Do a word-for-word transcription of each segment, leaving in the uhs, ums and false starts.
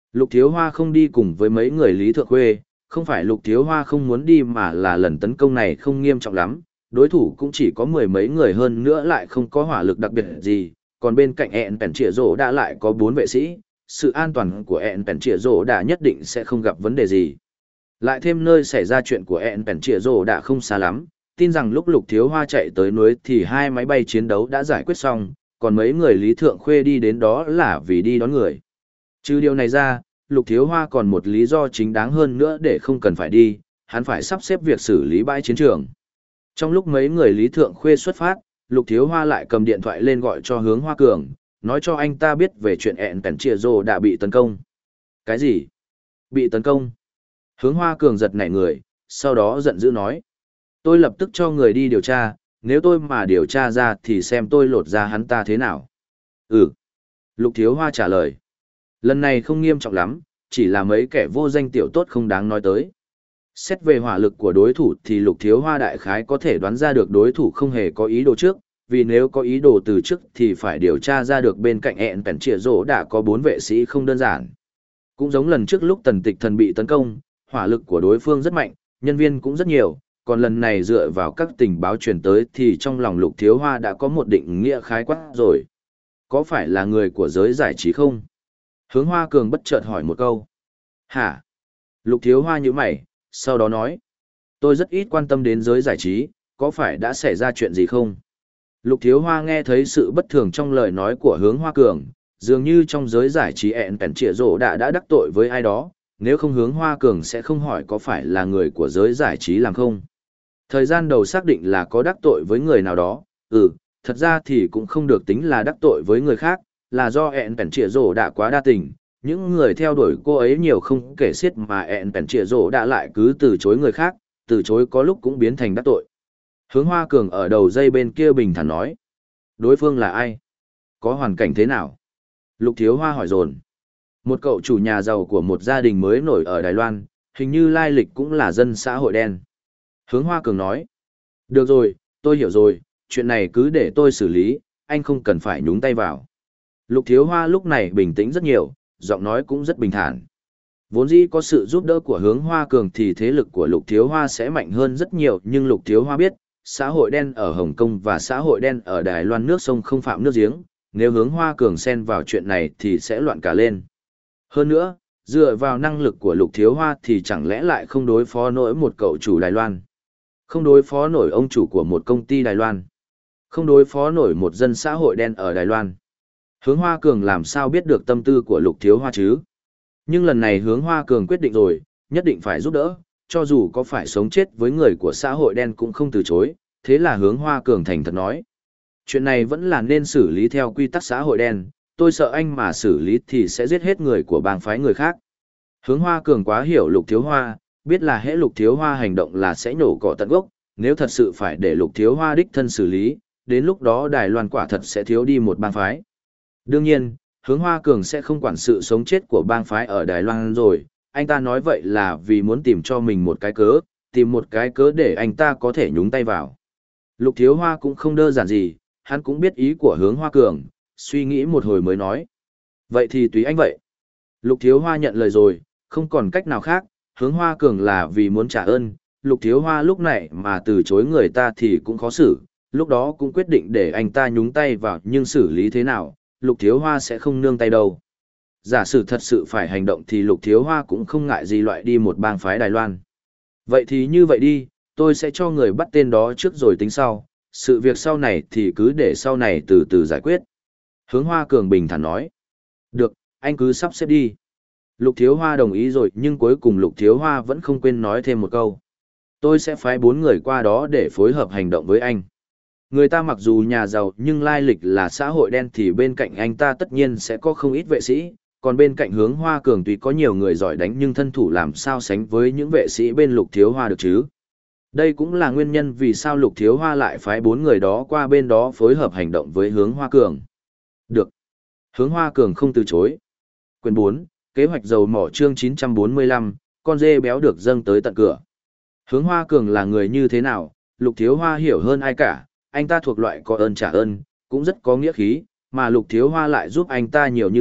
Lục Thiếu Hoa không đi cùng với mấy người Lý Thượng Khuê, không phải Lục Thiếu Hoa không muốn đi mà là lần tấn công này không nghiêm trọng lắm, đối thủ cũng chỉ có mười mấy người hơn nữa lại không có hỏa lực đặc biệt gì, còn bên cạnh ẹn Pèn Trịa Rổ đã lại có bốn vệ sĩ, sự an toàn của ẹn Pèn Trịa Rổ đã nhất định sẽ không gặp vấn đề gì. Lại thêm nơi xảy ra chuyện của ẹn Pèn Trịa Rổ đã không xa lắm, tin rằng lúc Lục Thiếu Hoa chạy tới núi thì hai máy bay chiến đấu đã giải quyết xong, còn mấy người Lý Thượng Khuê đi đến đó là vì đi đón người. Trừ điều này ra, Lục Thiếu Hoa còn một lý do chính đáng hơn nữa để không cần phải đi, hắn phải sắp xếp việc xử lý bãi chiến trường. Trong lúc mấy người Lý Thượng Khuê xuất phát, Lục Thiếu Hoa lại cầm điện thoại lên gọi cho Hướng Hoa Cường, nói cho anh ta biết về chuyện ẹn Pèn Trịa Rổ đã bị tấn công. Cái gì? Bị tấn công? Hướng Hoa Cường giật nảy người, sau đó giận dữ nói. Tôi lập tức cho người đi điều tra, nếu tôi mà điều tra ra thì xem tôi lột ra hắn ta thế nào. Ừ. Lục Thiếu Hoa trả lời. Lần này không nghiêm trọng lắm, chỉ là mấy kẻ vô danh tiểu tốt không đáng nói tới. Xét về hỏa lực của đối thủ thì Lục Thiếu Hoa đại khái có thể đoán ra được đối thủ không hề có ý đồ trước, vì nếu có ý đồ từ trước thì phải điều tra ra được bên cạnh ẹn Pèn Trịa Rổ đã có bốn vệ sĩ không đơn giản. Cũng giống lần trước lúc Tần Tịch Thần bị tấn công, hỏa lực của đối phương rất mạnh, nhân viên cũng rất nhiều, còn lần này dựa vào các tình báo truyền tới thì trong lòng Lục Thiếu Hoa đã có một định nghĩa khái quát rồi. Có phải là người của giới giải trí không? Hướng Hoa Cường bất chợt hỏi một câu. Hả? Lục Thiếu Hoa nhíu mày, sau đó nói. Tôi rất ít quan tâm đến giới giải trí, có phải đã xảy ra chuyện gì không? Lục Thiếu Hoa nghe thấy sự bất thường trong lời nói của Hướng Hoa Cường, dường như trong giới giải trí ẹn Pèn Trịa Rổ đã đã đắc tội với ai đó, nếu không Hướng Hoa Cường sẽ không hỏi có phải là người của giới giải trí làm không. Thời gian đầu xác định là có đắc tội với người nào đó, ừ, thật ra thì cũng không được tính là đắc tội với người khác, là do ẹn Pèn Trịa Rổ đã quá đa tình, những người theo đuổi cô ấy nhiều không kể xiết mà ẹn Pèn Trịa Rổ đã lại cứ từ chối người khác, từ chối có lúc cũng biến thành đắc tội. Hướng Hoa Cường ở đầu dây bên kia bình thản nói. Đối phương là ai? Có hoàn cảnh thế nào? Lục Thiếu Hoa hỏi dồn. Một cậu chủ nhà giàu của một gia đình mới nổi ở Đài Loan, hình như lai lịch cũng là dân xã hội đen. Hướng Hoa Cường nói. Được rồi, tôi hiểu rồi, chuyện này cứ để tôi xử lý, anh không cần phải nhúng tay vào. Lục Thiếu Hoa lúc này bình tĩnh rất nhiều, giọng nói cũng rất bình thản. Vốn dĩ có sự giúp đỡ của Hướng Hoa Cường thì thế lực của Lục Thiếu Hoa sẽ mạnh hơn rất nhiều, nhưng Lục Thiếu Hoa biết, xã hội đen ở Hồng Kông và xã hội đen ở Đài Loan nước sông không phạm nước giếng, nếu Hướng Hoa Cường xen vào chuyện này thì sẽ loạn cả lên. Hơn nữa, dựa vào năng lực của Lục Thiếu Hoa thì chẳng lẽ lại không đối phó nổi một cậu chủ Đài Loan, không đối phó nổi ông chủ của một công ty Đài Loan, không đối phó nổi một dân xã hội đen ở Đài Loan. Hướng Hoa Cường làm sao biết được tâm tư của Lục Thiếu Hoa chứ? Nhưng lần này Hướng Hoa Cường quyết định rồi, nhất định phải giúp đỡ, cho dù có phải sống chết với người của xã hội đen cũng không từ chối, thế là Hướng Hoa Cường thành thật nói. Chuyện này vẫn là nên xử lý theo quy tắc xã hội đen, tôi sợ anh mà xử lý thì sẽ giết hết người của bang phái người khác. Hướng Hoa Cường quá hiểu Lục Thiếu Hoa, biết là hễ Lục Thiếu Hoa hành động là sẽ nhổ cỏ tận gốc, nếu thật sự phải để Lục Thiếu Hoa đích thân xử lý, đến lúc đó Đài Loan quả thật sẽ thiếu đi một bang phái. Đương nhiên, Hướng Hoa Cường sẽ không quản sự sống chết của bang phái ở Đài Loan rồi, anh ta nói vậy là vì muốn tìm cho mình một cái cớ, tìm một cái cớ để anh ta có thể nhúng tay vào. Lục Thiếu Hoa cũng không đơn giản gì, hắn cũng biết ý của Hướng Hoa Cường, suy nghĩ một hồi mới nói. Vậy thì tùy anh vậy. Lục Thiếu Hoa nhận lời rồi, không còn cách nào khác, Hướng Hoa Cường là vì muốn trả ơn, Lục Thiếu Hoa lúc này mà từ chối người ta thì cũng khó xử, lúc đó cũng quyết định để anh ta nhúng tay vào, nhưng xử lý thế nào, Lục Thiếu Hoa sẽ không nương tay đâu. Giả sử thật sự phải hành động thì Lục Thiếu Hoa cũng không ngại gì loại đi một bang phái Đài Loan. Vậy thì như vậy đi, tôi sẽ cho người bắt tên đó trước rồi tính sau, sự việc sau này thì cứ để sau này từ từ giải quyết. Hướng Hoa Cường bình thản nói. Được, anh cứ sắp xếp đi. Lục Thiếu Hoa đồng ý rồi, nhưng cuối cùng Lục Thiếu Hoa vẫn không quên nói thêm một câu. Tôi sẽ phái bốn người qua đó để phối hợp hành động với anh. Người ta mặc dù nhà giàu nhưng lai lịch là xã hội đen thì bên cạnh anh ta tất nhiên sẽ có không ít vệ sĩ, còn bên cạnh Hướng Hoa Cường tuy có nhiều người giỏi đánh nhưng thân thủ làm sao sánh với những vệ sĩ bên Lục Thiếu Hoa được chứ. Đây cũng là nguyên nhân vì sao Lục Thiếu Hoa lại phái bốn người đó qua bên đó phối hợp hành động với Hướng Hoa Cường. Được. Hướng Hoa Cường không từ chối. Quyền bốn, kế hoạch dầu mỏ chương chín trăm bốn mươi lăm, con dê béo được dâng tới tận cửa. Hướng Hoa Cường là người như thế nào, Lục Thiếu Hoa hiểu hơn ai cả, anh ta thuộc loại có ơn trả ơn, cũng rất có nghĩa khí, mà Lục Thiếu Hoa lại giúp anh ta nhiều như vậy,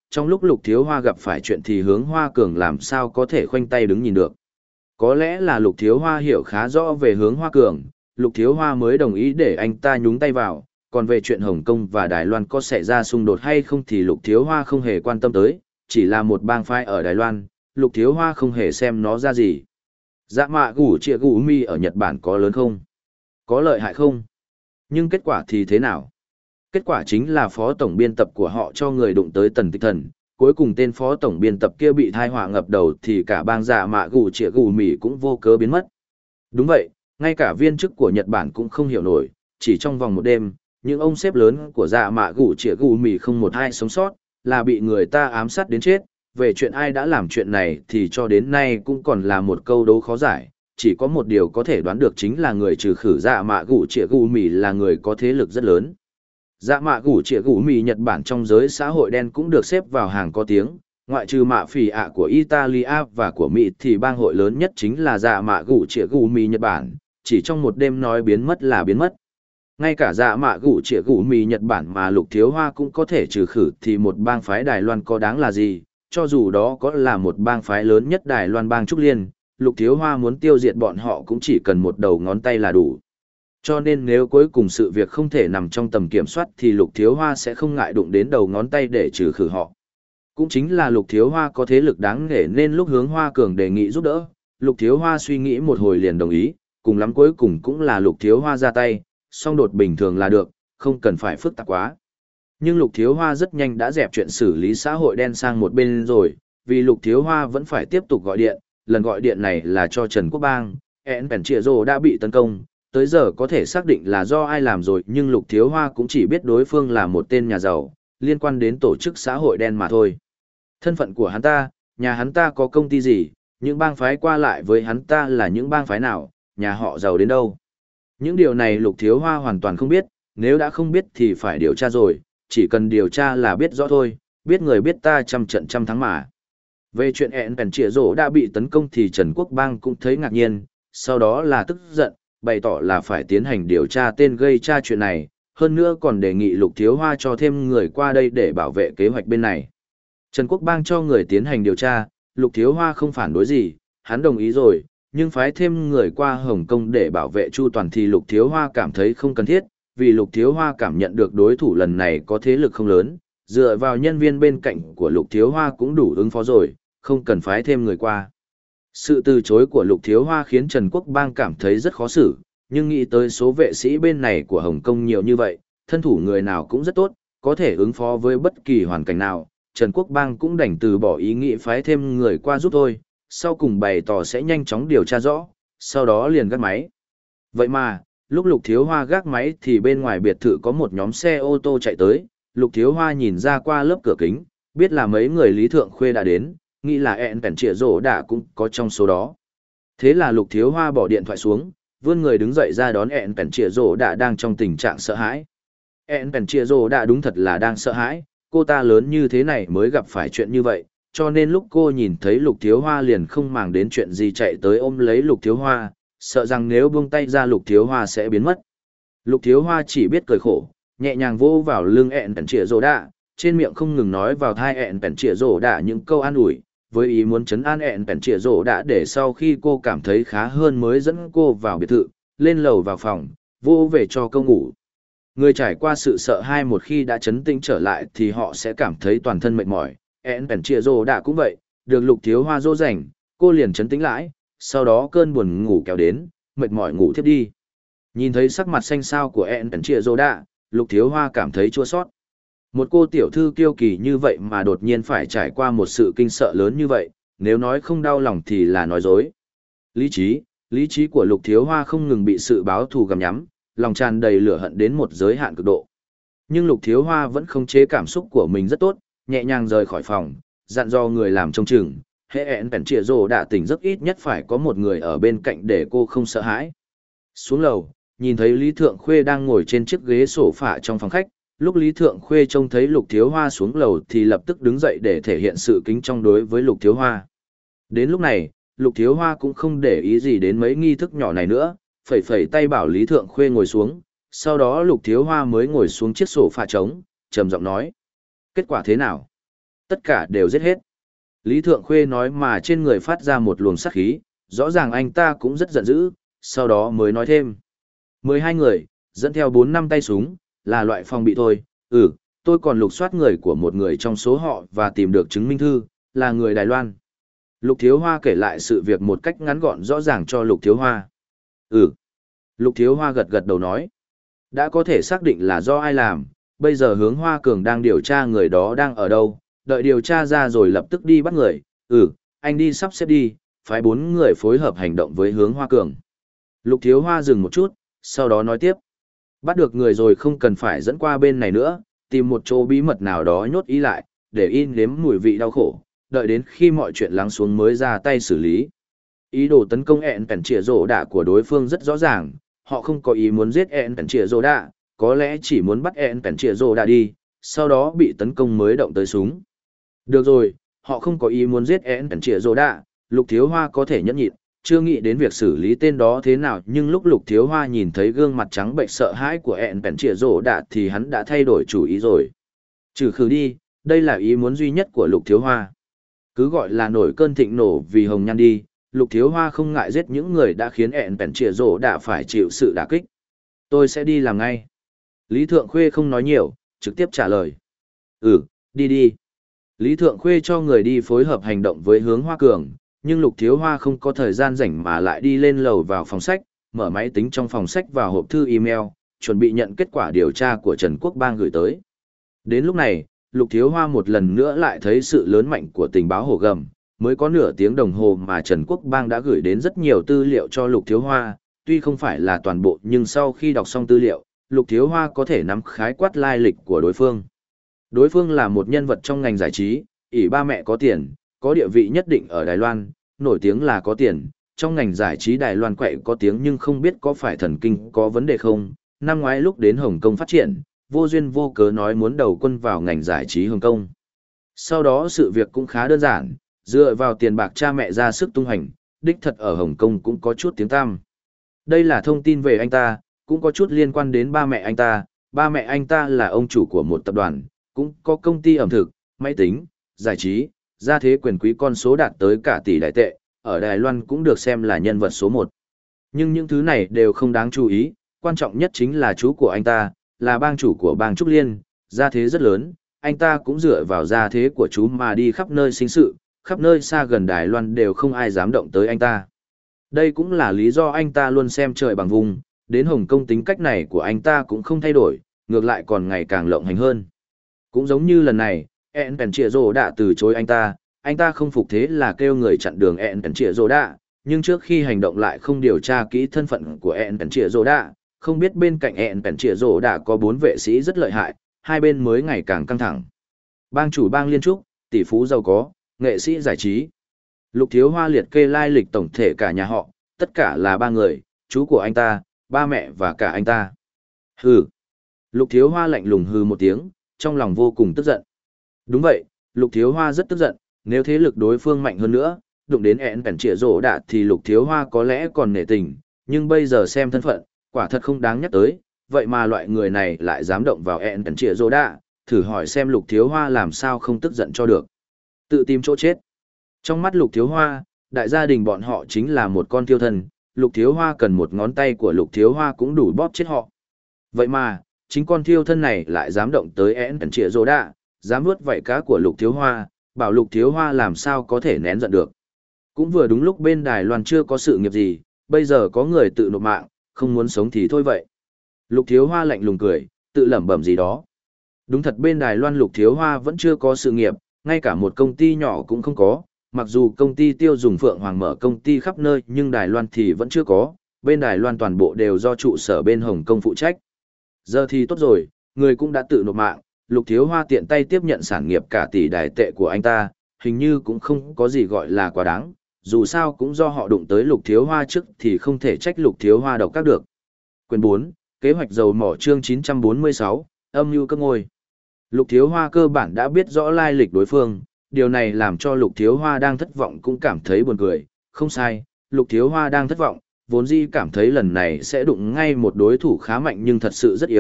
trong lúc Lục Thiếu Hoa gặp phải chuyện thì Hướng Hoa Cường làm sao có thể khoanh tay đứng nhìn được. Có lẽ là Lục Thiếu Hoa hiểu khá rõ về Hướng Hoa Cường, Lục Thiếu Hoa mới đồng ý để anh ta nhúng tay vào, còn về chuyện Hồng Kông và Đài Loan có xảy ra xung đột hay không thì Lục Thiếu Hoa không hề quan tâm tới, chỉ là một bang phái ở Đài Loan, Lục Thiếu Hoa không hề xem nó ra gì. Dạ mạ gủ trịa gủ mi ở Nhật Bản có lớn không? Có lợi hại không? Nhưng kết quả thì thế nào? Kết quả chính là phó tổng biên tập của họ cho người đụng tới Tần Tịch Thần, cuối cùng tên phó tổng biên tập kia bị thai họa ngập đầu thì cả bang dạ mạ gủ trịa gủ mì cũng vô cớ biến mất. Đúng vậy, ngay cả viên chức của Nhật Bản cũng không hiểu nổi, chỉ trong vòng một đêm, những ông sếp lớn của dạ mạ gủ trịa gủ mì không một ai sống sót, là bị người ta ám sát đến chết. Về chuyện ai đã làm chuyện này thì cho đến nay cũng còn là một câu đố khó giải, chỉ có một điều có thể đoán được chính là người trừ khử dạ mạ gủ trịa gủ mì là người có thế lực rất lớn. Dạ mạ gủ trịa gủ mì Nhật Bản trong giới xã hội đen cũng được xếp vào hàng có tiếng, ngoại trừ mạ phỉ ạ của Italia và của Mỹ thì bang hội lớn nhất chính là dạ mạ gủ trịa gủ mì Nhật Bản, chỉ trong một đêm nói biến mất là biến mất. Ngay cả dạ mạ gủ trịa gủ mì Nhật Bản mà Lục Thiếu Hoa cũng có thể trừ khử thì một bang phái Đài Loan có đáng là gì, cho dù đó có là một bang phái lớn nhất Đài Loan bang Trúc Liên, Lục Thiếu Hoa muốn tiêu diệt bọn họ cũng chỉ cần một đầu ngón tay là đủ. Cho nên nếu cuối cùng sự việc không thể nằm trong tầm kiểm soát thì Lục Thiếu Hoa sẽ không ngại đụng đến đầu ngón tay để trừ khử họ. Cũng chính là Lục Thiếu Hoa có thế lực đáng nể nên lúc Hướng Hoa Cường đề nghị giúp đỡ, Lục Thiếu Hoa suy nghĩ một hồi liền đồng ý, cùng lắm cuối cùng cũng là Lục Thiếu Hoa ra tay, song đột bình thường là được, không cần phải phức tạp quá. Nhưng Lục Thiếu Hoa rất nhanh đã dẹp chuyện xử lý xã hội đen sang một bên rồi, vì Lục Thiếu Hoa vẫn phải tiếp tục gọi điện, lần gọi điện này là cho Trần Quốc Bang, En Pèn Trịa Rồ đã bị tấn công, tới giờ có thể xác định là do ai làm rồi nhưng Lục Thiếu Hoa cũng chỉ biết đối phương là một tên nhà giàu, liên quan đến tổ chức xã hội đen mà thôi. Thân phận của hắn ta, nhà hắn ta có công ty gì, những bang phái qua lại với hắn ta là những bang phái nào, nhà họ giàu đến đâu. Những điều này Lục Thiếu Hoa hoàn toàn không biết, nếu đã không biết thì phải điều tra rồi, chỉ cần điều tra là biết rõ thôi, biết người biết ta trăm trận trăm thắng mà. Về chuyện En Pèn Trịa Rồ đã bị tấn công thì Trần Quốc Bang cũng thấy ngạc nhiên, sau đó là tức giận, bày tỏ là phải tiến hành điều tra tên gây ra chuyện này, hơn nữa còn đề nghị Lục Thiếu Hoa cho thêm người qua đây để bảo vệ kế hoạch bên này. Trần Quốc Bang cho người tiến hành điều tra, Lục Thiếu Hoa không phản đối gì, hắn đồng ý rồi, nhưng phái thêm người qua Hồng Kông để bảo vệ chu toàn thì Lục Thiếu Hoa cảm thấy không cần thiết, vì Lục Thiếu Hoa cảm nhận được đối thủ lần này có thế lực không lớn, dựa vào nhân viên bên cạnh của Lục Thiếu Hoa cũng đủ ứng phó rồi, không cần phái thêm người qua. Sự từ chối của Lục Thiếu Hoa khiến Trần Quốc Bang cảm thấy rất khó xử, nhưng nghĩ tới số vệ sĩ bên này của Hồng Kông nhiều như vậy, thân thủ người nào cũng rất tốt, có thể ứng phó với bất kỳ hoàn cảnh nào, Trần Quốc Bang cũng đành từ bỏ ý nghĩ phái thêm người qua giúp thôi, sau cùng bày tỏ sẽ nhanh chóng điều tra rõ, sau đó liền gác máy. Vậy mà, lúc Lục Thiếu Hoa gác máy thì bên ngoài biệt thự có một nhóm xe ô tô chạy tới, Lục Thiếu Hoa nhìn ra qua lớp cửa kính, biết là mấy người Lý Thượng Khuê đã đến, nghĩ là En Pèn Trịa Rồ đã cũng có trong số đó. Thế là Lục Thiếu Hoa bỏ điện thoại xuống, vươn người đứng dậy ra đón En Pèn Trịa Rồ đã đang trong tình trạng sợ hãi. En Pèn Trịa Rồ đã đúng thật là đang sợ hãi, cô ta lớn như thế này mới gặp phải chuyện như vậy, cho nên lúc cô nhìn thấy Lục Thiếu Hoa liền không màng đến chuyện gì chạy tới ôm lấy Lục Thiếu Hoa, sợ rằng nếu buông tay ra Lục Thiếu Hoa sẽ biến mất. Lục Thiếu Hoa chỉ biết cười khổ, nhẹ nhàng vô vào lưng En Pèn Trịa Rồ đã, trên miệng không ngừng nói vào thai En Pèn Trịa Rồ đã những câu an ủi, với ý muốn trấn an En Pèn Trịa Rồ đã để sau khi cô cảm thấy khá hơn mới dẫn cô vào biệt thự, lên lầu vào phòng, vô về cho câu ngủ. Người trải qua sự sợ hãi một khi đã chấn tĩnh trở lại thì họ sẽ cảm thấy toàn thân mệt mỏi. En Pèn Trịa Rồ đã cũng vậy, được Lục Thiếu Hoa dỗ dành, cô liền chấn tĩnh lại, sau đó cơn buồn ngủ kéo đến, mệt mỏi ngủ thiếp đi. Nhìn thấy sắc mặt xanh xao của En Pèn Trịa Rồ đã, Lục Thiếu Hoa cảm thấy chua xót. Một cô tiểu thư kiêu kỳ như vậy mà đột nhiên phải trải qua một sự kinh sợ lớn như vậy, nếu nói không đau lòng thì là nói dối. Lý trí, lý trí của Lục Thiếu Hoa không ngừng bị sự báo thù gặm nhắm, lòng tràn đầy lửa hận đến một giới hạn cực độ. Nhưng Lục Thiếu Hoa vẫn khống chế cảm xúc của mình rất tốt, nhẹ nhàng rời khỏi phòng, dặn dò người làm trông chừng, hễ En Pèn Trịa Rồ đã tỉnh giấc ít nhất phải có một người ở bên cạnh để cô không sợ hãi. Xuống lầu, nhìn thấy Lý Thượng Khuê đang ngồi trên chiếc ghế sofa trong phòng khách, lúc Lý Thượng Khuê trông thấy Lục Thiếu Hoa xuống lầu thì lập tức đứng dậy để thể hiện sự kính trọng đối với Lục Thiếu Hoa. Đến lúc này, Lục Thiếu Hoa cũng không để ý gì đến mấy nghi thức nhỏ này nữa, phẩy phẩy tay bảo Lý Thượng Khuê ngồi xuống, sau đó Lục Thiếu Hoa mới ngồi xuống chiếc sofa trống, trầm giọng nói. Kết quả thế nào? Tất cả đều giết hết. Lý Thượng Khuê nói mà trên người phát ra một luồng sát khí, rõ ràng anh ta cũng rất giận dữ, sau đó mới nói thêm. mười hai người, dẫn theo bốn năm tay súng, là loại phòng bị thôi, ừ, tôi còn lục soát người của một người trong số họ và tìm được chứng minh thư, là người Đài Loan. Lục Thiếu Hoa kể lại sự việc một cách ngắn gọn rõ ràng cho Lục Thiếu Hoa. Ừ. Lục Thiếu Hoa gật gật đầu nói. Đã có thể xác định là do ai làm, bây giờ hướng Hoa Cường đang điều tra người đó đang ở đâu, đợi điều tra ra rồi lập tức đi bắt người. Ừ, anh đi sắp xếp đi, phái bốn người phối hợp hành động với hướng Hoa Cường. Lục Thiếu Hoa dừng một chút, sau đó nói tiếp. Bắt được người rồi không cần phải dẫn qua bên này nữa, tìm một chỗ bí mật nào đó nhốt ý lại, để in nếm mùi vị đau khổ, đợi đến khi mọi chuyện lắng xuống mới ra tay xử lý. Ý đồ tấn công ẹn pèn trịa rổ đạ của đối phương rất rõ ràng, họ không có ý muốn giết ẹn pèn trịa rổ đạ, có lẽ chỉ muốn bắt ẹn pèn trịa rổ đạ đi, sau đó bị tấn công mới động tới súng. Được rồi, họ không có ý muốn giết ẹn pèn trịa rổ đạ, Lục Thiếu Hoa có thể nhẫn nhịn, chưa nghĩ đến việc xử lý tên đó thế nào, nhưng lúc Lục Thiếu Hoa nhìn thấy gương mặt trắng bệch sợ hãi của ẹn pèn trịa rổ đạ thì hắn đã thay đổi chủ ý rồi. Trừ khử đi, đây là ý muốn duy nhất của Lục Thiếu Hoa. Cứ gọi là nổi cơn thịnh nổ vì hồng nhan đi, Lục Thiếu Hoa không ngại giết những người đã khiến ẹn pèn trịa rổ đã phải chịu sự đả kích. Tôi sẽ đi làm ngay. Lý Thượng Khuê không nói nhiều, trực tiếp trả lời. Ừ, đi đi. Lý Thượng Khuê cho người đi phối hợp hành động với hướng Hoa Cường, nhưng Lục Thiếu Hoa không có thời gian rảnh mà lại đi lên lầu vào phòng sách, mở máy tính trong phòng sách vào hộp thư email, chuẩn bị nhận kết quả điều tra của Trần Quốc Bang gửi tới. Đến lúc này, Lục Thiếu Hoa một lần nữa lại thấy sự lớn mạnh của tình báo hổ gầm, mới có nửa tiếng đồng hồ mà Trần Quốc Bang đã gửi đến rất nhiều tư liệu cho Lục Thiếu Hoa, tuy không phải là toàn bộ nhưng sau khi đọc xong tư liệu, Lục Thiếu Hoa có thể nắm khái quát lai lịch của đối phương. Đối phương là một nhân vật trong ngành giải trí, ỷ ba mẹ có tiền, có địa vị nhất định ở Đài Loan, nổi tiếng là có tiền, trong ngành giải trí Đài Loan quậy có tiếng nhưng không biết có phải thần kinh có vấn đề không. Năm ngoái lúc đến Hồng Kông phát triển, vô duyên vô cớ nói muốn đầu quân vào ngành giải trí Hồng Kông. Sau đó sự việc cũng khá đơn giản, dựa vào tiền bạc cha mẹ ra sức tung hành, đích thật ở Hồng Kông cũng có chút tiếng tăm. Đây là thông tin về anh ta, cũng có chút liên quan đến ba mẹ anh ta, ba mẹ anh ta là ông chủ của một tập đoàn, cũng có công ty ẩm thực, máy tính, giải trí, gia thế quyền quý con số đạt tới cả tỷ đại tệ, ở Đài Loan cũng được xem là nhân vật số một. Nhưng những thứ này đều không đáng chú ý, quan trọng nhất chính là chú của anh ta, là bang chủ của bang Trúc Liên, gia thế rất lớn, anh ta cũng dựa vào gia thế của chú mà đi khắp nơi sinh sự, khắp nơi xa gần Đài Loan đều không ai dám động tới anh ta. Đây cũng là lý do anh ta luôn xem trời bằng vùng, đến Hồng Kông tính cách này của anh ta cũng không thay đổi, ngược lại còn ngày càng lộng hành hơn. Cũng giống như lần này, ẹn pèn trịa rồ đã từ chối anh ta, anh ta không phục thế là kêu người chặn đường ẹn pèn trịa rồ đã, nhưng trước khi hành động lại không điều tra kỹ thân phận của ẹn pèn trịa rồ đã, không biết bên cạnh ẹn pèn trịa rồ đã có bốn vệ sĩ rất lợi hại, hai bên mới ngày càng căng thẳng. Bang chủ bang Liên Trúc, tỷ phú giàu có, nghệ sĩ giải trí. Lục Thiếu Hoa liệt kê lai lịch tổng thể cả nhà họ, tất cả là ba người, chú của anh ta, ba mẹ và cả anh ta. Hừ. Lục Thiếu Hoa lạnh lùng hừ một tiếng, trong lòng vô cùng tức giận. Đúng vậy, Lục Thiếu Hoa rất tức giận, nếu thế lực đối phương mạnh hơn nữa, đụng đến ẹn pèn trịa rồ đạ thì Lục Thiếu Hoa có lẽ còn nể tình, nhưng bây giờ xem thân phận, quả thật không đáng nhắc tới, vậy mà loại người này lại dám động vào ẹn pèn trịa rồ đạ, thử hỏi xem Lục Thiếu Hoa làm sao không tức giận cho được. Tự tìm chỗ chết. Trong mắt Lục Thiếu Hoa, đại gia đình bọn họ chính là một con thiêu thân, Lục Thiếu Hoa cần một ngón tay của Lục Thiếu Hoa cũng đủ bóp chết họ. Vậy mà, chính con thiêu thân này lại dám động tới ẹn pèn trịa rồ đạ, dám nuốt vảy cá của Lục Thiếu Hoa, bảo Lục Thiếu Hoa làm sao có thể nén giận được. Cũng vừa đúng lúc bên Đài Loan chưa có sự nghiệp gì, bây giờ có người tự nộp mạng, không muốn sống thì thôi vậy. Lục Thiếu Hoa lạnh lùng cười, tự lẩm bẩm gì đó. Đúng thật bên Đài Loan Lục Thiếu Hoa vẫn chưa có sự nghiệp, ngay cả một công ty nhỏ cũng không có, mặc dù công ty tiêu dùng Phượng Hoàng mở công ty khắp nơi nhưng Đài Loan thì vẫn chưa có, bên Đài Loan toàn bộ đều do trụ sở bên Hồng Kông phụ trách. Giờ thì tốt rồi, người cũng đã tự nộp mạng, Lục Thiếu Hoa tiện tay tiếp nhận sản nghiệp cả tỷ đài tệ của anh ta, hình như cũng không có gì gọi là quá đáng, dù sao cũng do họ đụng tới Lục Thiếu Hoa trước thì không thể trách Lục Thiếu Hoa độc các được. Quyền bốn, kế hoạch dầu mỏ chương chín trăm bốn mươi sáu, âm mưu cấp ngôi. Lục Thiếu Hoa cơ bản đã biết rõ lai lịch đối phương, điều này làm cho Lục Thiếu Hoa đang thất vọng cũng cảm thấy buồn cười, không sai, Lục Thiếu Hoa đang thất vọng, vốn dĩ cảm thấy lần này sẽ đụng ngay một đối thủ khá mạnh nhưng thật sự rất yếu,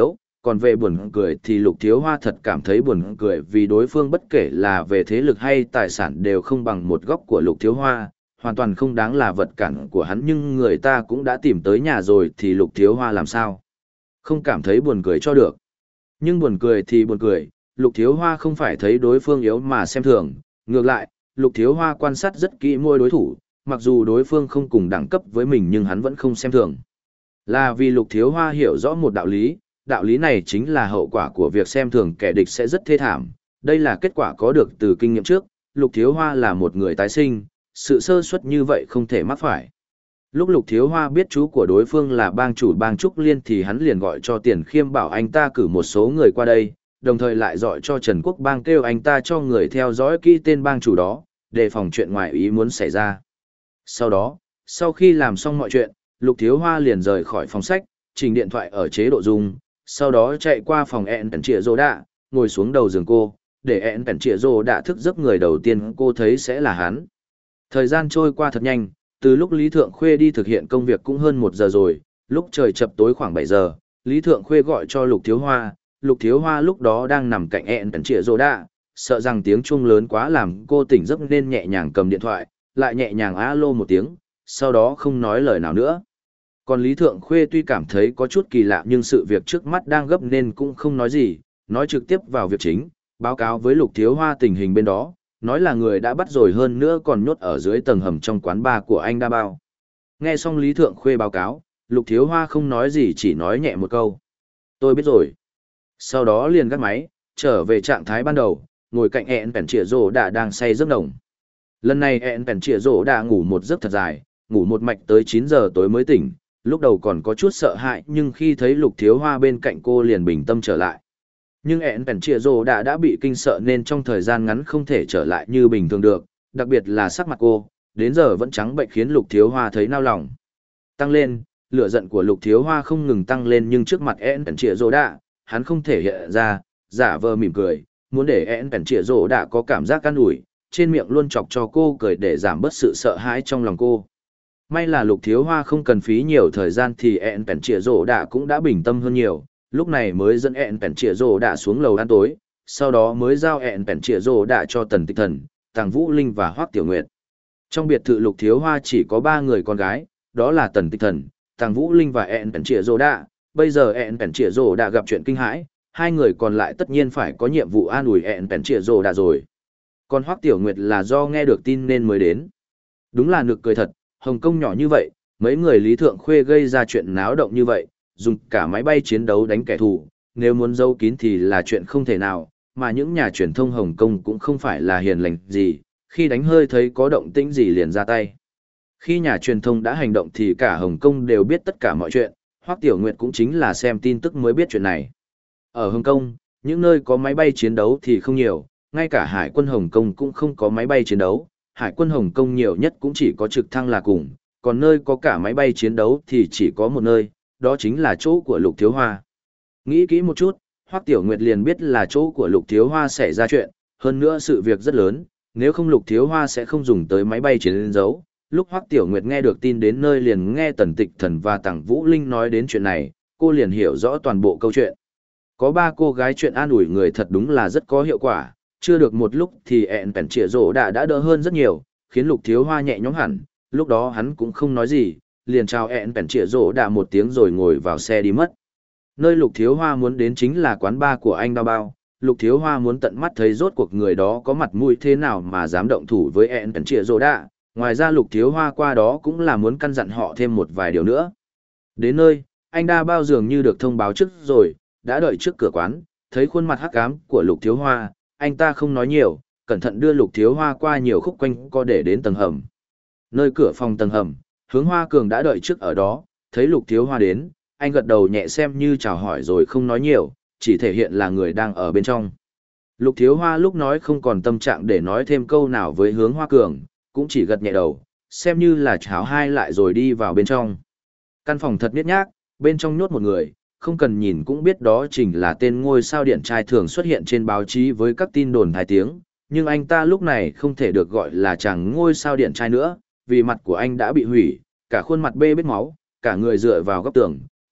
còn về buồn cười thì Lục Thiếu Hoa thật cảm thấy buồn cười vì đối phương bất kể là về thế lực hay tài sản đều không bằng một góc của Lục Thiếu Hoa, hoàn toàn không đáng là vật cản của hắn, nhưng người ta cũng đã tìm tới nhà rồi thì Lục Thiếu Hoa làm sao không cảm thấy buồn cười cho được. Nhưng buồn cười thì buồn cười, Lục Thiếu Hoa không phải thấy đối phương yếu mà xem thường, ngược lại, Lục Thiếu Hoa quan sát rất kỹ mỗi đối thủ, mặc dù đối phương không cùng đẳng cấp với mình nhưng hắn vẫn không xem thường. Là vì Lục Thiếu Hoa hiểu rõ một đạo lý, đạo lý này chính là hậu quả của việc xem thường kẻ địch sẽ rất thê thảm. Đây là kết quả có được từ kinh nghiệm trước, Lục Thiếu Hoa là một người tái sinh, sự sơ suất như vậy không thể mắc phải. Lúc Lục Thiếu Hoa biết chú của đối phương là bang chủ bang Trúc Liên thì hắn liền gọi cho Tiền Khiêm bảo anh ta cử một số người qua đây, đồng thời lại gọi cho Trần Quốc Bang kêu anh ta cho người theo dõi kỹ tên bang chủ đó, đề phòng chuyện ngoài ý muốn xảy ra. Sau đó, sau khi làm xong mọi chuyện, Lục Thiếu Hoa liền rời khỏi phòng sách, chỉnh điện thoại ở chế độ rung, sau đó chạy qua phòng ẹn pèn trịa rô đạ, ngồi xuống đầu giường cô, để ẹn pèn trịa rô đạ thức giấc, người đầu tiên cô thấy sẽ là hắn. Thời gian trôi qua thật nhanh, từ lúc Lý Thượng Khuê đi thực hiện công việc cũng hơn một giờ rồi, lúc trời chập tối khoảng bảy giờ, Lý Thượng Khuê gọi cho Lục Thiếu Hoa, Lục Thiếu Hoa lúc đó đang nằm cạnh ẹn pèn trịa rô đạ, sợ rằng tiếng chuông lớn quá làm cô tỉnh giấc nên nhẹ nhàng cầm điện thoại, lại nhẹ nhàng alo một tiếng, sau đó không nói lời nào nữa. Còn Lý Thượng Khuê tuy cảm thấy có chút kỳ lạ nhưng sự việc trước mắt đang gấp nên cũng không nói gì, nói trực tiếp vào việc chính, báo cáo với Lục Thiếu Hoa tình hình bên đó, nói là người đã bắt rồi, hơn nữa còn nhốt ở dưới tầng hầm trong quán bar của anh Đa Bao. Nghe xong Lý Thượng Khuê báo cáo, Lục Thiếu Hoa không nói gì, chỉ nói nhẹ một câu: "Tôi biết rồi." Sau đó liền gác máy, trở về trạng thái ban đầu, ngồi cạnh ẹn pèn trịa rô đã đang say giấc nồng. Lần này ẹn pèn trịa rô đã ngủ một giấc thật dài, ngủ một mạch tới chín giờ tối mới tỉnh, lúc đầu còn có chút sợ hãi nhưng khi thấy Lục Thiếu Hoa bên cạnh cô liền bình tâm trở lại. Nhưng ẹn pèn trịa rô đã đã bị kinh sợ nên trong thời gian ngắn không thể trở lại như bình thường được, đặc biệt là sắc mặt cô, đến giờ vẫn trắng bệch khiến Lục Thiếu Hoa thấy nao lòng. Tăng lên, lửa giận của Lục Thiếu Hoa không ngừng tăng lên nhưng trước mặt ẹn pèn trịa rô đã, hắn không thể hiện ra, giả vờ mỉm cười, muốn để ẹn pèn trịa rô đã có cảm giác an ủi, trên miệng luôn chọc cho cô cười để giảm bớt sự sợ hãi trong lòng cô. May là Lục Thiếu Hoa không cần phí nhiều thời gian thì ẹn pèn trịa rô đã cũng đã bình tâm hơn nhiều, lúc này mới dẫn ẹn pèn trịa rô đã xuống lầu ăn tối, sau đó mới giao ẹn pèn trịa rô đã cho Tần Tịch Thần, Tàng Vũ Linh và Hoắc Tiểu Nguyệt. Trong biệt thự Lục Thiếu Hoa chỉ có ba người con gái, đó là Tần Tịch Thần, Tàng Vũ Linh và ẹn pèn trịa rô đã. Bây giờ ẹn pèn trịa rô đã gặp chuyện kinh hãi, hai người còn lại tất nhiên phải có nhiệm vụ an ủi ẹn pèn trịa rô đã rồi. Còn Hoắc Tiểu Nguyệt là do nghe được tin nên mới đến. Đúng là nực cười thật, Hồng Kông nhỏ như vậy, mấy người Lý Thượng Khuê gây ra chuyện náo động như vậy, dùng cả máy bay chiến đấu đánh kẻ thù, nếu muốn giấu kín thì là chuyện không thể nào, mà những nhà truyền thông Hồng Kông cũng không phải là hiền lành gì, khi đánh hơi thấy có động tĩnh gì liền ra tay. Khi nhà truyền thông đã hành động thì cả Hồng Kông đều biết tất cả mọi chuyện, Hoắc Tiểu Nguyệt cũng chính là xem tin tức mới biết chuyện này. Ở Hồng Kông, những nơi có máy bay chiến đấu thì không nhiều, ngay cả Hải quân Hồng Kông cũng không có máy bay chiến đấu, Hải quân Hồng Kông nhiều nhất cũng chỉ có trực thăng là cùng, còn nơi có cả máy bay chiến đấu thì chỉ có một nơi, đó chính là chỗ của Lục Thiếu Hoa. Nghĩ kỹ một chút, Hoắc Tiểu Nguyệt liền biết là chỗ của Lục Thiếu Hoa xảy ra chuyện, hơn nữa sự việc rất lớn, nếu không Lục Thiếu Hoa sẽ không dùng tới máy bay chiến đấu. Lúc Hoắc Tiểu Nguyệt nghe được tin đến nơi liền nghe Tần Tịch Thần và Tằng Vũ Linh nói đến chuyện này, cô liền hiểu rõ toàn bộ câu chuyện. Có ba cô gái chuyện an ủi người thật đúng là rất có hiệu quả, chưa được một lúc thì ẹn pèn trịa rô đã đã đỡ hơn rất nhiều, khiến Lục Thiếu Hoa nhẹ nhõm hẳn, lúc đó hắn cũng không nói gì, liền chào ẹn pèn trịa rô đã một tiếng rồi ngồi vào xe đi mất. Nơi Lục Thiếu Hoa muốn đến chính là quán bar của anh Đao Bao, Lục Thiếu Hoa muốn tận mắt thấy rốt cuộc người đó có mặt mũi thế nào mà dám động thủ với ẹn pèn trịa rô đã. Ngoài ra Lục Thiếu Hoa qua đó cũng là muốn căn dặn họ thêm một vài điều nữa. Đến nơi, anh Đa Bao dường như được thông báo trước rồi, đã đợi trước cửa quán, thấy khuôn mặt hắc ám của Lục Thiếu Hoa, anh ta không nói nhiều, cẩn thận đưa Lục Thiếu Hoa qua nhiều khúc quanh co để đến tầng hầm. Nơi cửa phòng tầng hầm, Hướng Hoa Cường đã đợi trước ở đó, thấy Lục Thiếu Hoa đến, anh gật đầu nhẹ xem như chào hỏi rồi không nói nhiều, chỉ thể hiện là người đang ở bên trong. Lục Thiếu Hoa lúc nói không còn tâm trạng để nói thêm câu nào với Hướng Hoa Cường, cũng chỉ gật nhẹ đầu, xem như là cháo hai lại rồi đi vào bên trong. Căn phòng thật nhếch nhác, bên trong nhốt một người, không cần nhìn cũng biết đó chính là tên ngôi sao điện trai thường xuất hiện trên báo chí với các tin đồn hai tiếng, nhưng anh ta lúc này không thể được gọi là chàng ngôi sao điện trai nữa, vì mặt của anh đã bị hủy, cả khuôn mặt bê bết máu, cả người dựa vào góc tường,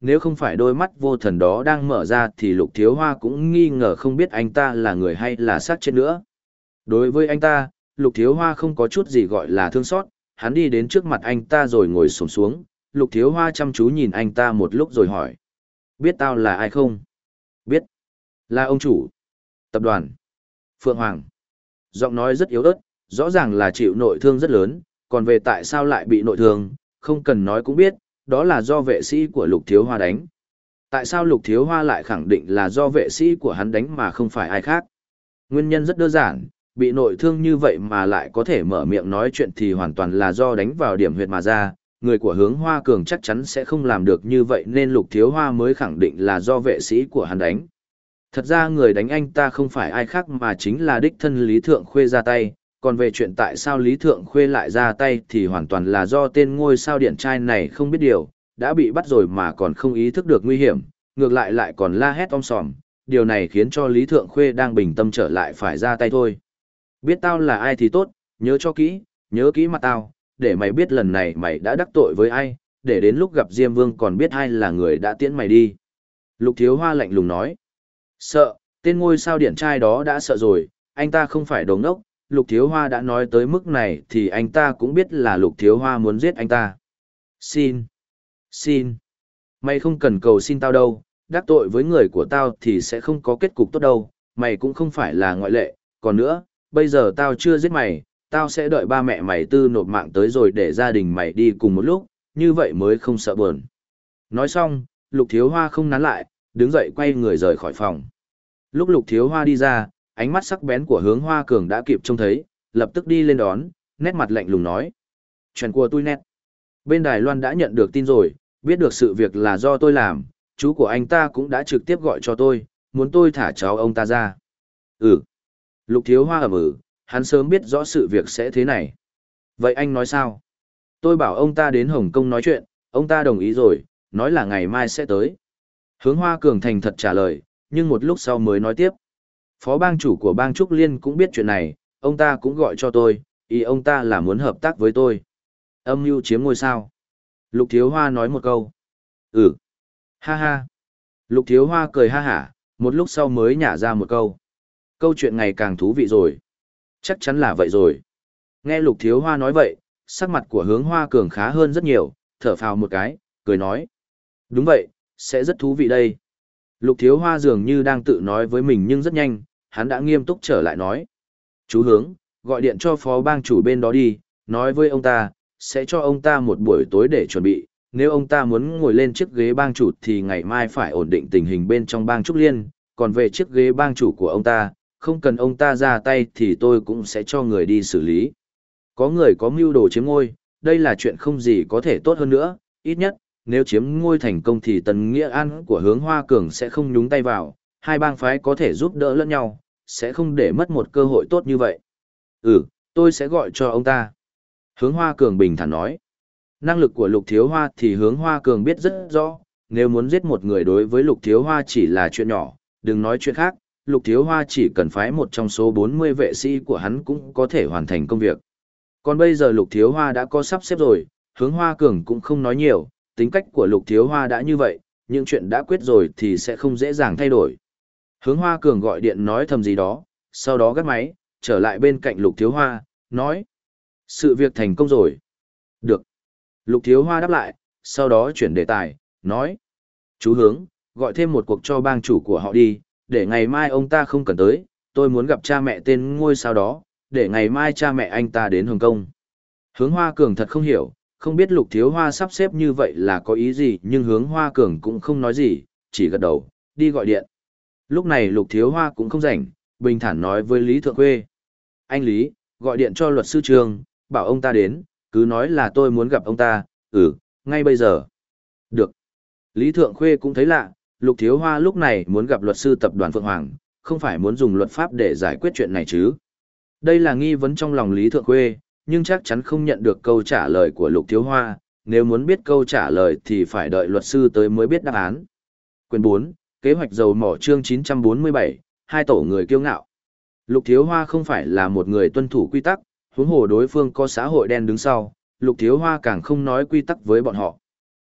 nếu không phải đôi mắt vô thần đó đang mở ra thì Lục Thiếu Hoa cũng nghi ngờ không biết anh ta là người hay là xác chết nữa. Đối với anh ta, Lục Thiếu Hoa không có chút gì gọi là thương xót, hắn đi đến trước mặt anh ta rồi ngồi xổm xuống, Lục Thiếu Hoa chăm chú nhìn anh ta một lúc rồi hỏi. Biết tao là ai không? Biết. Là ông chủ. Tập đoàn. Phượng Hoàng. Giọng nói rất yếu ớt, rõ ràng là chịu nội thương rất lớn, còn về tại sao lại bị nội thương, không cần nói cũng biết, đó là do vệ sĩ của Lục Thiếu Hoa đánh. Tại sao Lục Thiếu Hoa lại khẳng định là do vệ sĩ của hắn đánh mà không phải ai khác? Nguyên nhân rất đơn giản, bị nội thương như vậy mà lại có thể mở miệng nói chuyện thì hoàn toàn là do đánh vào điểm huyệt mà ra, người của Hướng Hoa Cường chắc chắn sẽ không làm được như vậy nên Lục Thiếu Hoa mới khẳng định là do vệ sĩ của hắn đánh. Thật ra người đánh anh ta không phải ai khác mà chính là đích thân Lý Thượng Khuê ra tay, còn về chuyện tại sao Lý Thượng Khuê lại ra tay thì hoàn toàn là do tên ngôi sao điện trai này không biết điều, đã bị bắt rồi mà còn không ý thức được nguy hiểm, ngược lại lại còn la hét om sòm, điều này khiến cho Lý Thượng Khuê đang bình tâm trở lại phải ra tay thôi. Biết tao là ai thì tốt, nhớ cho kỹ, nhớ kỹ mặt tao, để mày biết lần này mày đã đắc tội với ai, để đến lúc gặp Diêm Vương còn biết ai là người đã tiễn mày đi. Lục Thiếu Hoa lạnh lùng nói. Sợ, tên ngôi sao điển trai đó đã sợ rồi, anh ta không phải đồ ngốc, Lục Thiếu Hoa đã nói tới mức này thì anh ta cũng biết là Lục Thiếu Hoa muốn giết anh ta. Xin, xin, mày không cần cầu xin tao đâu, đắc tội với người của tao thì sẽ không có kết cục tốt đâu, mày cũng không phải là ngoại lệ, còn nữa, bây giờ tao chưa giết mày, tao sẽ đợi ba mẹ mày tư nộp mạng tới rồi để gia đình mày đi cùng một lúc, như vậy mới không sợ buồn. Nói xong, Lục Thiếu Hoa không nán lại, đứng dậy quay người rời khỏi phòng. Lúc Lục Thiếu Hoa đi ra, ánh mắt sắc bén của Hướng Hoa Cường đã kịp trông thấy, lập tức đi lên đón, nét mặt lạnh lùng nói. Chuyện của tôi nét. Bên Đài Loan đã nhận được tin rồi, biết được sự việc là do tôi làm, chú của anh ta cũng đã trực tiếp gọi cho tôi, muốn tôi thả cháu ông ta ra. Ừ. Lục Thiếu Hoa ẩm ừ, hắn sớm biết rõ sự việc sẽ thế này. Vậy anh nói sao? Tôi bảo ông ta đến Hồng Kông nói chuyện, ông ta đồng ý rồi, nói là ngày mai sẽ tới. Hướng Hoa Cường thành thật trả lời, nhưng một lúc sau mới nói tiếp. Phó bang chủ của bang Trúc Liên cũng biết chuyện này, ông ta cũng gọi cho tôi, ý ông ta là muốn hợp tác với tôi. Âm mưu chiếm ngôi sao. Lục Thiếu Hoa nói một câu. Ừ. Ha ha. Lục Thiếu Hoa cười ha hả, một lúc sau mới nhả ra một câu. Câu chuyện ngày càng thú vị rồi. Chắc chắn là vậy rồi. Nghe Lục Thiếu Hoa nói vậy, sắc mặt của Hướng Hoa Cường khá hơn rất nhiều, thở phào một cái, cười nói. Đúng vậy, sẽ rất thú vị đây. Lục Thiếu Hoa dường như đang tự nói với mình nhưng rất nhanh, hắn đã nghiêm túc trở lại nói. Chú Hướng, gọi điện cho phó bang chủ bên đó đi, nói với ông ta, sẽ cho ông ta một buổi tối để chuẩn bị. Nếu ông ta muốn ngồi lên chiếc ghế bang chủ thì ngày mai phải ổn định tình hình bên trong bang Trúc Liên, còn về chiếc ghế bang chủ của ông ta, không cần ông ta ra tay thì tôi cũng sẽ cho người đi xử lý. Có người có mưu đồ chiếm ngôi, đây là chuyện không gì có thể tốt hơn nữa, ít nhất, nếu chiếm ngôi thành công thì Tần Nghĩa An của Hướng Hoa Cường sẽ không nhúng tay vào, hai bang phái có thể giúp đỡ lẫn nhau, sẽ không để mất một cơ hội tốt như vậy. Ừ, tôi sẽ gọi cho ông ta. Hướng Hoa Cường bình thản nói. Năng lực của Lục Thiếu Hoa thì Hướng Hoa Cường biết rất rõ, nếu muốn giết một người đối với Lục Thiếu Hoa chỉ là chuyện nhỏ, đừng nói chuyện khác, Lục Thiếu Hoa chỉ cần phái một trong số bốn mươi vệ sĩ của hắn cũng có thể hoàn thành công việc. Còn bây giờ Lục Thiếu Hoa đã có sắp xếp rồi, Hướng Hoa Cường cũng không nói nhiều, tính cách của Lục Thiếu Hoa đã như vậy, những chuyện đã quyết rồi thì sẽ không dễ dàng thay đổi. Hướng Hoa Cường gọi điện nói thầm gì đó, sau đó gắt máy, trở lại bên cạnh Lục Thiếu Hoa, nói. Sự việc thành công rồi. Được. Lục Thiếu Hoa đáp lại, sau đó chuyển đề tài, nói. Chú Hướng, gọi thêm một cuộc cho bang chủ của họ đi, để ngày mai ông ta không cần tới, tôi muốn gặp cha mẹ tên ngôi sao đó, để ngày mai cha mẹ anh ta đến Hồng Kông. Hướng Hoa Cường thật không hiểu, không biết Lục Thiếu Hoa sắp xếp như vậy là có ý gì nhưng Hướng Hoa Cường cũng không nói gì, chỉ gật đầu, đi gọi điện. Lúc này Lục Thiếu Hoa cũng không rảnh, bình thản nói với Lý Thượng Khuê. Anh Lý, gọi điện cho luật sư Trương, bảo ông ta đến, cứ nói là tôi muốn gặp ông ta, ừ, ngay bây giờ. Được. Lý Thượng Khuê cũng thấy lạ, Lục Thiếu Hoa lúc này muốn gặp luật sư tập đoàn Phượng Hoàng, không phải muốn dùng luật pháp để giải quyết chuyện này chứ. Đây là nghi vấn trong lòng Lý Thượng Khuê, nhưng chắc chắn không nhận được câu trả lời của Lục Thiếu Hoa, nếu muốn biết câu trả lời thì phải đợi luật sư tới mới biết đáp án. Quyền bốn, Kế hoạch dầu mỏ chương chín trăm bốn mươi bảy, hai tổ người kiêu ngạo. Lục Thiếu Hoa không phải là một người tuân thủ quy tắc, huống hồ đối phương có xã hội đen đứng sau, Lục Thiếu Hoa càng không nói quy tắc với bọn họ.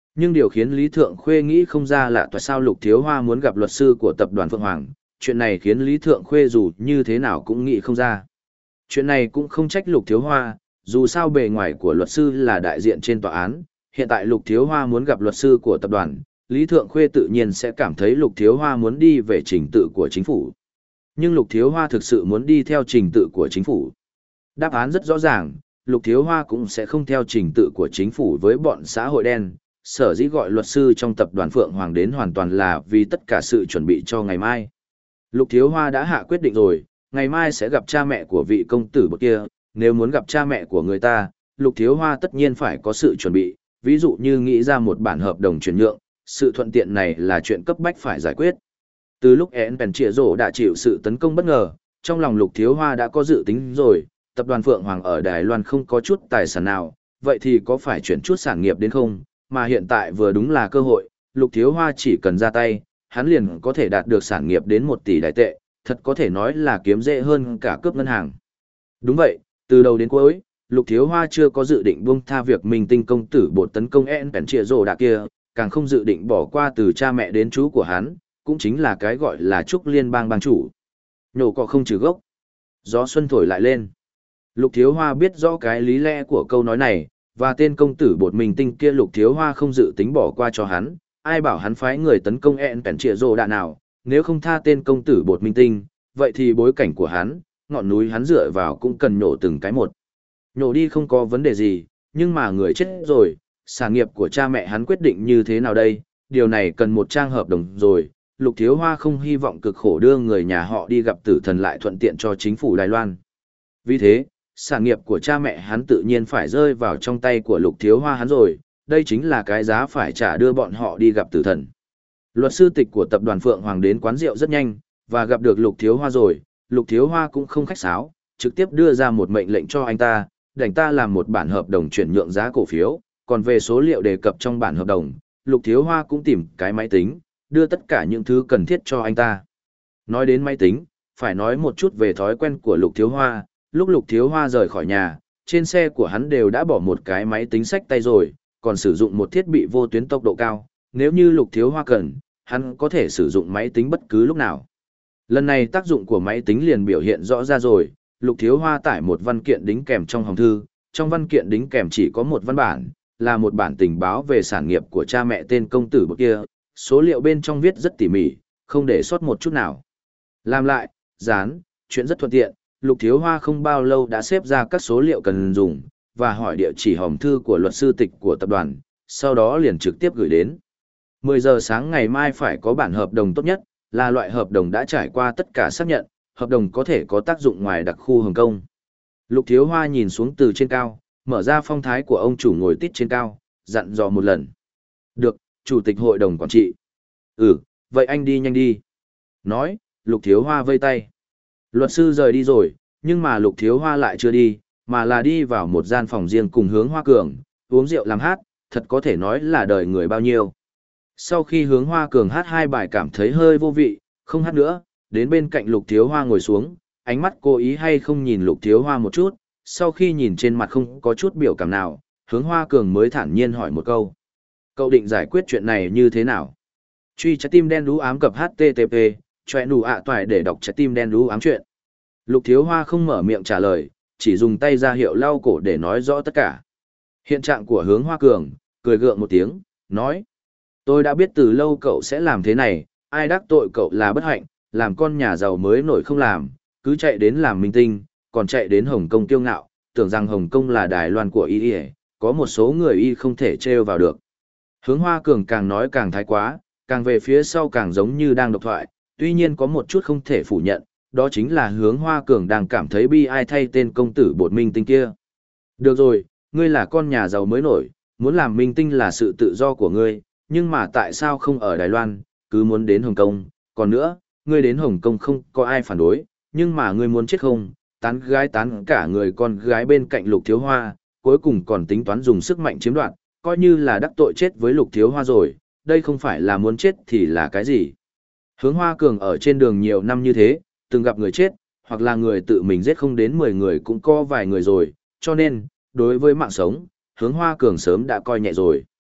Nhưng điều khiến Lý Thượng Khuê nghĩ không ra là tại sao Lục Thiếu Hoa muốn gặp luật sư của tập đoàn Phượng Hoàng, chuyện này khiến Lý Thượng Khuê dù như thế nào cũng nghĩ không ra. Chuyện này cũng không trách Lục Thiếu Hoa, dù sao bề ngoài của luật sư là đại diện trên tòa án, hiện tại Lục Thiếu Hoa muốn gặp luật sư của tập đoàn, Lý Thượng Khuê tự nhiên sẽ cảm thấy Lục Thiếu Hoa muốn đi về trình tự của chính phủ. Nhưng Lục Thiếu Hoa thực sự muốn đi theo trình tự của chính phủ. Đáp án rất rõ ràng, Lục Thiếu Hoa cũng sẽ không theo trình tự của chính phủ với bọn xã hội đen. Sở dĩ gọi luật sư trong tập đoàn Phượng Hoàng đến hoàn toàn là vì tất cả sự chuẩn bị cho ngày mai. Lục Thiếu Hoa đã hạ quyết định rồi, ngày mai sẽ gặp cha mẹ của vị công tử bậc kia, nếu muốn gặp cha mẹ của người ta, Lục Thiếu Hoa tất nhiên phải có sự chuẩn bị, ví dụ như nghĩ ra một bản hợp đồng chuyển nhượng, sự thuận tiện này là chuyện cấp bách phải giải quyết. Từ lúc én bèn trịa rổ đã chịu sự tấn công bất ngờ, trong lòng Lục Thiếu Hoa đã có dự tính rồi, tập đoàn Phượng Hoàng ở Đài Loan không có chút tài sản nào, vậy thì có phải chuyển chút sản nghiệp đến không? Mà hiện tại vừa đúng là cơ hội, Lục Thiếu Hoa chỉ cần ra tay, hắn liền có thể đạt được sản nghiệp đến một tỷ đại tệ, thật có thể nói là kiếm dễ hơn cả cướp ngân hàng. Đúng vậy, từ đầu đến cuối, Lục Thiếu Hoa chưa có dự định buông tha việc Minh Tinh công tử bột tấn công En Pèn Trịa Rồ Đạ kia, càng không dự định bỏ qua từ cha mẹ đến chú của hắn, cũng chính là cái gọi là Trúc Liên bang bang chủ. Nhổ cỏ không trừ gốc. Gió xuân thổi lại lên. Lục Thiếu Hoa biết rõ cái lý lẽ của câu nói này, và tên công tử bột Minh Tinh kia Lục Thiếu Hoa không dự tính bỏ qua cho hắn, ai bảo hắn phái người tấn công En Pèn Trịa Rồ Đạ nào, nếu không tha tên công tử bột Minh Tinh, vậy thì bối cảnh của hắn, ngọn núi hắn dựa vào cũng cần nhổ từng cái một. Nhổ đi không có vấn đề gì, nhưng mà người chết rồi, sản nghiệp của cha mẹ hắn quyết định như thế nào đây, điều này cần một trang hợp đồng rồi. Lục Thiếu Hoa không hy vọng cực khổ đưa người nhà họ đi gặp tử thần lại thuận tiện cho chính phủ Đài Loan. Vì thế, sản nghiệp của cha mẹ hắn tự nhiên phải rơi vào trong tay của Lục Thiếu Hoa hắn rồi, đây chính là cái giá phải trả đưa bọn họ đi gặp tử thần. Luật sư tịch của tập đoàn Phượng Hoàng đến quán rượu rất nhanh, và gặp được Lục Thiếu Hoa rồi, Lục Thiếu Hoa cũng không khách sáo, trực tiếp đưa ra một mệnh lệnh cho anh ta, đành ta làm một bản hợp đồng chuyển nhượng giá cổ phiếu, còn về số liệu đề cập trong bản hợp đồng, Lục Thiếu Hoa cũng tìm cái máy tính, đưa tất cả những thứ cần thiết cho anh ta. Nói đến máy tính, phải nói một chút về thói quen của Lục Thiếu Hoa, lúc Lục Thiếu Hoa rời khỏi nhà, trên xe của hắn đều đã bỏ một cái máy tính xách tay rồi, còn sử dụng một thiết bị vô tuyến tốc độ cao, nếu như Lục Thiếu Hoa cần, hắn có thể sử dụng máy tính bất cứ lúc nào. Lần này tác dụng của máy tính liền biểu hiện rõ ra rồi, Lục Thiếu Hoa tải một văn kiện đính kèm trong hòm thư, trong văn kiện đính kèm chỉ có một văn bản, là một bản tình báo về sản nghiệp của cha mẹ tên công tử bậc kia, số liệu bên trong viết rất tỉ mỉ, không để sót một chút nào. Làm lại, dán, chuyện rất thuận tiện, Lục Thiếu Hoa không bao lâu đã xếp ra các số liệu cần dùng, và hỏi địa chỉ hòm thư của luật sư tịch của tập đoàn, sau đó liền trực tiếp gửi đến. mười giờ sáng ngày mai phải có bản hợp đồng tốt nhất, là loại hợp đồng đã trải qua tất cả xác nhận, hợp đồng có thể có tác dụng ngoài đặc khu Hồng Kông. Lục Thiếu Hoa nhìn xuống từ trên cao, mở ra phong thái của ông chủ ngồi tít trên cao, dặn dò một lần. Được, Chủ tịch hội đồng quản trị. Ừ, vậy anh đi nhanh đi. Nói, Lục Thiếu Hoa vây tay. Luật sư rời đi rồi, nhưng mà Lục Thiếu Hoa lại chưa đi, mà là đi vào một gian phòng riêng cùng Hướng Hoa Cường, uống rượu làm hát, thật có thể nói là đời người bao nhiêu. Sau khi Hướng Hoa Cường hát hai bài cảm thấy hơi vô vị, không hát nữa, đến bên cạnh Lục Thiếu Hoa ngồi xuống, ánh mắt cố ý hay không nhìn Lục Thiếu Hoa một chút, sau khi nhìn trên mặt không có chút biểu cảm nào, Hướng Hoa Cường mới thản nhiên hỏi một câu. Cậu định giải quyết chuyện này như thế nào? Truy trái tim đen đú ám cập hát tê tê pê, choẹ nụ ạ toại để đọc trái tim đen đú ám chuyện. Lục Thiếu Hoa không mở miệng trả lời, chỉ dùng tay ra hiệu lau cổ để nói rõ tất cả. Hiện trạng của Hướng Hoa Cường, cười gượng một tiếng, nói. Tôi đã biết từ lâu cậu sẽ làm thế này, ai đắc tội cậu là bất hạnh, làm con nhà giàu mới nổi không làm, cứ chạy đến làm minh tinh, còn chạy đến Hồng Kông kiêu ngạo, tưởng rằng Hồng Kông là Đài Loan của y y, có một số người y không thể trêu vào được. Hướng Hoa Cường càng nói càng thái quá, càng về phía sau càng giống như đang độc thoại, tuy nhiên có một chút không thể phủ nhận, đó chính là Hướng Hoa Cường đang cảm thấy bi ai thay tên công tử bột minh tinh kia. Được rồi, ngươi là con nhà giàu mới nổi, muốn làm minh tinh là sự tự do của ngươi, nhưng mà tại sao không ở Đài Loan, cứ muốn đến Hồng Kông, còn nữa, ngươi đến Hồng Kông không có ai phản đối, nhưng mà ngươi muốn chết không, tán gái tán cả người con gái bên cạnh Lục Thiếu Hoa, cuối cùng còn tính toán dùng sức mạnh chiếm đoạt, coi như là đắc tội chết với Lục Thiếu Hoa rồi, đây không phải là muốn chết thì là cái gì. Hướng Hoa Cường ở trên đường nhiều năm như thế, từng gặp người chết, hoặc là người tự mình giết không đến mười người cũng có vài người rồi, cho nên, đối với mạng sống, Hướng Hoa Cường sớm đã coi nhẹ rồi.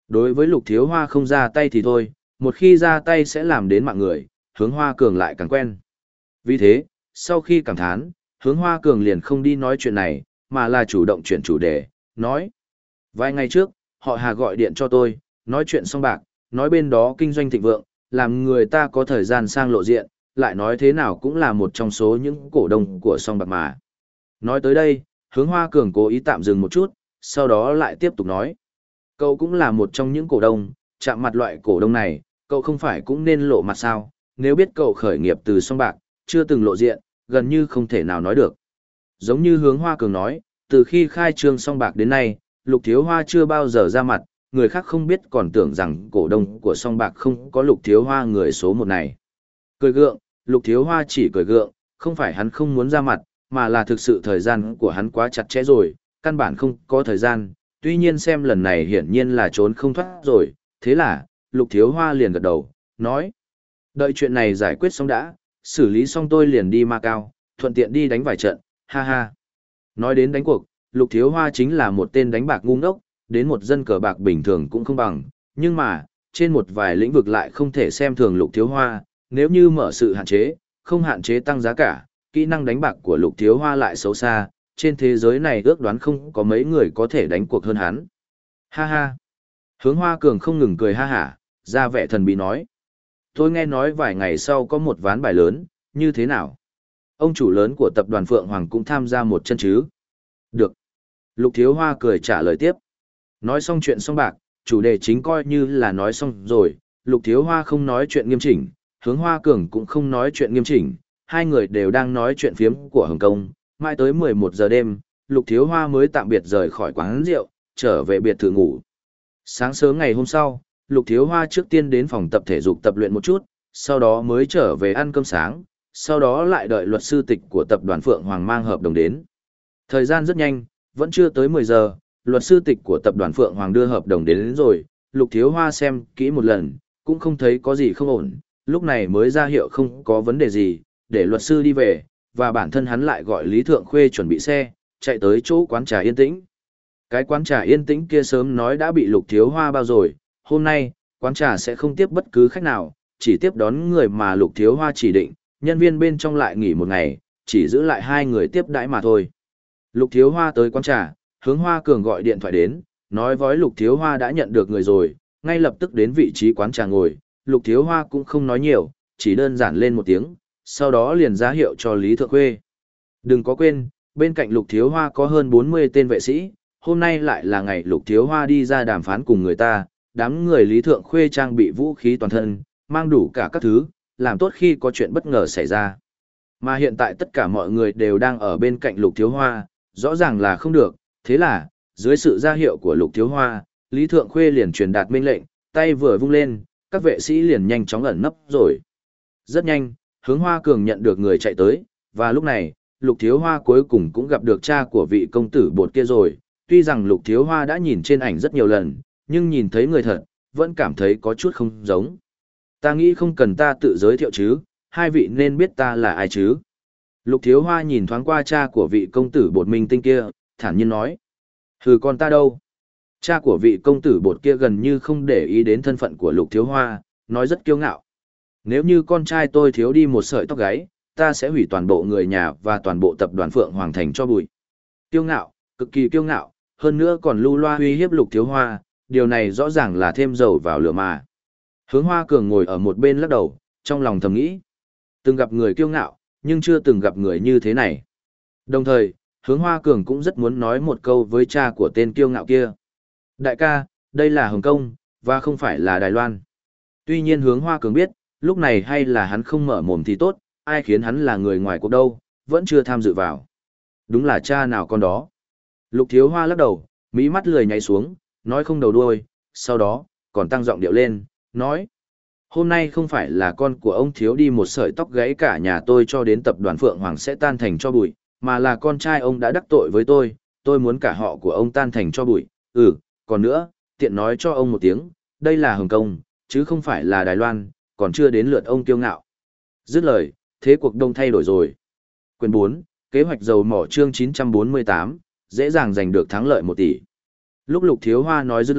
Đối với Lục Thiếu Hoa không ra tay thì thôi, một khi ra tay sẽ làm đến mạng người, Hướng Hoa Cường lại càng quen. Vì thế, sau khi cảm thán, Hướng Hoa Cường liền không đi nói chuyện này, mà là chủ động chuyển chủ đề, nói. Vài ngày trước, họ Hà gọi điện cho tôi, nói chuyện xong bạc, nói bên đó kinh doanh thịnh vượng, làm người ta có thời gian sang lộ diện, lại nói thế nào cũng là một trong số những cổ đông của song bạc mà. Nói tới đây, Hướng Hoa Cường cố ý tạm dừng một chút, sau đó lại tiếp tục nói. Cậu cũng là một trong những cổ đông, chạm mặt loại cổ đông này, cậu không phải cũng nên lộ mặt sao, nếu biết cậu khởi nghiệp từ song bạc, chưa từng lộ diện, gần như không thể nào nói được. Giống như Hướng Hoa Cường nói, từ khi khai trương song bạc đến nay, Lục Thiếu Hoa chưa bao giờ ra mặt, người khác không biết còn tưởng rằng cổ đông của song bạc không có Lục Thiếu Hoa người số một này. Cười gượng, Lục Thiếu Hoa chỉ cười gượng, không phải hắn không muốn ra mặt, mà là thực sự thời gian của hắn quá chặt chẽ rồi, căn bản không có thời gian, tuy nhiên xem lần này hiển nhiên là trốn không thoát rồi, thế là, Lục Thiếu Hoa liền gật đầu, nói. Đợi chuyện này giải quyết xong đã, xử lý xong tôi liền đi Macau, thuận tiện đi đánh vài trận, ha ha. Nói đến đánh cuộc, Lục Thiếu Hoa chính là một tên đánh bạc ngu ngốc, đến một dân cờ bạc bình thường cũng không bằng, nhưng mà, trên một vài lĩnh vực lại không thể xem thường Lục Thiếu Hoa, nếu như mở sự hạn chế, không hạn chế tăng giá cả, kỹ năng đánh bạc của Lục Thiếu Hoa lại xấu xa, trên thế giới này ước đoán không có mấy người có thể đánh cuộc hơn hắn. Ha ha. Hướng Hoa Cường không ngừng cười ha hả, ra vẻ thần bí nói. Tôi nghe nói vài ngày sau có một ván bài lớn, như thế nào? Ông chủ lớn của tập đoàn Phượng Hoàng cũng tham gia một chân chứ? Được. Lục Thiếu Hoa cười trả lời tiếp. Nói xong chuyện xong bạc, chủ đề chính coi như là nói xong rồi, Lục Thiếu Hoa không nói chuyện nghiêm chỉnh, Hướng Hoa Cường cũng không nói chuyện nghiêm chỉnh, hai người đều đang nói chuyện phiếm của Hồng Kông, mãi tới mười một giờ đêm, Lục Thiếu Hoa mới tạm biệt rời khỏi quán rượu, trở về biệt thự ngủ. Sáng sớm ngày hôm sau, Lục Thiếu Hoa trước tiên đến phòng tập thể dục tập luyện một chút, sau đó mới trở về ăn cơm sáng, sau đó lại đợi luật sư tịch của tập đoàn Phượng Hoàng mang hợp đồng đến. Thời gian rất nhanh, vẫn chưa tới mười giờ, luật sư tịch của tập đoàn Phượng Hoàng đưa hợp đồng đến, đến rồi, Lục Thiếu Hoa xem kỹ một lần, cũng không thấy có gì không ổn, lúc này mới ra hiệu không có vấn đề gì, để luật sư đi về, và bản thân hắn lại gọi Lý Thượng Khuê chuẩn bị xe, chạy tới chỗ quán trà yên tĩnh. Cái quán trà yên tĩnh kia sớm nói đã bị Lục Thiếu Hoa bao rồi, hôm nay, quán trà sẽ không tiếp bất cứ khách nào, chỉ tiếp đón người mà Lục Thiếu Hoa chỉ định, nhân viên bên trong lại nghỉ một ngày, chỉ giữ lại hai người tiếp đãi mà thôi. Lục Thiếu Hoa tới quán trà, Hướng Hoa Cường gọi điện thoại đến, nói với Lục Thiếu Hoa đã nhận được người rồi, ngay lập tức đến vị trí quán trà ngồi, Lục Thiếu Hoa cũng không nói nhiều, chỉ đơn giản lên một tiếng, sau đó liền ra hiệu cho Lý Thượng Khuê. Đừng có quên, bên cạnh Lục Thiếu Hoa có hơn bốn mươi tên vệ sĩ, hôm nay lại là ngày Lục Thiếu Hoa đi ra đàm phán cùng người ta, đám người Lý Thượng Khuê trang bị vũ khí toàn thân, mang đủ cả các thứ, làm tốt khi có chuyện bất ngờ xảy ra. Mà hiện tại tất cả mọi người đều đang ở bên cạnh Lục Thiếu Hoa, rõ ràng là không được, thế là, dưới sự ra hiệu của Lục Thiếu Hoa, Lý Thượng Khuê liền truyền đạt mệnh lệnh, tay vừa vung lên, các vệ sĩ liền nhanh chóng ẩn nấp rồi. Rất nhanh, Hướng Hoa Cường nhận được người chạy tới, và lúc này, Lục Thiếu Hoa cuối cùng cũng gặp được cha của vị công tử bột kia rồi, tuy rằng Lục Thiếu Hoa đã nhìn trên ảnh rất nhiều lần, nhưng nhìn thấy người thật, vẫn cảm thấy có chút không giống. Ta nghĩ không cần ta tự giới thiệu chứ, hai vị nên biết ta là ai chứ. Lục Thiếu Hoa nhìn thoáng qua cha của vị công tử bột minh tinh kia, thản nhiên nói. Hừ, con ta đâu? Cha của vị công tử bột kia gần như không để ý đến thân phận của Lục Thiếu Hoa, nói rất kiêu ngạo. Nếu như con trai tôi thiếu đi một sợi tóc gáy, ta sẽ hủy toàn bộ người nhà và toàn bộ tập đoàn Phượng Hoàng Thành cho bụi. Kiêu ngạo, cực kỳ kiêu ngạo, hơn nữa còn lưu loa uy hiếp Lục Thiếu Hoa, điều này rõ ràng là thêm dầu vào lửa mà. Hướng Hoa Cường ngồi ở một bên lắc đầu, trong lòng thầm nghĩ. Từng gặp người kiêu ngạo, nhưng chưa từng gặp người như thế này. Đồng thời, Hướng Hoa Cường cũng rất muốn nói một câu với cha của tên kiêu ngạo kia. Đại ca, đây là Hồng Kông, và không phải là Đài Loan. Tuy nhiên Hướng Hoa Cường biết, lúc này hay là hắn không mở mồm thì tốt, ai khiến hắn là người ngoài cuộc đâu, vẫn chưa tham dự vào. Đúng là cha nào con đó. Lục Thiếu Hoa lắc đầu, mỹ mắt lười nháy xuống, nói không đầu đuôi, sau đó, còn tăng giọng điệu lên, nói. Hôm nay không phải là con của ông thiếu đi một sợi tóc gãy cả nhà tôi cho đến tập đoàn Phượng Hoàng sẽ tan thành cho bụi, mà là con trai ông đã đắc tội với tôi, tôi muốn cả họ của ông tan thành cho bụi. Ừ, còn nữa, tiện nói cho ông một tiếng, đây là Hồng Kông, chứ không phải là Đài Loan, còn chưa đến lượt ông kiêu ngạo. Dứt lời, thế cuộc đông thay đổi rồi. Quyền bốn, kế hoạch dầu mỏ chương chín trăm bốn mươi tám, dễ dàng giành được thắng lợi một tỷ. Lúc Lục Thiếu Hoa nói dứt lời,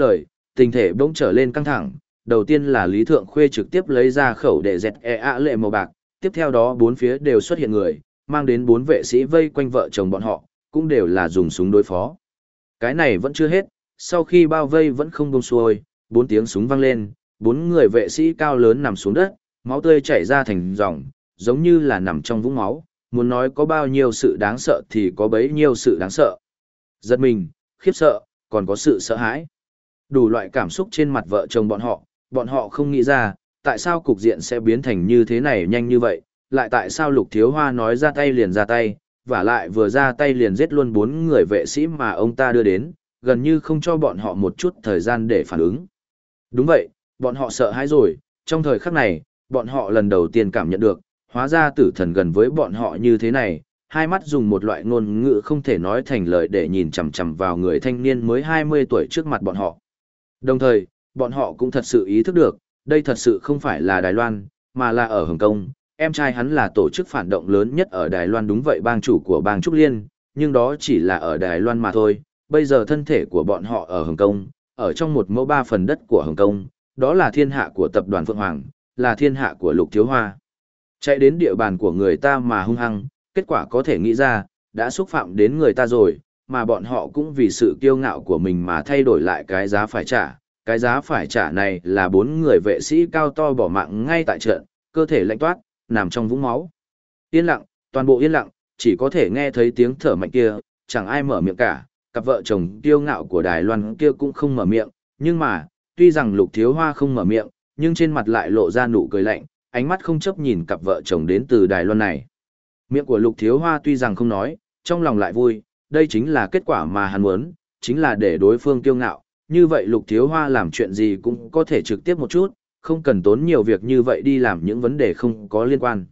tình thể bỗng trở lên căng thẳng, đầu tiên là Lý Thượng Khuê trực tiếp lấy ra khẩu đệ dẹt e ạ lệ màu bạc, tiếp theo đó bốn phía đều xuất hiện người, mang đến bốn vệ sĩ vây quanh vợ chồng bọn họ, cũng đều là dùng súng đối phó. Cái này vẫn chưa hết, sau khi bao vây vẫn không buông xuôi, bốn tiếng súng vang lên, bốn người vệ sĩ cao lớn nằm xuống đất, máu tươi chảy ra thành dòng, giống như là nằm trong vũng máu, muốn nói có bao nhiêu sự đáng sợ thì có bấy nhiêu sự đáng sợ. Giật mình, khiếp sợ, còn có sự sợ hãi. Đủ loại cảm xúc trên mặt vợ chồng bọn họ, bọn họ không nghĩ ra, tại sao cục diện sẽ biến thành như thế này nhanh như vậy, lại tại sao Lục Thiếu Hoa nói ra tay liền ra tay, và lại vừa ra tay liền giết luôn bốn người vệ sĩ mà ông ta đưa đến, gần như không cho bọn họ một chút thời gian để phản ứng. Đúng vậy, bọn họ sợ hãi rồi, trong thời khắc này, bọn họ lần đầu tiên cảm nhận được, hóa ra tử thần gần với bọn họ như thế này, hai mắt dùng một loại ngôn ngữ không thể nói thành lời để nhìn chằm chằm vào người thanh niên mới hai mươi tuổi trước mặt bọn họ. Đồng thời, bọn họ cũng thật sự ý thức được, đây thật sự không phải là Đài Loan, mà là ở Hồng Kông. Em trai hắn là tổ chức phản động lớn nhất ở Đài Loan, đúng vậy, bang chủ của bang Trúc Liên, nhưng đó chỉ là ở Đài Loan mà thôi. Bây giờ thân thể của bọn họ ở Hồng Kông, ở trong một mẫu ba phần đất của Hồng Kông, đó là thiên hạ của tập đoàn Phượng Hoàng, là thiên hạ của Lục Thiếu Hoa. Chạy đến địa bàn của người ta mà hung hăng, kết quả có thể nghĩ ra, đã xúc phạm đến người ta rồi, mà bọn họ cũng vì sự kiêu ngạo của mình mà thay đổi lại cái giá phải trả. Cái giá phải trả này là bốn người vệ sĩ cao to bỏ mạng ngay tại trận, cơ thể lạnh toát, nằm trong vũng máu. Yên lặng, toàn bộ yên lặng, chỉ có thể nghe thấy tiếng thở mạnh kia, chẳng ai mở miệng cả, cặp vợ chồng kiêu ngạo của Đài Loan kia cũng không mở miệng, nhưng mà, tuy rằng Lục Thiếu Hoa không mở miệng, nhưng trên mặt lại lộ ra nụ cười lạnh, ánh mắt không chấp nhìn cặp vợ chồng đến từ Đài Loan này. Miệng của Lục Thiếu Hoa tuy rằng không nói, trong lòng lại vui, đây chính là kết quả mà hắn muốn, chính là để đối phương kiêu ngạo, như vậy Lục Thiếu Hoa làm chuyện gì cũng có thể trực tiếp một chút, không cần tốn nhiều việc như vậy đi làm những vấn đề không có liên quan.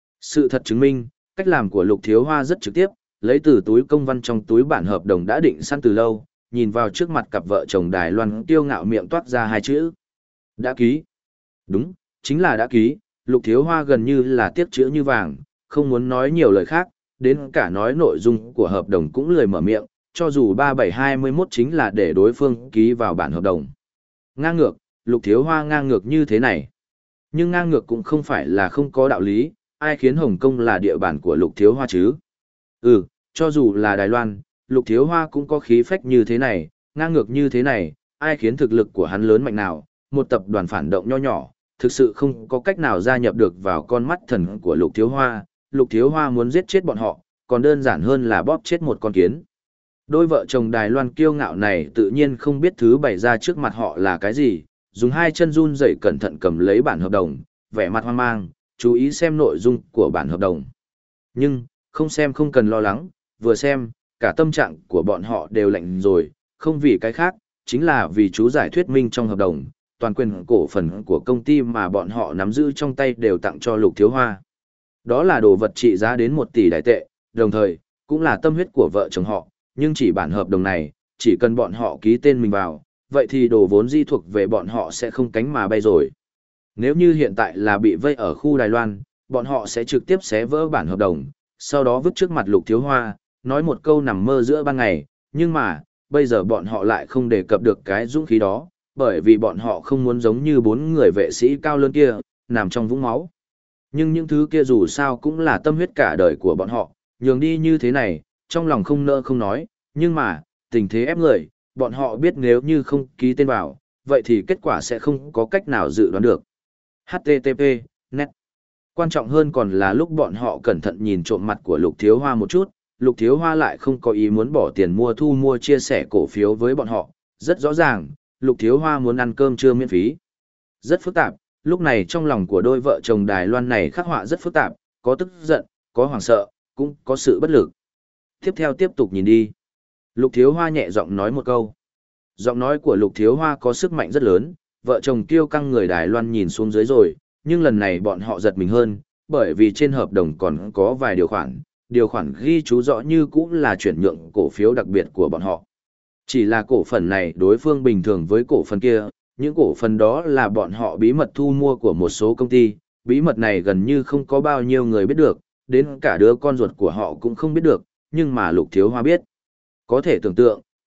Sự thật chứng minh, cách làm của Lục Thiếu Hoa rất trực tiếp, lấy từ túi công văn trong túi bản hợp đồng đã định sẵn từ lâu, nhìn vào trước mặt cặp vợ chồng Đài Loan kiêu ngạo miệng toát ra hai chữ. Đã ký. Đúng, chính là đã ký, Lục Thiếu Hoa gần như là tiếc chữ như vàng, không muốn nói nhiều lời khác, đến cả nói nội dung của hợp đồng cũng lười mở miệng, cho dù ba bảy hai mốt chính là để đối phương ký vào bản hợp đồng. Ngang ngược, Lục Thiếu Hoa ngang ngược như thế này. Nhưng ngang ngược cũng không phải là không có đạo lý, ai khiến Hồng Kông là địa bàn của Lục Thiếu Hoa chứ? Ừ, cho dù là Đài Loan, Lục Thiếu Hoa cũng có khí phách như thế này, ngang ngược như thế này, ai khiến thực lực của hắn lớn mạnh nào, một tập đoàn phản động nho nhỏ, thực sự không có cách nào gia nhập được vào con mắt thần của Lục Thiếu Hoa, Lục Thiếu Hoa muốn giết chết bọn họ, còn đơn giản hơn là bóp chết một con kiến. Đôi vợ chồng Đài Loan kiêu ngạo này tự nhiên không biết thứ bày ra trước mặt họ là cái gì, dùng hai chân run rẩy cẩn thận cầm lấy bản hợp đồng, vẻ mặt hoang mang, chú ý xem nội dung của bản hợp đồng. Nhưng, không xem không cần lo lắng, vừa xem, cả tâm trạng của bọn họ đều lạnh rồi, không vì cái khác, chính là vì chú giải thuyết minh trong hợp đồng, toàn quyền cổ phần của công ty mà bọn họ nắm giữ trong tay đều tặng cho Lục Thiếu Hoa. Đó là đồ vật trị giá đến một tỷ đại tệ, đồng thời, cũng là tâm huyết của vợ chồng họ, nhưng chỉ bản hợp đồng này, chỉ cần bọn họ ký tên mình vào, vậy thì đồ vốn di thuộc về bọn họ sẽ không cánh mà bay rồi. Nếu như hiện tại là bị vây ở khu Đài Loan, bọn họ sẽ trực tiếp xé vỡ bản hợp đồng, sau đó vứt trước mặt Lục Thiếu Hoa, nói một câu nằm mơ giữa ban ngày, nhưng mà, bây giờ bọn họ lại không đề cập được cái dũng khí đó, bởi vì bọn họ không muốn giống như bốn người vệ sĩ cao lớn kia, nằm trong vũng máu. Nhưng những thứ kia dù sao cũng là tâm huyết cả đời của bọn họ, nhường đi như thế này, trong lòng không nỡ không nói, nhưng mà, tình thế ép người, bọn họ biết nếu như không ký tên vào, vậy thì kết quả sẽ không có cách nào dự đoán được. hát tê tê pê, net. Quan trọng hơn còn là lúc bọn họ cẩn thận nhìn trộm mặt của Lục Thiếu Hoa một chút, Lục Thiếu Hoa lại không có ý muốn bỏ tiền mua thu mua chia sẻ cổ phiếu với bọn họ, rất rõ ràng, Lục Thiếu Hoa muốn ăn cơm trưa miễn phí. Rất phức tạp, lúc này trong lòng của đôi vợ chồng Đài Loan này khắc họa rất phức tạp, có tức giận, có hoảng sợ, cũng có sự bất lực. Tiếp theo tiếp tục nhìn đi. Lục Thiếu Hoa nhẹ giọng nói một câu. Giọng nói của Lục Thiếu Hoa có sức mạnh rất lớn, vợ chồng kiêu căng người Đài Loan nhìn xuống dưới rồi, nhưng lần này bọn họ giật mình hơn, bởi vì trên hợp đồng còn có vài điều khoản, điều khoản ghi chú rõ như cũng là chuyển nhượng cổ phiếu đặc biệt của bọn họ. Chỉ là cổ phần này đối phương bình thường với cổ phần kia, những cổ phần đó là bọn họ bí mật thu mua của một số công ty, bí mật này gần như không có bao nhiêu người biết được, đến cả đứa con ruột của họ cũng không biết được, nhưng mà Lục Thiếu Hoa biết. Có thể tưởng tượng,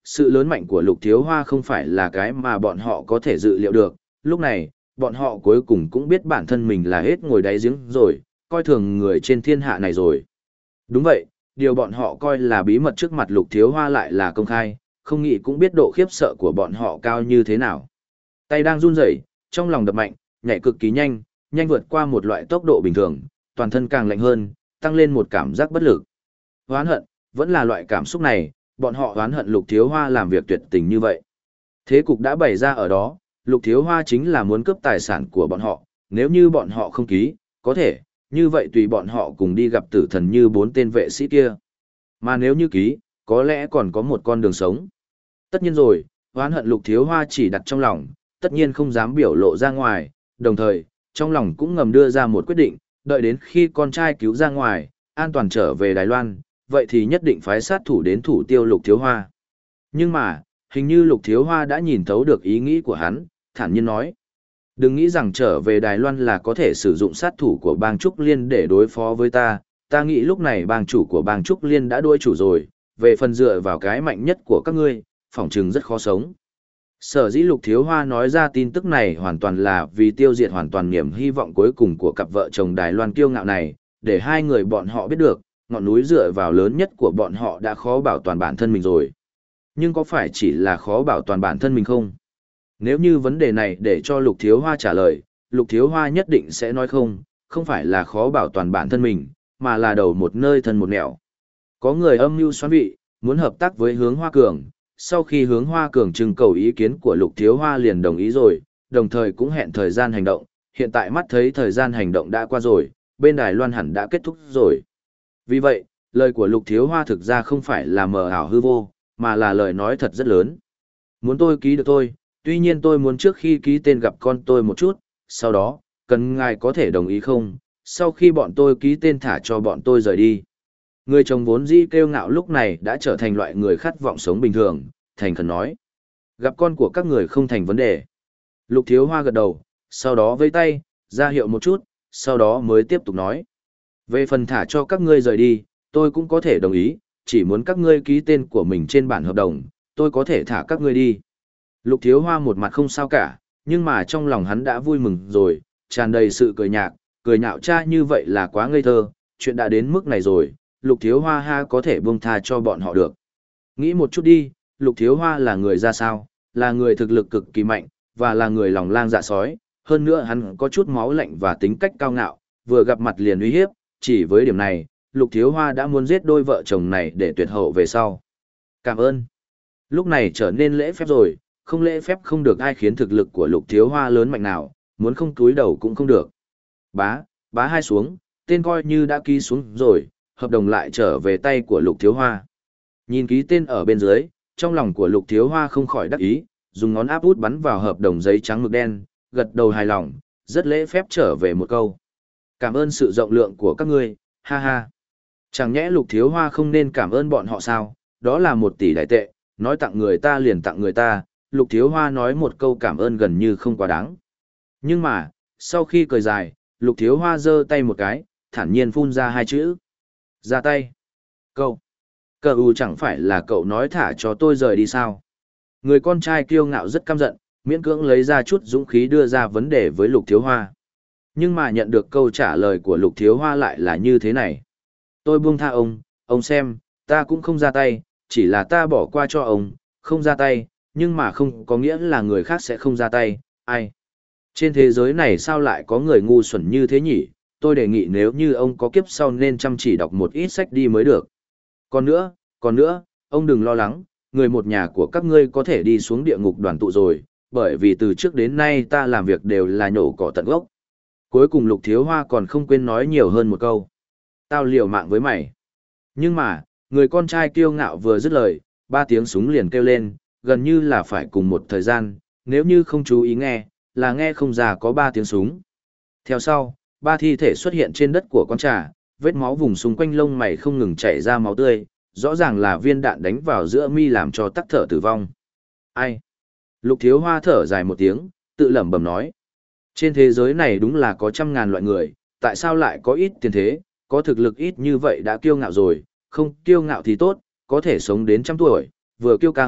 sự lớn mạnh của Lục Thiếu Hoa không phải là cái mà bọn họ có thể dự liệu được, lúc này, bọn họ cuối cùng cũng biết bản thân mình là hết ngồi đáy giếng rồi, coi thường người trên thiên hạ này rồi. Đúng vậy, điều bọn họ coi là bí mật trước mặt Lục Thiếu Hoa lại là công khai, không nghĩ cũng biết độ khiếp sợ của bọn họ cao như thế nào. Tay đang run rẩy, trong lòng đập mạnh, nhảy cực kỳ nhanh, nhanh vượt qua một loại tốc độ bình thường, toàn thân càng lạnh hơn, tăng lên một cảm giác bất lực. Hoán hận, vẫn là loại cảm xúc này, bọn họ oán hận Lục Thiếu Hoa làm việc tuyệt tình như vậy. Thế cục đã bày ra ở đó, Lục Thiếu Hoa chính là muốn cướp tài sản của bọn họ, nếu như bọn họ không ký, có thể, như vậy tùy bọn họ cùng đi gặp tử thần như bốn tên vệ sĩ kia. Mà nếu như ký, có lẽ còn có một con đường sống. Tất nhiên rồi, oán hận Lục Thiếu Hoa chỉ đặt trong lòng, tất nhiên không dám biểu lộ ra ngoài, đồng thời, trong lòng cũng ngầm đưa ra một quyết định, đợi đến khi con trai cứu ra ngoài, an toàn trở về Đài Loan, vậy thì nhất định phái sát thủ đến thủ tiêu Lục Thiếu Hoa. Nhưng mà, hình như Lục Thiếu Hoa đã nhìn thấu được ý nghĩ của hắn, thản nhiên nói. Đừng nghĩ rằng trở về Đài Loan là có thể sử dụng sát thủ của bang Trúc Liên để đối phó với ta, ta nghĩ lúc này bang chủ của bang Trúc Liên đã đuôi chủ rồi, về phần dựa vào cái mạnh nhất của các ngươi, phỏng chừng rất khó sống. Sở dĩ Lục Thiếu Hoa nói ra tin tức này hoàn toàn là vì tiêu diệt hoàn toàn niềm hy vọng cuối cùng của cặp vợ chồng Đài Loan kiêu ngạo này, để hai người bọn họ biết được, ngọn núi dựa vào lớn nhất của bọn họ đã khó bảo toàn bản thân mình rồi. Nhưng có phải chỉ là khó bảo toàn bản thân mình không? Nếu như vấn đề này để cho Lục Thiếu Hoa trả lời, Lục Thiếu Hoa nhất định sẽ nói không, không phải là khó bảo toàn bản thân mình, mà là đầu một nơi thân một nẻo. Có người âm mưu xoắn vị, muốn hợp tác với Hướng Hoa Cường, sau khi Hướng Hoa Cường trưng cầu ý kiến của Lục Thiếu Hoa liền đồng ý rồi, đồng thời cũng hẹn thời gian hành động, hiện tại mắt thấy thời gian hành động đã qua rồi, bên Đài Loan hẳn đã kết thúc rồi. Vì vậy, lời của Lục Thiếu Hoa thực ra không phải là mờ ảo hư vô, mà là lời nói thật rất lớn. Muốn tôi ký được tôi, tuy nhiên tôi muốn trước khi ký tên gặp con tôi một chút, sau đó, cần ngài có thể đồng ý không, sau khi bọn tôi ký tên thả cho bọn tôi rời đi. Người chồng vốn dĩ kiêu ngạo lúc này đã trở thành loại người khát vọng sống bình thường, thành khẩn nói. Gặp con của các người không thành vấn đề. Lục Thiếu Hoa gật đầu, sau đó vẫy tay, ra hiệu một chút, sau đó mới tiếp tục nói. Về phần thả cho các ngươi rời đi, tôi cũng có thể đồng ý, chỉ muốn các ngươi ký tên của mình trên bản hợp đồng, tôi có thể thả các ngươi đi. Lục Thiếu Hoa một mặt không sao cả, nhưng mà trong lòng hắn đã vui mừng rồi, tràn đầy sự cười nhạc, cười nhạo cha như vậy là quá ngây thơ, chuyện đã đến mức này rồi, Lục Thiếu Hoa ha có thể buông tha cho bọn họ được. Nghĩ một chút đi, Lục Thiếu Hoa là người ra sao, là người thực lực cực kỳ mạnh, và là người lòng lang dạ sói, hơn nữa hắn có chút máu lạnh và tính cách cao ngạo, vừa gặp mặt liền uy hiếp, chỉ với điểm này, Lục Thiếu Hoa đã muốn giết đôi vợ chồng này để tuyệt hậu về sau. Cảm ơn. Lúc này trở nên lễ phép rồi, không lễ phép không được ai khiến thực lực của Lục Thiếu Hoa lớn mạnh nào, muốn không túi đầu cũng không được. Bá, bá hai xuống, tên coi như đã ký xuống rồi, hợp đồng lại trở về tay của Lục Thiếu Hoa. Nhìn ký tên ở bên dưới, trong lòng của Lục Thiếu Hoa không khỏi đắc ý, dùng ngón áp út bắn vào hợp đồng giấy trắng mực đen, gật đầu hài lòng, rất lễ phép trở về một câu. Cảm ơn sự rộng lượng của các ngươi, ha ha. Chẳng nhẽ Lục Thiếu Hoa không nên cảm ơn bọn họ sao, đó là một tỷ đại tệ, nói tặng người ta liền tặng người ta, Lục Thiếu Hoa nói một câu cảm ơn gần như không quá đáng. Nhưng mà, sau khi cười dài, Lục Thiếu Hoa giơ tay một cái, thản nhiên phun ra hai chữ. Ra tay. Cậu. Cờ u chẳng phải là cậu nói thả cho tôi rời đi sao? Người con trai kiêu ngạo rất căm giận, miễn cưỡng lấy ra chút dũng khí đưa ra vấn đề với Lục Thiếu Hoa. Nhưng mà nhận được câu trả lời của Lục Thiếu Hoa lại là như thế này. Tôi buông tha ông, ông xem, ta cũng không ra tay, chỉ là ta bỏ qua cho ông, không ra tay, nhưng mà không có nghĩa là người khác sẽ không ra tay, ai? Trên thế giới này sao lại có người ngu xuẩn như thế nhỉ? Tôi đề nghị nếu như ông có kiếp sau nên chăm chỉ đọc một ít sách đi mới được. Còn nữa, còn nữa, ông đừng lo lắng, người một nhà của các ngươi có thể đi xuống địa ngục đoàn tụ rồi, bởi vì từ trước đến nay ta làm việc đều là nhổ cỏ tận gốc. Cuối cùng Lục Thiếu Hoa còn không quên nói nhiều hơn một câu. Tao liều mạng với mày. Nhưng mà, người con trai kiêu ngạo vừa dứt lời, ba tiếng súng liền kêu lên, gần như là phải cùng một thời gian, nếu như không chú ý nghe, là nghe không ra có ba tiếng súng. Theo sau, ba thi thể xuất hiện trên đất của con trà, vết máu vùng xung quanh lông mày không ngừng chảy ra máu tươi, rõ ràng là viên đạn đánh vào giữa mi làm cho tắc thở tử vong. Ai? Lục Thiếu Hoa thở dài một tiếng, tự lẩm bẩm nói. Trên thế giới này đúng là có trăm ngàn loại người, tại sao lại có ít tiền thế, có thực lực ít như vậy đã kiêu ngạo rồi, không kiêu ngạo thì tốt, có thể sống đến trăm tuổi, vừa kiêu căng,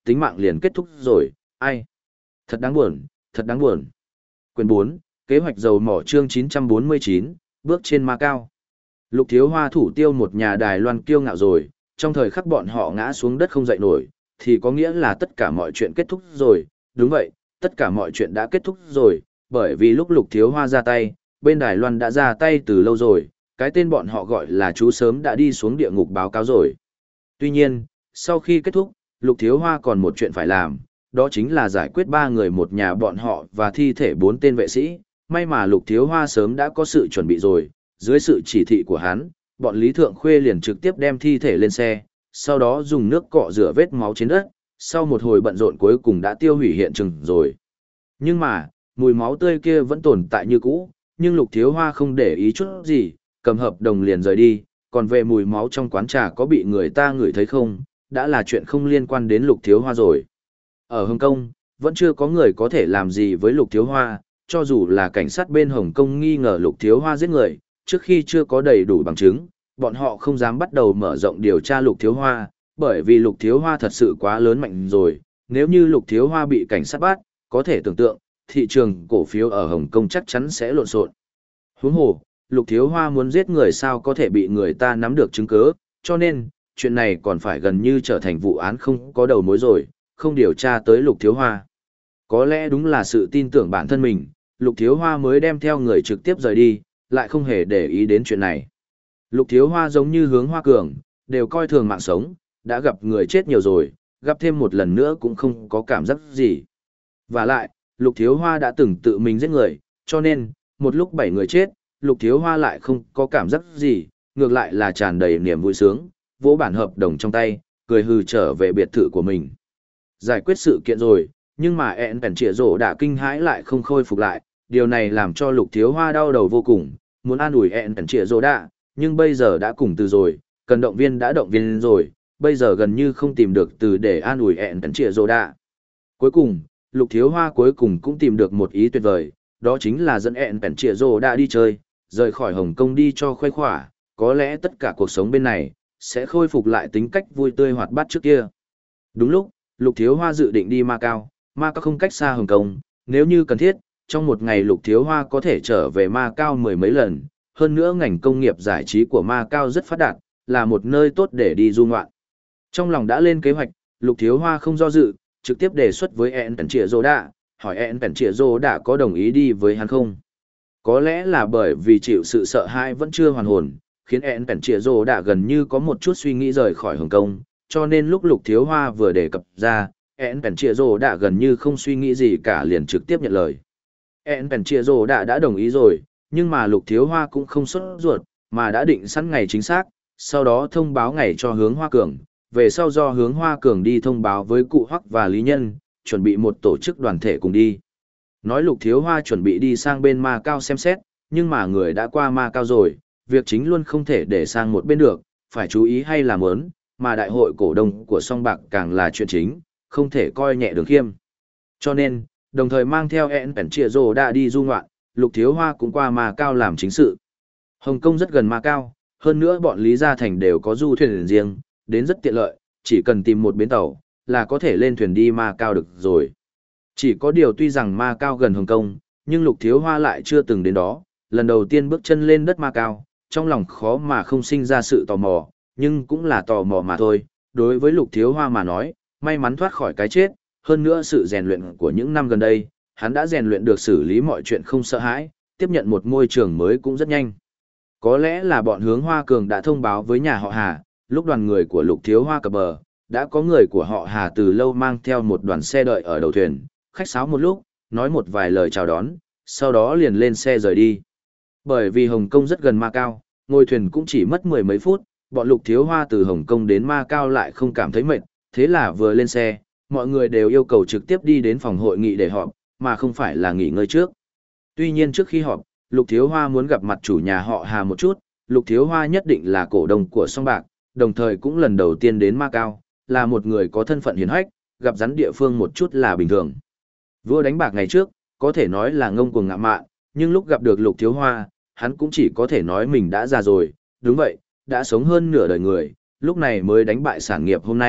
tính mạng liền kết thúc rồi, ai. Thật đáng buồn, thật đáng buồn. Quyển bốn, kế hoạch dầu mỏ chương chín trăm bốn mươi chín, bước trên ma cao. Lục Thiếu Hoa thủ tiêu một nhà Đài Loan kiêu ngạo rồi, trong thời khắc bọn họ ngã xuống đất không dậy nổi, thì có nghĩa là tất cả mọi chuyện kết thúc rồi, đúng vậy, tất cả mọi chuyện đã kết thúc rồi, bởi vì lúc Lục Thiếu Hoa ra tay, bên Đài Loan đã ra tay từ lâu rồi, cái tên bọn họ gọi là chú sớm đã đi xuống địa ngục báo cáo rồi. Tuy nhiên, sau khi kết thúc, Lục Thiếu Hoa còn một chuyện phải làm, đó chính là giải quyết ba người một nhà bọn họ và thi thể bốn tên vệ sĩ, may mà Lục Thiếu Hoa sớm đã có sự chuẩn bị rồi, dưới sự chỉ thị của hắn, bọn Lý Thượng Khuê liền trực tiếp đem thi thể lên xe, sau đó dùng nước cọ rửa vết máu trên đất, sau một hồi bận rộn cuối cùng đã tiêu hủy hiện trường rồi. Nhưng mà, mùi máu tươi kia vẫn tồn tại như cũ, nhưng Lục Thiếu Hoa không để ý chút gì, cầm hợp đồng liền rời đi, còn về mùi máu trong quán trà có bị người ta ngửi thấy không, đã là chuyện không liên quan đến Lục Thiếu Hoa rồi. Ở Hồng Kông, vẫn chưa có người có thể làm gì với Lục Thiếu Hoa, cho dù là cảnh sát bên Hồng Kông nghi ngờ Lục Thiếu Hoa giết người, trước khi chưa có đầy đủ bằng chứng, bọn họ không dám bắt đầu mở rộng điều tra Lục Thiếu Hoa, bởi vì Lục Thiếu Hoa thật sự quá lớn mạnh rồi, nếu như Lục Thiếu Hoa bị cảnh sát bắt, có thể tưởng tượng, thị trường cổ phiếu ở Hồng Kông chắc chắn sẽ lộn xộn. Huống hồ, Lục Thiếu Hoa muốn giết người sao có thể bị người ta nắm được chứng cứ, cho nên, chuyện này còn phải gần như trở thành vụ án không có đầu mối rồi, không điều tra tới Lục Thiếu Hoa. Có lẽ đúng là sự tin tưởng bản thân mình, Lục Thiếu Hoa mới đem theo người trực tiếp rời đi, lại không hề để ý đến chuyện này. Lục Thiếu Hoa giống như Hướng Hoa Cường, đều coi thường mạng sống, đã gặp người chết nhiều rồi, gặp thêm một lần nữa cũng không có cảm giác gì. Và lại, Lục Thiếu Hoa đã từng tự mình giết người, cho nên, một lúc bảy người chết, Lục Thiếu Hoa lại không có cảm giác gì, ngược lại là tràn đầy niềm vui sướng, vỗ bản hợp đồng trong tay, cười hừ trở về biệt thự của mình. Giải quyết sự kiện rồi, nhưng mà ẹn bèn trịa rổ đã kinh hãi lại không khôi phục lại, điều này làm cho Lục Thiếu Hoa đau đầu vô cùng, muốn an ủi ẹn bèn trịa rổ đã, nhưng bây giờ đã cùng từ rồi, cần động viên đã động viên rồi, bây giờ gần như không tìm được từ để an ủi ẹn bèn trịa rổ đã. Cuối cùng, Lục Thiếu Hoa cuối cùng cũng tìm được một ý tuyệt vời, đó chính là dẫn ẹn bèn trịa rổ đã đi chơi, rời khỏi Hồng Kông đi cho khuây khỏa, có lẽ tất cả cuộc sống bên này sẽ khôi phục lại tính cách vui tươi hoạt bát trước kia. Đúng lúc, Lục Thiếu Hoa dự định đi Macau, Macau không cách xa Hồng Kông, nếu như cần thiết, trong một ngày Lục Thiếu Hoa có thể trở về Macau mười mấy lần, hơn nữa ngành công nghiệp giải trí của Macau rất phát đạt, là một nơi tốt để đi du ngoạn. Trong lòng đã lên kế hoạch, Lục Thiếu Hoa không do dự, trực tiếp đề xuất với ẹn bèn trịa rổ đã, hỏi ẹn bèn trịa rổ đã có đồng ý đi với hắn không. Có lẽ là bởi vì chịu sự sợ hãi vẫn chưa hoàn hồn, khiến ẹn bèn trịa rổ đã gần như có một chút suy nghĩ rời khỏi Hồng Kông, cho nên lúc Lục Thiếu Hoa vừa đề cập ra, ẹn bèn trịa rổ đã gần như không suy nghĩ gì cả liền trực tiếp nhận lời. ẹn bèn trịa rổ đã đã đồng ý rồi, nhưng mà Lục Thiếu Hoa cũng không sốt ruột, mà đã định sẵn ngày chính xác, sau đó thông báo ngày cho Hướng Hoa Cường, về sau do Hướng Hoa Cường đi thông báo với Cụ Hoắc và Lý Nhân, chuẩn bị một tổ chức đoàn thể cùng đi. Nói Lục Thiếu Hoa chuẩn bị đi sang bên Macau xem xét, nhưng mà người đã qua Macau rồi, việc chính luôn không thể để sang một bên được, phải chú ý hay làm ớn, mà đại hội cổ đông của Song Bạc càng là chuyện chính, không thể coi nhẹ Đường Khiêm. Cho nên, đồng thời mang theo ẹn bèn trịa rổ đã đi du ngoạn, Lục Thiếu Hoa cũng qua Macau làm chính sự. Hồng Kông rất gần Macau, hơn nữa bọn Lý Gia Thành đều có du thuyền riêng, đến rất tiện lợi, chỉ cần tìm một bến tàu, là có thể lên thuyền đi Macau được rồi. Chỉ có điều tuy rằng Macau gần Hồng Kông, nhưng Lục Thiếu Hoa lại chưa từng đến đó, lần đầu tiên bước chân lên đất Macau, trong lòng khó mà không sinh ra sự tò mò, nhưng cũng là tò mò mà thôi. Đối với Lục Thiếu Hoa mà nói, may mắn thoát khỏi cái chết, hơn nữa sự rèn luyện của những năm gần đây, hắn đã rèn luyện được xử lý mọi chuyện không sợ hãi, tiếp nhận một môi trường mới cũng rất nhanh. Có lẽ là bọn Hướng Hoa Cường đã thông báo với nhà họ Hà, lúc đoàn người của Lục Thiếu Hoa cập bờ, đã có người của họ Hà từ lâu mang theo một đoàn xe đợi ở đầu thuyền, khách sáo một lúc, nói một vài lời chào đón, sau đó liền lên xe rời đi. Bởi vì Hồng Kông rất gần Macau, ngồi thuyền cũng chỉ mất mười mấy phút, bọn Lục Thiếu Hoa từ Hồng Kông đến Macau lại không cảm thấy mệt, thế là vừa lên xe, mọi người đều yêu cầu trực tiếp đi đến phòng hội nghị để họp, mà không phải là nghỉ ngơi trước. Tuy nhiên trước khi họp, Lục Thiếu Hoa muốn gặp mặt chủ nhà họ Hà một chút, Lục Thiếu Hoa nhất định là cổ đông của Song Bạc, đồng thời cũng lần đầu tiên đến Macau, là một người có thân phận hiển hách, gặp rắn địa phương một chút là bình thường. Vua đánh bạc ngày trước, có thể nói là ngông cuồng ngạo mạn, nhưng lúc gặp được Lục Thiếu Hoa, hắn cũng chỉ có thể nói mình đã già rồi, đúng vậy, đã sống hơn nửa đời người, lúc này mới đánh bại sản nghiệp hôm nay,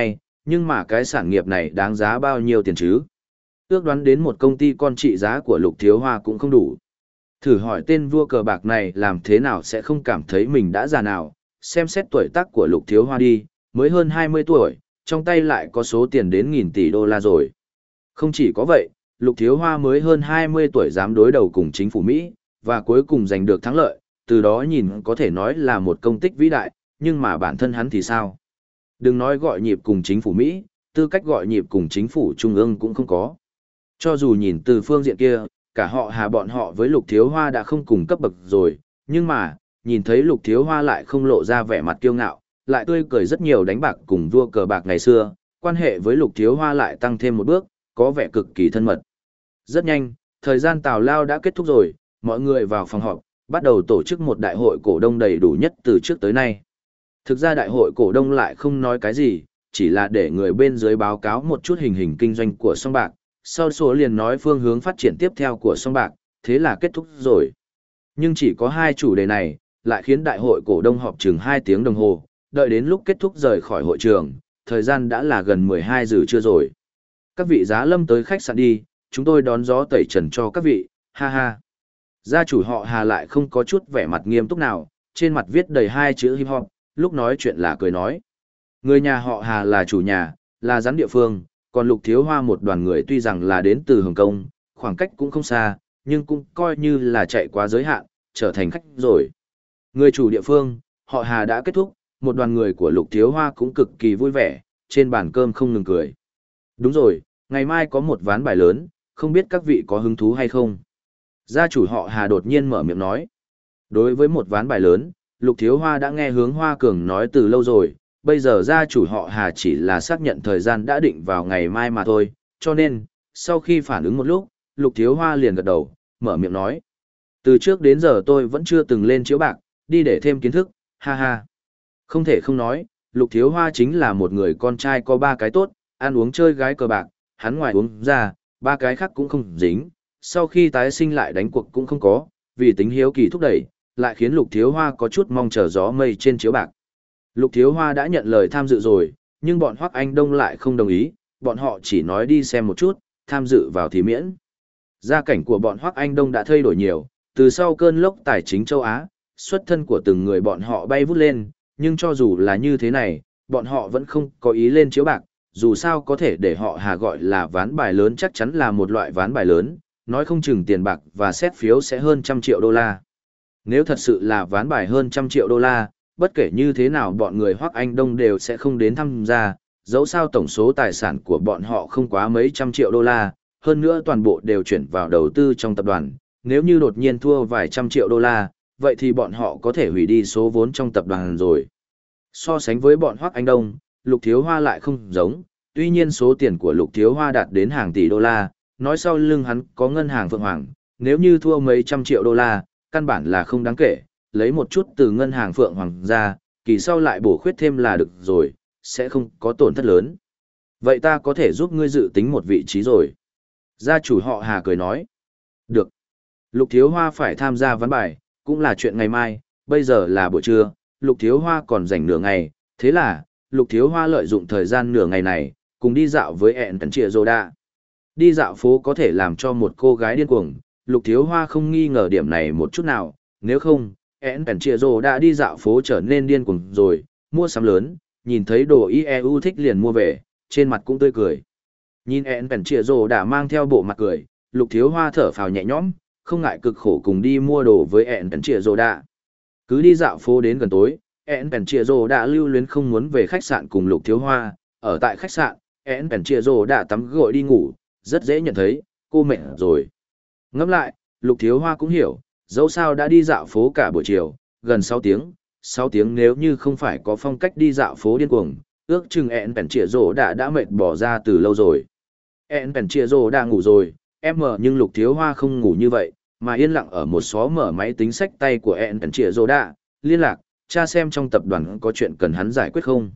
nhưng mà cái sản nghiệp này đáng giá bao nhiêu tiền chứ? Ước đoán đến một công ty con trị giá của Lục Thiếu Hoa cũng không đủ. Thử hỏi tên vua cờ bạc này làm thế nào sẽ không cảm thấy mình đã già nào, xem xét tuổi tác của Lục Thiếu Hoa đi, mới hơn hai mươi tuổi, trong tay lại có số tiền đến nghìn tỷ đô la rồi. Không chỉ có vậy, Lục Thiếu Hoa mới hơn hai mươi tuổi dám đối đầu cùng chính phủ Mỹ, và cuối cùng giành được thắng lợi, từ đó nhìn có thể nói là một công tích vĩ đại, nhưng mà bản thân hắn thì sao? Đừng nói gọi nhịp cùng chính phủ Mỹ, tư cách gọi nhịp cùng chính phủ Trung ương cũng không có. Cho dù nhìn từ phương diện kia, cả họ Hà bọn họ với Lục Thiếu Hoa đã không cùng cấp bậc rồi, nhưng mà, nhìn thấy Lục Thiếu Hoa lại không lộ ra vẻ mặt kiêu ngạo, lại tươi cười rất nhiều đánh bạc cùng vua cờ bạc ngày xưa, quan hệ với Lục Thiếu Hoa lại tăng thêm một bước, có vẻ cực kỳ thân mật. Rất nhanh, thời gian tào lao đã kết thúc rồi, mọi người vào phòng họp, bắt đầu tổ chức một đại hội cổ đông đầy đủ nhất từ trước tới nay. Thực ra đại hội cổ đông lại không nói cái gì, chỉ là để người bên dưới báo cáo một chút hình hình kinh doanh của song bạc, sau số liền nói phương hướng phát triển tiếp theo của song bạc, thế là kết thúc rồi. Nhưng chỉ có hai chủ đề này, lại khiến đại hội cổ đông họp chừng hai tiếng đồng hồ, đợi đến lúc kết thúc rời khỏi hội trường, thời gian đã là gần mười hai giờ trưa rồi. Các vị giá lâm tới khách sạn đi, chúng tôi đón gió tẩy trần cho các vị, ha ha. Gia chủ họ Hà lại không có chút vẻ mặt nghiêm túc nào, trên mặt viết đầy hai chữ hip hop, lúc nói chuyện là cười nói. Người nhà họ Hà là chủ nhà, là giám địa phương, còn Lục Thiếu Hoa một đoàn người tuy rằng là đến từ Hồng Kông, khoảng cách cũng không xa, nhưng cũng coi như là chạy quá giới hạn, trở thành khách rồi. Người chủ địa phương, họ Hà đã kết thúc, một đoàn người của Lục Thiếu Hoa cũng cực kỳ vui vẻ, trên bàn cơm không ngừng cười. Đúng rồi, ngày mai có một ván bài lớn, không biết các vị có hứng thú hay không? Gia chủ họ Hà đột nhiên mở miệng nói. Đối với một ván bài lớn, Lục Thiếu Hoa đã nghe Hướng Hoa Cường nói từ lâu rồi, bây giờ gia chủ họ Hà chỉ là xác nhận thời gian đã định vào ngày mai mà thôi, cho nên, sau khi phản ứng một lúc, Lục Thiếu Hoa liền gật đầu, mở miệng nói. Từ trước đến giờ tôi vẫn chưa từng lên chiếu bạc, đi để thêm kiến thức, ha ha. Không thể không nói, Lục Thiếu Hoa chính là một người con trai có ba cái tốt, ăn uống chơi gái cờ bạc, hắn ngoài uống ra, ba cái khác cũng không dính, sau khi tái sinh lại đánh cuộc cũng không có, vì tính hiếu kỳ thúc đẩy, lại khiến Lục Thiếu Hoa có chút mong chờ gió mây trên chiếu bạc. Lục Thiếu Hoa đã nhận lời tham dự rồi, nhưng bọn Hoắc Anh Đông lại không đồng ý, bọn họ chỉ nói đi xem một chút, tham dự vào thì miễn. Gia cảnh của bọn Hoắc Anh Đông đã thay đổi nhiều, từ sau cơn lốc tài chính châu Á, xuất thân của từng người bọn họ bay vút lên, nhưng cho dù là như thế này, bọn họ vẫn không có ý lên chiếu bạc, dù sao có thể để họ Hà gọi là ván bài lớn chắc chắn là một loại ván bài lớn, nói không chừng tiền bạc và xét phiếu sẽ hơn trăm triệu đô la. Nếu thật sự là ván bài hơn trăm triệu đô la, bất kể như thế nào bọn người Hoắc Anh Đông đều sẽ không đến tham gia, dẫu sao tổng số tài sản của bọn họ không quá mấy trăm triệu đô la, hơn nữa toàn bộ đều chuyển vào đầu tư trong tập đoàn, nếu như đột nhiên thua vài trăm triệu đô la, vậy thì bọn họ có thể hủy đi số vốn trong tập đoàn rồi. So sánh với bọn Hoắc Anh Đông, Lục Thiếu Hoa lại không giống, tuy nhiên số tiền của Lục Thiếu Hoa đạt đến hàng tỷ đô la, nói sau lưng hắn có ngân hàng Phượng Hoàng, nếu như thua mấy trăm triệu đô la, căn bản là không đáng kể, lấy một chút từ ngân hàng Phượng Hoàng ra, kỳ sau lại bổ khuyết thêm là được rồi, sẽ không có tổn thất lớn. Vậy ta có thể giúp ngươi dự tính một vị trí rồi. Gia chủ họ Hà cười nói. Được. Lục Thiếu Hoa phải tham gia ván bài, cũng là chuyện ngày mai, bây giờ là buổi trưa, Lục Thiếu Hoa còn dành nửa ngày, thế là, Lục Thiếu Hoa lợi dụng thời gian nửa ngày này, cùng đi dạo với ẹn tần trịa rô đa. Đi dạo phố có thể làm cho một cô gái điên cuồng, Lục Thiếu Hoa không nghi ngờ điểm này một chút nào, nếu không, ẹn tần trịa rô đã đi dạo phố trở nên điên cuồng rồi, mua sắm lớn, nhìn thấy đồ i e u thích liền mua về, trên mặt cũng tươi cười. Nhìn ẹn tần trịa rô đã mang theo bộ mặt cười, Lục Thiếu Hoa thở phào nhẹ nhõm, không ngại cực khổ cùng đi mua đồ với ẹn tần trịa rô đã. Cứ đi dạo phố đến gần tối, ẹn tần trịa rô đã lưu luyến không muốn về khách sạn cùng Lục Thiếu Hoa, ở tại khách sạn, ẹn tần trịa rô đã tắm gội đi ngủ, rất dễ nhận thấy, cô mệt rồi. Ngẫm lại, Lục Thiếu Hoa cũng hiểu, dẫu sao đã đi dạo phố cả buổi chiều, gần sáu tiếng, sáu tiếng nếu như không phải có phong cách đi dạo phố điên cuồng, ước chừng ẹn tần trịa rô đã đã mệt bỏ ra từ lâu rồi. ẹn tần trịa rô đã ngủ rồi, em mở nhưng Lục Thiếu Hoa không ngủ như vậy, mà yên lặng ở một xó mở máy tính sách tay của ẹn tần trịa rô đã, liên lạc, tra xem trong tập đoàn có chuyện cần hắn giải quyết không.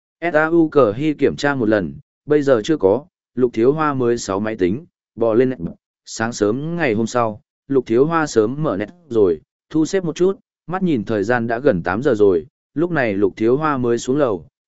sau cờ hy kiểm tra một lần, bây giờ chưa có, Lục Thiếu Hoa mới sáu máy tính, bò lên nét. Sáng sớm ngày hôm sau, Lục Thiếu Hoa sớm mở nét rồi, thu xếp một chút, mắt nhìn thời gian đã gần tám giờ rồi, lúc này Lục Thiếu Hoa mới xuống lầu,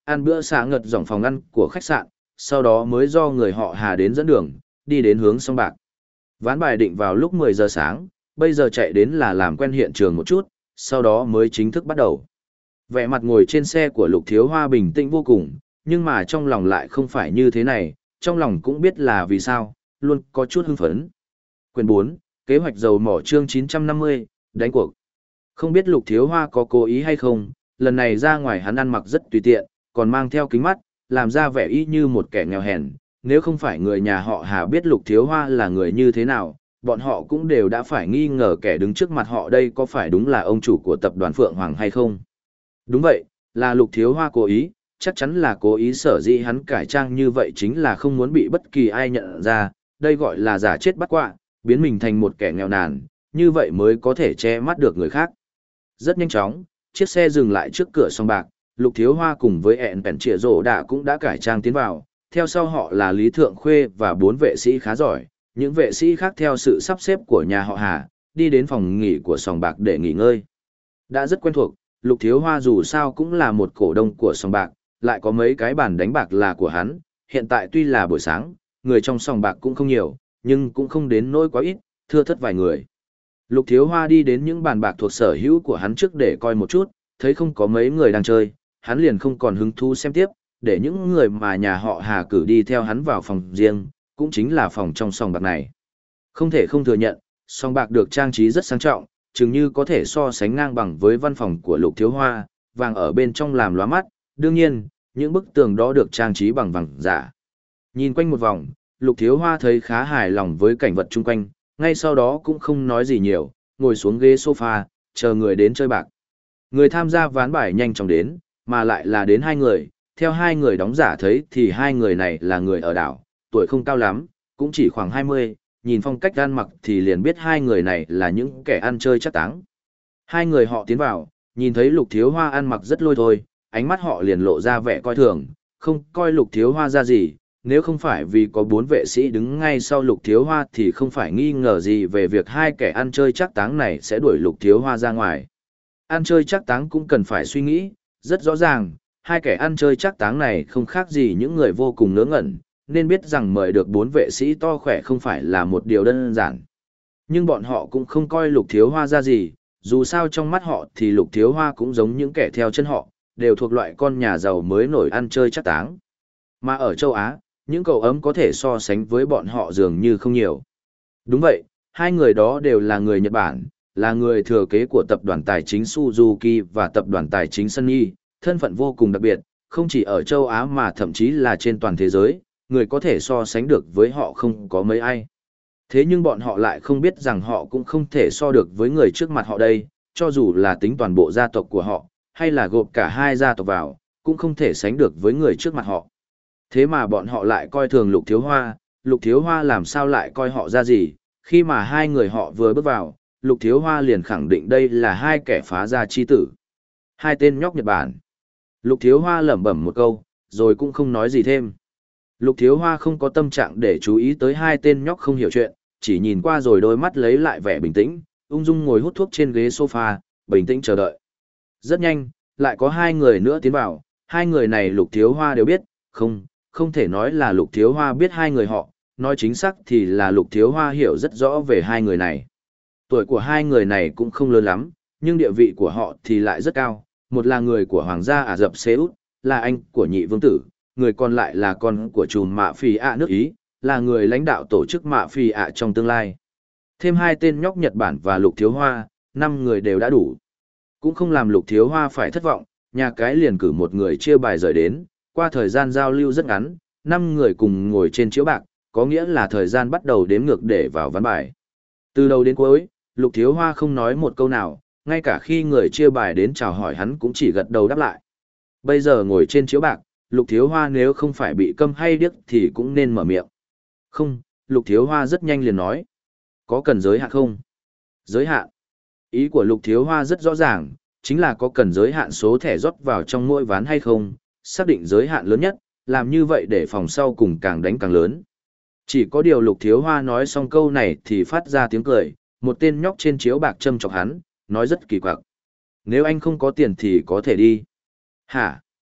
ăn bữa sáng ngật dòng phòng ăn của khách sạn, sau đó mới do người họ Hà đến dẫn đường, đi đến hướng sông Bạc. Ván bài định vào lúc mười giờ sáng, bây giờ chạy đến là làm quen hiện trường một chút, sau đó mới chính thức bắt đầu. Vẻ mặt ngồi trên xe của Lục Thiếu Hoa bình tĩnh vô cùng, nhưng mà trong lòng lại không phải như thế này, trong lòng cũng biết là vì sao, luôn có chút hưng phấn. Quyền bốn, kế hoạch dầu mỏ chương chín trăm năm mươi, đánh cuộc. Không biết Lục Thiếu Hoa có cố ý hay không, lần này ra ngoài hắn ăn mặc rất tùy tiện, còn mang theo kính mắt, làm ra vẻ y như một kẻ nghèo hèn. Nếu không phải người nhà họ Hà biết Lục Thiếu Hoa là người như thế nào, bọn họ cũng đều đã phải nghi ngờ kẻ đứng trước mặt họ đây có phải đúng là ông chủ của tập đoàn Phượng Hoàng hay không. Đúng vậy, là Lục Thiếu Hoa cố ý, chắc chắn là cố ý sở dĩ hắn cải trang như vậy chính là không muốn bị bất kỳ ai nhận ra, đây gọi là giả chết bắt quạ, biến mình thành một kẻ nghèo nàn, như vậy mới có thể che mắt được người khác. Rất nhanh chóng, chiếc xe dừng lại trước cửa sòng bạc, Lục Thiếu Hoa cùng với ẹn bèn trịa rổ đạ cũng đã cải trang tiến vào, theo sau họ là Lý Thượng Khuê và bốn vệ sĩ khá giỏi, những vệ sĩ khác theo sự sắp xếp của nhà họ Hà, đi đến phòng nghỉ của sòng bạc để nghỉ ngơi. Đã rất quen thuộc, Lục Thiếu Hoa dù sao cũng là một cổ đông của sòng bạc, lại có mấy cái bàn đánh bạc là của hắn, hiện tại tuy là buổi sáng, người trong sòng bạc cũng không nhiều, nhưng cũng không đến nỗi quá ít, thưa thất vài người. Lục Thiếu Hoa đi đến những bàn bạc thuộc sở hữu của hắn trước để coi một chút, thấy không có mấy người đang chơi, hắn liền không còn hứng thú xem tiếp, để những người mà nhà họ Hà cử đi theo hắn vào phòng riêng, cũng chính là phòng trong sòng bạc này. Không thể không thừa nhận, sòng bạc được trang trí rất sang trọng, chừng như có thể so sánh ngang bằng với văn phòng của Lục Thiếu Hoa, vàng ở bên trong làm lóa mắt, đương nhiên, những bức tường đó được trang trí bằng vàng giả. Nhìn quanh một vòng, Lục Thiếu Hoa thấy khá hài lòng với cảnh vật chung quanh, ngay sau đó cũng không nói gì nhiều, ngồi xuống ghế sofa, chờ người đến chơi bạc. Người tham gia ván bài nhanh chóng đến, mà lại là đến hai người, theo hai người đóng giả thấy thì hai người này là người ở đảo, tuổi không cao lắm, cũng chỉ khoảng hai mươi, nhìn phong cách ăn mặc thì liền biết hai người này là những kẻ ăn chơi chắc táng. Hai người họ tiến vào, nhìn thấy Lục Thiếu Hoa ăn mặc rất lôi thôi, ánh mắt họ liền lộ ra vẻ coi thường, không coi Lục Thiếu Hoa ra gì, nếu không phải vì có bốn vệ sĩ đứng ngay sau Lục Thiếu Hoa thì không phải nghi ngờ gì về việc hai kẻ ăn chơi chắc táng này sẽ đuổi Lục Thiếu Hoa ra ngoài. Ăn chơi chắc táng cũng cần phải suy nghĩ, rất rõ ràng, hai kẻ ăn chơi chắc táng này không khác gì những người vô cùng ngớ ngẩn, nên biết rằng mời được bốn vệ sĩ to khỏe không phải là một điều đơn giản. Nhưng bọn họ cũng không coi Lục Thiếu Hoa ra gì, dù sao trong mắt họ thì Lục Thiếu Hoa cũng giống những kẻ theo chân họ, đều thuộc loại con nhà giàu mới nổi ăn chơi chắc táng. Mà ở châu Á, những cậu ấm có thể so sánh với bọn họ dường như không nhiều. Đúng vậy, hai người đó đều là người Nhật Bản, là người thừa kế của tập đoàn tài chính Suzuki và tập đoàn tài chính Sunny, thân phận vô cùng đặc biệt, không chỉ ở châu Á mà thậm chí là trên toàn thế giới, người có thể so sánh được với họ không có mấy ai. Thế nhưng bọn họ lại không biết rằng họ cũng không thể so được với người trước mặt họ đây, cho dù là tính toàn bộ gia tộc của họ, hay là gộp cả hai gia tộc vào, cũng không thể sánh được với người trước mặt họ. Thế mà bọn họ lại coi thường Lục Thiếu Hoa, Lục Thiếu Hoa làm sao lại coi họ ra gì, khi mà hai người họ vừa bước vào, Lục Thiếu Hoa liền khẳng định đây là hai kẻ phá gia chi tử. Hai tên nhóc Nhật Bản. Lục Thiếu Hoa lẩm bẩm một câu, rồi cũng không nói gì thêm. Lục Thiếu Hoa không có tâm trạng để chú ý tới hai tên nhóc không hiểu chuyện, chỉ nhìn qua rồi đôi mắt lấy lại vẻ bình tĩnh, ung dung ngồi hút thuốc trên ghế sofa, bình tĩnh chờ đợi. Rất nhanh, lại có hai người nữa tiến vào, hai người này Lục Thiếu Hoa đều biết, không, không thể nói là Lục Thiếu Hoa biết hai người họ, nói chính xác thì là Lục Thiếu Hoa hiểu rất rõ về hai người này. Tuổi của hai người này cũng không lớn lắm, nhưng địa vị của họ thì lại rất cao, một là người của Hoàng gia Ả Rập Xê Út, là anh của nhị vương tử, người còn lại là con của chùm mạ phì ạ nước Ý, là người lãnh đạo tổ chức mạ phì ạ trong tương lai. Thêm hai tên nhóc Nhật Bản và Lục Thiếu Hoa, năm người đều đã đủ. Cũng không làm Lục Thiếu Hoa phải thất vọng, nhà cái liền cử một người chia bài rời đến, qua thời gian giao lưu rất ngắn, năm người cùng ngồi trên chiếu bạc, có nghĩa là thời gian bắt đầu đếm ngược để vào ván bài. Từ đầu đến cuối, Lục Thiếu Hoa không nói một câu nào, ngay cả khi người chia bài đến chào hỏi hắn cũng chỉ gật đầu đáp lại. Bây giờ ngồi trên chiếu bạc, Lục Thiếu Hoa nếu không phải bị câm hay điếc thì cũng nên mở miệng. Không, Lục Thiếu Hoa rất nhanh liền nói. Có cần giới hạn không? Giới hạn. Ý của Lục Thiếu Hoa rất rõ ràng, chính là có cần giới hạn số thẻ rót vào trong mỗi ván hay không, xác định giới hạn lớn nhất, làm như vậy để phòng sau cùng càng đánh càng lớn. Chỉ có điều Lục Thiếu Hoa nói xong câu này thì phát ra tiếng cười, một tên nhóc trên chiếu bạc châm chọc hắn, nói rất kỳ quặc. Nếu anh không có tiền thì có thể đi. Hả?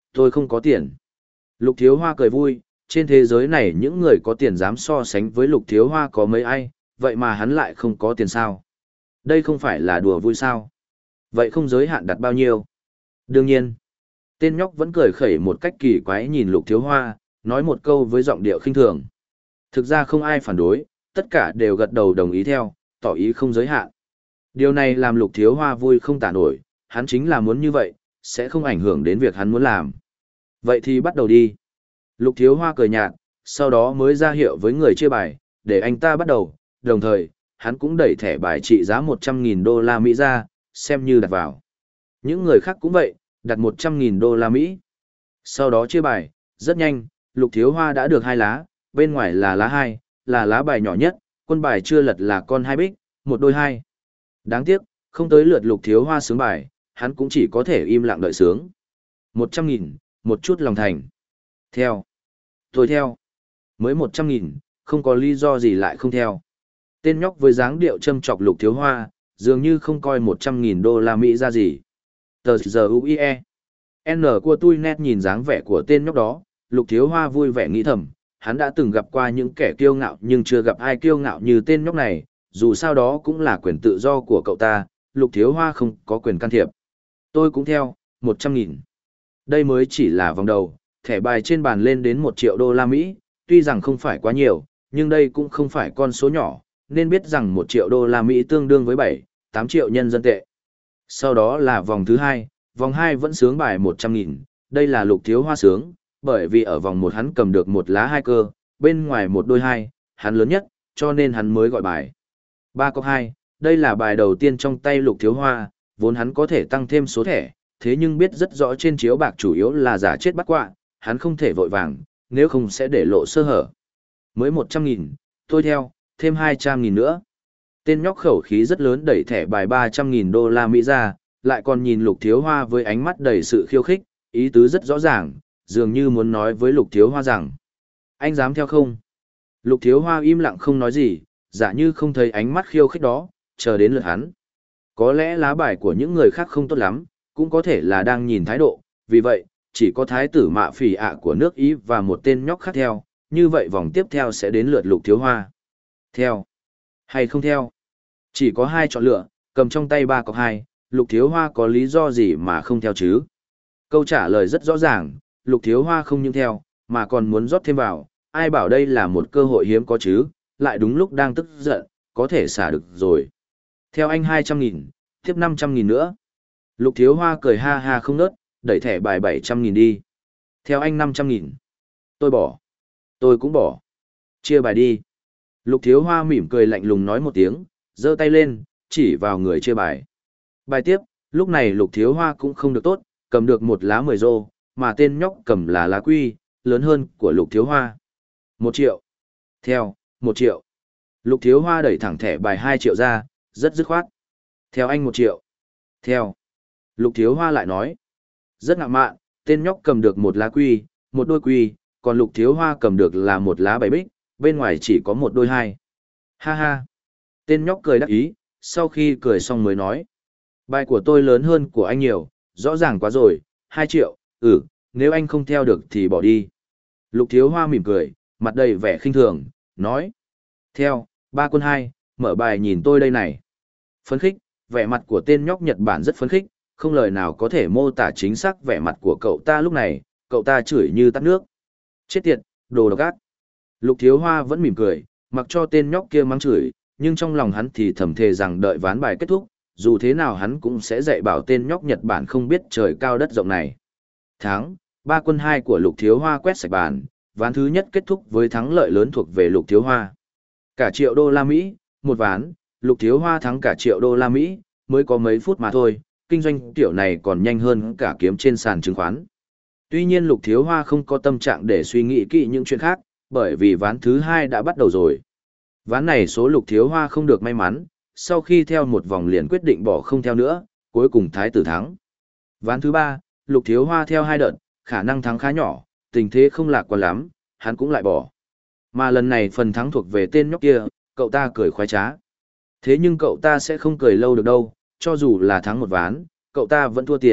Tôi không có tiền. Lục Thiếu Hoa cười vui, trên thế giới này những người có tiền dám so sánh với Lục Thiếu Hoa có mấy ai, vậy mà hắn lại không có tiền sao? Đây không phải là đùa vui sao? Vậy không giới hạn đặt bao nhiêu? Đương nhiên. Tên nhóc vẫn cười khẩy một cách kỳ quái nhìn Lục Thiếu Hoa, nói một câu với giọng điệu khinh thường. Thực ra không ai phản đối, tất cả đều gật đầu đồng ý theo, tỏ ý không giới hạn. Điều này làm Lục Thiếu Hoa vui không tả nổi, hắn chính là muốn như vậy, sẽ không ảnh hưởng đến việc hắn muốn làm. Vậy thì bắt đầu đi. Lục Thiếu Hoa cười nhạt, sau đó mới ra hiệu với người chia bài, để anh ta bắt đầu, đồng thời, hắn cũng đẩy thẻ bài trị giá một trăm nghìn đô la Mỹ ra, xem như đặt vào. Những người khác cũng vậy, đặt một trăm nghìn đô la Mỹ. Sau đó chia bài, rất nhanh, Lục Thiếu Hoa đã được hai lá, bên ngoài là lá hai, là lá bài nhỏ nhất, quân bài chưa lật là con hai bích, một đôi hai. Đáng tiếc, không tới lượt Lục Thiếu Hoa sướng bài, hắn cũng chỉ có thể im lặng đợi sướng. Một trăm nghìn, một chút lòng thành. Theo. Tôi theo. Mới một trăm nghìn, không có lý do gì lại không theo. Tên nhóc với dáng điệu châm chọc Lục Thiếu Hoa, dường như không coi một trăm nghìn đô la Mỹ ra gì. Tờ giờ u i e. N của tôi nét nhìn dáng vẻ của tên nhóc đó, Lục Thiếu Hoa vui vẻ nghĩ thầm, hắn đã từng gặp qua những kẻ kiêu ngạo nhưng chưa gặp ai kiêu ngạo như tên nhóc này, dù sao đó cũng là quyền tự do của cậu ta, Lục Thiếu Hoa không có quyền can thiệp. Tôi cũng theo, một trăm nghìn. Đây mới chỉ là vòng đầu, thẻ bài trên bàn lên đến một triệu đô la Mỹ, tuy rằng không phải quá nhiều, nhưng đây cũng không phải con số nhỏ, nên biết rằng một triệu đô la Mỹ tương đương với bảy, tám triệu nhân dân tệ. Sau đó là vòng thứ hai, vòng hai vẫn sướng bài một trăm nghìn, đây là Lục Thiếu Hoa sướng, bởi vì ở vòng một hắn cầm được một lá hai cơ, bên ngoài một đôi hai, hắn lớn nhất, cho nên hắn mới gọi bài. Ba cọc hai, đây là bài đầu tiên trong tay Lục Thiếu Hoa, vốn hắn có thể tăng thêm số thẻ, thế nhưng biết rất rõ trên chiếu bạc chủ yếu là giả chết bắt quạ, hắn không thể vội vàng, nếu không sẽ để lộ sơ hở. Mới một trăm nghìn, tôi theo, thêm hai trăm nghìn nữa. Tên nhóc khẩu khí rất lớn đẩy thẻ bài ba trăm nghìn đô la Mỹ ra, lại còn nhìn Lục Thiếu Hoa với ánh mắt đầy sự khiêu khích, ý tứ rất rõ ràng, dường như muốn nói với Lục Thiếu Hoa rằng: anh dám theo không? Lục Thiếu Hoa im lặng không nói gì, giả như không thấy ánh mắt khiêu khích đó, chờ đến lượt hắn. Có lẽ lá bài của những người khác không tốt lắm, cũng có thể là đang nhìn thái độ, vì vậy, chỉ có thái tử Mạ Phỉ ạ của nước Ý và một tên nhóc khác theo, như vậy vòng tiếp theo sẽ đến lượt Lục Thiếu Hoa. Theo hay không theo? Chỉ có hai chọn lựa, cầm trong tay ba cọc hai, Lục Thiếu Hoa có lý do gì mà không theo chứ? Câu trả lời rất rõ ràng, Lục Thiếu Hoa không những theo, mà còn muốn rót thêm vào, ai bảo đây là một cơ hội hiếm có chứ, lại đúng lúc đang tức giận, có thể xả được rồi. Theo anh hai trăm nghìn, tiếp năm trăm nghìn nữa. Lục Thiếu Hoa cười ha ha không nớt, đẩy thẻ bài bảy trăm nghìn đi. Theo anh năm trăm nghìn. Tôi bỏ. Tôi cũng bỏ. Chia bài đi. Lục Thiếu Hoa mỉm cười lạnh lùng nói một tiếng, giơ tay lên, chỉ vào người chia bài. Bài tiếp, lúc này Lục Thiếu Hoa cũng không được tốt, cầm được một lá mười rô, mà tên nhóc cầm là lá quy, lớn hơn của Lục Thiếu Hoa. Một triệu. Theo, một triệu. Lục Thiếu Hoa đẩy thẳng thẻ bài hai triệu ra, rất dứt khoát. Theo anh một triệu. Theo. Lục Thiếu Hoa lại nói. Rất ngạo mạn, tên nhóc cầm được một lá quy, một đôi quy, còn Lục Thiếu Hoa cầm được là một lá bảy bích, bên ngoài chỉ có một đôi hai. Ha ha. Tên nhóc cười đắc ý, sau khi cười xong mới nói. Bài của tôi lớn hơn của anh nhiều, rõ ràng quá rồi, hai triệu, ừ, nếu anh không theo được thì bỏ đi. Lục Thiếu Hoa mỉm cười, mặt đầy vẻ khinh thường, nói. Theo, ba quân hai, mở bài nhìn tôi đây này. Phấn khích, vẻ mặt của tên nhóc Nhật Bản rất phấn khích, không lời nào có thể mô tả chính xác vẻ mặt của cậu ta lúc này, cậu ta chửi như tắt nước. Chết tiệt, đồ độc ác. Lục Thiếu Hoa vẫn mỉm cười, mặc cho tên nhóc kia mắng chửi, nhưng trong lòng hắn thì thầm thề rằng đợi ván bài kết thúc, dù thế nào hắn cũng sẽ dạy bảo tên nhóc Nhật Bản không biết trời cao đất rộng này. Thắng, ba quân hai của Lục Thiếu Hoa quét sạch bàn, ván thứ nhất kết thúc với thắng lợi lớn thuộc về Lục Thiếu Hoa. Cả triệu đô la Mỹ, một ván, Lục Thiếu Hoa thắng cả triệu đô la Mỹ, mới có mấy phút mà thôi, kinh doanh kiểu này còn nhanh hơn cả kiếm trên sàn chứng khoán. Tuy nhiên Lục Thiếu Hoa không có tâm trạng để suy nghĩ kỹ những chuyện khác, bởi vì ván thứ hai đã bắt đầu rồi. Ván này số Lục Thiếu Hoa không được may mắn, sau khi theo một vòng liền quyết định bỏ không theo nữa, cuối cùng thái tử thắng. Ván thứ ba, Lục Thiếu Hoa theo hai đợt, khả năng thắng khá nhỏ, tình thế không lạc quan lắm, hắn cũng lại bỏ. Mà lần này phần thắng thuộc về tên nhóc kia, cậu ta cười khoái trá. Thế nhưng cậu ta sẽ không cười lâu được đâu, cho dù là thắng một ván, cậu ta vẫn thua tiền,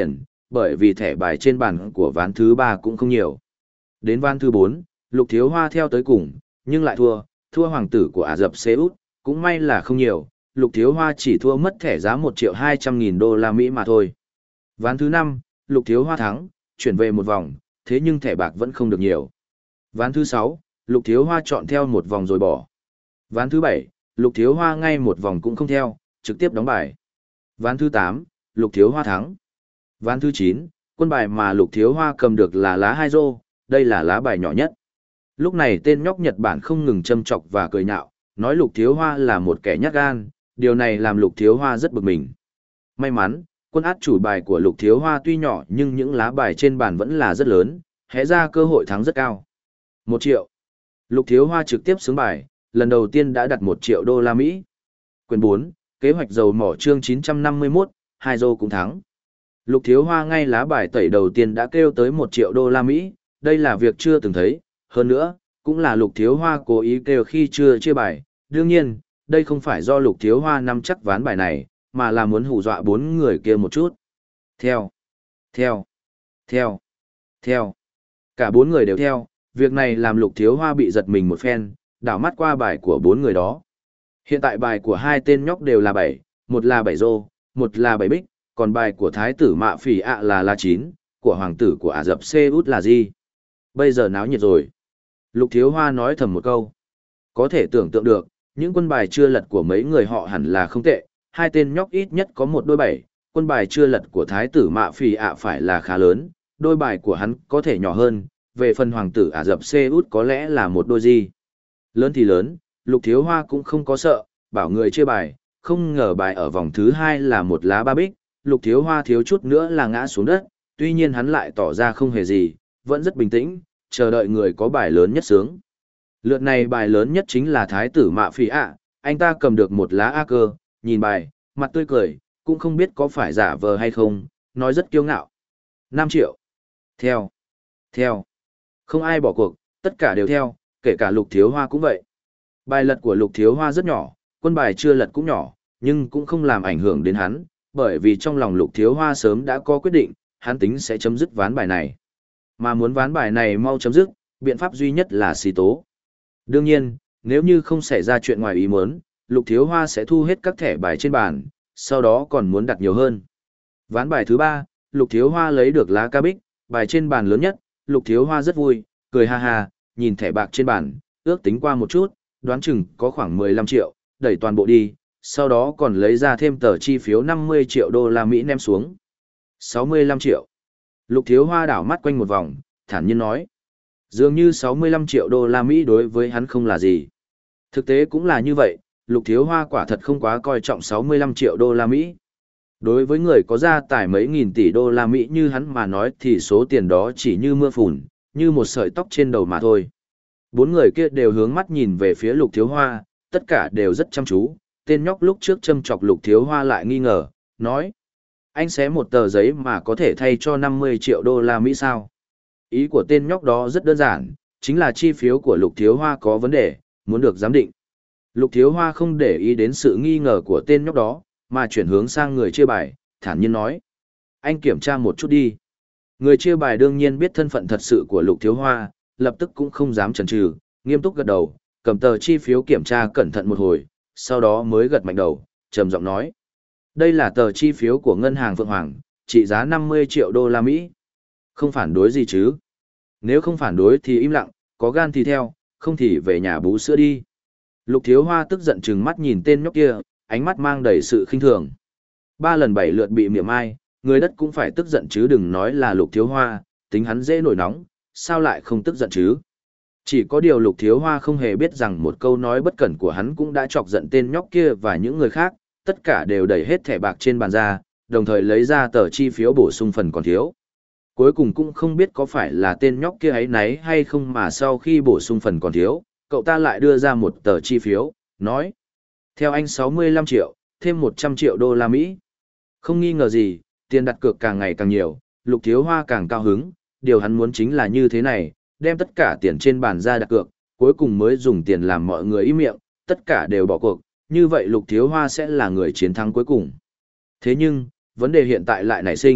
bởi vì thẻ bài trên bàn của ván thứ ba cũng không nhiều. Đến ván thứ bốn, Lục Thiếu Hoa theo tới cùng, nhưng lại thua, thua hoàng tử của Ả Rập Xê Út, cũng may là không nhiều, Lục Thiếu Hoa chỉ thua mất thẻ giá một triệu hai trăm nghìn đô la Mỹ mà thôi. Ván thứ năm, Lục Thiếu Hoa thắng, chuyển về một vòng, thế nhưng thẻ bạc vẫn không được nhiều. Ván thứ sáu, Lục Thiếu Hoa chọn theo một vòng rồi bỏ. Ván thứ bảy, Lục Thiếu Hoa ngay một vòng cũng không theo, trực tiếp đóng bài. Ván thứ tám, Lục Thiếu Hoa thắng. Ván thứ chín, quân bài mà Lục Thiếu Hoa cầm được là lá hai rô, đây là lá bài nhỏ nhất. Lúc này tên nhóc Nhật Bản không ngừng châm chọc và cười nhạo, nói Lục Thiếu Hoa là một kẻ nhát gan, điều này làm Lục Thiếu Hoa rất bực mình. May mắn, quân át chủ bài của Lục Thiếu Hoa tuy nhỏ nhưng những lá bài trên bàn vẫn là rất lớn, hẽ ra cơ hội thắng rất cao. Một triệu. Lục Thiếu Hoa trực tiếp xướng bài, lần đầu tiên đã đặt một triệu đô la Mỹ. Quyền bốn, kế hoạch dầu mỏ chương chín trăm năm mươi mốt, hai rô cũng thắng. Lục Thiếu Hoa ngay lá bài tẩy đầu tiên đã kêu tới một triệu đô la Mỹ, đây là việc chưa từng thấy, hơn nữa, cũng là Lục Thiếu Hoa cố ý kêu khi chưa chia bài. Đương nhiên, đây không phải do Lục Thiếu Hoa nắm chắc ván bài này, mà là muốn hù dọa bốn người kia một chút. Theo, theo, theo, theo. Cả bốn người đều theo, việc này làm Lục Thiếu Hoa bị giật mình một phen, đảo mắt qua bài của bốn người đó. Hiện tại bài của hai tên nhóc đều là bảy, một là bảy rô, một là bảy bích, còn bài của thái tử Mạ Phỉ ạ là là chín, của hoàng tử của Ả Rập Xê Út là gì? Bây giờ náo nhiệt rồi. Lục Thiếu Hoa nói thầm một câu. Có thể tưởng tượng được, những quân bài chưa lật của mấy người họ hẳn là không tệ, hai tên nhóc ít nhất có một đôi bảy, quân bài chưa lật của thái tử Mạ Phỉ ạ phải là khá lớn, đôi bài của hắn có thể nhỏ hơn, về phần hoàng tử Ả Rập Xê Út có lẽ là một đôi gì. Lớn thì lớn, Lục Thiếu Hoa cũng không có sợ, bảo người chia bài, không ngờ bài ở vòng thứ hai là một lá ba bích, Lục Thiếu Hoa thiếu chút nữa là ngã xuống đất, tuy nhiên hắn lại tỏ ra không hề gì, vẫn rất bình tĩnh, chờ đợi người có bài lớn nhất sướng. Lượt này bài lớn nhất chính là thái tử Mạ Phỉ ạ, anh ta cầm được một lá A cơ, nhìn bài, mặt tươi cười, cũng không biết có phải giả vờ hay không, nói rất kiêu ngạo. năm triệu. Theo. Theo. Không ai bỏ cuộc, tất cả đều theo, kể cả Lục Thiếu Hoa cũng vậy. Bài lật của Lục Thiếu Hoa rất nhỏ, quân bài chưa lật cũng nhỏ, nhưng cũng không làm ảnh hưởng đến hắn, bởi vì trong lòng Lục Thiếu Hoa sớm đã có quyết định, hắn tính sẽ chấm dứt ván bài này. Mà muốn ván bài này mau chấm dứt, biện pháp duy nhất là xí tố. Đương nhiên, nếu như không xảy ra chuyện ngoài ý muốn, Lục Thiếu Hoa sẽ thu hết các thẻ bài trên bàn, sau đó còn muốn đặt nhiều hơn. Ván bài thứ ba, Lục Thiếu Hoa lấy được lá ca bích, bài trên bàn lớn nhất, Lục Thiếu Hoa rất vui, cười ha ha, nhìn thẻ bạc trên bàn, ước tính qua một chút, đoán chừng có khoảng mười lăm triệu, đẩy toàn bộ đi, sau đó còn lấy ra thêm tờ chi phiếu năm mươi triệu đô la Mỹ ném xuống. sáu mươi lăm triệu. Lục Thiếu Hoa đảo mắt quanh một vòng, thản nhiên nói. Dường như sáu mươi lăm triệu đô la Mỹ đối với hắn không là gì. Thực tế cũng là như vậy, Lục Thiếu Hoa quả thật không quá coi trọng sáu mươi lăm triệu đô la Mỹ. Đối với người có gia tài mấy nghìn tỷ đô la Mỹ như hắn mà nói thì số tiền đó chỉ như mưa phùn, như một sợi tóc trên đầu mà thôi. Bốn người kia đều hướng mắt nhìn về phía Lục Thiếu Hoa, tất cả đều rất chăm chú. Tên nhóc lúc trước châm chọc Lục Thiếu Hoa lại nghi ngờ, nói. Anh xé một tờ giấy mà có thể thay cho năm mươi triệu đô la Mỹ sao? Ý của tên nhóc đó rất đơn giản, chính là chi phiếu của Lục Thiếu Hoa có vấn đề, muốn được giám định. Lục Thiếu Hoa không để ý đến sự nghi ngờ của tên nhóc đó, mà chuyển hướng sang người chia bài, thản nhiên nói. Anh kiểm tra một chút đi. Người chia bài đương nhiên biết thân phận thật sự của Lục Thiếu Hoa, lập tức cũng không dám chần chừ, nghiêm túc gật đầu, cầm tờ chi phiếu kiểm tra cẩn thận một hồi, sau đó mới gật mạnh đầu, trầm giọng nói. Đây là tờ chi phiếu của ngân hàng Phượng Hoàng, trị giá năm mươi triệu đô la Mỹ. Không phản đối gì chứ? Nếu không phản đối thì im lặng, có gan thì theo, không thì về nhà bú sữa đi. Lục Thiếu Hoa tức giận trừng mắt nhìn tên nhóc kia, ánh mắt mang đầy sự khinh thường. Ba lần bảy lượt bị miệng ai, người đất cũng phải tức giận chứ đừng nói là Lục Thiếu Hoa, tính hắn dễ nổi nóng, sao lại không tức giận chứ? Chỉ có điều Lục Thiếu Hoa không hề biết rằng một câu nói bất cẩn của hắn cũng đã chọc giận tên nhóc kia và những người khác, tất cả đều đẩy hết thẻ bạc trên bàn ra, đồng thời lấy ra tờ chi phiếu bổ sung phần còn thiếu. Cuối cùng cũng không biết có phải là tên nhóc kia ấy nấy hay không mà sau khi bổ sung phần còn thiếu, cậu ta lại đưa ra một tờ chi phiếu, nói. Theo anh sáu mươi lăm triệu, thêm một trăm triệu đô la Mỹ. Không nghi ngờ gì, tiền đặt cược càng ngày càng nhiều, Lục Thiếu Hoa càng cao hứng, điều hắn muốn chính là như thế này, đem tất cả tiền trên bàn ra đặt cược, cuối cùng mới dùng tiền làm mọi người im miệng, tất cả đều bỏ cuộc, như vậy Lục Thiếu Hoa sẽ là người chiến thắng cuối cùng. Thế nhưng, vấn đề hiện tại lại nảy sinh,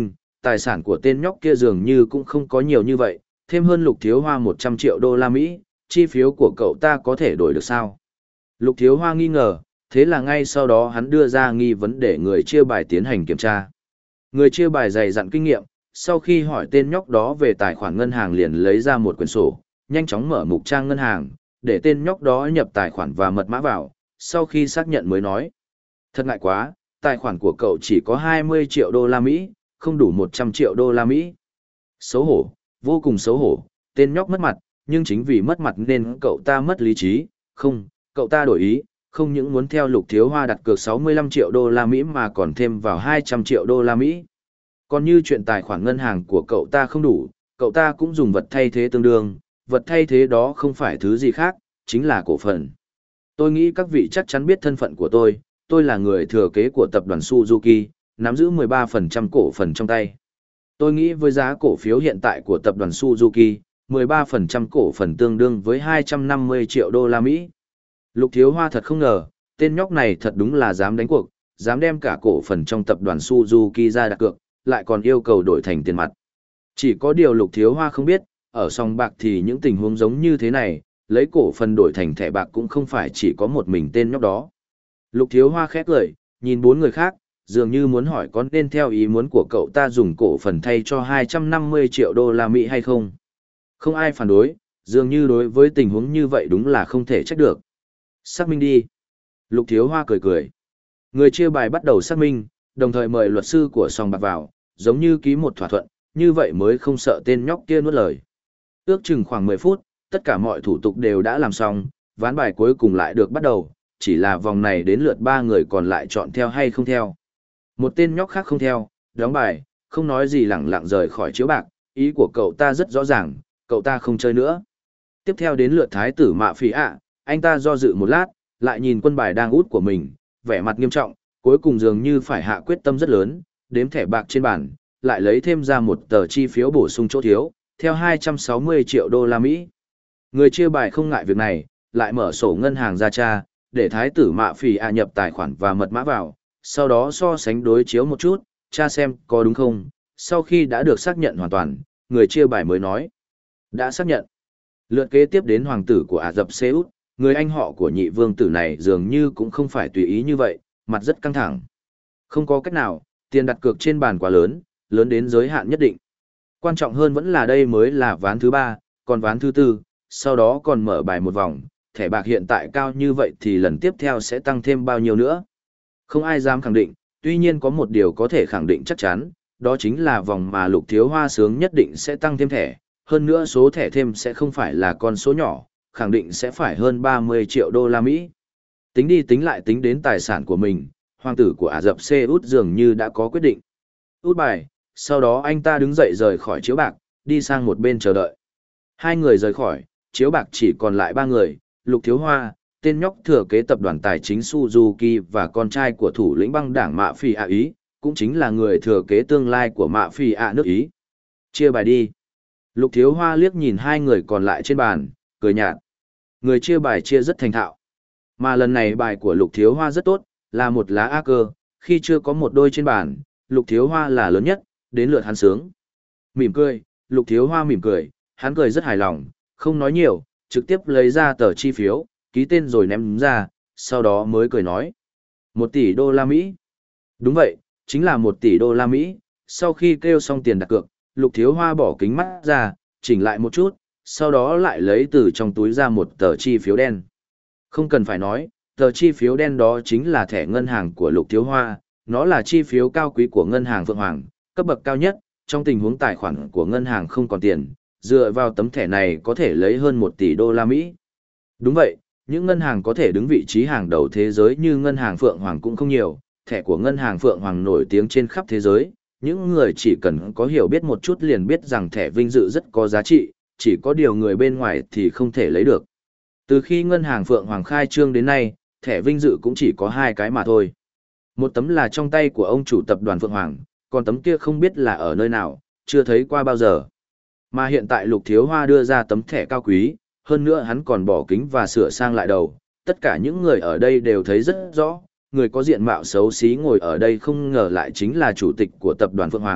tài sản của tên nhóc kia dường như cũng không có nhiều như vậy, thêm hơn Lục Thiếu Hoa một trăm triệu đô la Mỹ, chi phiếu của cậu ta có thể đổi được sao? Lục Thiếu Hoa nghi ngờ, thế là ngay sau đó hắn đưa ra nghi vấn để người chia bài tiến hành kiểm tra. Người chia bài dày dặn kinh nghiệm, sau khi hỏi tên nhóc đó về tài khoản ngân hàng liền lấy ra một quyển sổ, nhanh chóng mở mục trang ngân hàng, để tên nhóc đó nhập tài khoản và mật mã vào, sau khi xác nhận mới nói. Thật ngại quá, tài khoản của cậu chỉ có hai mươi triệu đô la Mỹ, không đủ một trăm triệu đô la Mỹ. Xấu hổ, vô cùng xấu hổ, tên nhóc mất mặt, nhưng chính vì mất mặt nên cậu ta mất lý trí, không, cậu ta đổi ý, không những muốn theo Lục Thiếu Hoa đặt cược sáu mươi lăm triệu đô la Mỹ mà còn thêm vào hai trăm triệu đô la Mỹ. Còn như chuyện tài khoản ngân hàng của cậu ta không đủ, cậu ta cũng dùng vật thay thế tương đương, vật thay thế đó không phải thứ gì khác, chính là cổ phần. Tôi nghĩ các vị chắc chắn biết thân phận của tôi, tôi là người thừa kế của tập đoàn Suzuki, nắm giữ mười ba phần trăm cổ phần trong tay. Tôi nghĩ với giá cổ phiếu hiện tại của tập đoàn Suzuki, mười ba phần trăm cổ phần tương đương với hai trăm năm mươi triệu đô la Mỹ. Lục Thiếu Hoa thật không ngờ, tên nhóc này thật đúng là dám đánh cuộc, dám đem cả cổ phần trong tập đoàn Suzuki ra đặt cược, lại còn yêu cầu đổi thành tiền mặt. Chỉ có điều Lục Thiếu Hoa không biết, ở sòng bạc thì những tình huống giống như thế này, lấy cổ phần đổi thành thẻ bạc cũng không phải chỉ có một mình tên nhóc đó. Lục Thiếu Hoa khẽ cười, nhìn bốn người khác, dường như muốn hỏi có nên theo ý muốn của cậu ta dùng cổ phần thay cho hai trăm năm mươi triệu đô la Mỹ hay không. Không ai phản đối, dường như đối với tình huống như vậy đúng là không thể trách được. Xác minh đi. Lục Thiếu Hoa cười cười. Người chia bài bắt đầu xác minh, đồng thời mời luật sư của sòng bạc vào, giống như ký một thỏa thuận, như vậy mới không sợ tên nhóc kia nuốt lời. Ước chừng khoảng mười phút, tất cả mọi thủ tục đều đã làm xong, ván bài cuối cùng lại được bắt đầu, chỉ là vòng này đến lượt ba người còn lại chọn theo hay không theo. Một tên nhóc khác không theo, đóng bài, không nói gì lẳng lặng rời khỏi chiếu bạc, ý của cậu ta rất rõ ràng, cậu ta không chơi nữa. Tiếp theo đến lượt thái tử Mạ Phỉ ạ, anh ta do dự một lát, lại nhìn quân bài đang út của mình, vẻ mặt nghiêm trọng, cuối cùng dường như phải hạ quyết tâm rất lớn, đếm thẻ bạc trên bàn, lại lấy thêm ra một tờ chi phiếu bổ sung chỗ thiếu, theo hai trăm sáu mươi triệu đô la Mỹ. Người chia bài không ngại việc này, lại mở sổ ngân hàng ra tra, để thái tử Mạ Phỉ ạ nhập tài khoản và mật mã vào, sau đó so sánh đối chiếu một chút, tra xem có đúng không. Sau khi đã được xác nhận hoàn toàn, người chia bài mới nói. Đã xác nhận. Lượt kế tiếp đến hoàng tử của Ả Rập Xê Út, người anh họ của nhị vương tử này dường như cũng không phải tùy ý như vậy, mặt rất căng thẳng. Không có cách nào, tiền đặt cược trên bàn quá lớn, lớn đến giới hạn nhất định. Quan trọng hơn vẫn là đây mới là ván thứ ba, còn ván thứ tư, sau đó còn mở bài một vòng, thẻ bạc hiện tại cao như vậy thì lần tiếp theo sẽ tăng thêm bao nhiêu nữa. Không ai dám khẳng định, tuy nhiên có một điều có thể khẳng định chắc chắn, đó chính là vòng mà Lục Thiếu Hoa sướng nhất định sẽ tăng thêm thẻ, hơn nữa số thẻ thêm sẽ không phải là con số nhỏ, khẳng định sẽ phải hơn ba mươi triệu đô la Mỹ. Tính đi tính lại tính đến tài sản của mình, hoàng tử của Ả Rập Xê Út dường như đã có quyết định. Út bài, sau đó anh ta đứng dậy rời khỏi chiếu bạc, đi sang một bên chờ đợi. Hai người rời khỏi, chiếu bạc chỉ còn lại ba người, Lục Thiếu Hoa, tên nhóc thừa kế tập đoàn tài chính Suzuki và con trai của thủ lĩnh băng đảng Mạ Phỉ ạ Ý, cũng chính là người thừa kế tương lai của Mạ Phỉ ạ nước Ý. Chia bài đi. Lục Thiếu Hoa liếc nhìn hai người còn lại trên bàn, cười nhạt. Người chia bài chia rất thành thạo. Mà lần này bài của Lục Thiếu Hoa rất tốt, là một lá A cơ, khi chưa có một đôi trên bàn, Lục Thiếu Hoa là lớn nhất, đến lượt hắn sướng. Mỉm cười, Lục Thiếu Hoa mỉm cười, hắn cười rất hài lòng, không nói nhiều, trực tiếp lấy ra tờ chi phiếu, ký tên rồi ném ra, sau đó mới cười nói. Một tỷ đô la Mỹ. Đúng vậy, chính là một tỷ đô la Mỹ. Sau khi kêu xong tiền đặt cược, Lục Thiếu Hoa bỏ kính mắt ra, chỉnh lại một chút, sau đó lại lấy từ trong túi ra một tờ chi phiếu đen. Không cần phải nói, tờ chi phiếu đen đó chính là thẻ ngân hàng của Lục Thiếu Hoa, nó là chi phiếu cao quý của ngân hàng Phượng Hoàng, cấp bậc cao nhất, trong tình huống tài khoản của ngân hàng không còn tiền, dựa vào tấm thẻ này có thể lấy hơn một tỷ đô la Mỹ. Đúng vậy, những ngân hàng có thể đứng vị trí hàng đầu thế giới như ngân hàng Phượng Hoàng cũng không nhiều, thẻ của ngân hàng Phượng Hoàng nổi tiếng trên khắp thế giới, những người chỉ cần có hiểu biết một chút liền biết rằng thẻ vinh dự rất có giá trị, chỉ có điều người bên ngoài thì không thể lấy được. Từ khi ngân hàng Phượng Hoàng khai trương đến nay, thẻ vinh dự cũng chỉ có hai cái mà thôi. Một tấm là trong tay của ông chủ tập đoàn Phượng Hoàng, còn tấm kia không biết là ở nơi nào, chưa thấy qua bao giờ. Mà hiện tại Lục Thiếu Hoa đưa ra tấm thẻ cao quý, hơn nữa hắn còn bỏ kính và sửa sang lại đầu. Tất cả những người ở đây đều thấy rất rõ, người có diện mạo xấu xí ngồi ở đây không ngờ lại chính là chủ tịch của tập đoàn Phượng Hoàng,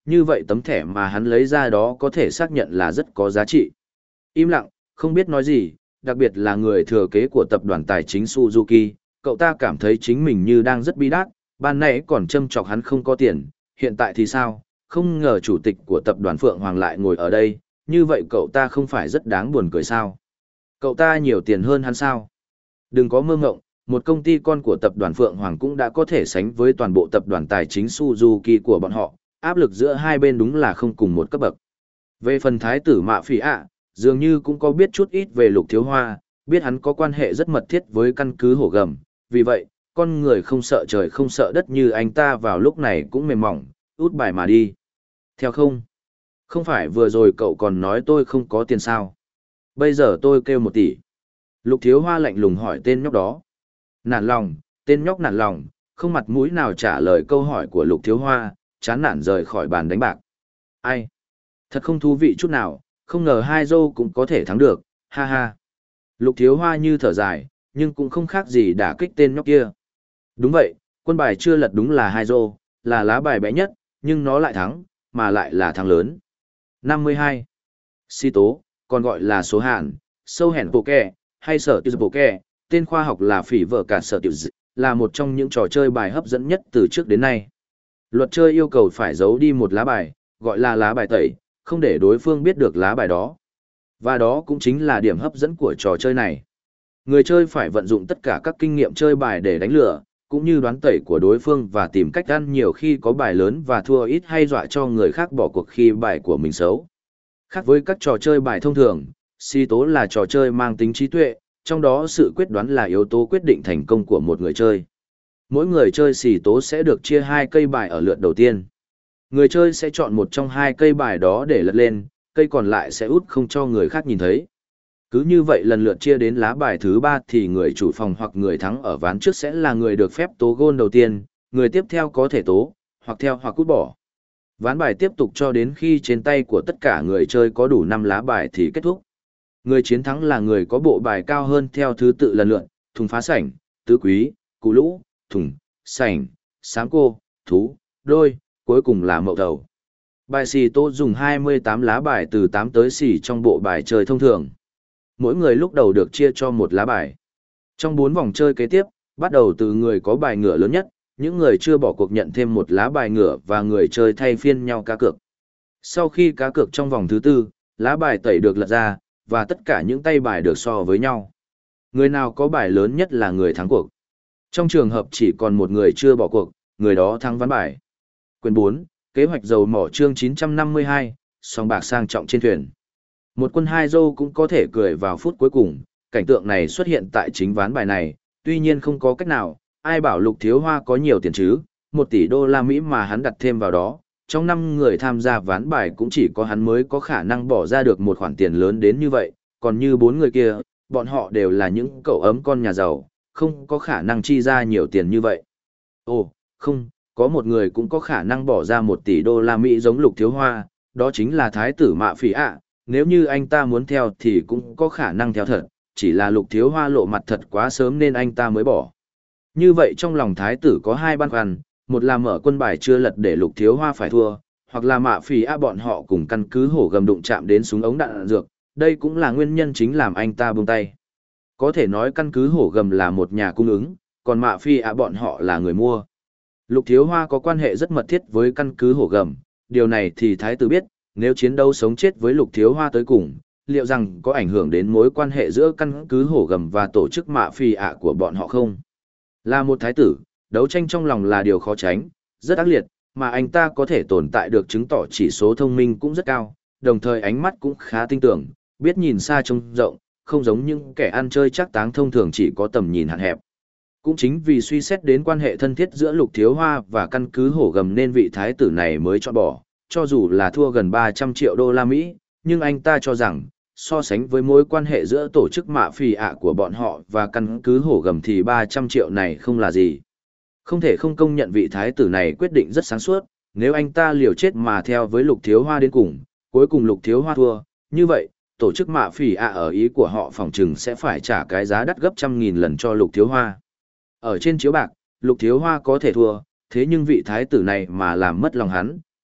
như vậy tấm thẻ mà hắn lấy ra đó có thể xác nhận là rất có giá trị. Im lặng, không biết nói gì, đặc biệt là người thừa kế của tập đoàn tài chính Suzuki, cậu ta cảm thấy chính mình như đang rất bi đát, ban nãy còn châm chọc hắn không có tiền, hiện tại thì sao, không ngờ chủ tịch của tập đoàn Phượng Hoàng lại ngồi ở đây, như vậy cậu ta không phải rất đáng buồn cười sao? Cậu ta nhiều tiền hơn hắn sao? Đừng có mơ ngộng, một công ty con của tập đoàn Phượng Hoàng cũng đã có thể sánh với toàn bộ tập đoàn tài chính Suzuki của bọn họ, áp lực giữa hai bên đúng là không cùng một cấp bậc. Về phần thái tử Mạ Phỉ ạ, dường như cũng có biết chút ít về Lục Thiếu Hoa, biết hắn có quan hệ rất mật thiết với căn cứ Hổ Gầm, vì vậy, con người không sợ trời không sợ đất như anh ta vào lúc này cũng mềm mỏng, út bài mà đi. Theo không? Không phải vừa rồi cậu còn nói tôi không có tiền sao? Bây giờ tôi kêu một tỷ. Lục Thiếu Hoa lạnh lùng hỏi tên nhóc đó. Nản lòng, tên nhóc nản lòng, không mặt mũi nào trả lời câu hỏi của Lục Thiếu Hoa, chán nản rời khỏi bàn đánh bạc. Ai? Thật không thú vị chút nào, không ngờ hai dô cũng có thể thắng được, ha ha. Lục Thiếu Hoa như thở dài, nhưng cũng không khác gì đả kích tên nhóc kia. Đúng vậy, quân bài chưa lật đúng là hai dô, là lá bài bé nhất, nhưng nó lại thắng, mà lại là thắng lớn. năm mươi hai. Si tố, còn gọi là số hàn, sâu hẻn bộ kè, hay sở tiêu bộ kè, tên khoa học là phỉ vợ cả sở tiêu dị, là một trong những trò chơi bài hấp dẫn nhất từ trước đến nay. Luật chơi yêu cầu phải giấu đi một lá bài, gọi là lá bài tẩy, không để đối phương biết được lá bài đó. Và đó cũng chính là điểm hấp dẫn của trò chơi này. Người chơi phải vận dụng tất cả các kinh nghiệm chơi bài để đánh lừa, cũng như đoán tẩy của đối phương và tìm cách ăn nhiều khi có bài lớn và thua ít hay dọa cho người khác bỏ cuộc khi bài của mình xấu. Khác với các trò chơi bài thông thường, si tố là trò chơi mang tính trí tuệ, trong đó sự quyết đoán là yếu tố quyết định thành công của một người chơi. Mỗi người chơi xì tố sẽ được chia hai cây bài ở lượt đầu tiên. Người chơi sẽ chọn một trong hai cây bài đó để lật lên, cây còn lại sẽ út không cho người khác nhìn thấy. Cứ như vậy lần lượt chia đến lá bài thứ ba thì người chủ phòng hoặc người thắng ở ván trước sẽ là người được phép tố gôn đầu tiên, người tiếp theo có thể tố, hoặc theo hoặc cút bỏ. Ván bài tiếp tục cho đến khi trên tay của tất cả người chơi có đủ năm lá bài thì kết thúc. Người chiến thắng là người có bộ bài cao hơn theo thứ tự lần lượt, thùng phá sảnh, tứ quý, cụ lũ, thùng, sảnh, sám cô, thú, đôi, cuối cùng là mậu thầu. Bài xì tô dùng hai mươi tám lá bài từ tám tới xì trong bộ bài chơi thông thường. Mỗi người lúc đầu được chia cho một lá bài. Trong bốn vòng chơi kế tiếp, bắt đầu từ người có bài ngửa lớn nhất, những người chưa bỏ cuộc nhận thêm một lá bài ngửa và người chơi thay phiên nhau cá cược. Sau khi cá cược trong vòng thứ tư, lá bài tẩy được lật ra, và tất cả những tay bài được so với nhau. Người nào có bài lớn nhất là người thắng cuộc. Trong trường hợp chỉ còn một người chưa bỏ cuộc, người đó thắng ván bài. Quyển bốn, kế hoạch dầu mỏ chương chín trăm năm mươi hai, song bạc sang trọng trên thuyền. Một quân hai dâu cũng có thể cười vào phút cuối cùng, cảnh tượng này xuất hiện tại chính ván bài này, tuy nhiên không có cách nào, ai bảo Lục Thiếu Hoa có nhiều tiền chứ, một tỷ đô la Mỹ mà hắn đặt thêm vào đó, trong năm người tham gia ván bài cũng chỉ có hắn mới có khả năng bỏ ra được một khoản tiền lớn đến như vậy, còn như bốn người kia, bọn họ đều là những cậu ấm con nhà giàu, không có khả năng chi ra nhiều tiền như vậy. Ồ, không, có một người cũng có khả năng bỏ ra một tỷ đô la Mỹ giống Lục Thiếu Hoa, đó chính là Thái tử Mạ Phỉ ạ. Nếu như anh ta muốn theo thì cũng có khả năng theo thật, chỉ là Lục Thiếu Hoa lộ mặt thật quá sớm nên anh ta mới bỏ. Như vậy trong lòng Thái tử có hai băn khoăn, một là mở quân bài chưa lật để Lục Thiếu Hoa phải thua, hoặc là Mạ Phỉ ạ bọn họ cùng căn cứ hổ gầm đụng chạm đến súng ống đạn, đạn dược, đây cũng là nguyên nhân chính làm anh ta buông tay. Có thể nói căn cứ hổ gầm là một nhà cung ứng, còn Mạ Phỉ ạ bọn họ là người mua. Lục Thiếu Hoa có quan hệ rất mật thiết với căn cứ hổ gầm, điều này thì Thái tử biết, nếu chiến đấu sống chết với Lục Thiếu Hoa tới cùng, liệu rằng có ảnh hưởng đến mối quan hệ giữa căn cứ hổ gầm và tổ chức Mạ Phỉ ạ của bọn họ không? Là một thái tử, đấu tranh trong lòng là điều khó tránh, rất ác liệt, mà anh ta có thể tồn tại được chứng tỏ chỉ số thông minh cũng rất cao, đồng thời ánh mắt cũng khá tinh tưởng, biết nhìn xa trông rộng, không giống những kẻ ăn chơi chắc táng thông thường chỉ có tầm nhìn hạn hẹp. Cũng chính vì suy xét đến quan hệ thân thiết giữa Lục Thiếu Hoa và căn cứ hổ gầm nên vị thái tử này mới chọn bỏ, cho dù là thua gần ba trăm triệu đô la Mỹ, nhưng anh ta cho rằng, so sánh với mối quan hệ giữa tổ chức Mạ Phỉ ạ của bọn họ và căn cứ hổ gầm thì ba trăm triệu này không là gì. Không thể không công nhận vị thái tử này quyết định rất sáng suốt, nếu anh ta liều chết mà theo với Lục Thiếu Hoa đến cùng, cuối cùng Lục Thiếu Hoa thua, như vậy, tổ chức Mạ Phỉ ạ ở ý của họ phỏng chừng sẽ phải trả cái giá đắt gấp trăm nghìn lần cho Lục Thiếu Hoa. Ở trên chiếu bạc, Lục Thiếu Hoa có thể thua, thế nhưng vị thái tử này mà làm mất lòng hắn,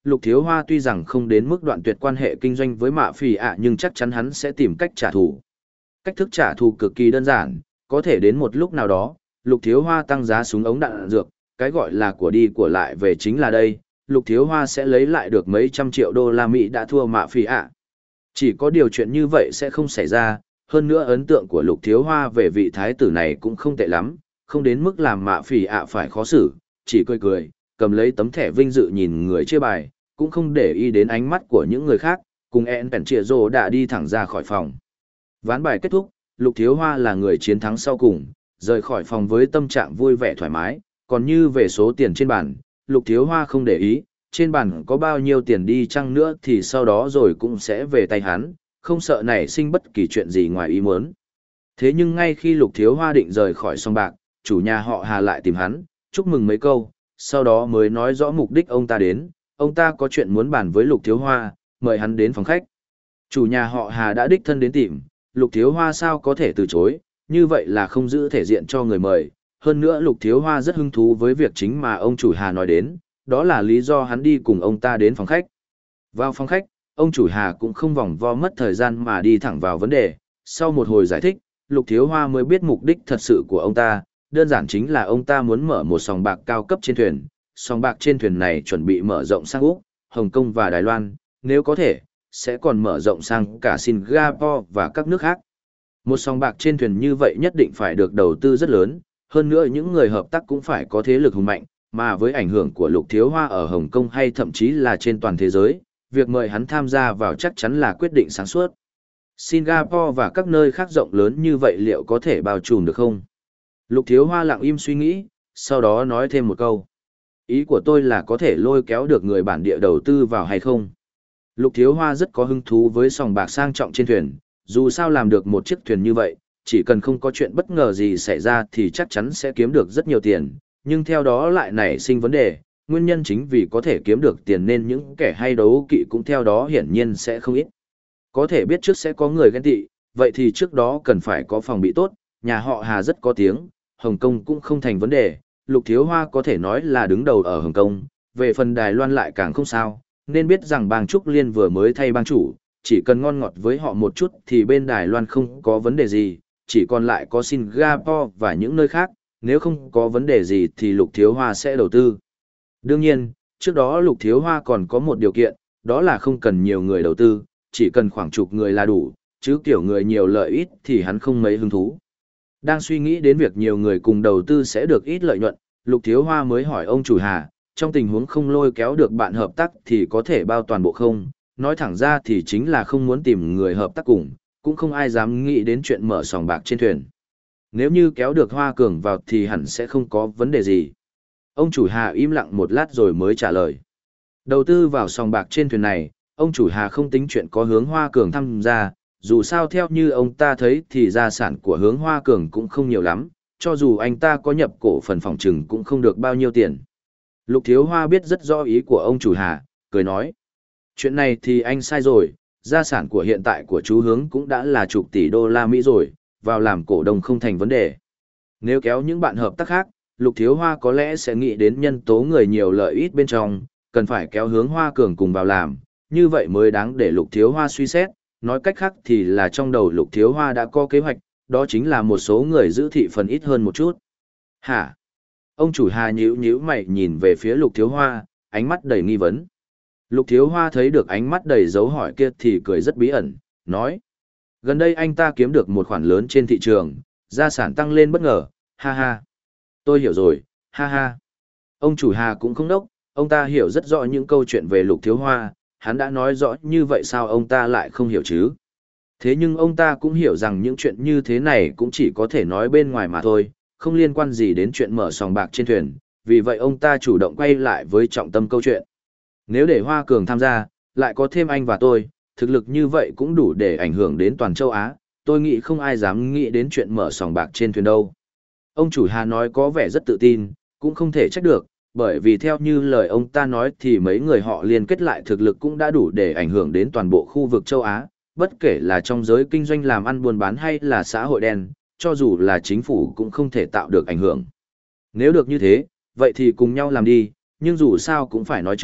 Lục Thiếu Hoa tuy rằng không đến mức đoạn tuyệt quan hệ kinh doanh với mạ phỉ ạ nhưng chắc chắn hắn sẽ tìm cách trả thù. Cách thức trả thù cực kỳ đơn giản, có thể đến một lúc nào đó, Lục Thiếu Hoa tăng giá súng ống đạn dược, cái gọi là của đi của lại về chính là đây, Lục Thiếu Hoa sẽ lấy lại được mấy trăm triệu đô la Mỹ đã thua mạ phỉ ạ. Chỉ có điều chuyện như vậy sẽ không xảy ra, hơn nữa ấn tượng của Lục Thiếu Hoa về vị thái tử này cũng không tệ lắm, không đến mức làm mạ phỉ ạ phải khó xử, chỉ cười cười, cầm lấy tấm thẻ vinh dự nhìn người chơi bài, cũng không để ý đến ánh mắt của những người khác, cùng En Pèn Trịa Rồ đã đi thẳng ra khỏi phòng. Ván bài kết thúc, Lục Thiếu Hoa là người chiến thắng sau cùng, rời khỏi phòng với tâm trạng vui vẻ thoải mái, còn như về số tiền trên bàn, Lục Thiếu Hoa không để ý, trên bàn có bao nhiêu tiền đi chăng nữa thì sau đó rồi cũng sẽ về tay hắn, không sợ nảy sinh bất kỳ chuyện gì ngoài ý muốn. Thế nhưng ngay khi Lục Thiếu Hoa định rời khỏi sòng bạc, chủ nhà họ Hà lại tìm hắn, chúc mừng mấy câu, sau đó mới nói rõ mục đích ông ta đến, ông ta có chuyện muốn bàn với Lục Thiếu Hoa, mời hắn đến phòng khách. Chủ nhà họ Hà đã đích thân đến tìm, Lục Thiếu Hoa sao có thể từ chối, như vậy là không giữ thể diện cho người mời. Hơn nữa Lục Thiếu Hoa rất hứng thú với việc chính mà ông chủ Hà nói đến, đó là lý do hắn đi cùng ông ta đến phòng khách. Vào phòng khách, ông chủ Hà cũng không vòng vo mất thời gian mà đi thẳng vào vấn đề. Sau một hồi giải thích, Lục Thiếu Hoa mới biết mục đích thật sự của ông ta, đơn giản chính là ông ta muốn mở một sòng bạc cao cấp trên thuyền. Sòng bạc trên thuyền này chuẩn bị mở rộng sang Úc, Hồng Kông và Đài Loan, nếu có thể, sẽ còn mở rộng sang cả Singapore và các nước khác. Một sòng bạc trên thuyền như vậy nhất định phải được đầu tư rất lớn, hơn nữa những người hợp tác cũng phải có thế lực hùng mạnh, mà với ảnh hưởng của Lục Thiếu Hoa ở Hồng Kông hay thậm chí là trên toàn thế giới, việc mời hắn tham gia vào chắc chắn là quyết định sáng suốt. Singapore và các nơi khác rộng lớn như vậy liệu có thể bao trùm được không? Lục Thiếu Hoa lặng im suy nghĩ, sau đó nói thêm một câu. Ý của tôi là có thể lôi kéo được người bản địa đầu tư vào hay không? Lục Thiếu Hoa rất có hứng thú với sòng bạc sang trọng trên thuyền, dù sao làm được một chiếc thuyền như vậy, chỉ cần không có chuyện bất ngờ gì xảy ra thì chắc chắn sẽ kiếm được rất nhiều tiền, nhưng theo đó lại nảy sinh vấn đề, nguyên nhân chính vì có thể kiếm được tiền nên những kẻ hay đấu kỵ cũng theo đó hiển nhiên sẽ không ít. Có thể biết trước sẽ có người ghen tị, vậy thì trước đó cần phải có phòng bị tốt, nhà họ Hà rất có tiếng, Hồng Kông cũng không thành vấn đề, Lục Thiếu Hoa có thể nói là đứng đầu ở Hồng Kông, về phần Đài Loan lại càng không sao, nên biết rằng bang Trúc Liên vừa mới thay bang chủ, chỉ cần ngon ngọt với họ một chút thì bên Đài Loan không có vấn đề gì, chỉ còn lại có Singapore và những nơi khác, nếu không có vấn đề gì thì Lục Thiếu Hoa sẽ đầu tư. Đương nhiên, trước đó Lục Thiếu Hoa còn có một điều kiện, đó là không cần nhiều người đầu tư, chỉ cần khoảng chục người là đủ, chứ kiểu người nhiều lợi ít thì hắn không mấy hứng thú. Đang suy nghĩ đến việc nhiều người cùng đầu tư sẽ được ít lợi nhuận, Lục Thiếu Hoa mới hỏi ông chủ Hà, trong tình huống không lôi kéo được bạn hợp tác thì có thể bao toàn bộ không? Nói thẳng ra thì chính là không muốn tìm người hợp tác cùng, cũng không ai dám nghĩ đến chuyện mở sòng bạc trên thuyền. Nếu như kéo được Hoa Cường vào thì hẳn sẽ không có vấn đề gì. Ông chủ Hà im lặng một lát rồi mới trả lời. Đầu tư vào sòng bạc trên thuyền này, ông chủ Hà không tính chuyện có Hướng Hoa Cường tham gia, dù sao theo như ông ta thấy thì gia sản của Hướng Hoa Cường cũng không nhiều lắm, cho dù anh ta có nhập cổ phần phòng trừng cũng không được bao nhiêu tiền. Lục Thiếu Hoa biết rất rõ ý của ông chủ Hà, cười nói. Chuyện này thì anh sai rồi, gia sản của hiện tại của chú Hướng cũng đã là chục tỷ đô la Mỹ rồi, vào làm cổ đông không thành vấn đề. Nếu kéo những bạn hợp tác khác, Lục Thiếu Hoa có lẽ sẽ nghĩ đến nhân tố người nhiều lợi ít bên trong, cần phải kéo Hướng Hoa Cường cùng vào làm, như vậy mới đáng để Lục Thiếu Hoa suy xét, nói cách khác thì là trong đầu Lục Thiếu Hoa đã có kế hoạch, đó chính là một số người giữ thị phần ít hơn một chút. Hả? Ông chủ Hà nhíu nhíu mày nhìn về phía Lục Thiếu Hoa, ánh mắt đầy nghi vấn. Lục Thiếu Hoa thấy được ánh mắt đầy dấu hỏi kia thì cười rất bí ẩn, nói. Gần đây anh ta kiếm được một khoản lớn trên thị trường, gia sản tăng lên bất ngờ, ha ha. Tôi hiểu rồi, ha ha. Ông chủ Hà cũng không đốc, ông ta hiểu rất rõ những câu chuyện về Lục Thiếu Hoa, hắn đã nói rõ như vậy sao ông ta lại không hiểu chứ. Thế nhưng ông ta cũng hiểu rằng những chuyện như thế này cũng chỉ có thể nói bên ngoài mà thôi, không liên quan gì đến chuyện mở sòng bạc trên thuyền, vì vậy ông ta chủ động quay lại với trọng tâm câu chuyện. Nếu để Hoa Cường tham gia, lại có thêm anh và tôi, thực lực như vậy cũng đủ để ảnh hưởng đến toàn châu Á, tôi nghĩ không ai dám nghĩ đến chuyện mở sòng bạc trên thuyền đâu. Ông chủ Hà nói có vẻ rất tự tin, cũng không thể trách được, bởi vì theo như lời ông ta nói thì mấy người họ liên kết lại thực lực cũng đã đủ để ảnh hưởng đến toàn bộ khu vực châu Á, bất kể là trong giới kinh doanh làm ăn buôn bán hay là xã hội đen, cho dù là chính phủ cũng không thể tạo được ảnh hưởng. Nếu được như thế, vậy thì cùng nhau làm đi, nhưng dù sao cũng phải nói trước,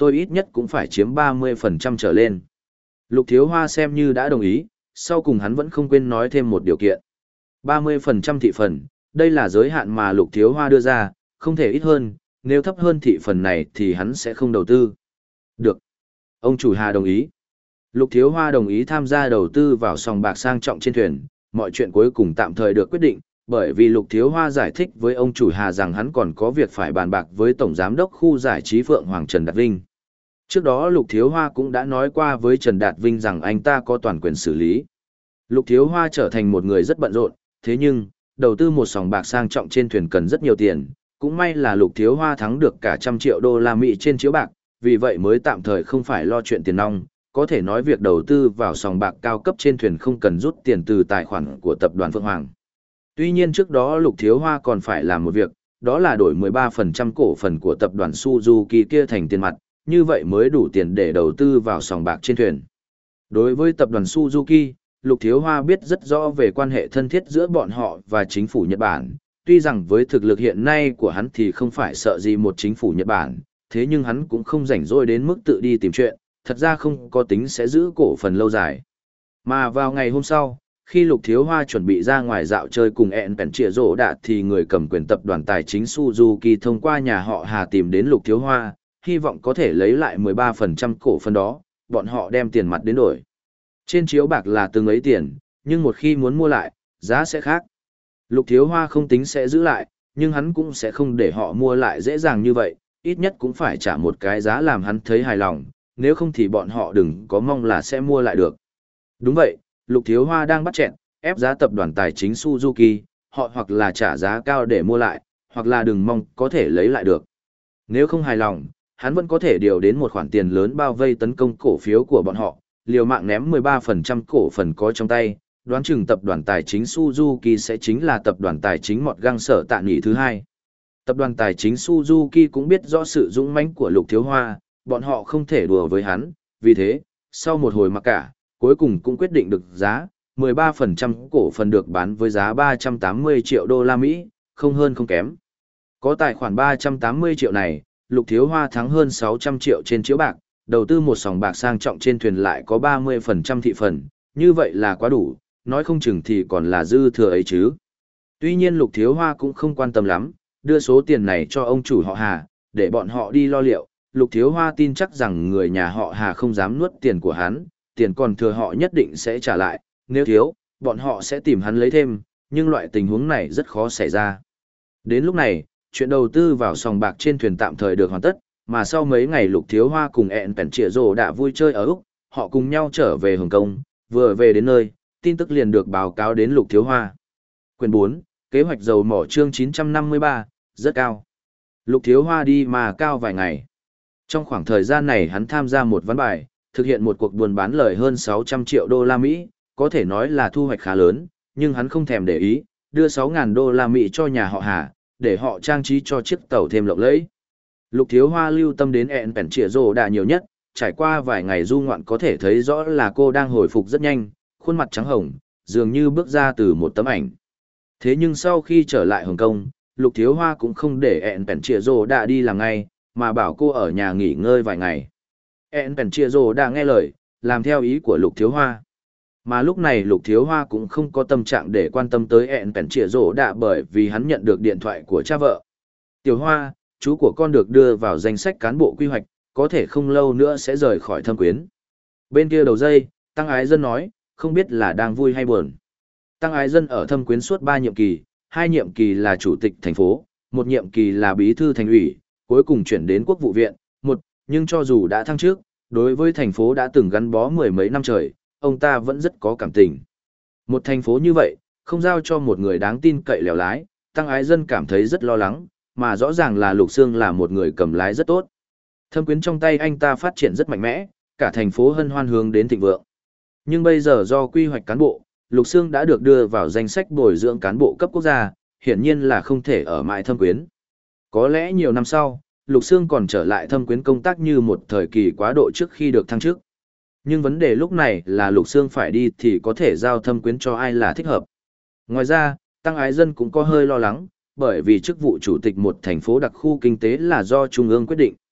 tôi ít nhất cũng phải chiếm ba mươi phần trăm trở lên. Lục Thiếu Hoa xem như đã đồng ý, sau cùng hắn vẫn không quên nói thêm một điều kiện. ba mươi phần trăm thị phần, đây là giới hạn mà Lục Thiếu Hoa đưa ra, không thể ít hơn, nếu thấp hơn thị phần này thì hắn sẽ không đầu tư. Được. Ông chủ Hà đồng ý. Lục Thiếu Hoa đồng ý tham gia đầu tư vào sòng bạc sang trọng trên thuyền, mọi chuyện cuối cùng tạm thời được quyết định, bởi vì Lục Thiếu Hoa giải thích với ông chủ Hà rằng hắn còn có việc phải bàn bạc với Tổng Giám đốc khu giải trí Phượng Hoàng Trần Đạt Vinh. Trước đó Lục Thiếu Hoa cũng đã nói qua với Trần Đạt Vinh rằng anh ta có toàn quyền xử lý. Lục Thiếu Hoa trở thành một người rất bận rộn, thế nhưng, đầu tư một sòng bạc sang trọng trên thuyền cần rất nhiều tiền, cũng may là Lục Thiếu Hoa thắng được cả trăm triệu đô la Mỹ trên chiếu bạc, vì vậy mới tạm thời không phải lo chuyện tiền nong, có thể nói việc đầu tư vào sòng bạc cao cấp trên thuyền không cần rút tiền từ tài khoản của tập đoàn Phượng Hoàng. Tuy nhiên trước đó Lục Thiếu Hoa còn phải làm một việc, đó là đổi mười ba phần trăm cổ phần của tập đoàn Suzuki kia thành tiền mặt, như vậy mới đủ tiền để đầu tư vào sòng bạc trên thuyền. Đối với tập đoàn Suzuki, Lục Thiếu Hoa biết rất rõ về quan hệ thân thiết giữa bọn họ và chính phủ Nhật Bản. Tuy rằng với thực lực hiện nay của hắn thì không phải sợ gì một chính phủ Nhật Bản, thế nhưng hắn cũng không rảnh rỗi đến mức tự đi tìm chuyện, thật ra không có tính sẽ giữ cổ phần lâu dài. Mà vào ngày hôm sau, khi Lục Thiếu Hoa chuẩn bị ra ngoài dạo chơi cùng ẹn bèn trịa rổ đạ thì người cầm quyền tập đoàn tài chính Suzuki thông qua nhà họ Hà tìm đến Lục Thiếu Hoa, hy vọng có thể lấy lại mười ba phần trăm cổ phần đó, bọn họ đem tiền mặt đến đổi. Trên chiếu bạc là từng ấy tiền, nhưng một khi muốn mua lại, giá sẽ khác. Lục Thiếu Hoa không tính sẽ giữ lại, nhưng hắn cũng sẽ không để họ mua lại dễ dàng như vậy, ít nhất cũng phải trả một cái giá làm hắn thấy hài lòng, nếu không thì bọn họ đừng có mong là sẽ mua lại được. Đúng vậy, Lục Thiếu Hoa đang bắt chẹn, ép giá tập đoàn tài chính Suzuki, họ hoặc là trả giá cao để mua lại, hoặc là đừng mong có thể lấy lại được. Nếu không hài lòng, hắn vẫn có thể điều đến một khoản tiền lớn bao vây tấn công cổ phiếu của bọn họ, liều mạng ném mười ba phần trăm cổ phần có trong tay, đoán chừng tập đoàn tài chính Suzuki sẽ chính là tập đoàn tài chính mọt găng sở tạ nghỉ thứ hai. Tập đoàn tài chính Suzuki cũng biết rõ sự dũng mãnh của Lục Thiếu Hoa, bọn họ không thể đùa với hắn, vì thế, sau một hồi mặc cả, cuối cùng cũng quyết định được giá, mười ba phần trăm cổ phần được bán với giá ba trăm tám mươi triệu đô la Mỹ, không hơn không kém. Có tài khoản ba trăm tám mươi triệu này, Lục Thiếu Hoa thắng hơn sáu trăm triệu trên chiếu bạc, đầu tư một sòng bạc sang trọng trên thuyền lại có ba mươi phần trăm thị phần, như vậy là quá đủ, nói không chừng thì còn là dư thừa ấy chứ. Tuy nhiên Lục Thiếu Hoa cũng không quan tâm lắm, đưa số tiền này cho ông chủ họ Hà, để bọn họ đi lo liệu. Lục Thiếu Hoa tin chắc rằng người nhà họ Hà không dám nuốt tiền của hắn, tiền còn thừa họ nhất định sẽ trả lại, nếu thiếu, bọn họ sẽ tìm hắn lấy thêm, nhưng loại tình huống này rất khó xảy ra. Đến lúc này, chuyện đầu tư vào sòng bạc trên thuyền tạm thời được hoàn tất, mà sau mấy ngày Lục Thiếu Hoa cùng ẹn bèn trịa rồ đã vui chơi ở Úc, họ cùng nhau trở về Hồng Kông, vừa về đến nơi, tin tức liền được báo cáo đến Lục Thiếu Hoa. Quyển bốn, kế hoạch dầu mỏ chương chín trăm năm mươi ba, rất cao. Lục Thiếu Hoa đi mà cao vài ngày. Trong khoảng thời gian này hắn tham gia một ván bài, thực hiện một cuộc buôn bán lời hơn sáu trăm triệu đô la Mỹ, có thể nói là thu hoạch khá lớn, nhưng hắn không thèm để ý, đưa sáu nghìn đô la Mỹ cho nhà họ Hà, để họ trang trí cho chiếc tàu thêm lộng lẫy. Lục Thiếu Hoa lưu tâm đến ẹn bèn trịa rồ đã nhiều nhất, trải qua vài ngày du ngoạn có thể thấy rõ là cô đang hồi phục rất nhanh, khuôn mặt trắng hồng, dường như bước ra từ một tấm ảnh. Thế nhưng sau khi trở lại Hồng Kông, Lục Thiếu Hoa cũng không để ẹn bèn trịa rồ đã đi làm ngay, mà bảo cô ở nhà nghỉ ngơi vài ngày. ẹn bèn trịa rồ đã nghe lời, làm theo ý của Lục Thiếu Hoa. Mà lúc này Lục Thiếu Hoa cũng không có tâm trạng để quan tâm tới ẹn bèn trịa rồ đã bởi vì hắn nhận được điện thoại của cha vợ. Tiểu Hoa, chú của con được đưa vào danh sách cán bộ quy hoạch, có thể không lâu nữa sẽ rời khỏi Thâm Quyến. Bên kia đầu dây, Tăng Ái Dân nói, không biết là đang vui hay buồn. Tăng Ái Dân ở Thâm Quyến suốt ba nhiệm kỳ, hai nhiệm kỳ là chủ tịch thành phố, một nhiệm kỳ là bí thư thành ủy, cuối cùng chuyển đến quốc vụ viện, một, nhưng cho dù đã thăng chức, đối với thành phố đã từng gắn bó mười mấy năm trời, ông ta vẫn rất có cảm tình. Một thành phố như vậy, không giao cho một người đáng tin cậy lèo lái, Tăng Ái Dân cảm thấy rất lo lắng, mà rõ ràng là Lục Sương là một người cầm lái rất tốt. Thâm Quyến trong tay anh ta phát triển rất mạnh mẽ, cả thành phố hân hoan hướng đến thịnh vượng. Nhưng bây giờ do quy hoạch cán bộ, Lục Sương đã được đưa vào danh sách bồi dưỡng cán bộ cấp quốc gia, hiển nhiên là không thể ở mãi Thâm Quyến. Có lẽ nhiều năm sau, Lục Sương còn trở lại Thâm Quyến công tác như một thời kỳ quá độ trước khi được thăng chức. Nhưng vấn đề lúc này là Lục Sương phải đi thì có thể giao Thâm Quyến cho ai là thích hợp. Ngoài ra, Tăng Ái Dân cũng có hơi lo lắng, bởi vì chức vụ chủ tịch một thành phố đặc khu kinh tế là do Trung ương quyết định.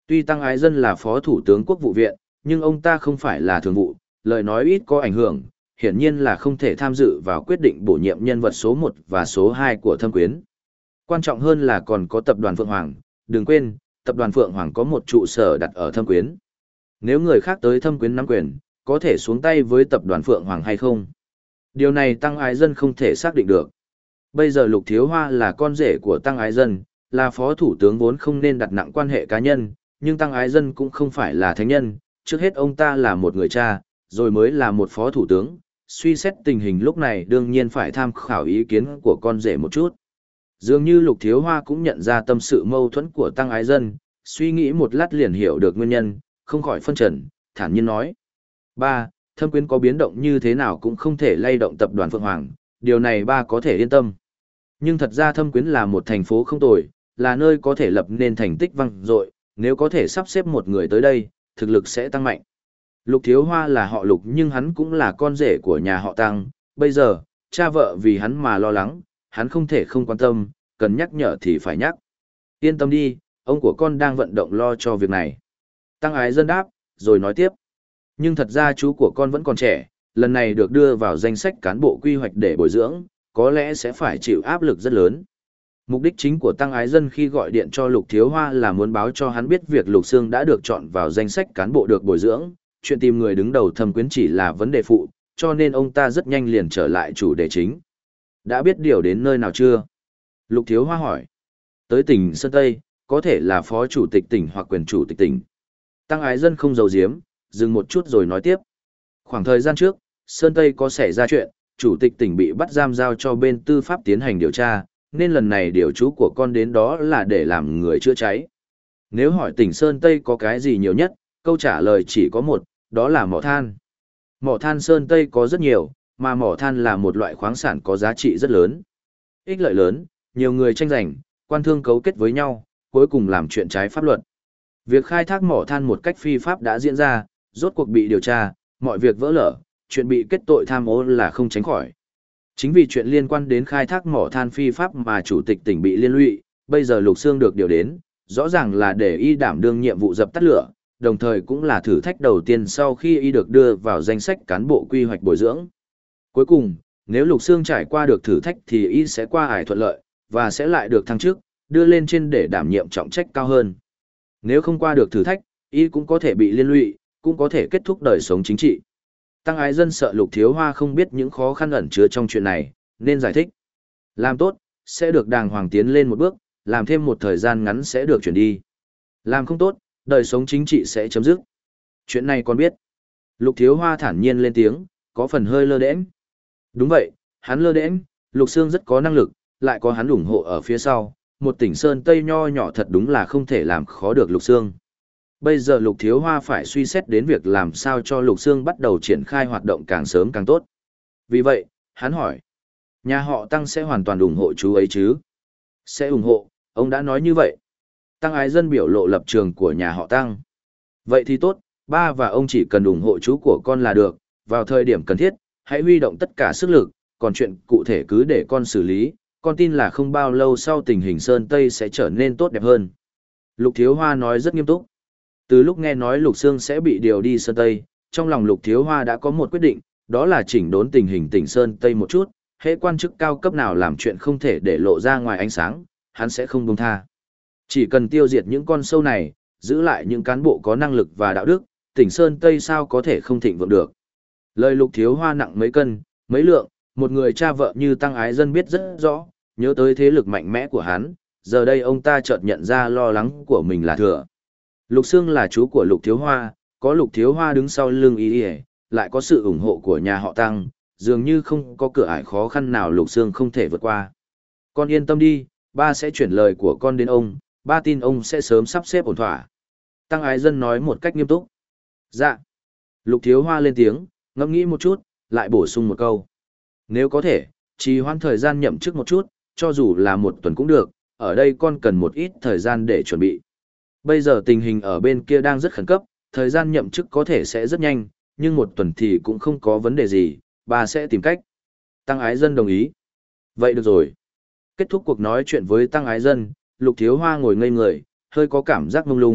Tuy Tăng Ái Dân là phó thủ tướng quốc vụ viện, nhưng ông ta không phải là thường vụ, lời nói ít có ảnh hưởng, hiển nhiên là không thể tham dự vào quyết định bổ nhiệm nhân vật số một và số hai của Thâm Quyến. Quan trọng hơn là còn có tập đoàn Phượng Hoàng, đừng quên, tập đoàn Phượng Hoàng có một trụ sở đặt ở Thâm Quyến. Nếu người khác tới Thâm Quyến nắm quyền, có thể xuống tay với tập đoàn Phượng Hoàng hay không? Điều này Tăng Ái Dân không thể xác định được. Bây giờ Lục Thiếu Hoa là con rể của Tăng Ái Dân, là phó thủ tướng vốn không nên đặt nặng quan hệ cá nhân, nhưng Tăng Ái Dân cũng không phải là thánh nhân, trước hết ông ta là một người cha, rồi mới là một phó thủ tướng, suy xét tình hình lúc này đương nhiên phải tham khảo ý kiến của con rể một chút. Dường như Lục Thiếu Hoa cũng nhận ra tâm sự mâu thuẫn của Tăng Ái Dân, suy nghĩ một lát liền hiểu được nguyên nhân, không khỏi phân trần, thản nhiên nói. Ba, Thâm Quyến có biến động như thế nào cũng không thể lay động tập đoàn Phượng Hoàng, điều này ba có thể yên tâm. Nhưng thật ra Thâm Quyến là một thành phố không tồi, là nơi có thể lập nên thành tích vang dội, nếu có thể sắp xếp một người tới đây, thực lực sẽ tăng mạnh. Lục Thiếu Hoa là họ Lục nhưng hắn cũng là con rể của nhà họ Tăng, bây giờ, cha vợ vì hắn mà lo lắng, hắn không thể không quan tâm, cần nhắc nhở thì phải nhắc. Yên tâm đi, ông của con đang vận động lo cho việc này. Tăng Ái Dân đáp, rồi nói tiếp. Nhưng thật ra chú của con vẫn còn trẻ, lần này được đưa vào danh sách cán bộ quy hoạch để bồi dưỡng, có lẽ sẽ phải chịu áp lực rất lớn. Mục đích chính của Tăng Ái Dân khi gọi điện cho Lục Thiếu Hoa là muốn báo cho hắn biết việc Lục Sương đã được chọn vào danh sách cán bộ được bồi dưỡng, chuyện tìm người đứng đầu Thâm Quyến chỉ là vấn đề phụ, cho nên ông ta rất nhanh liền trở lại chủ đề chính. Đã biết điều đến nơi nào chưa? Lục Thiếu Hoa hỏi. Tới tỉnh Sơn Tây, có thể là phó chủ tịch tỉnh hoặc quyền chủ tịch tỉnh. Tăng Ái Dân không giấu giếm, dừng một chút rồi nói tiếp. Khoảng thời gian trước, Sơn Tây có xảy ra chuyện, chủ tịch tỉnh bị bắt giam giao cho bên tư pháp tiến hành điều tra, nên lần này điều chú của con đến đó là để làm người chữa cháy. Nếu hỏi tỉnh Sơn Tây có cái gì nhiều nhất, câu trả lời chỉ có một, đó là mỏ than. Mỏ than Sơn Tây có rất nhiều, mà mỏ than là một loại khoáng sản có giá trị rất lớn. Ích lợi lớn, nhiều người tranh giành, quan thương cấu kết với nhau, cuối cùng làm chuyện trái pháp luật. Việc khai thác mỏ than một cách phi pháp đã diễn ra, rốt cuộc bị điều tra, mọi việc vỡ lở, chuyện bị kết tội tham ô là không tránh khỏi. Chính vì chuyện liên quan đến khai thác mỏ than phi pháp mà chủ tịch tỉnh bị liên lụy, bây giờ Lục Sương được điều đến, rõ ràng là để y đảm đương nhiệm vụ dập tắt lửa, đồng thời cũng là thử thách đầu tiên sau khi y được đưa vào danh sách cán bộ quy hoạch bồi dưỡng. Cuối cùng, nếu Lục Sương trải qua được thử thách thì y sẽ qua ải thuận lợi, và sẽ lại được thăng chức, đưa lên trên để đảm nhiệm trọng trách cao hơn. Nếu không qua được thử thách, y cũng có thể bị liên lụy, cũng có thể kết thúc đời sống chính trị. Tăng Ái Dân sợ Lục Thiếu Hoa không biết những khó khăn ẩn chứa trong chuyện này, nên giải thích. Làm tốt, sẽ được đàng hoàng tiến lên một bước, làm thêm một thời gian ngắn sẽ được chuyển đi. Làm không tốt, đời sống chính trị sẽ chấm dứt. Chuyện này con biết. Lục Thiếu Hoa thản nhiên lên tiếng, có phần hơi lơ đễnh. Đúng vậy, hắn lơ đễnh, Lục Sương rất có năng lực, lại có hắn ủng hộ ở phía sau, một tỉnh Sơn Tây nho nhỏ thật đúng là không thể làm khó được Lục Sương. Bây giờ Lục Thiếu Hoa phải suy xét đến việc làm sao cho Lục Sương bắt đầu triển khai hoạt động càng sớm càng tốt. Vì vậy, hắn hỏi, nhà họ Tăng sẽ hoàn toàn ủng hộ chú ấy chứ? Sẽ ủng hộ, ông đã nói như vậy. Tăng Ái Dân biểu lộ lập trường của nhà họ Tăng. Vậy thì tốt, ba và ông chỉ cần ủng hộ chú của con là được, vào thời điểm cần thiết, hãy huy động tất cả sức lực, còn chuyện cụ thể cứ để con xử lý, con tin là không bao lâu sau tình hình Sơn Tây sẽ trở nên tốt đẹp hơn. Lục Thiếu Hoa nói rất nghiêm túc. Từ lúc nghe nói Lục Sương sẽ bị điều đi Sơn Tây, trong lòng Lục Thiếu Hoa đã có một quyết định, đó là chỉnh đốn tình hình tỉnh Sơn Tây một chút, hễ quan chức cao cấp nào làm chuyện không thể để lộ ra ngoài ánh sáng, hắn sẽ không buông tha. Chỉ cần tiêu diệt những con sâu này, giữ lại những cán bộ có năng lực và đạo đức, tỉnh Sơn Tây sao có thể không thịnh vượng được. Lời Lục Thiếu Hoa nặng mấy cân, mấy lượng, một người cha vợ như Tăng Ái Dân biết rất rõ, nhớ tới thế lực mạnh mẽ của hắn, giờ đây ông ta chợt nhận ra lo lắng của mình là thừa. Lục Sương là chú của Lục Thiếu Hoa, có Lục Thiếu Hoa đứng sau lưng y, lại có sự ủng hộ của nhà họ Tăng, dường như không có cửa ải khó khăn nào Lục Sương không thể vượt qua. Con yên tâm đi, ba sẽ chuyển lời của con đến ông, ba tin ông sẽ sớm sắp xếp ổn thỏa. Tăng Ái Dân nói một cách nghiêm túc. Dạ. Lục Thiếu Hoa lên tiếng, ngẫm nghĩ một chút, lại bổ sung một câu. Nếu có thể, trì hoãn thời gian nhậm chức một chút, cho dù là một tuần cũng được, ở đây con cần một ít thời gian để chuẩn bị. Bây giờ tình hình ở bên kia đang rất khẩn cấp, thời gian nhậm chức có thể sẽ rất nhanh, nhưng một tuần thì cũng không có vấn đề gì, bà sẽ tìm cách. Tăng Ái Dân đồng ý. Vậy được rồi. Kết thúc cuộc nói chuyện với Tăng Ái Dân, Lục Thiếu Hoa ngồi ngây người, hơi có cảm giác mông lung,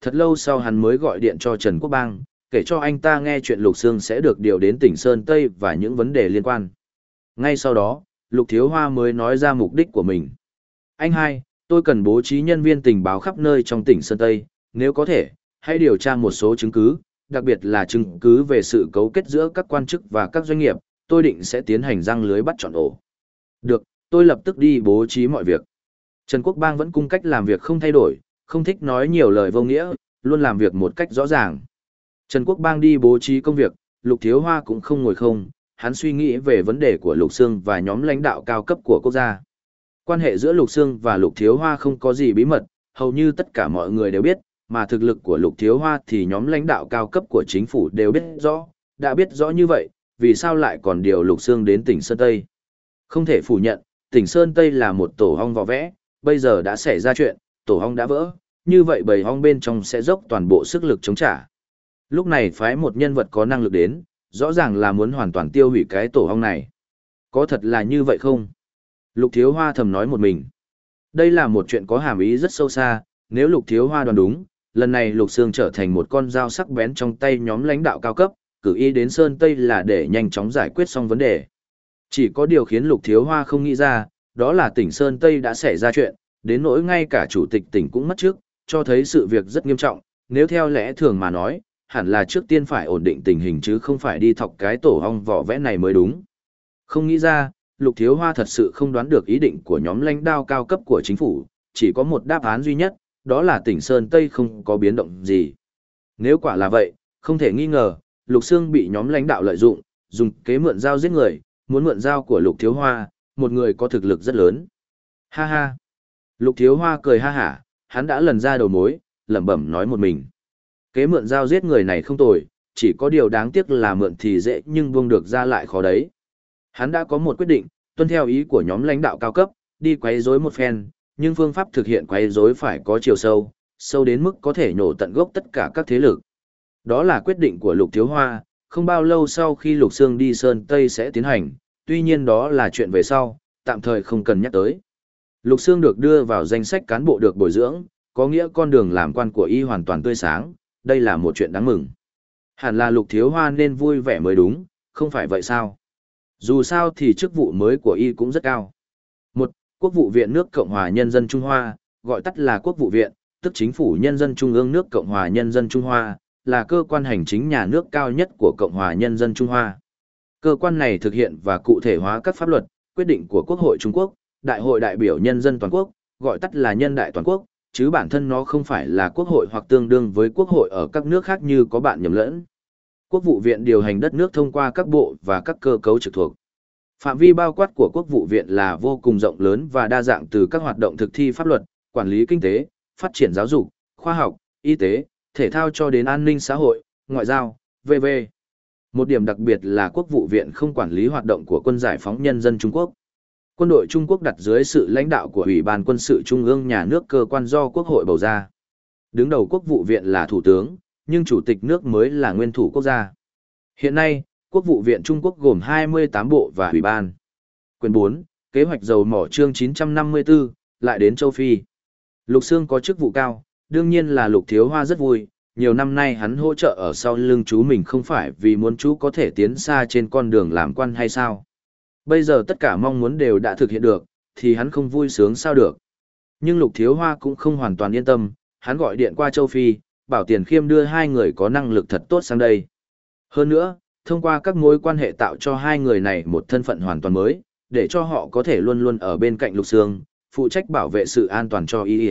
Thật lâu sau hắn mới gọi điện cho Trần Quốc Bang, kể cho anh ta nghe chuyện Lục Sương sẽ được điều đến tỉnh Sơn Tây và những vấn đề liên quan. Ngay sau đó, Lục Thiếu Hoa mới nói ra mục đích của mình. Anh hai, tôi cần bố trí nhân viên tình báo khắp nơi trong tỉnh Sơn Tây, nếu có thể, hãy điều tra một số chứng cứ, đặc biệt là chứng cứ về sự cấu kết giữa các quan chức và các doanh nghiệp, tôi định sẽ tiến hành răng lưới bắt trọn ổ. Được, tôi lập tức đi bố trí mọi việc. Trần Quốc Bang vẫn cung cách làm việc không thay đổi, không thích nói nhiều lời vô nghĩa, luôn làm việc một cách rõ ràng. Trần Quốc Bang đi bố trí công việc, Lục Thiếu Hoa cũng không ngồi không, hắn suy nghĩ về vấn đề của Lục Sương và nhóm lãnh đạo cao cấp của quốc gia. Quan hệ giữa Lục Sương và Lục Thiếu Hoa không có gì bí mật, hầu như tất cả mọi người đều biết, mà thực lực của Lục Thiếu Hoa thì nhóm lãnh đạo cao cấp của chính phủ đều biết rõ, đã biết rõ như vậy, vì sao lại còn điều Lục Sương đến tỉnh Sơn Tây. Không thể phủ nhận, tỉnh Sơn Tây là một tổ hong vò vẽ, bây giờ đã xảy ra chuyện, tổ hong đã vỡ, như vậy bầy hong bên trong sẽ dốc toàn bộ sức lực chống trả. Lúc này phái một nhân vật có năng lực đến, rõ ràng là muốn hoàn toàn tiêu hủy cái tổ hong này. Có thật là như vậy không? Lục Thiếu Hoa thầm nói một mình. Đây là một chuyện có hàm ý rất sâu xa, nếu Lục Thiếu Hoa đoán đúng, lần này Lục Sương trở thành một con dao sắc bén trong tay nhóm lãnh đạo cao cấp, cử y đến Sơn Tây là để nhanh chóng giải quyết xong vấn đề. Chỉ có điều khiến Lục Thiếu Hoa không nghĩ ra, đó là tỉnh Sơn Tây đã xảy ra chuyện, đến nỗi ngay cả chủ tịch tỉnh cũng mất trước, cho thấy sự việc rất nghiêm trọng, nếu theo lẽ thường mà nói, hẳn là trước tiên phải ổn định tình hình chứ không phải đi thọc cái tổ hong vỏ vẽ này mới đúng. Không nghĩ ra, Lục Thiếu Hoa thật sự không đoán được ý định của nhóm lãnh đạo cao cấp của chính phủ, chỉ có một đáp án duy nhất, đó là tỉnh Sơn Tây không có biến động gì. Nếu quả là vậy, không thể nghi ngờ, Lục Sương bị nhóm lãnh đạo lợi dụng, dùng kế mượn dao giết người, muốn mượn dao của Lục Thiếu Hoa, một người có thực lực rất lớn. Ha ha. Lục Thiếu Hoa cười ha hả, hắn đã lần ra đầu mối, lẩm bẩm nói một mình. Kế mượn dao giết người này không tồi, chỉ có điều đáng tiếc là mượn thì dễ nhưng buông được ra lại khó đấy. Hắn đã có một quyết định, tuân theo ý của nhóm lãnh đạo cao cấp, đi quấy rối một phen, nhưng phương pháp thực hiện quấy rối phải có chiều sâu, sâu đến mức có thể nhổ tận gốc tất cả các thế lực. Đó là quyết định của Lục Thiếu Hoa, không bao lâu sau khi Lục Sương đi Sơn Tây sẽ tiến hành, tuy nhiên đó là chuyện về sau, tạm thời không cần nhắc tới. Lục Sương được đưa vào danh sách cán bộ được bồi dưỡng, có nghĩa con đường làm quan của y hoàn toàn tươi sáng, đây là một chuyện đáng mừng. Hẳn là Lục Thiếu Hoa nên vui vẻ mới đúng, không phải vậy sao? Dù sao thì chức vụ mới của y cũng rất cao. Một, Quốc vụ viện nước Cộng hòa Nhân dân Trung Hoa, gọi tắt là Quốc vụ viện, tức Chính phủ Nhân dân Trung ương nước Cộng hòa Nhân dân Trung Hoa, là cơ quan hành chính nhà nước cao nhất của Cộng hòa Nhân dân Trung Hoa. Cơ quan này thực hiện và cụ thể hóa các pháp luật, quyết định của Quốc hội Trung Quốc, Đại hội đại biểu nhân dân toàn quốc, gọi tắt là Nhân đại toàn quốc, chứ bản thân nó không phải là quốc hội hoặc tương đương với quốc hội ở các nước khác như có bạn nhầm lẫn. Quốc vụ viện điều hành đất nước thông qua các bộ và các cơ cấu trực thuộc. Phạm vi bao quát của Quốc vụ viện là vô cùng rộng lớn và đa dạng, từ các hoạt động thực thi pháp luật, quản lý kinh tế, phát triển giáo dục, khoa học, y tế, thể thao cho đến an ninh xã hội, ngoại giao, vân vân. Một điểm đặc biệt là Quốc vụ viện không quản lý hoạt động của Quân Giải phóng Nhân dân Trung Quốc. Quân đội Trung Quốc đặt dưới sự lãnh đạo của Ủy ban Quân sự Trung ương nhà nước, cơ quan do Quốc hội bầu ra. Đứng đầu Quốc vụ viện là Thủ tướng, nhưng Chủ tịch nước mới là nguyên thủ quốc gia. Hiện nay, Quốc vụ viện Trung Quốc gồm hai mươi tám bộ và ủy ban. Quyển bốn, Kế hoạch dầu mỏ chương chín trăm năm mươi tư, lại đến châu Phi. Lục Sương có chức vụ cao, đương nhiên là Lục Thiếu Hoa rất vui, nhiều năm nay hắn hỗ trợ ở sau lưng chú mình không phải vì muốn chú có thể tiến xa trên con đường làm quan hay sao. Bây giờ tất cả mong muốn đều đã thực hiện được, thì hắn không vui sướng sao được. Nhưng Lục Thiếu Hoa cũng không hoàn toàn yên tâm, hắn gọi điện qua châu Phi, bảo Tiền Khiêm đưa hai người có năng lực thật tốt sang đây. Hơn nữa, thông qua các mối quan hệ tạo cho hai người này một thân phận hoàn toàn mới, để cho họ có thể luôn luôn ở bên cạnh Lục Sương, phụ trách bảo vệ sự an toàn cho y.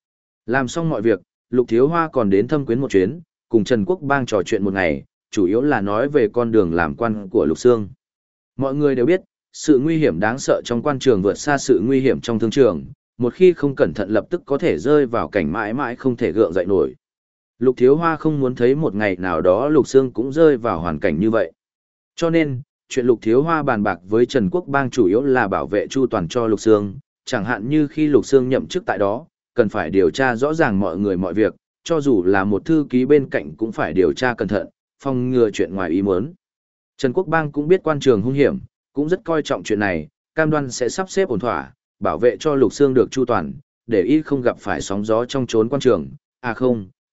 Làm xong mọi việc, Lục Thiếu Hoa còn đến thăm quyến một chuyến, cùng Trần Quốc Bang trò chuyện một ngày, chủ yếu là nói về con đường làm quan của Lục Sương. Mọi người đều biết, sự nguy hiểm đáng sợ trong quan trường vượt xa sự nguy hiểm trong thương trường, một khi không cẩn thận lập tức có thể rơi vào cảnh mãi mãi không thể gượng dậy nổi. Lục Thiếu Hoa không muốn thấy một ngày nào đó Lục Sương cũng rơi vào hoàn cảnh như vậy. Cho nên, chuyện Lục Thiếu Hoa bàn bạc với Trần Quốc Bang chủ yếu là bảo vệ chu toàn cho Lục Sương, chẳng hạn như khi Lục Sương nhậm chức tại đó, cần phải điều tra rõ ràng mọi người mọi việc, cho dù là một thư ký bên cạnh cũng phải điều tra cẩn thận, phòng ngừa chuyện ngoài ý muốn. Trần Quốc Bang cũng biết quan trường hung hiểm, cũng rất coi trọng chuyện này, cam đoan sẽ sắp xếp ổn thỏa, bảo vệ cho Lục Sương được chu toàn, để y không gặp phải sóng gió trong chốn quan trường, à không,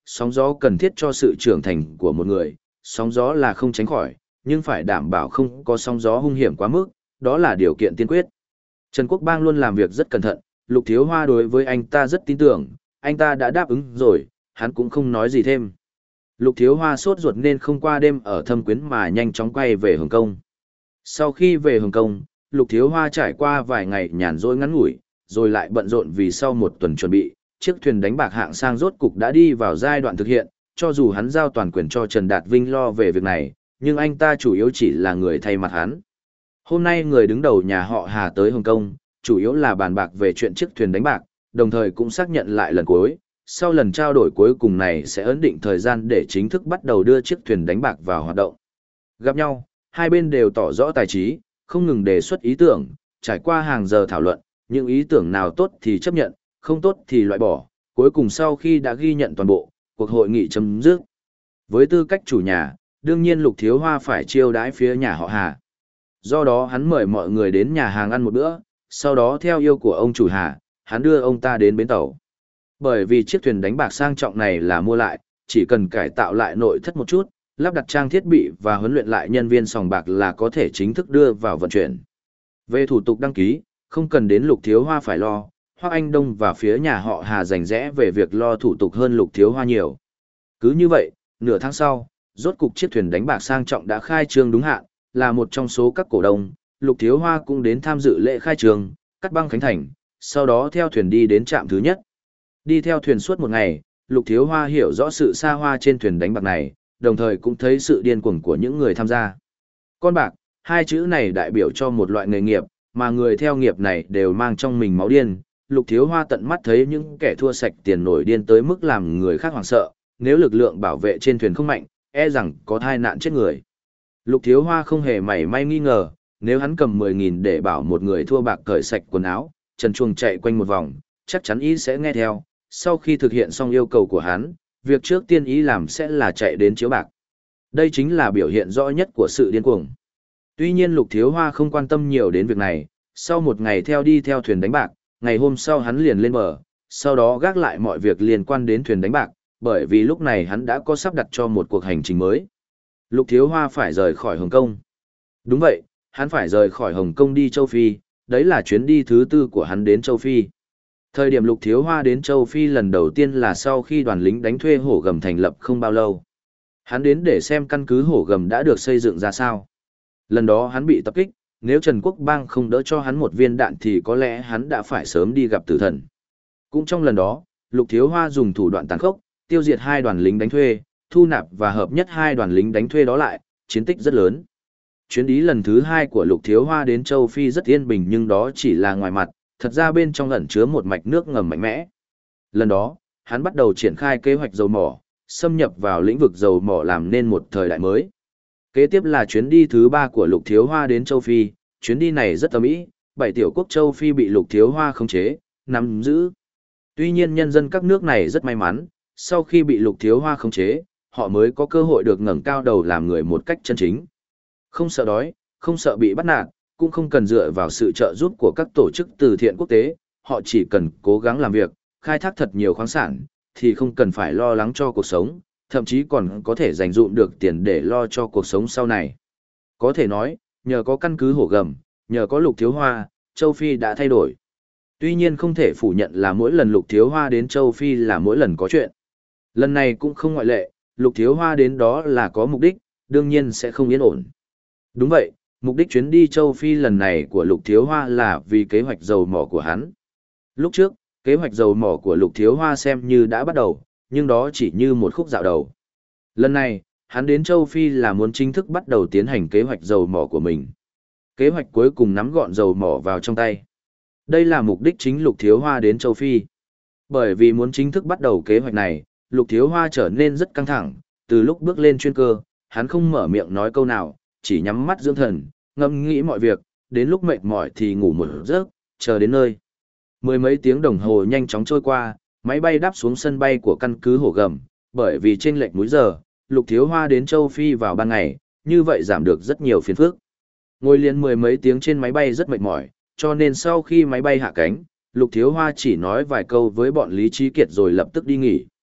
sóng gió cần thiết cho sự trưởng thành của một người, sóng gió là không tránh khỏi, nhưng phải đảm bảo không có sóng gió hung hiểm quá mức, đó là điều kiện tiên quyết. Trần Quốc Bang luôn làm việc rất cẩn thận, Lục Thiếu Hoa đối với anh ta rất tin tưởng, anh ta đã đáp ứng rồi, hắn cũng không nói gì thêm. Lục Thiếu Hoa sốt ruột nên không qua đêm ở Thâm Quyến mà nhanh chóng quay về Hồng Kông. Sau khi về Hồng Kông, Lục Thiếu Hoa trải qua vài ngày nhàn rỗi ngắn ngủi, rồi lại bận rộn vì sau một tuần chuẩn bị, chiếc thuyền đánh bạc hạng sang rốt cục đã đi vào giai đoạn thực hiện, cho dù hắn giao toàn quyền cho Trần Đạt Vinh lo về việc này, nhưng anh ta chủ yếu chỉ là người thay mặt hắn. Hôm nay người đứng đầu nhà họ Hà tới Hồng Kông, chủ yếu là bàn bạc về chuyện chiếc thuyền đánh bạc, đồng thời cũng xác nhận lại lần cuối, sau lần trao đổi cuối cùng này sẽ ấn định thời gian để chính thức bắt đầu đưa chiếc thuyền đánh bạc vào hoạt động. Gặp nhau, hai bên đều tỏ rõ tài trí, không ngừng đề xuất ý tưởng, trải qua hàng giờ thảo luận, những ý tưởng nào tốt thì chấp nhận, không tốt thì loại bỏ, cuối cùng sau khi đã ghi nhận toàn bộ, cuộc hội nghị chấm dứt. Với tư cách chủ nhà, đương nhiên Lục Thiếu Hoa phải chiêu đãi phía nhà họ Hà. Do đó hắn mời mọi người đến nhà hàng ăn một bữa, sau đó theo yêu của ông chủ Hà, hắn đưa ông ta đến bến tàu. Bởi vì chiếc thuyền đánh bạc sang trọng này là mua lại, chỉ cần cải tạo lại nội thất một chút, lắp đặt trang thiết bị và huấn luyện lại nhân viên sòng bạc là có thể chính thức đưa vào vận chuyển. Về thủ tục đăng ký, không cần đến Lục Thiếu Hoa phải lo, Hoắc Anh Đông và phía nhà họ Hà rành rẽ về việc lo thủ tục hơn Lục Thiếu Hoa nhiều. Cứ như vậy, nửa tháng sau, rốt cục chiếc thuyền đánh bạc sang trọng đã khai trương đúng hạn, là một trong số các cổ đông, Lục Thiếu Hoa cũng đến tham dự lễ khai trương, cắt băng khánh thành, sau đó theo thuyền đi đến trạm thứ nhất. Đi theo thuyền suốt một ngày, Lục Thiếu Hoa hiểu rõ sự xa hoa trên thuyền đánh bạc này, đồng thời cũng thấy sự điên cuồng của những người tham gia. Con bạc, hai chữ này đại biểu cho một loại nghề nghiệp, mà người theo nghiệp này đều mang trong mình máu điên. Lục Thiếu Hoa tận mắt thấy những kẻ thua sạch tiền nổi điên tới mức làm người khác hoảng sợ, nếu lực lượng bảo vệ trên thuyền không mạnh, e rằng có tai nạn chết người. Lục Thiếu Hoa không hề mảy may nghi ngờ, nếu hắn cầm mười nghìn để bảo một người thua bạc cởi sạch quần áo, trần truồng chạy quanh một vòng, chắc chắn ý sẽ nghe theo. Sau khi thực hiện xong yêu cầu của hắn, việc trước tiên ý làm sẽ là chạy đến chiếu bạc. Đây chính là biểu hiện rõ nhất của sự điên cuồng. Tuy nhiên Lục Thiếu Hoa không quan tâm nhiều đến việc này, sau một ngày theo đi theo thuyền đánh bạc, ngày hôm sau hắn liền lên bờ, sau đó gác lại mọi việc liên quan đến thuyền đánh bạc, bởi vì lúc này hắn đã có sắp đặt cho một cuộc hành trình mới. Lục Thiếu Hoa phải rời khỏi Hồng Kông. Đúng vậy, hắn phải rời khỏi Hồng Kông đi châu Phi, đấy là chuyến đi thứ tư của hắn đến châu Phi. Thời điểm Lục Thiếu Hoa đến châu Phi lần đầu tiên là sau khi đoàn lính đánh thuê hổ gầm thành lập không bao lâu. Hắn đến để xem căn cứ hổ gầm đã được xây dựng ra sao. Lần đó hắn bị tập kích, nếu Trần Quốc Bang không đỡ cho hắn một viên đạn thì có lẽ hắn đã phải sớm đi gặp tử thần. Cũng trong lần đó, Lục Thiếu Hoa dùng thủ đoạn tàn khốc, tiêu diệt hai đoàn lính đánh thuê, thu nạp và hợp nhất hai đoàn lính đánh thuê đó lại, chiến tích rất lớn. Chuyến đi lần thứ hai của Lục Thiếu Hoa đến châu Phi rất yên bình, nhưng đó chỉ là ngoài mặt, thật ra bên trong ẩn chứa một mạch nước ngầm mạnh mẽ. Lần đó, hắn bắt đầu triển khai kế hoạch dầu mỏ, xâm nhập vào lĩnh vực dầu mỏ làm nên một thời đại mới. Kế tiếp là chuyến đi thứ ba của Lục Thiếu Hoa đến châu Phi, chuyến đi này rất tầm ý, bảy tiểu quốc châu Phi bị Lục Thiếu Hoa khống chế, nắm giữ. Tuy nhiên nhân dân các nước này rất may mắn, sau khi bị Lục Thiếu Hoa khống chế, họ mới có cơ hội được ngẩng cao đầu làm người một cách chân chính. Không sợ đói, không sợ bị bắt nạt, cũng không cần dựa vào sự trợ giúp của các tổ chức từ thiện quốc tế, họ chỉ cần cố gắng làm việc, khai thác thật nhiều khoáng sản, thì không cần phải lo lắng cho cuộc sống, thậm chí còn có thể dành dụm được tiền để lo cho cuộc sống sau này. Có thể nói, nhờ có căn cứ hổ gầm, nhờ có Lục Thiếu Hoa, châu Phi đã thay đổi. Tuy nhiên không thể phủ nhận là mỗi lần Lục Thiếu Hoa đến châu Phi là mỗi lần có chuyện. Lần này cũng không ngoại lệ, Lục Thiếu Hoa đến đó là có mục đích, đương nhiên sẽ không yên ổn. Đúng vậy, mục đích chuyến đi châu Phi lần này của Lục Thiếu Hoa là vì kế hoạch dầu mỏ của hắn. Lúc trước, kế hoạch dầu mỏ của Lục Thiếu Hoa xem như đã bắt đầu, nhưng đó chỉ như một khúc dạo đầu. Lần này, hắn đến châu Phi là muốn chính thức bắt đầu tiến hành kế hoạch dầu mỏ của mình. Kế hoạch cuối cùng nắm gọn dầu mỏ vào trong tay. Đây là mục đích chính Lục Thiếu Hoa đến châu Phi. Bởi vì muốn chính thức bắt đầu kế hoạch này, Lục Thiếu Hoa trở nên rất căng thẳng, từ lúc bước lên chuyên cơ, hắn không mở miệng nói câu nào, chỉ nhắm mắt dưỡng thần, ngẫm nghĩ mọi việc, đến lúc mệt mỏi thì ngủ một giấc, chờ đến nơi. Mười mấy tiếng đồng hồ nhanh chóng trôi qua, máy bay đáp xuống sân bay của căn cứ hổ gầm, bởi vì chênh lệch múi giờ, Lục Thiếu Hoa đến châu Phi vào ban ngày, như vậy giảm được rất nhiều phiền phức. Ngồi liền mười mấy tiếng trên máy bay rất mệt mỏi, cho nên sau khi máy bay hạ cánh, Lục Thiếu Hoa chỉ nói vài câu với bọn Lý Trí Kiệt rồi lập tức đi nghỉ.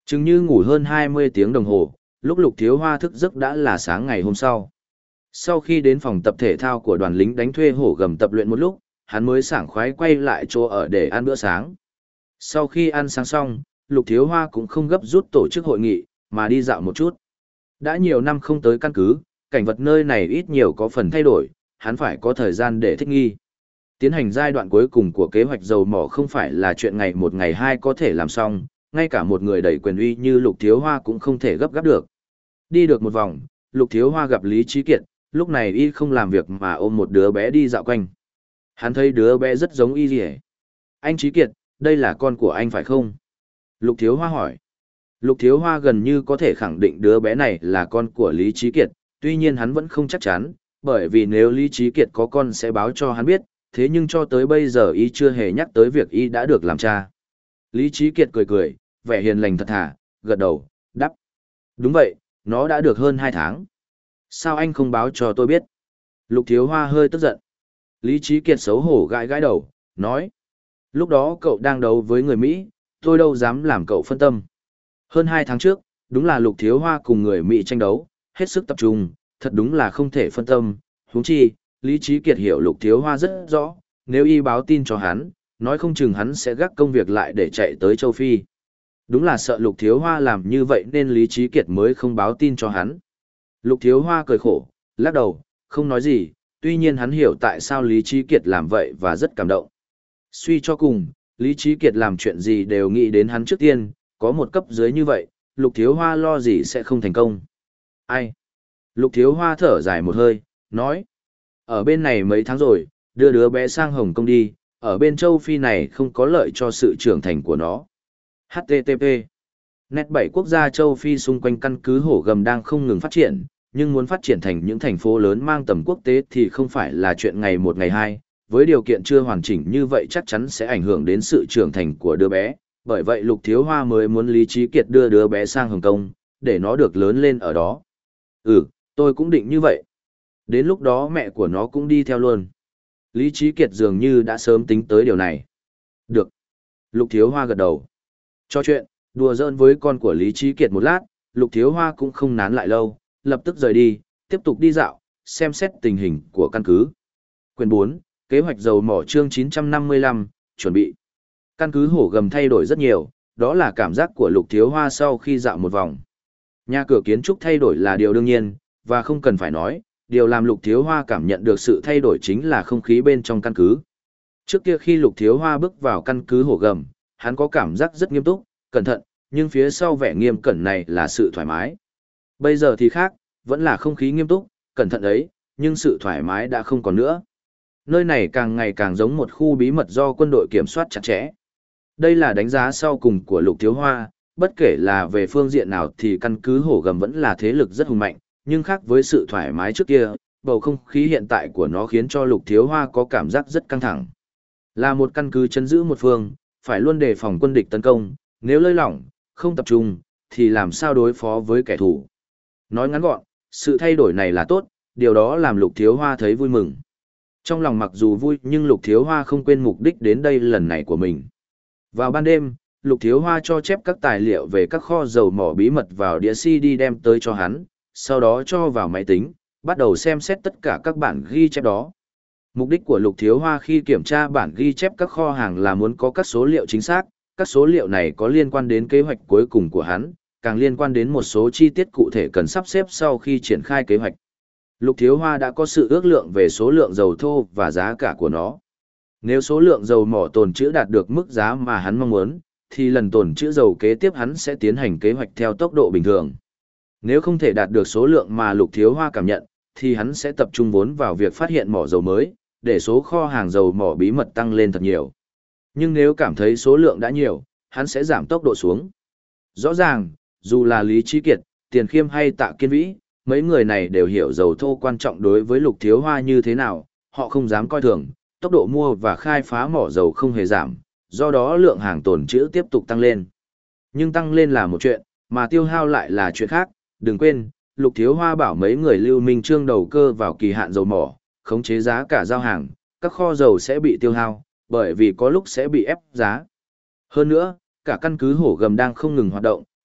Chừng như ngủ hơn hai mươi tiếng đồng hồ, lúc Lục Thiếu Hoa thức giấc đã là sáng ngày hôm sau. Sau khi đến phòng tập thể thao của đoàn lính đánh thuê hổ gầm tập luyện một lúc, hắn mới sảng khoái quay lại chỗ ở để ăn bữa sáng. Sau khi ăn sáng xong, Lục Thiếu Hoa cũng không gấp rút tổ chức hội nghị, mà đi dạo một chút. Đã nhiều năm không tới căn cứ, cảnh vật nơi này ít nhiều có phần thay đổi, hắn phải có thời gian để thích nghi. Tiến hành giai đoạn cuối cùng của kế hoạch dầu mỏ không phải là chuyện ngày một ngày hai có thể làm xong, ngay cả một người đầy quyền uy như Lục Thiếu Hoa cũng không thể gấp gáp được. Đi được một vòng, Lục Thiếu Hoa gặp Lý Trí Kiệt, lúc này y không làm việc mà ôm một đứa bé đi dạo quanh. Hắn thấy đứa bé rất giống y rỉa. Anh Trí Kiệt, đây là con của anh phải không? Lục Thiếu Hoa hỏi. Lục Thiếu Hoa gần như có thể khẳng định đứa bé này là con của Lý Trí Kiệt, tuy nhiên hắn vẫn không chắc chắn, bởi vì nếu Lý Trí Kiệt có con sẽ báo cho hắn biết, thế nhưng cho tới bây giờ y chưa hề nhắc tới việc y đã được làm cha. Lý Trí Kiệt cười cười, vẻ hiền lành thật thà, gật đầu, đáp. Đúng vậy, nó đã được hơn hai tháng. Sao anh không báo cho tôi biết? Lục Thiếu Hoa hơi tức giận. Lý Trí Kiệt xấu hổ gãi gãi đầu, nói. Lúc đó cậu đang đấu với người Mỹ, tôi đâu dám làm cậu phân tâm. Hơn hai tháng trước, đúng là Lục Thiếu Hoa cùng người Mỹ tranh đấu, hết sức tập trung, thật đúng là không thể phân tâm. Huống chi, Lý Trí Kiệt hiểu Lục Thiếu Hoa rất rõ, nếu y báo tin cho hắn, nói không chừng hắn sẽ gác công việc lại để chạy tới châu Phi. Đúng là sợ Lục Thiếu Hoa làm như vậy nên Lý Trí Kiệt mới không báo tin cho hắn. Lục Thiếu Hoa cười khổ, lắc đầu, không nói gì, tuy nhiên hắn hiểu tại sao Lý Trí Kiệt làm vậy và rất cảm động. Suy cho cùng, Lý Trí Kiệt làm chuyện gì đều nghĩ đến hắn trước tiên, có một cấp dưới như vậy, Lục Thiếu Hoa lo gì sẽ không thành công. Ai? Lục Thiếu Hoa thở dài một hơi, nói. Ở bên này mấy tháng rồi, đưa đứa bé sang Hồng Kông đi, ở bên châu Phi này không có lợi cho sự trưởng thành của nó. hát tê tê pê Net bảy quốc gia châu Phi xung quanh căn cứ hổ gầm đang không ngừng phát triển, nhưng muốn phát triển thành những thành phố lớn mang tầm quốc tế thì không phải là chuyện ngày một ngày hai, với điều kiện chưa hoàn chỉnh như vậy chắc chắn sẽ ảnh hưởng đến sự trưởng thành của đứa bé, bởi vậy Lục Thiếu Hoa mới muốn Lý Trí Kiệt đưa đứa bé sang Hồng Kông, để nó được lớn lên ở đó. Ừ, tôi cũng định như vậy. Đến lúc đó mẹ của nó cũng đi theo luôn. Lý Trí Kiệt dường như đã sớm tính tới điều này. Được. Lục Thiếu Hoa gật đầu. Cho chuyện, đùa giỡn với con của Lý Trí Kiệt một lát, Lục Thiếu Hoa cũng không nán lại lâu, lập tức rời đi, tiếp tục đi dạo, xem xét tình hình của căn cứ. Quyền bốn, kế hoạch dầu mỏ chương chín trăm năm mươi lăm, chuẩn bị. Căn cứ hổ gầm thay đổi rất nhiều, đó là cảm giác của Lục Thiếu Hoa sau khi dạo một vòng. Nhà cửa kiến trúc thay đổi là điều đương nhiên, và không cần phải nói, điều làm Lục Thiếu Hoa cảm nhận được sự thay đổi chính là không khí bên trong căn cứ. Trước kia khi Lục Thiếu Hoa bước vào căn cứ hổ gầm, hắn có cảm giác rất nghiêm túc, cẩn thận, nhưng phía sau vẻ nghiêm cẩn này là sự thoải mái. Bây giờ thì khác, vẫn là không khí nghiêm túc, cẩn thận ấy, nhưng sự thoải mái đã không còn nữa. Nơi này càng ngày càng giống một khu bí mật do quân đội kiểm soát chặt chẽ. Đây là đánh giá sau cùng của Lục Thiếu Hoa, bất kể là về phương diện nào thì căn cứ hổ gầm vẫn là thế lực rất hùng mạnh, nhưng khác với sự thoải mái trước kia, bầu không khí hiện tại của nó khiến cho Lục Thiếu Hoa có cảm giác rất căng thẳng. Là một căn cứ chấn giữ một phương, phải luôn đề phòng quân địch tấn công, nếu lơi lỏng, không tập trung, thì làm sao đối phó với kẻ thù. Nói ngắn gọn, sự thay đổi này là tốt, điều đó làm Lục Thiếu Hoa thấy vui mừng. Trong lòng mặc dù vui nhưng Lục Thiếu Hoa không quên mục đích đến đây lần này của mình. Vào ban đêm, Lục Thiếu Hoa cho chép các tài liệu về các kho dầu mỏ bí mật vào đĩa xê đê đem tới cho hắn, sau đó cho vào máy tính, bắt đầu xem xét tất cả các bản ghi chép đó. Mục đích của Lục Thiếu Hoa khi kiểm tra bản ghi chép các kho hàng là muốn có các số liệu chính xác, các số liệu này có liên quan đến kế hoạch cuối cùng của hắn, càng liên quan đến một số chi tiết cụ thể cần sắp xếp sau khi triển khai kế hoạch. Lục Thiếu Hoa đã có sự ước lượng về số lượng dầu thô và giá cả của nó. Nếu số lượng dầu mỏ tồn trữ đạt được mức giá mà hắn mong muốn, thì lần tồn trữ dầu kế tiếp hắn sẽ tiến hành kế hoạch theo tốc độ bình thường. Nếu không thể đạt được số lượng mà Lục Thiếu Hoa cảm nhận, thì hắn sẽ tập trung vốn vào việc phát hiện mỏ dầu mới, để số kho hàng dầu mỏ bí mật tăng lên thật nhiều. Nhưng nếu cảm thấy số lượng đã nhiều, hắn sẽ giảm tốc độ xuống. Rõ ràng, dù là Lý Trí Kiệt, Tiền Khiêm hay Tạ Kiên Vĩ, mấy người này đều hiểu dầu thô quan trọng đối với Lục Thiếu Hoa như thế nào, họ không dám coi thường, tốc độ mua và khai phá mỏ dầu không hề giảm, do đó lượng hàng tồn trữ tiếp tục tăng lên. Nhưng tăng lên là một chuyện, mà tiêu hao lại là chuyện khác, đừng quên, Lục Thiếu Hoa bảo mấy người Lưu Minh Trương đầu cơ vào kỳ hạn dầu mỏ, khống chế giá cả giao hàng, các kho dầu sẽ bị tiêu hao, bởi vì có lúc sẽ bị ép giá. Hơn nữa, cả căn cứ hổ gầm đang không ngừng hoạt động,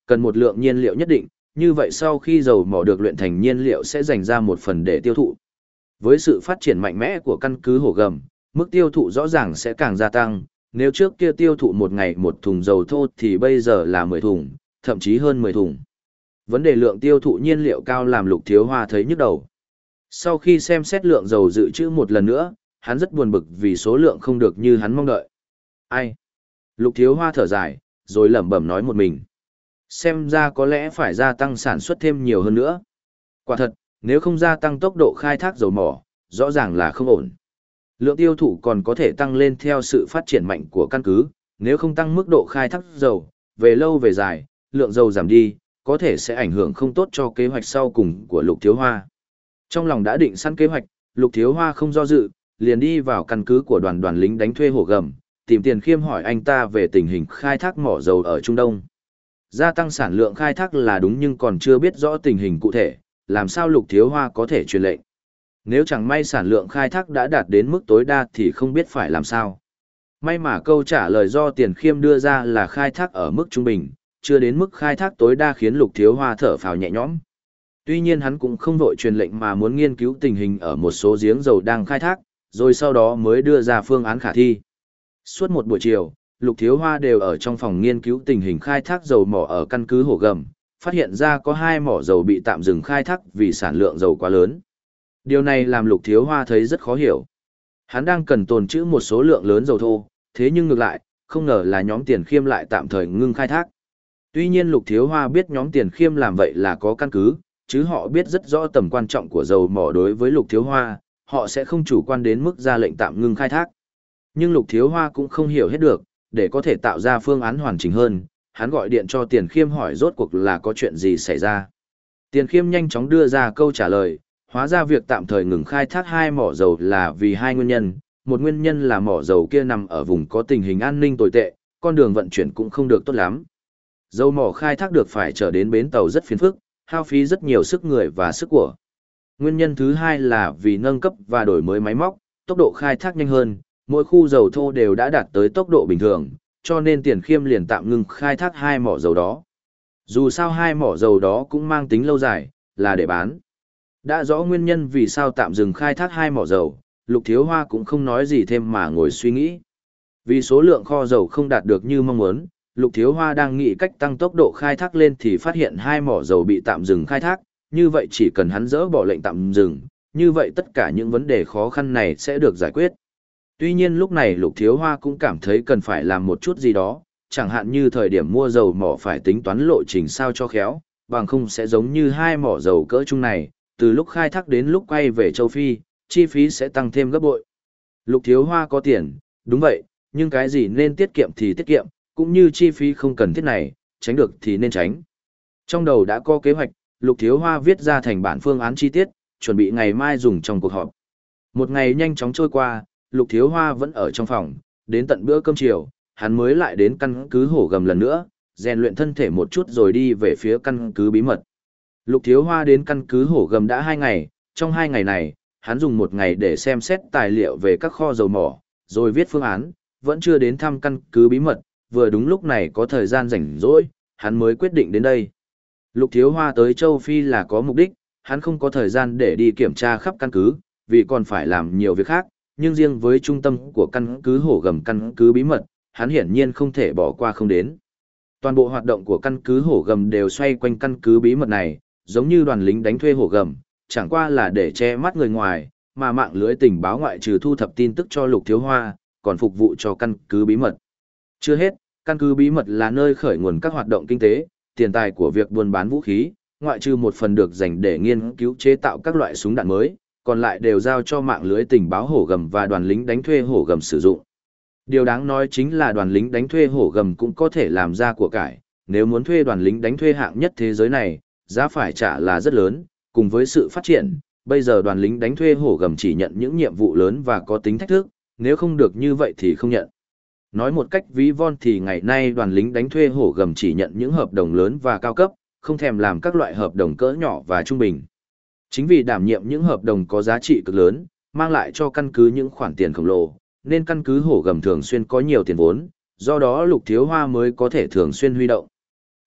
cần một lượng nhiên liệu nhất định, như vậy sau khi dầu mỏ được luyện thành nhiên liệu sẽ dành ra một phần để tiêu thụ. Với sự phát triển mạnh mẽ của căn cứ hổ gầm, mức tiêu thụ rõ ràng sẽ càng gia tăng, nếu trước kia tiêu thụ một ngày một thùng dầu thô thì bây giờ là mười thùng, thậm chí hơn mười thùng. Vấn đề lượng tiêu thụ nhiên liệu cao làm Lục Thiếu Hoa thấy nhức đầu. Sau khi xem xét lượng dầu dự trữ một lần nữa, hắn rất buồn bực vì số lượng không được như hắn mong đợi. Ai? Lục Thiếu Hoa thở dài, rồi lẩm bẩm nói một mình. Xem ra có lẽ phải gia tăng sản xuất thêm nhiều hơn nữa. Quả thật, nếu không gia tăng tốc độ khai thác dầu mỏ, rõ ràng là không ổn. Lượng tiêu thụ còn có thể tăng lên theo sự phát triển mạnh của căn cứ, nếu không tăng mức độ khai thác dầu, về lâu về dài, lượng dầu giảm đi, có thể sẽ ảnh hưởng không tốt cho kế hoạch sau cùng của Lục Thiếu Hoa. Trong lòng đã định sẵn kế hoạch, Lục Thiếu Hoa không do dự, liền đi vào căn cứ của đoàn đoàn lính đánh thuê hổ gầm, tìm Tiền Khiêm hỏi anh ta về tình hình khai thác mỏ dầu ở Trung Đông. Gia tăng sản lượng khai thác là đúng nhưng còn chưa biết rõ tình hình cụ thể, làm sao Lục Thiếu Hoa có thể truyền lệnh. Nếu chẳng may sản lượng khai thác đã đạt đến mức tối đa thì không biết phải làm sao. May mà câu trả lời do Tiền Khiêm đưa ra là khai thác ở mức trung bình, chưa đến mức khai thác tối đa khiến Lục Thiếu Hoa thở phào nhẹ nhõm. Tuy nhiên hắn cũng không vội truyền lệnh mà muốn nghiên cứu tình hình ở một số giếng dầu đang khai thác, rồi sau đó mới đưa ra phương án khả thi. Suốt một buổi chiều, Lục Thiếu Hoa đều ở trong phòng nghiên cứu tình hình khai thác dầu mỏ ở căn cứ hổ gầm, phát hiện ra có hai mỏ dầu bị tạm dừng khai thác vì sản lượng dầu quá lớn. Điều này làm Lục Thiếu Hoa thấy rất khó hiểu. Hắn đang cần tồn trữ một số lượng lớn dầu thô, thế nhưng ngược lại, không ngờ là nhóm Tiền Khiêm lại tạm thời ngưng khai thác. Tuy nhiên Lục Thiếu Hoa biết nhóm Tiền Khiêm làm vậy là có căn cứ, chứ họ biết rất rõ tầm quan trọng của dầu mỏ đối với Lục Thiếu Hoa, họ sẽ không chủ quan đến mức ra lệnh tạm ngưng khai thác. Nhưng Lục Thiếu Hoa cũng không hiểu hết được, để có thể tạo ra phương án hoàn chỉnh hơn, hắn gọi điện cho Tiền Khiêm hỏi rốt cuộc là có chuyện gì xảy ra. Tiền Khiêm nhanh chóng đưa ra câu trả lời, hóa ra việc tạm thời ngừng khai thác hai mỏ dầu là vì hai nguyên nhân, một nguyên nhân là mỏ dầu kia nằm ở vùng có tình hình an ninh tồi tệ, con đường vận chuyển cũng không được tốt lắm. Dầu mỏ khai thác được phải trở đến bến tàu rất phiền phức, hao phí rất nhiều sức người và sức của. Nguyên nhân thứ hai là vì nâng cấp và đổi mới máy móc, tốc độ khai thác nhanh hơn, mỗi khu dầu thô đều đã đạt tới tốc độ bình thường, cho nên Tiền Khiêm liền tạm ngừng khai thác hai mỏ dầu đó. Dù sao hai mỏ dầu đó cũng mang tính lâu dài, là để bán. Đã rõ nguyên nhân vì sao tạm dừng khai thác hai mỏ dầu, Lục Thiếu Hoa cũng không nói gì thêm mà ngồi suy nghĩ. Vì số lượng kho dầu không đạt được như mong muốn, Lục Thiếu Hoa đang nghĩ cách tăng tốc độ khai thác lên thì phát hiện hai mỏ dầu bị tạm dừng khai thác, như vậy chỉ cần hắn dỡ bỏ lệnh tạm dừng, như vậy tất cả những vấn đề khó khăn này sẽ được giải quyết. Tuy nhiên lúc này Lục Thiếu Hoa cũng cảm thấy cần phải làm một chút gì đó, chẳng hạn như thời điểm mua dầu mỏ phải tính toán lộ trình sao cho khéo, bằng không sẽ giống như hai mỏ dầu cỡ chung này, từ lúc khai thác đến lúc quay về châu Phi, chi phí sẽ tăng thêm gấp bội. Lục Thiếu Hoa có tiền, đúng vậy, nhưng cái gì nên tiết kiệm thì tiết kiệm, cũng như chi phí không cần thiết này, tránh được thì nên tránh. Trong đầu đã có kế hoạch, Lục Thiếu Hoa viết ra thành bản phương án chi tiết, chuẩn bị ngày mai dùng trong cuộc họp. Một ngày nhanh chóng trôi qua, Lục Thiếu Hoa vẫn ở trong phòng, đến tận bữa cơm chiều, hắn mới lại đến căn cứ hổ gầm lần nữa, rèn luyện thân thể một chút rồi đi về phía căn cứ bí mật. Lục Thiếu Hoa đến căn cứ hổ gầm đã hai ngày, trong hai ngày này, hắn dùng một ngày để xem xét tài liệu về các kho dầu mỏ, rồi viết phương án, vẫn chưa đến thăm căn cứ bí mật, vừa đúng lúc này có thời gian rảnh rỗi, hắn mới quyết định đến đây. Lục Thiếu Hoa tới châu Phi là có mục đích, hắn không có thời gian để đi kiểm tra khắp căn cứ, vì còn phải làm nhiều việc khác, nhưng riêng với trung tâm của căn cứ hổ gầm căn cứ bí mật, hắn hiển nhiên không thể bỏ qua không đến. Toàn bộ hoạt động của căn cứ hổ gầm đều xoay quanh căn cứ bí mật này, giống như đoàn lính đánh thuê hổ gầm, chẳng qua là để che mắt người ngoài, mà mạng lưới tình báo ngoại trừ thu thập tin tức cho Lục Thiếu Hoa, còn phục vụ cho căn cứ bí mật. Chưa hết, căn cứ bí mật là nơi khởi nguồn các hoạt động kinh tế, tiền tài của việc buôn bán vũ khí, ngoại trừ một phần được dành để nghiên cứu chế tạo các loại súng đạn mới, còn lại đều giao cho mạng lưới tình báo hổ gầm và đoàn lính đánh thuê hổ gầm sử dụng. Điều đáng nói chính là đoàn lính đánh thuê hổ gầm cũng có thể làm ra của cải, nếu muốn thuê đoàn lính đánh thuê hạng nhất thế giới này, giá phải trả là rất lớn, cùng với sự phát triển, bây giờ đoàn lính đánh thuê hổ gầm chỉ nhận những nhiệm vụ lớn và có tính thách thức, nếu không được như vậy thì không nhận. Nói một cách ví von thì ngày nay đoàn lính đánh thuê hổ gầm chỉ nhận những hợp đồng lớn và cao cấp, không thèm làm các loại hợp đồng cỡ nhỏ và trung bình. Chính vì đảm nhiệm những hợp đồng có giá trị cực lớn, mang lại cho căn cứ những khoản tiền khổng lồ, nên căn cứ hổ gầm thường xuyên có nhiều tiền vốn, do đó Lục Thiếu Hoa mới có thể thường xuyên huy động.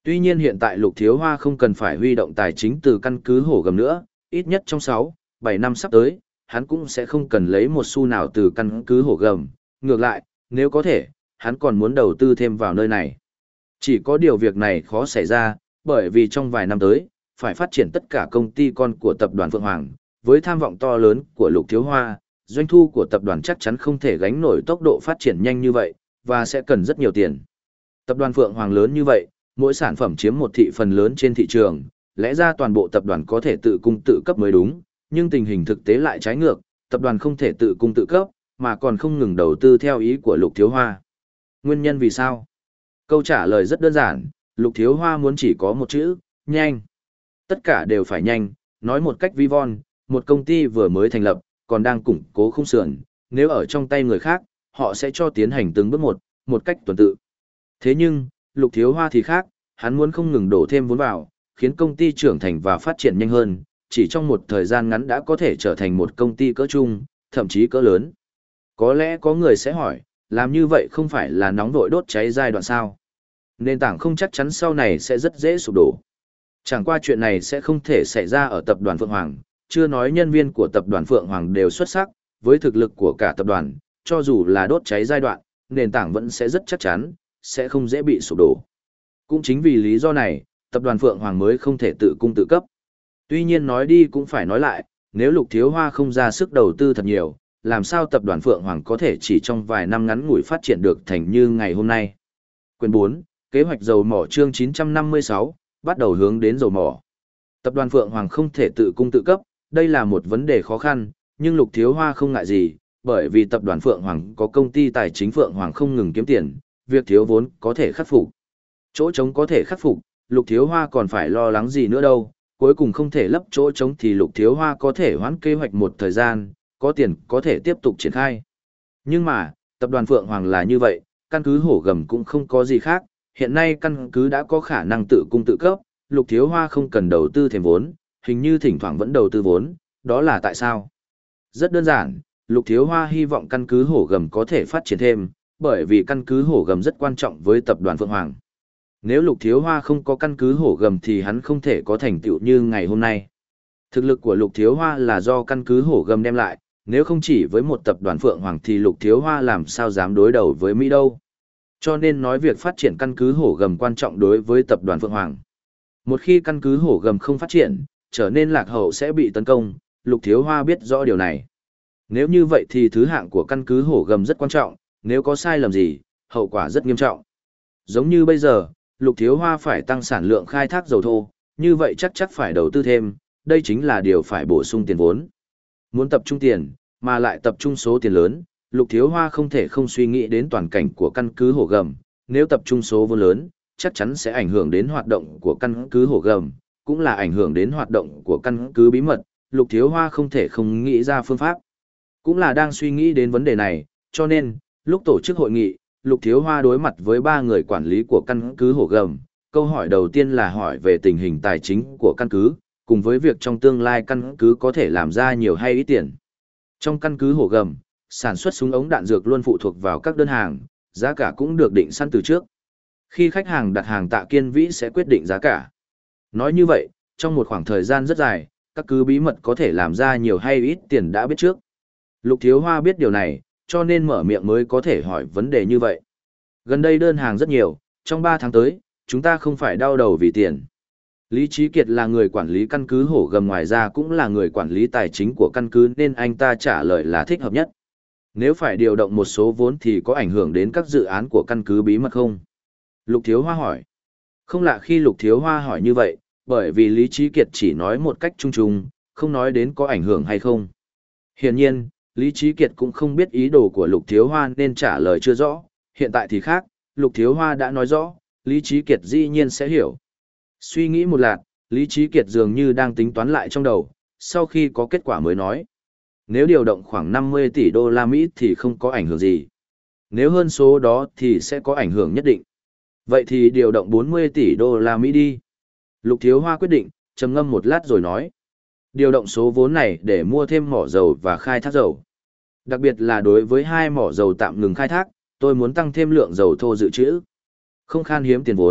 Tuy nhiên hiện tại Lục Thiếu Hoa không cần phải huy động tài chính từ căn cứ hổ gầm nữa, ít nhất trong sáu, bảy năm sắp tới, hắn cũng sẽ không cần lấy một xu nào từ căn cứ hổ gầm. Ngược lại, nếu có thể, hắn còn muốn đầu tư thêm vào nơi này. Chỉ có điều việc này khó xảy ra, bởi vì trong vài năm tới, phải phát triển tất cả công ty con của tập đoàn Phượng Hoàng, với tham vọng to lớn của Lục Thiếu Hoa, doanh thu của tập đoàn chắc chắn không thể gánh nổi tốc độ phát triển nhanh như vậy, và sẽ cần rất nhiều tiền. Tập đoàn Phượng Hoàng lớn như vậy, mỗi sản phẩm chiếm một thị phần lớn trên thị trường, lẽ ra toàn bộ tập đoàn có thể tự cung tự cấp mới đúng, nhưng tình hình thực tế lại trái ngược, tập đoàn không thể tự cung tự cấp, mà còn không ngừng đầu tư theo ý của Lục Thiếu Hoa. Nguyên nhân vì sao? Câu trả lời rất đơn giản, Lục Thiếu Hoa muốn chỉ có một chữ, nhanh. Tất cả đều phải nhanh, nói một cách vi von, một công ty vừa mới thành lập, còn đang củng cố khung sườn, nếu ở trong tay người khác, họ sẽ cho tiến hành từng bước một, một cách tuần tự. Thế nhưng, Lục Thiếu Hoa thì khác, hắn muốn không ngừng đổ thêm vốn vào, khiến công ty trưởng thành và phát triển nhanh hơn, chỉ trong một thời gian ngắn đã có thể trở thành một công ty cỡ trung, thậm chí cỡ lớn. Có lẽ có người sẽ hỏi, làm như vậy không phải là nóng vội đốt cháy giai đoạn sao? Nền tảng không chắc chắn sau này sẽ rất dễ sụp đổ. Chẳng qua chuyện này sẽ không thể xảy ra ở tập đoàn Phượng Hoàng, chưa nói nhân viên của tập đoàn Phượng Hoàng đều xuất sắc, với thực lực của cả tập đoàn, cho dù là đốt cháy giai đoạn, nền tảng vẫn sẽ rất chắc chắn, sẽ không dễ bị sụp đổ. Cũng chính vì lý do này, tập đoàn Phượng Hoàng mới không thể tự cung tự cấp. Tuy nhiên nói đi cũng phải nói lại, nếu Lục Thiếu Hoa không ra sức đầu tư thật nhiều, làm sao tập đoàn Phượng Hoàng có thể chỉ trong vài năm ngắn ngủi phát triển được thành như ngày hôm nay. Quyền bốn, Kế hoạch dầu mỏ chương chín trăm năm mươi sáu, bắt đầu hướng đến dầu mỏ. Tập đoàn Phượng Hoàng không thể tự cung tự cấp, đây là một vấn đề khó khăn, nhưng Lục Thiếu Hoa không ngại gì, bởi vì tập đoàn Phượng Hoàng có công ty tài chính Phượng Hoàng không ngừng kiếm tiền, việc thiếu vốn có thể khắc phục. Chỗ trống có thể khắc phục, Lục Thiếu Hoa còn phải lo lắng gì nữa đâu, cuối cùng không thể lấp chỗ trống thì Lục Thiếu Hoa có thể hoãn kế hoạch một thời gian, có tiền có thể tiếp tục triển khai. Nhưng mà, tập đoàn Phượng Hoàng là như vậy, căn cứ hổ gầm cũng không có gì khác, hiện nay căn cứ đã có khả năng tự cung tự cấp, Lục Thiếu Hoa không cần đầu tư thêm vốn, hình như thỉnh thoảng vẫn đầu tư vốn, đó là tại sao? Rất đơn giản, Lục Thiếu Hoa hy vọng căn cứ hổ gầm có thể phát triển thêm, bởi vì căn cứ hổ gầm rất quan trọng với tập đoàn Phượng Hoàng. Nếu Lục Thiếu Hoa không có căn cứ hổ gầm thì hắn không thể có thành tựu như ngày hôm nay. Thực lực của Lục Thiếu Hoa là do căn cứ hổ gầm đem lại, nếu không chỉ với một tập đoàn Phượng Hoàng thì Lục Thiếu Hoa làm sao dám đối đầu với Mỹ đâu. Cho nên nói việc phát triển căn cứ hổ gầm quan trọng đối với tập đoàn Phượng Hoàng. Một khi căn cứ hổ gầm không phát triển, trở nên lạc hậu sẽ bị tấn công, Lục Thiếu Hoa biết rõ điều này. Nếu như vậy thì thứ hạng của căn cứ hổ gầm rất quan trọng, nếu có sai lầm gì, hậu quả rất nghiêm trọng. Giống như bây giờ, Lục Thiếu Hoa phải tăng sản lượng khai thác dầu thô, như vậy chắc chắc phải đầu tư thêm, đây chính là điều phải bổ sung tiền vốn. Muốn tập trung tiền, mà lại tập trung số tiền lớn, Lục Thiếu Hoa không thể không suy nghĩ đến toàn cảnh của căn cứ hổ gầm, nếu tập trung số vốn lớn, chắc chắn sẽ ảnh hưởng đến hoạt động của căn cứ hổ gầm, cũng là ảnh hưởng đến hoạt động của căn cứ bí mật, Lục Thiếu Hoa không thể không nghĩ ra phương pháp. Cũng là đang suy nghĩ đến vấn đề này, cho nên, lúc tổ chức hội nghị, Lục Thiếu Hoa đối mặt với ba người quản lý của căn cứ hổ gầm, câu hỏi đầu tiên là hỏi về tình hình tài chính của căn cứ, cùng với việc trong tương lai căn cứ có thể làm ra nhiều hay ít tiền. Trong căn cứ hổ gầm, sản xuất súng ống đạn dược luôn phụ thuộc vào các đơn hàng, giá cả cũng được định sẵn từ trước. Khi khách hàng đặt hàng Tạ Kiên Vĩ sẽ quyết định giá cả. Nói như vậy, trong một khoảng thời gian rất dài, các cứ bí mật có thể làm ra nhiều hay ít tiền đã biết trước. Lục Thiếu Hoa biết điều này, cho nên mở miệng mới có thể hỏi vấn đề như vậy. Gần đây đơn hàng rất nhiều, trong ba tháng tới, chúng ta không phải đau đầu vì tiền. Lý Trí Kiệt là người quản lý căn cứ hổ gầm, ngoài ra cũng là người quản lý tài chính của căn cứ, nên anh ta trả lời là thích hợp nhất. Nếu phải điều động một số vốn thì có ảnh hưởng đến các dự án của căn cứ bí mật không? Lục Thiếu Hoa hỏi. Không lạ khi Lục Thiếu Hoa hỏi như vậy, bởi vì Lý Trí Kiệt chỉ nói một cách chung chung, không nói đến có ảnh hưởng hay không. Hiển nhiên, Lý Trí Kiệt cũng không biết ý đồ của Lục Thiếu Hoa nên trả lời chưa rõ, hiện tại thì khác, Lục Thiếu Hoa đã nói rõ, Lý Trí Kiệt dĩ nhiên sẽ hiểu. Suy nghĩ một lát, Lý Trí Kiệt dường như đang tính toán lại trong đầu, sau khi có kết quả mới nói. Nếu điều động khoảng năm mươi tỷ đô la Mỹ thì không có ảnh hưởng gì. Nếu hơn số đó thì sẽ có ảnh hưởng nhất định. Vậy thì điều động bốn mươi tỷ đô la Mỹ đi. Lục Thiếu Hoa quyết định, trầm ngâm một lát rồi nói. Điều động số vốn này để mua thêm mỏ dầu và khai thác dầu. Đặc biệt là đối với hai mỏ dầu tạm ngừng khai thác, tôi muốn tăng thêm lượng dầu thô dự trữ. Không khan hiếm tiền vốn,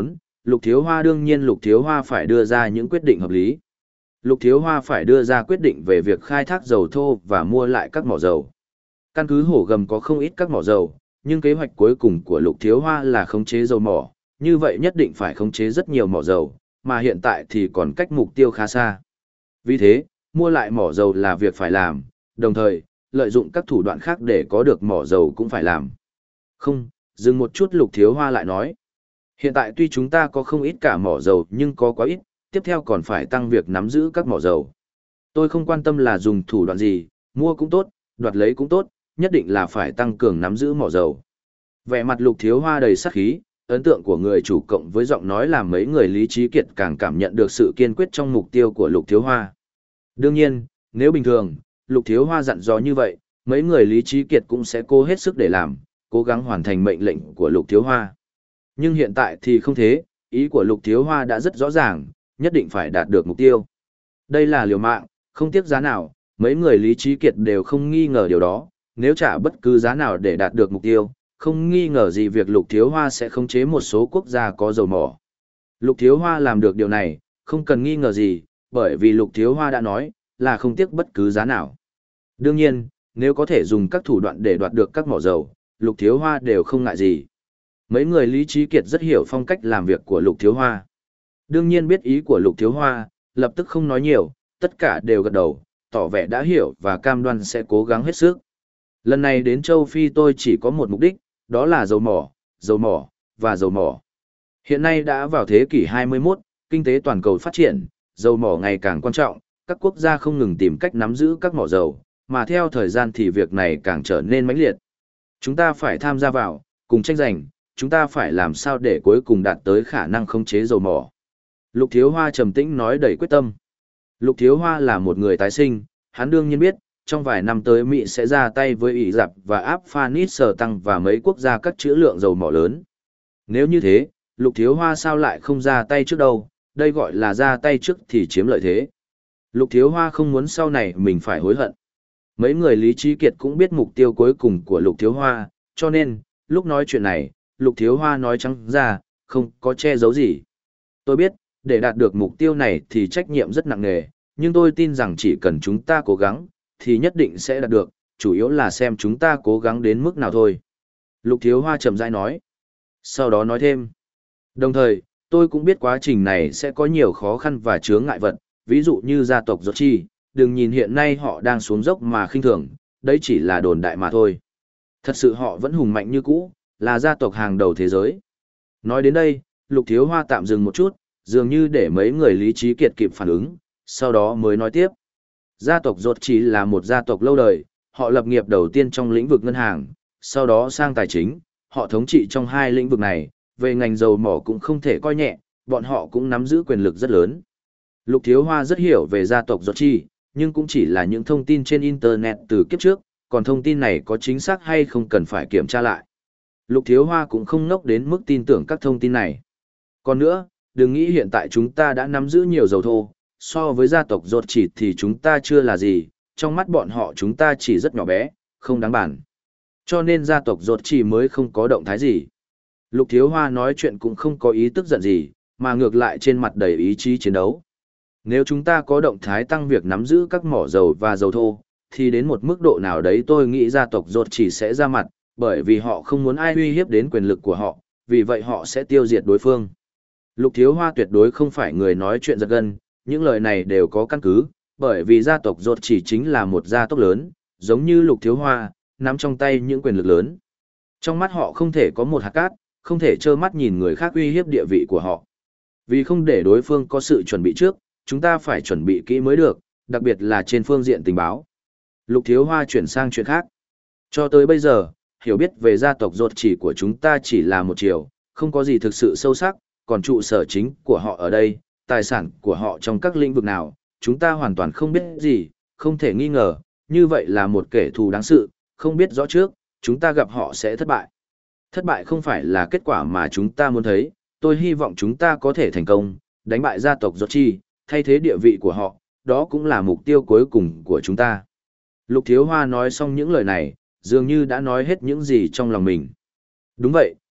Lục Thiếu Hoa đương nhiên Lục Thiếu Hoa phải đưa ra những quyết định hợp lý. Lục Thiếu Hoa phải đưa ra quyết định về việc khai thác dầu thô và mua lại các mỏ dầu. Căn cứ Hổ Gầm có không ít các mỏ dầu, nhưng kế hoạch cuối cùng của Lục Thiếu Hoa là khống chế dầu mỏ, như vậy nhất định phải khống chế rất nhiều mỏ dầu, mà hiện tại thì còn cách mục tiêu khá xa. Vì thế, mua lại mỏ dầu là việc phải làm, đồng thời, lợi dụng các thủ đoạn khác để có được mỏ dầu cũng phải làm. Không, dừng một chút Lục Thiếu Hoa lại nói. Hiện tại tuy chúng ta có không ít cả mỏ dầu nhưng có quá ít, tiếp theo còn phải tăng việc nắm giữ các mỏ dầu. Tôi không quan tâm là dùng thủ đoạn gì, mua cũng tốt, đoạt lấy cũng tốt, nhất định là phải tăng cường nắm giữ mỏ dầu. Vẻ mặt Lục Thiếu Hoa đầy sát khí, ấn tượng của người chủ cộng với giọng nói làm mấy người Lý Trí Kiệt càng cảm nhận được sự kiên quyết trong mục tiêu của Lục Thiếu Hoa. Đương nhiên, nếu bình thường, Lục Thiếu Hoa dặn dò như vậy, mấy người Lý Trí Kiệt cũng sẽ cố hết sức để làm, cố gắng hoàn thành mệnh lệnh của Lục Thiếu Hoa. Nhưng hiện tại thì không thế, ý của Lục Thiếu Hoa đã rất rõ ràng, nhất định phải đạt được mục tiêu. Đây là liều mạng, không tiếc giá nào, mấy người Lý Trí Kiệt đều không nghi ngờ điều đó, nếu trả bất cứ giá nào để đạt được mục tiêu, không nghi ngờ gì việc Lục Thiếu Hoa sẽ khống chế một số quốc gia có dầu mỏ. Lục Thiếu Hoa làm được điều này, không cần nghi ngờ gì, bởi vì Lục Thiếu Hoa đã nói, là không tiếc bất cứ giá nào. Đương nhiên, nếu có thể dùng các thủ đoạn để đoạt được các mỏ dầu, Lục Thiếu Hoa đều không ngại gì. Mấy người Lý Trí Kiệt rất hiểu phong cách làm việc của Lục Thiếu Hoa. Đương nhiên biết ý của Lục Thiếu Hoa, lập tức không nói nhiều, tất cả đều gật đầu, tỏ vẻ đã hiểu và cam đoan sẽ cố gắng hết sức. Lần này đến châu Phi tôi chỉ có một mục đích, đó là dầu mỏ, dầu mỏ, và dầu mỏ. Hiện nay đã vào thế kỷ hai mươi mốt, kinh tế toàn cầu phát triển, dầu mỏ ngày càng quan trọng, các quốc gia không ngừng tìm cách nắm giữ các mỏ dầu, mà theo thời gian thì việc này càng trở nên mãnh liệt. Chúng ta phải tham gia vào, cùng tranh giành, chúng ta phải làm sao để cuối cùng đạt tới khả năng khống chế dầu mỏ. Lục Thiếu Hoa trầm tĩnh nói đầy quyết tâm. Lục Thiếu Hoa là một người tái sinh, hắn đương nhiên biết, trong vài năm tới Mỹ sẽ ra tay với Ỷ Rập và áp Phanis Sở Tăng và mấy quốc gia cắt trữ lượng dầu mỏ lớn. Nếu như thế, Lục Thiếu Hoa sao lại không ra tay trước đâu, đây gọi là ra tay trước thì chiếm lợi thế. Lục Thiếu Hoa không muốn sau này mình phải hối hận. Mấy người Lý Trí Kiệt cũng biết mục tiêu cuối cùng của Lục Thiếu Hoa, cho nên, lúc nói chuyện này, Lục Thiếu Hoa nói trắng ra, không có che giấu gì. Tôi biết, để đạt được mục tiêu này thì trách nhiệm rất nặng nề, nhưng tôi tin rằng chỉ cần chúng ta cố gắng, thì nhất định sẽ đạt được, chủ yếu là xem chúng ta cố gắng đến mức nào thôi. Lục Thiếu Hoa chậm rãi nói. Sau đó nói thêm. Đồng thời, tôi cũng biết quá trình này sẽ có nhiều khó khăn và chướng ngại vật, ví dụ như gia tộc Giọt Chi, đừng nhìn hiện nay họ đang xuống dốc mà khinh thường, đấy chỉ là đồn đại mà thôi. Thật sự họ vẫn hùng mạnh như cũ, là gia tộc hàng đầu thế giới. Nói đến đây, Lục Thiếu Hoa tạm dừng một chút, dường như để mấy người Lý Trí Kiệt kịp phản ứng, sau đó mới nói tiếp. Gia tộc Giọt Chi là một gia tộc lâu đời, họ lập nghiệp đầu tiên trong lĩnh vực ngân hàng, sau đó sang tài chính, họ thống trị trong hai lĩnh vực này, về ngành dầu mỏ cũng không thể coi nhẹ, bọn họ cũng nắm giữ quyền lực rất lớn. Lục Thiếu Hoa rất hiểu về gia tộc Giọt Chi, nhưng cũng chỉ là những thông tin trên Internet từ kiếp trước, còn thông tin này có chính xác hay không cần phải kiểm tra lại. Lục Thiếu Hoa cũng không ngốc đến mức tin tưởng các thông tin này. Còn nữa, đừng nghĩ hiện tại chúng ta đã nắm giữ nhiều dầu thô, so với gia tộc Giọt Chi thì chúng ta chưa là gì, trong mắt bọn họ chúng ta chỉ rất nhỏ bé, không đáng bàn. Cho nên gia tộc Giọt Chi mới không có động thái gì. Lục Thiếu Hoa nói chuyện cũng không có ý tức giận gì, mà ngược lại trên mặt đầy ý chí chiến đấu. Nếu chúng ta có động thái tăng việc nắm giữ các mỏ dầu và dầu thô, thì đến một mức độ nào đấy tôi nghĩ gia tộc Giọt Chi sẽ ra mặt, bởi vì họ không muốn ai uy hiếp đến quyền lực của họ, vì vậy họ sẽ tiêu diệt đối phương. Lục Thiếu Hoa tuyệt đối không phải người nói chuyện giật gân, những lời này đều có căn cứ, bởi vì gia tộc Giọt Chi chính là một gia tộc lớn, giống như Lục Thiếu Hoa, nắm trong tay những quyền lực lớn. Trong mắt họ không thể có một hạt cát, không thể trơ mắt nhìn người khác uy hiếp địa vị của họ. Vì không để đối phương có sự chuẩn bị trước, chúng ta phải chuẩn bị kỹ mới được, đặc biệt là trên phương diện tình báo. Lục Thiếu Hoa chuyển sang chuyện khác. Cho tới bây giờ, hiểu biết về gia tộc Giọt Chi của chúng ta chỉ là một chiều, không có gì thực sự sâu sắc, còn trụ sở chính của họ ở đây, tài sản của họ trong các lĩnh vực nào, chúng ta hoàn toàn không biết gì, không thể nghi ngờ, như vậy là một kẻ thù đáng sự, không biết rõ trước, chúng ta gặp họ sẽ thất bại. Thất bại không phải là kết quả mà chúng ta muốn thấy, tôi hy vọng chúng ta có thể thành công, đánh bại gia tộc Giọt Chi, thay thế địa vị của họ, đó cũng là mục tiêu cuối cùng của chúng ta. Lục Thiếu Hoa nói xong những lời này, dường như đã nói hết những gì trong lòng mình. Đúng vậy,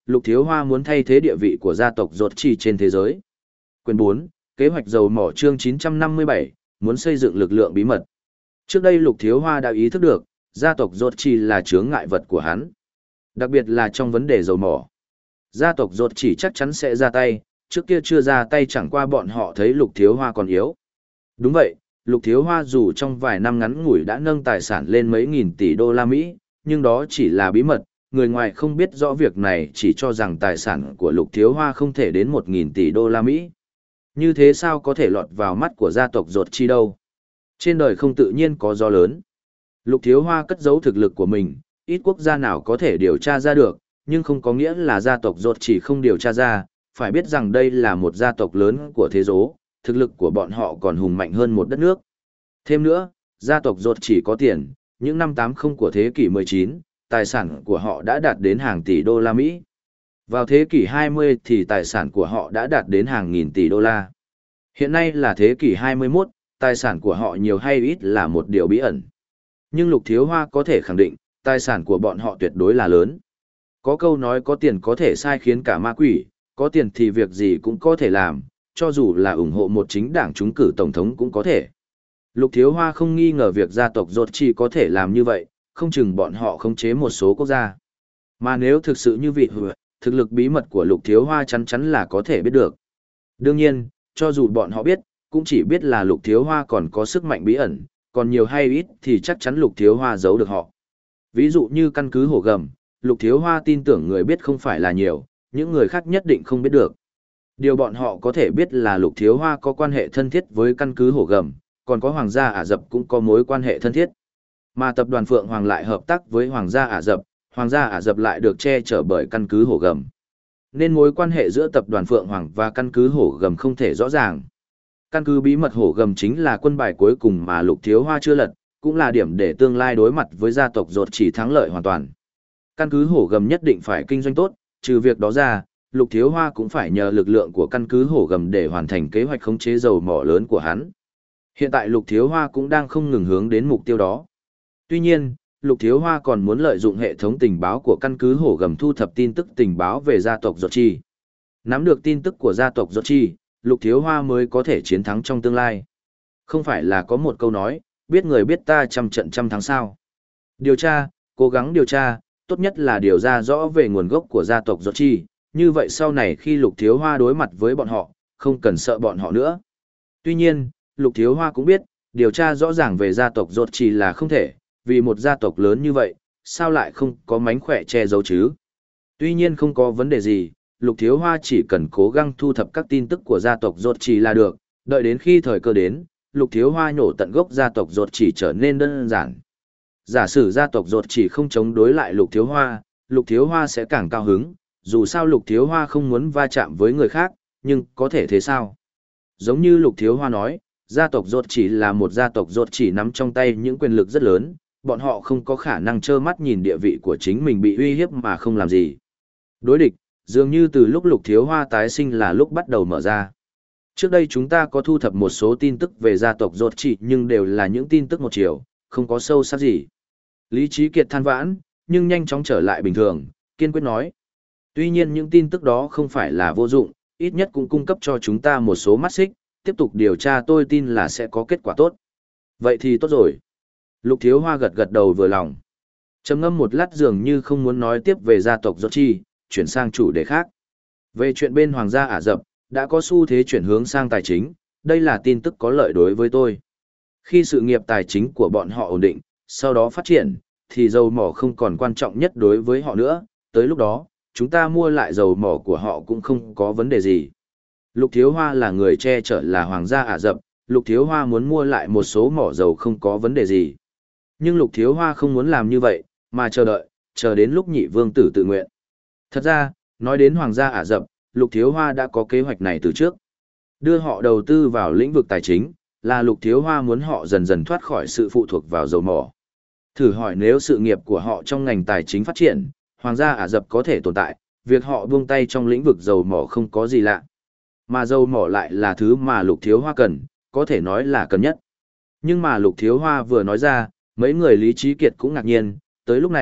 Lục Thiếu Hoa muốn thay thế địa vị của gia tộc Rốt Chỉ trên thế giới. Quyền bốn, kế hoạch dầu mỏ chương chín trăm năm mươi bảy, muốn xây dựng lực lượng bí mật. Trước đây Lục Thiếu Hoa đã ý thức được, gia tộc Rốt Chỉ là chướng ngại vật của hắn. Đặc biệt là trong vấn đề dầu mỏ. Gia tộc Rốt Chỉ chắc chắn sẽ ra tay, trước kia chưa ra tay chẳng qua bọn họ thấy Lục Thiếu Hoa còn yếu. Đúng vậy, Lục Thiếu Hoa dù trong vài năm ngắn ngủi đã nâng tài sản lên mấy nghìn tỷ đô la Mỹ, nhưng đó chỉ là bí mật, người ngoài không biết rõ việc này chỉ cho rằng tài sản của Lục Thiếu Hoa không thể đến một nghìn tỷ đô la Mỹ. Như thế sao có thể lọt vào mắt của gia tộc Rốt Chỉ đâu? Trên đời không tự nhiên có gió lớn. Lục Thiếu Hoa cất giấu thực lực của mình, ít quốc gia nào có thể điều tra ra được, nhưng không có nghĩa là gia tộc Rốt Chỉ không điều tra ra, phải biết rằng đây là một gia tộc lớn của thế giới, thực lực của bọn họ còn hùng mạnh hơn một đất nước. Thêm nữa, gia tộc Rốt Chỉ có tiền, những năm tám mươi của thế kỷ mười chín, tài sản của họ đã đạt đến hàng tỷ đô la Mỹ. Vào thế kỷ hai mươi thì tài sản của họ đã đạt đến hàng nghìn tỷ đô la. Hiện nay là thế kỷ hai mươi mốt, tài sản của họ nhiều hay ít là một điều bí ẩn. Nhưng Lục Thiếu Hoa có thể khẳng định, tài sản của bọn họ tuyệt đối là lớn. Có câu nói có tiền có thể sai khiến cả ma quỷ, có tiền thì việc gì cũng có thể làm, cho dù là ủng hộ một chính đảng trúng cử tổng thống cũng có thể. Lục Thiếu Hoa không nghi ngờ việc gia tộc Rốt Chỉ có thể làm như vậy, không chừng bọn họ khống chế một số quốc gia. Mà nếu thực sự như vậy, thực lực bí mật của Lục Thiếu Hoa chắn chắn là có thể biết được. Đương nhiên, cho dù bọn họ biết, cũng chỉ biết là Lục Thiếu Hoa còn có sức mạnh bí ẩn, còn nhiều hay ít thì chắc chắn Lục Thiếu Hoa giấu được họ. Ví dụ như căn cứ Hổ Gầm, Lục Thiếu Hoa tin tưởng người biết không phải là nhiều, những người khác nhất định không biết được. Điều bọn họ có thể biết là Lục Thiếu Hoa có quan hệ thân thiết với căn cứ Hổ Gầm, còn có Hoàng gia Ả Rập cũng có mối quan hệ thân thiết. Mà tập đoàn Phượng Hoàng lại hợp tác với Hoàng gia Ả Rập, Hoàng gia Ả Rập lại được che chở bởi căn cứ Hổ Gầm. Nên mối quan hệ giữa tập đoàn Phượng Hoàng và căn cứ Hổ Gầm không thể rõ ràng. Căn cứ bí mật Hổ Gầm chính là quân bài cuối cùng mà Lục Thiếu Hoa chưa lật, cũng là điểm để tương lai đối mặt với gia tộc Rốt Chỉ thắng lợi hoàn toàn. Căn cứ Hổ Gầm nhất định phải kinh doanh tốt, trừ việc đó ra, Lục Thiếu Hoa cũng phải nhờ lực lượng của căn cứ Hổ Gầm để hoàn thành kế hoạch khống chế dầu mỏ lớn của hắn. Hiện tại Lục Thiếu Hoa cũng đang không ngừng hướng đến mục tiêu đó. Tuy nhiên, Lục Thiếu Hoa còn muốn lợi dụng hệ thống tình báo của căn cứ Hổ Gầm thu thập tin tức tình báo về gia tộc Rốt Chỉ. Nắm được tin tức của gia tộc Rốt Chỉ, Lục Thiếu Hoa mới có thể chiến thắng trong tương lai. Không phải là có một câu nói, biết người biết ta trăm trận trăm thắng sao. Điều tra, cố gắng điều tra, tốt nhất là điều ra rõ về nguồn gốc của gia tộc Rốt Chỉ, như vậy sau này khi Lục Thiếu Hoa đối mặt với bọn họ, không cần sợ bọn họ nữa. Tuy nhiên, Lục Thiếu Hoa cũng biết, điều tra rõ ràng về gia tộc Rốt Chỉ là không thể, vì một gia tộc lớn như vậy, sao lại không có mánh khỏe che giấu chứ? Tuy nhiên không có vấn đề gì, Lục Thiếu Hoa chỉ cần cố gắng thu thập các tin tức của gia tộc Rốt Chỉ là được, đợi đến khi thời cơ đến, Lục Thiếu Hoa nhổ tận gốc gia tộc Rốt Chỉ trở nên đơn giản. Giả sử gia tộc Rốt Chỉ không chống đối lại Lục Thiếu Hoa, Lục Thiếu Hoa sẽ càng cao hứng, dù sao Lục Thiếu Hoa không muốn va chạm với người khác, nhưng có thể thế sao? Giống như Lục Thiếu Hoa nói, gia tộc Rốt Chỉ là một gia tộc Rốt Chỉ nắm trong tay những quyền lực rất lớn, bọn họ không có khả năng trơ mắt nhìn địa vị của chính mình bị uy hiếp mà không làm gì. Đối địch, dường như từ lúc Lục Thiếu Hoa tái sinh là lúc bắt đầu mở ra. Trước đây chúng ta có thu thập một số tin tức về gia tộc Rốt Chỉ nhưng đều là những tin tức một chiều, không có sâu sắc gì. Lý Trí Kiệt than vãn, nhưng nhanh chóng trở lại bình thường, kiên quyết nói. Tuy nhiên những tin tức đó không phải là vô dụng, ít nhất cũng cung cấp cho chúng ta một số mắt xích, tiếp tục điều tra tôi tin là sẽ có kết quả tốt. Vậy thì tốt rồi. Lục Thiếu Hoa gật gật đầu vừa lòng. Trầm ngâm một lát dường như không muốn nói tiếp về gia tộc Rốt Chỉ, chuyển sang chủ đề khác. Về chuyện bên Hoàng gia Ả Rập, đã có xu thế chuyển hướng sang tài chính, đây là tin tức có lợi đối với tôi. Khi sự nghiệp tài chính của bọn họ ổn định, sau đó phát triển, thì dầu mỏ không còn quan trọng nhất đối với họ nữa, tới lúc đó, chúng ta mua lại dầu mỏ của họ cũng không có vấn đề gì. Lục Thiếu Hoa là người che chở là Hoàng gia Ả Rập, Lục Thiếu Hoa muốn mua lại một số mỏ dầu không có vấn đề gì. Nhưng Lục Thiếu Hoa không muốn làm như vậy, mà chờ đợi, chờ đến lúc nhị vương tử tự nguyện. Thật ra, nói đến Hoàng gia Ả Rập, Lục Thiếu Hoa đã có kế hoạch này từ trước. Đưa họ đầu tư vào lĩnh vực tài chính, là Lục Thiếu Hoa muốn họ dần dần thoát khỏi sự phụ thuộc vào dầu mỏ. Thử hỏi nếu sự nghiệp của họ trong ngành tài chính phát triển, Hoàng gia Ả Rập có thể tồn tại, việc họ buông tay trong lĩnh vực dầu mỏ không có gì lạ. Mà dầu mỏ lại là thứ mà Lục Thiếu Hoa cần, có thể nói là cần nhất. Nhưng mà Lục Thiếu Hoa vừa nói ra, mấy người Lý Trí Kiệt cũng ngạc nhiên, tới lúc này,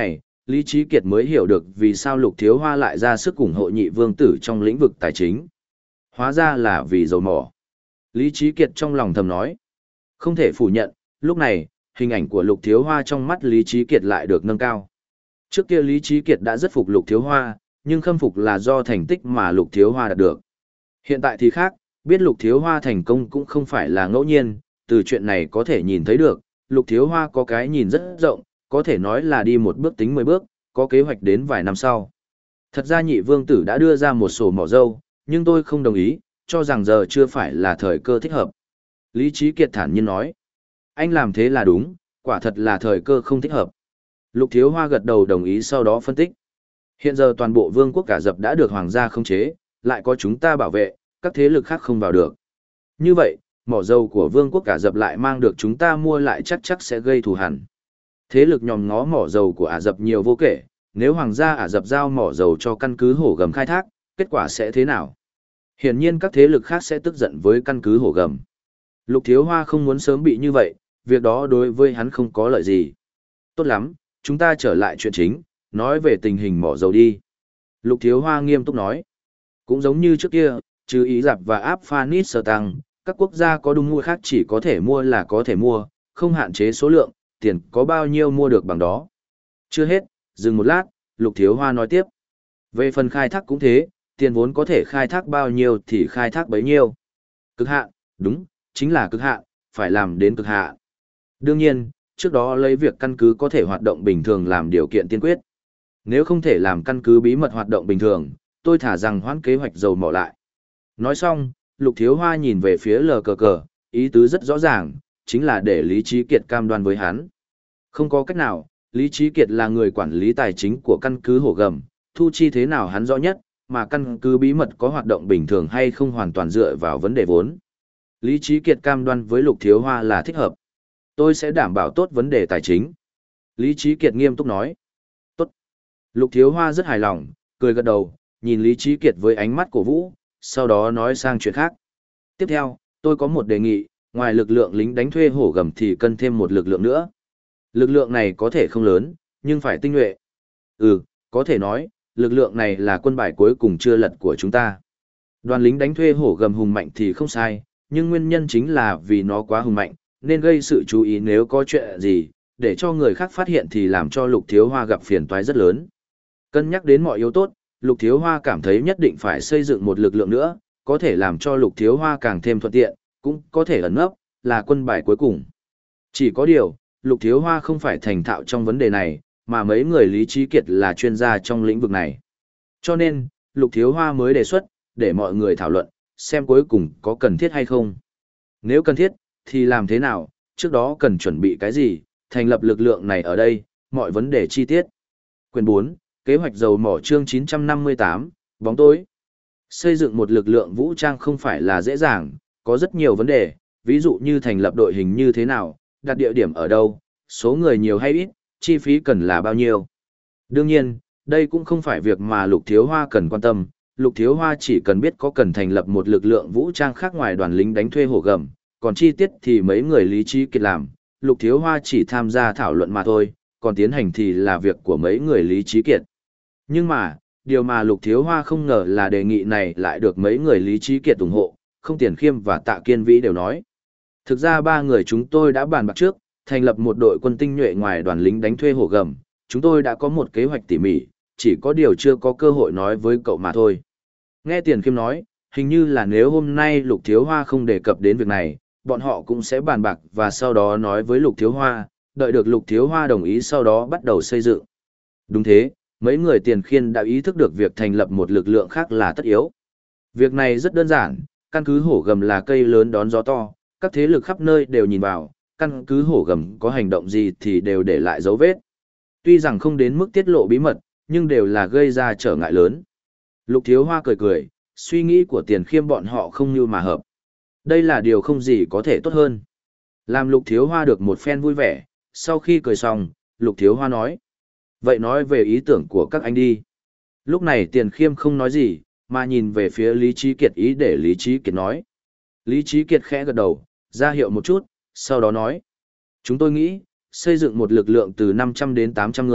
Lý Trí Kiệt mới hiểu được vì sao Lục Thiếu Hoa lại ra sức ủng hộ nhị vương tử trong lĩnh vực tài chính. Hóa ra là vì dầu mỏ. Lý Trí Kiệt trong lòng thầm nói. Không thể phủ nhận, lúc này, hình ảnh của Lục Thiếu Hoa trong mắt Lý Trí Kiệt lại được nâng cao. Trước kia Lý Trí Kiệt đã rất phục Lục Thiếu Hoa, nhưng khâm phục là do thành tích mà Lục Thiếu Hoa đạt được. Hiện tại thì khác, biết Lục Thiếu Hoa thành công cũng không phải là ngẫu nhiên, từ chuyện này có thể nhìn thấy được, Lục Thiếu Hoa có cái nhìn rất rộng, có thể nói là đi một bước tính mười bước, có kế hoạch đến vài năm sau. Thật ra nhị vương tử đã đưa ra một sổ mỏ dâu, nhưng tôi không đồng ý, cho rằng giờ chưa phải là thời cơ thích hợp. Lý Trí Kiệt thản nhiên nói, anh làm thế là đúng, quả thật là thời cơ không thích hợp. Lục Thiếu Hoa gật đầu đồng ý sau đó phân tích. Hiện giờ toàn bộ vương quốc Ả Rập đã được hoàng gia khống chế, lại có chúng ta bảo vệ, các thế lực khác không vào được. Như vậy, mỏ dầu của vương quốc Ả Rập lại mang được chúng ta mua lại chắc chắc sẽ gây thù hằn. Thế lực nhòm ngó mỏ dầu của Ả Rập nhiều vô kể, nếu hoàng gia Ả Rập giao mỏ dầu cho căn cứ hổ gầm khai thác, kết quả sẽ thế nào? Hiển nhiên các thế lực khác sẽ tức giận với căn cứ hổ gầm. Lục Thiếu Hoa không muốn sớm bị như vậy, việc đó đối với hắn không có lợi gì. Tốt lắm, chúng ta trở lại chuyện chính, nói về tình hình mỏ dầu đi. Lục Thiếu Hoa nghiêm túc nói. Cũng giống như trước kia, trừ Ý Rạp và Áp Phanis Sơ Tăng, các quốc gia có đúng mua khác chỉ có thể mua là có thể mua, không hạn chế số lượng, tiền có bao nhiêu mua được bằng đó. Chưa hết, dừng một lát, Lục Thiếu Hoa nói tiếp. Về phần khai thác cũng thế, tiền vốn có thể khai thác bao nhiêu thì khai thác bấy nhiêu. Cực hạn, đúng, chính là cực hạn, phải làm đến cực hạn. Đương nhiên, trước đó lấy việc căn cứ có thể hoạt động bình thường làm điều kiện tiên quyết. Nếu không thể làm căn cứ bí mật hoạt động bình thường, tôi thả rằng hoãn kế hoạch dầu mỏ lại. Nói xong, Lục Thiếu Hoa nhìn về phía lờ cờ cờ, ý tứ rất rõ ràng, chính là để Lý Trí Kiệt cam đoan với hắn. Không có cách nào, Lý Trí Kiệt là người quản lý tài chính của căn cứ hổ gầm, thu chi thế nào hắn rõ nhất, mà căn cứ bí mật có hoạt động bình thường hay không hoàn toàn dựa vào vấn đề vốn. Lý Trí Kiệt cam đoan với Lục Thiếu Hoa là thích hợp. Tôi sẽ đảm bảo tốt vấn đề tài chính. Lý Trí Kiệt nghiêm túc nói. Tốt. Lục Thiếu Hoa rất hài lòng, cười gật đầu, nhìn Lý Trí Kiệt với ánh mắt cổ vũ, sau đó nói sang chuyện khác. Tiếp theo, tôi có một đề nghị, ngoài lực lượng lính đánh thuê hổ gầm thì cần thêm một lực lượng nữa. Lực lượng này có thể không lớn, nhưng phải tinh nhuệ. Ừ, có thể nói, lực lượng này là quân bài cuối cùng chưa lật của chúng ta. Đoàn lính đánh thuê hổ gầm hùng mạnh thì không sai, nhưng nguyên nhân chính là vì nó quá hùng mạnh, nên gây sự chú ý nếu có chuyện gì, để cho người khác phát hiện thì làm cho Lục Thiếu Hoa gặp phiền toái rất lớn. Cân nhắc đến mọi yếu tố, Lục Thiếu Hoa cảm thấy nhất định phải xây dựng một lực lượng nữa, có thể làm cho Lục Thiếu Hoa càng thêm thuận tiện, cũng có thể ẩn nấp, là quân bài cuối cùng. Chỉ có điều, Lục Thiếu Hoa không phải thành thạo trong vấn đề này, mà mấy người Lý Trí Kiệt là chuyên gia trong lĩnh vực này. Cho nên, Lục Thiếu Hoa mới đề xuất, để mọi người thảo luận, xem cuối cùng có cần thiết hay không. Nếu cần thiết, thì làm thế nào, trước đó cần chuẩn bị cái gì, thành lập lực lượng này ở đây, mọi vấn đề chi tiết. Quyền bốn, Kế hoạch dầu mỏ chương chín trăm năm mươi tám, bóng tối. Xây dựng một lực lượng vũ trang không phải là dễ dàng, có rất nhiều vấn đề, ví dụ như thành lập đội hình như thế nào, đặt địa điểm ở đâu, số người nhiều hay ít, chi phí cần là bao nhiêu. Đương nhiên, đây cũng không phải việc mà Lục Thiếu Hoa cần quan tâm, Lục Thiếu Hoa chỉ cần biết có cần thành lập một lực lượng vũ trang khác ngoài đoàn lính đánh thuê hổ gầm, còn chi tiết thì mấy người Lý Trí Kiệt làm, Lục Thiếu Hoa chỉ tham gia thảo luận mà thôi, còn tiến hành thì là việc của mấy người Lý Trí Kiệt. Nhưng mà, điều mà Lục Thiếu Hoa không ngờ là đề nghị này lại được mấy người Lý Trí Kiệt ủng hộ, không Tiền Khiêm và Tạ Kiên Vĩ đều nói. Thực ra ba người chúng tôi đã bàn bạc trước, thành lập một đội quân tinh nhuệ ngoài đoàn lính đánh thuê hổ gầm, chúng tôi đã có một kế hoạch tỉ mỉ, chỉ có điều chưa có cơ hội nói với cậu mà thôi. Nghe Tiền Khiêm nói, hình như là nếu hôm nay Lục Thiếu Hoa không đề cập đến việc này, bọn họ cũng sẽ bàn bạc và sau đó nói với Lục Thiếu Hoa, đợi được Lục Thiếu Hoa đồng ý sau đó bắt đầu xây dựng. Đúng thế, mấy người Tiền Khiên đã ý thức được việc thành lập một lực lượng khác là tất yếu. Việc này rất đơn giản, căn cứ hổ gầm là cây lớn đón gió to, các thế lực khắp nơi đều nhìn vào, căn cứ hổ gầm có hành động gì thì đều để lại dấu vết. Tuy rằng không đến mức tiết lộ bí mật, nhưng đều là gây ra trở ngại lớn. Lục Thiếu Hoa cười cười, suy nghĩ của Tiền Khiêm bọn họ không như mà hợp. Đây là điều không gì có thể tốt hơn. Làm Lục Thiếu Hoa được một phen vui vẻ, sau khi cười xong, Lục Thiếu Hoa nói. Vậy nói về ý tưởng của các anh đi. Lúc này Tiền Khiêm không nói gì, mà nhìn về phía Lý Trí Kiệt ý để Lý Trí Kiệt nói. Lý Trí Kiệt khẽ gật đầu, ra hiệu một chút, sau đó nói. Chúng tôi nghĩ, xây dựng một lực lượng từ năm trăm đến tám trăm người,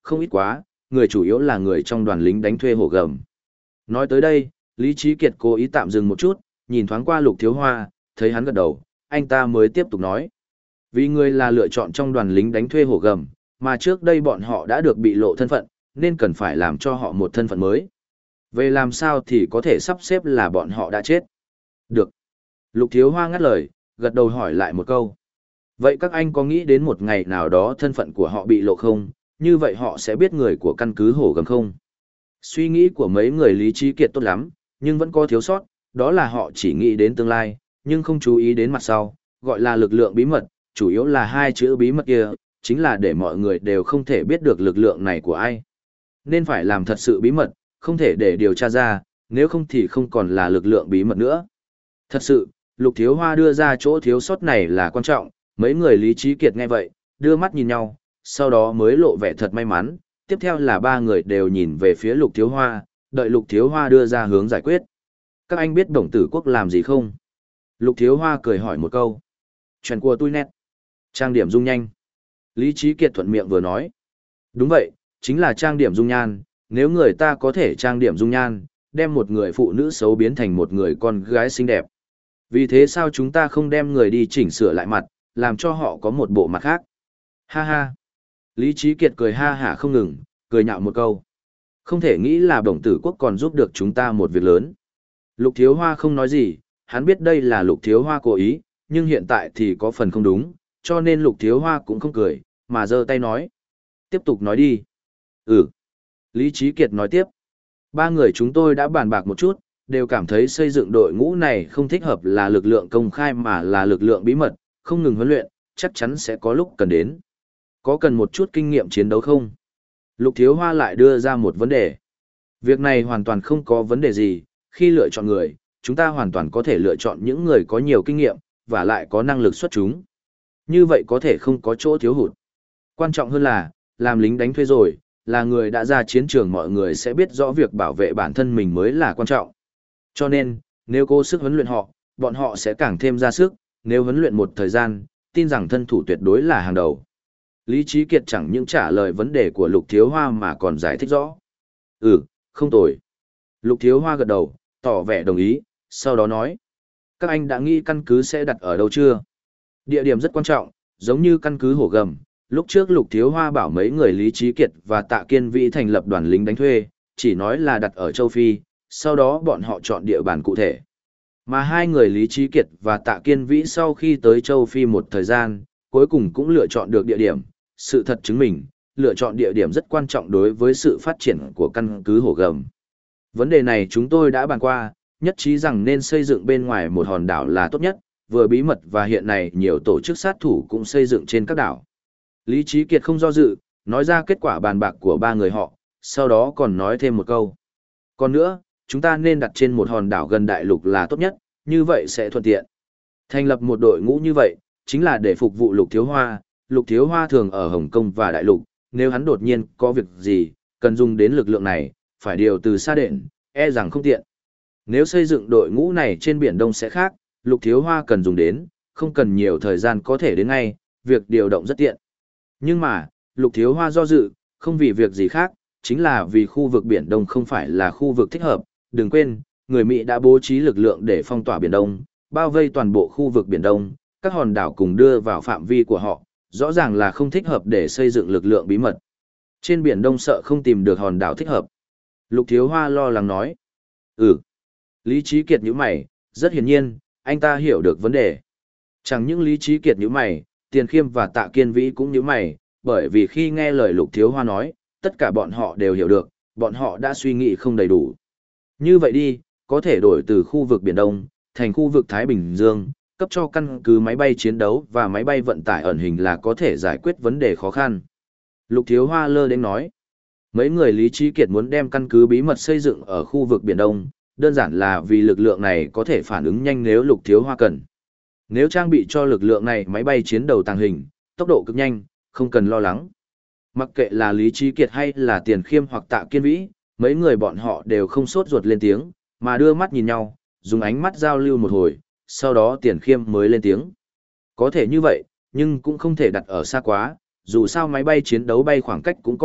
không ít quá, người chủ yếu là người trong đoàn lính đánh thuê hổ gầm. Nói tới đây, Lý Trí Kiệt cố ý tạm dừng một chút, nhìn thoáng qua Lục Thiếu Hoa, thấy hắn gật đầu, anh ta mới tiếp tục nói. Vì người là lựa chọn trong đoàn lính đánh thuê hổ gầm, mà trước đây bọn họ đã được bị lộ thân phận, nên cần phải làm cho họ một thân phận mới. Về làm sao thì có thể sắp xếp là bọn họ đã chết. Được. Lục Thiếu Hoa ngắt lời, gật đầu hỏi lại một câu. Vậy các anh có nghĩ đến một ngày nào đó thân phận của họ bị lộ không, như vậy họ sẽ biết người của căn cứ hổ gầm không? Suy nghĩ của mấy người Lý Trí Kiệt tốt lắm, nhưng vẫn có thiếu sót, đó là họ chỉ nghĩ đến tương lai, nhưng không chú ý đến mặt sau, gọi là lực lượng bí mật, chủ yếu là hai chữ bí mật kia, chính là để mọi người đều không thể biết được lực lượng này của ai. Nên phải làm thật sự bí mật, không thể để điều tra ra, nếu không thì không còn là lực lượng bí mật nữa. Thật sự, Lục Thiếu Hoa đưa ra chỗ thiếu sót này là quan trọng, mấy người Lý Trí Kiệt nghe vậy, đưa mắt nhìn nhau, sau đó mới lộ vẻ thật may mắn, tiếp theo là ba người đều nhìn về phía Lục Thiếu Hoa, đợi Lục Thiếu Hoa đưa ra hướng giải quyết. Các anh biết Đồng Tử Quốc làm gì không? Lục Thiếu Hoa cười hỏi một câu. Chuyện của tôi nét. Trang điểm dung nhanh. Lý Trí Kiệt thuận miệng vừa nói. Đúng vậy, chính là trang điểm dung nhan, nếu người ta có thể trang điểm dung nhan, đem một người phụ nữ xấu biến thành một người con gái xinh đẹp. Vì thế sao chúng ta không đem người đi chỉnh sửa lại mặt, làm cho họ có một bộ mặt khác? Ha ha. Lý Trí Kiệt cười ha hả không ngừng, cười nhạo một câu. Không thể nghĩ là Đồng Tử Quốc còn giúp được chúng ta một việc lớn. Lục Thiếu Hoa không nói gì, hắn biết đây là Lục Thiếu Hoa cố ý, nhưng hiện tại thì có phần không đúng, cho nên Lục Thiếu Hoa cũng không cười, mà giơ tay nói. Tiếp tục nói đi. Ừ. Lý Trí Kiệt nói tiếp. Ba người chúng tôi đã bàn bạc một chút, đều cảm thấy xây dựng đội ngũ này không thích hợp là lực lượng công khai mà là lực lượng bí mật, không ngừng huấn luyện, chắc chắn sẽ có lúc cần đến. Có cần một chút kinh nghiệm chiến đấu không? Lục Thiếu Hoa lại đưa ra một vấn đề. Việc này hoàn toàn không có vấn đề gì, khi lựa chọn người, chúng ta hoàn toàn có thể lựa chọn những người có nhiều kinh nghiệm, và lại có năng lực xuất chúng. Như vậy có thể không có chỗ thiếu hụt. Quan trọng hơn là, làm lính đánh thuê rồi, là người đã ra chiến trường mọi người sẽ biết rõ việc bảo vệ bản thân mình mới là quan trọng. Cho nên, nếu cố sức huấn luyện họ, bọn họ sẽ càng thêm ra sức, nếu huấn luyện một thời gian, tin rằng thân thủ tuyệt đối là hàng đầu. Lý Trí Kiệt chẳng những trả lời vấn đề của Lục Thiếu Hoa mà còn giải thích rõ. Ừ, không tồi. Lục Thiếu Hoa gật đầu, tỏ vẻ đồng ý, sau đó nói. Các anh đã nghĩ căn cứ sẽ đặt ở đâu chưa? Địa điểm rất quan trọng, giống như căn cứ Hổ Gầm. Lúc trước Lục Thiếu Hoa bảo mấy người Lý Trí Kiệt và Tạ Kiên Vĩ thành lập đoàn lính đánh thuê, chỉ nói là đặt ở châu Phi, sau đó bọn họ chọn địa bàn cụ thể. Mà hai người Lý Trí Kiệt và Tạ Kiên Vĩ sau khi tới châu Phi một thời gian, cuối cùng cũng lựa chọn được địa điểm. Sự thật chứng minh, lựa chọn địa điểm rất quan trọng đối với sự phát triển của căn cứ Hổ Gầm. Vấn đề này chúng tôi đã bàn qua, nhất trí rằng nên xây dựng bên ngoài một hòn đảo là tốt nhất, vừa bí mật và hiện nay nhiều tổ chức sát thủ cũng xây dựng trên các đảo. Lý Trí Kiệt không do dự, nói ra kết quả bàn bạc của ba người họ, sau đó còn nói thêm một câu. Còn nữa, chúng ta nên đặt trên một hòn đảo gần đại lục là tốt nhất, như vậy sẽ thuận tiện. Thành lập một đội ngũ như vậy, chính là để phục vụ Lục Thiếu Hoa. Lục Thiếu Hoa thường ở Hồng Kông và đại lục, nếu hắn đột nhiên có việc gì, cần dùng đến lực lượng này, phải điều từ xa đện, e rằng không tiện. Nếu xây dựng đội ngũ này trên Biển Đông sẽ khác, Lục Thiếu Hoa cần dùng đến, không cần nhiều thời gian có thể đến ngay, việc điều động rất tiện. Nhưng mà, Lục Thiếu Hoa do dự, không vì việc gì khác, chính là vì khu vực Biển Đông không phải là khu vực thích hợp. Đừng quên, người Mỹ đã bố trí lực lượng để phong tỏa Biển Đông, bao vây toàn bộ khu vực Biển Đông, các hòn đảo cùng đưa vào phạm vi của họ, rõ ràng là không thích hợp để xây dựng lực lượng bí mật. Trên Biển Đông sợ không tìm được hòn đảo thích hợp. Lục Thiếu Hoa lo lắng nói. Ừ. Lý Trí Kiệt nhíu mày, rất hiển nhiên, anh ta hiểu được vấn đề. Chẳng những Lý Trí Kiệt nhíu mày, Tiền Khiêm và Tạ Kiên Vĩ cũng nhíu mày, bởi vì khi nghe lời Lục Thiếu Hoa nói, tất cả bọn họ đều hiểu được, bọn họ đã suy nghĩ không đầy đủ. Như vậy đi, có thể đổi từ khu vực Biển Đông, thành khu vực Thái Bình Dương, cấp cho căn cứ máy bay chiến đấu và máy bay vận tải ẩn hình là có thể giải quyết vấn đề khó khăn. Lục Thiếu Hoa lơ đến nói, mấy người Lý Trí Kiệt muốn đem căn cứ bí mật xây dựng ở khu vực Biển Đông, đơn giản là vì lực lượng này có thể phản ứng nhanh nếu Lục Thiếu Hoa cần. Nếu trang bị cho lực lượng này máy bay chiến đấu tàng hình, tốc độ cực nhanh, không cần lo lắng. Mặc kệ là Lý Trí Kiệt hay là Tiền Khiêm hoặc Tạ Kiên Vĩ, mấy người bọn họ đều không sốt ruột lên tiếng, mà đưa mắt nhìn nhau, dùng ánh mắt giao lưu một hồi, sau đó Tiền Khiêm mới lên tiếng. Có thể như vậy, nhưng cũng không thể đặt ở xa quá, dù sao máy bay chiến đấu bay khoảng cách cũng có hạn,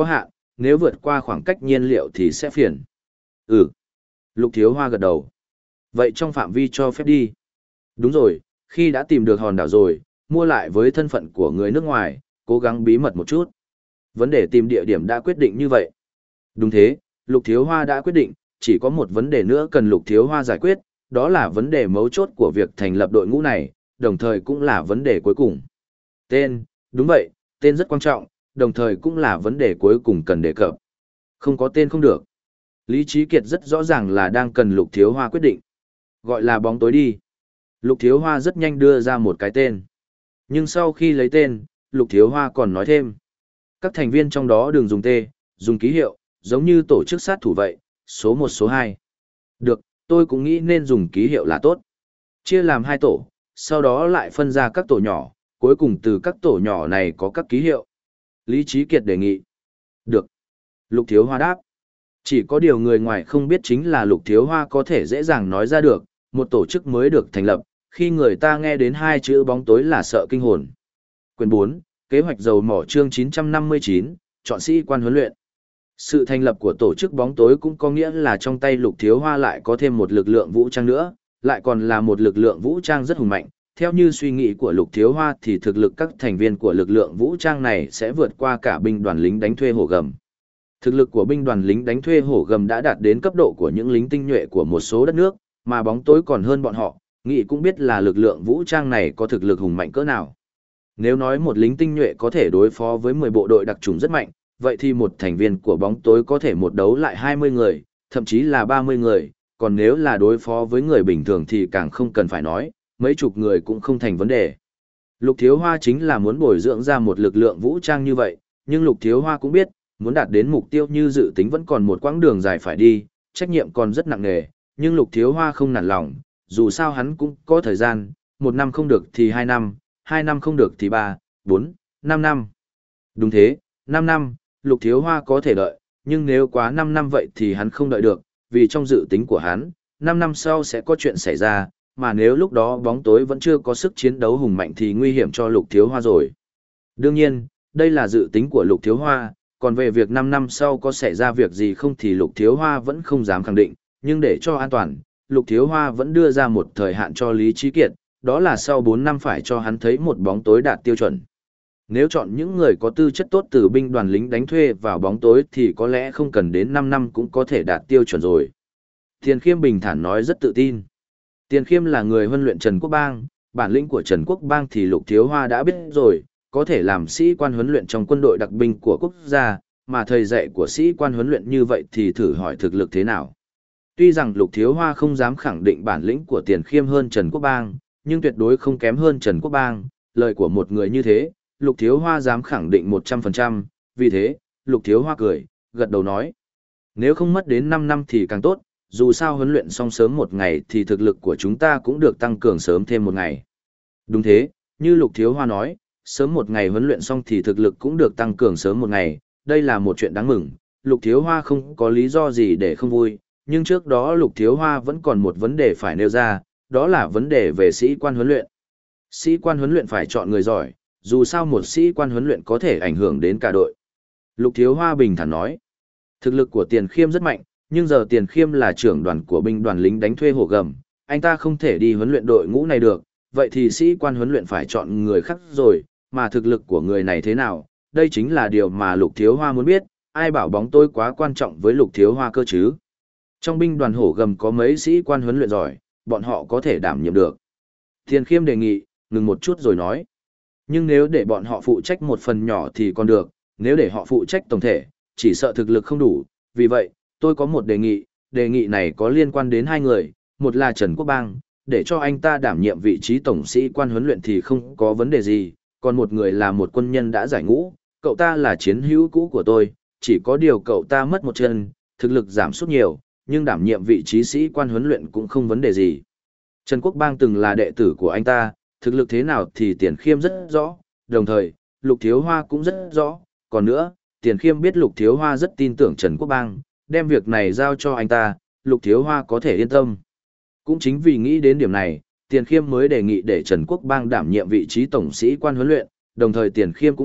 nếu vượt qua khoảng cách nhiên liệu thì sẽ phiền. Ừ. Lục Thiếu Hoa gật đầu. Vậy trong phạm vi cho phép đi. Đúng rồi, khi đã tìm được hòn đảo rồi, mua lại với thân phận của người nước ngoài, cố gắng bí mật một chút. Vấn đề tìm địa điểm đã quyết định như vậy. Đúng thế, Lục Thiếu Hoa đã quyết định, chỉ có một vấn đề nữa cần Lục Thiếu Hoa giải quyết, đó là vấn đề mấu chốt của việc thành lập đội ngũ này, đồng thời cũng là vấn đề cuối cùng. Tên, đúng vậy, tên rất quan trọng, đồng thời cũng là vấn đề cuối cùng cần đề cập. Không có tên không được. Lý Trí Kiệt rất rõ ràng là đang cần Lục Thiếu Hoa quyết định. Gọi là bóng tối đi. Lục Thiếu Hoa rất nhanh đưa ra một cái tên. Nhưng sau khi lấy tên, Lục Thiếu Hoa còn nói thêm. Các thành viên trong đó đừng dùng tên, dùng ký hiệu, giống như tổ chức sát thủ vậy, số một số hai. Được, tôi cũng nghĩ nên dùng ký hiệu là tốt. Chia làm hai tổ, sau đó lại phân ra các tổ nhỏ, cuối cùng từ các tổ nhỏ này có các ký hiệu. Lý Trí Kiệt đề nghị. Được. Lục Thiếu Hoa đáp. Chỉ có điều người ngoài không biết chính là Lục Thiếu Hoa có thể dễ dàng nói ra được, một tổ chức mới được thành lập, khi người ta nghe đến hai chữ bóng tối là sợ kinh hồn. Quyển bốn, Kế hoạch dầu mỏ chương chín trăm năm mươi chín, chọn sĩ quan huấn luyện. Sự thành lập của tổ chức bóng tối cũng có nghĩa là trong tay Lục Thiếu Hoa lại có thêm một lực lượng vũ trang nữa, lại còn là một lực lượng vũ trang rất hùng mạnh. Theo như suy nghĩ của Lục Thiếu Hoa thì thực lực các thành viên của lực lượng vũ trang này sẽ vượt qua cả binh đoàn lính đánh thuê hổ gầm. Thực lực của binh đoàn lính đánh thuê hổ gầm đã đạt đến cấp độ của những lính tinh nhuệ của một số đất nước, mà bóng tối còn hơn bọn họ, nghĩ cũng biết là lực lượng vũ trang này có thực lực hùng mạnh cỡ nào. Nếu nói một lính tinh nhuệ có thể đối phó với mười bộ đội đặc chủng rất mạnh, vậy thì một thành viên của bóng tối có thể một đấu lại hai mươi người, thậm chí là ba mươi người, còn nếu là đối phó với người bình thường thì càng không cần phải nói, mấy chục người cũng không thành vấn đề. Lục Thiếu Hoa chính là muốn bồi dưỡng ra một lực lượng vũ trang như vậy, nhưng Lục Thiếu Hoa cũng biết, muốn đạt đến mục tiêu như dự tính vẫn còn một quãng đường dài phải đi, trách nhiệm còn rất nặng nề, nhưng Lục Thiếu Hoa không nản lòng, dù sao hắn cũng có thời gian, một năm không được thì hai năm, hai năm không được thì ba, bốn, năm năm. Đúng thế, năm năm, Lục Thiếu Hoa có thể đợi, nhưng nếu quá năm năm vậy thì hắn không đợi được, vì trong dự tính của hắn, năm năm sau sẽ có chuyện xảy ra, mà nếu lúc đó bóng tối vẫn chưa có sức chiến đấu hùng mạnh thì nguy hiểm cho Lục Thiếu Hoa rồi. Đương nhiên, đây là dự tính của Lục Thiếu Hoa, còn về việc năm năm sau có xảy ra việc gì không thì Lục Thiếu Hoa vẫn không dám khẳng định, nhưng để cho an toàn, Lục Thiếu Hoa vẫn đưa ra một thời hạn cho Lý Trí Kiệt, đó là sau bốn năm phải cho hắn thấy một bóng tối đạt tiêu chuẩn. Nếu chọn những người có tư chất tốt từ binh đoàn lính đánh thuê vào bóng tối thì có lẽ không cần đến năm năm cũng có thể đạt tiêu chuẩn rồi. Tiền Khiêm bình thản nói rất tự tin. Tiền Khiêm là người huấn luyện Trần Quốc Bang, bản lĩnh của Trần Quốc Bang thì Lục Thiếu Hoa đã biết rồi, có thể làm sĩ quan huấn luyện trong quân đội đặc binh của quốc gia, mà thầy dạy của sĩ quan huấn luyện như vậy thì thử hỏi thực lực thế nào. Tuy rằng Lục Thiếu Hoa không dám khẳng định bản lĩnh của Tiền Khiêm hơn Trần Quốc Bang, nhưng tuyệt đối không kém hơn Trần Quốc Bang, lời của một người như thế, Lục Thiếu Hoa dám khẳng định một trăm phần trăm, vì thế, Lục Thiếu Hoa cười, gật đầu nói. Nếu không mất đến năm năm thì càng tốt, dù sao huấn luyện xong sớm một ngày thì thực lực của chúng ta cũng được tăng cường sớm thêm một ngày. Đúng thế, như Lục Thiếu Hoa nói, sớm một ngày huấn luyện xong thì thực lực cũng được tăng cường sớm một ngày, đây là một chuyện đáng mừng, Lục Thiếu Hoa không có lý do gì để không vui, nhưng trước đó Lục Thiếu Hoa vẫn còn một vấn đề phải nêu ra, đó là vấn đề về sĩ quan huấn luyện. Sĩ quan huấn luyện phải chọn người giỏi, dù sao một sĩ quan huấn luyện có thể ảnh hưởng đến cả đội. Lục Thiếu Hoa bình thản nói, thực lực của Tiền Khiêm rất mạnh, nhưng giờ Tiền Khiêm là trưởng đoàn của binh đoàn lính đánh thuê hổ gầm, anh ta không thể đi huấn luyện đội ngũ này được, vậy thì sĩ quan huấn luyện phải chọn người khác rồi, mà thực lực của người này thế nào, đây chính là điều mà Lục Thiếu Hoa muốn biết, ai bảo bóng tôi quá quan trọng với Lục Thiếu Hoa cơ chứ. Trong binh đoàn hổ gầm có mấy sĩ quan huấn luyện giỏi, bọn họ có thể đảm nhiệm được. Tiền Khiêm đề nghị, ngừng một chút rồi nói. Nhưng nếu để bọn họ phụ trách một phần nhỏ thì còn được, nếu để họ phụ trách tổng thể, chỉ sợ thực lực không đủ. Vì vậy, tôi có một đề nghị, đề nghị này có liên quan đến hai người, một là Trần Quốc Bang, để cho anh ta đảm nhiệm vị trí tổng sĩ quan huấn luyện thì không có vấn đề gì, còn một người là một quân nhân đã giải ngũ, cậu ta là chiến hữu cũ của tôi, chỉ có điều cậu ta mất một chân, thực lực giảm sút nhiều, nhưng đảm nhiệm vị trí sĩ quan huấn luyện cũng không vấn đề gì. Trần Quốc Bang từng là đệ tử của anh ta, thực lực thế nào thì Tiền Khiêm rất rõ, đồng thời, Lục Thiếu Hoa cũng rất rõ, còn nữa, Tiền Khiêm biết Lục Thiếu Hoa rất tin tưởng Trần Quốc Bang, đem việc này giao cho anh ta, Lục Thiếu Hoa có thể yên tâm. Cũng chính vì nghĩ đến điểm này, Tiền Khiêm mới đề nghị để Trần Quốc Bang đảm nhiệm vị trí tổng sĩ quan huấn luyện, đồng thời Tiền Khiêm cũng biết,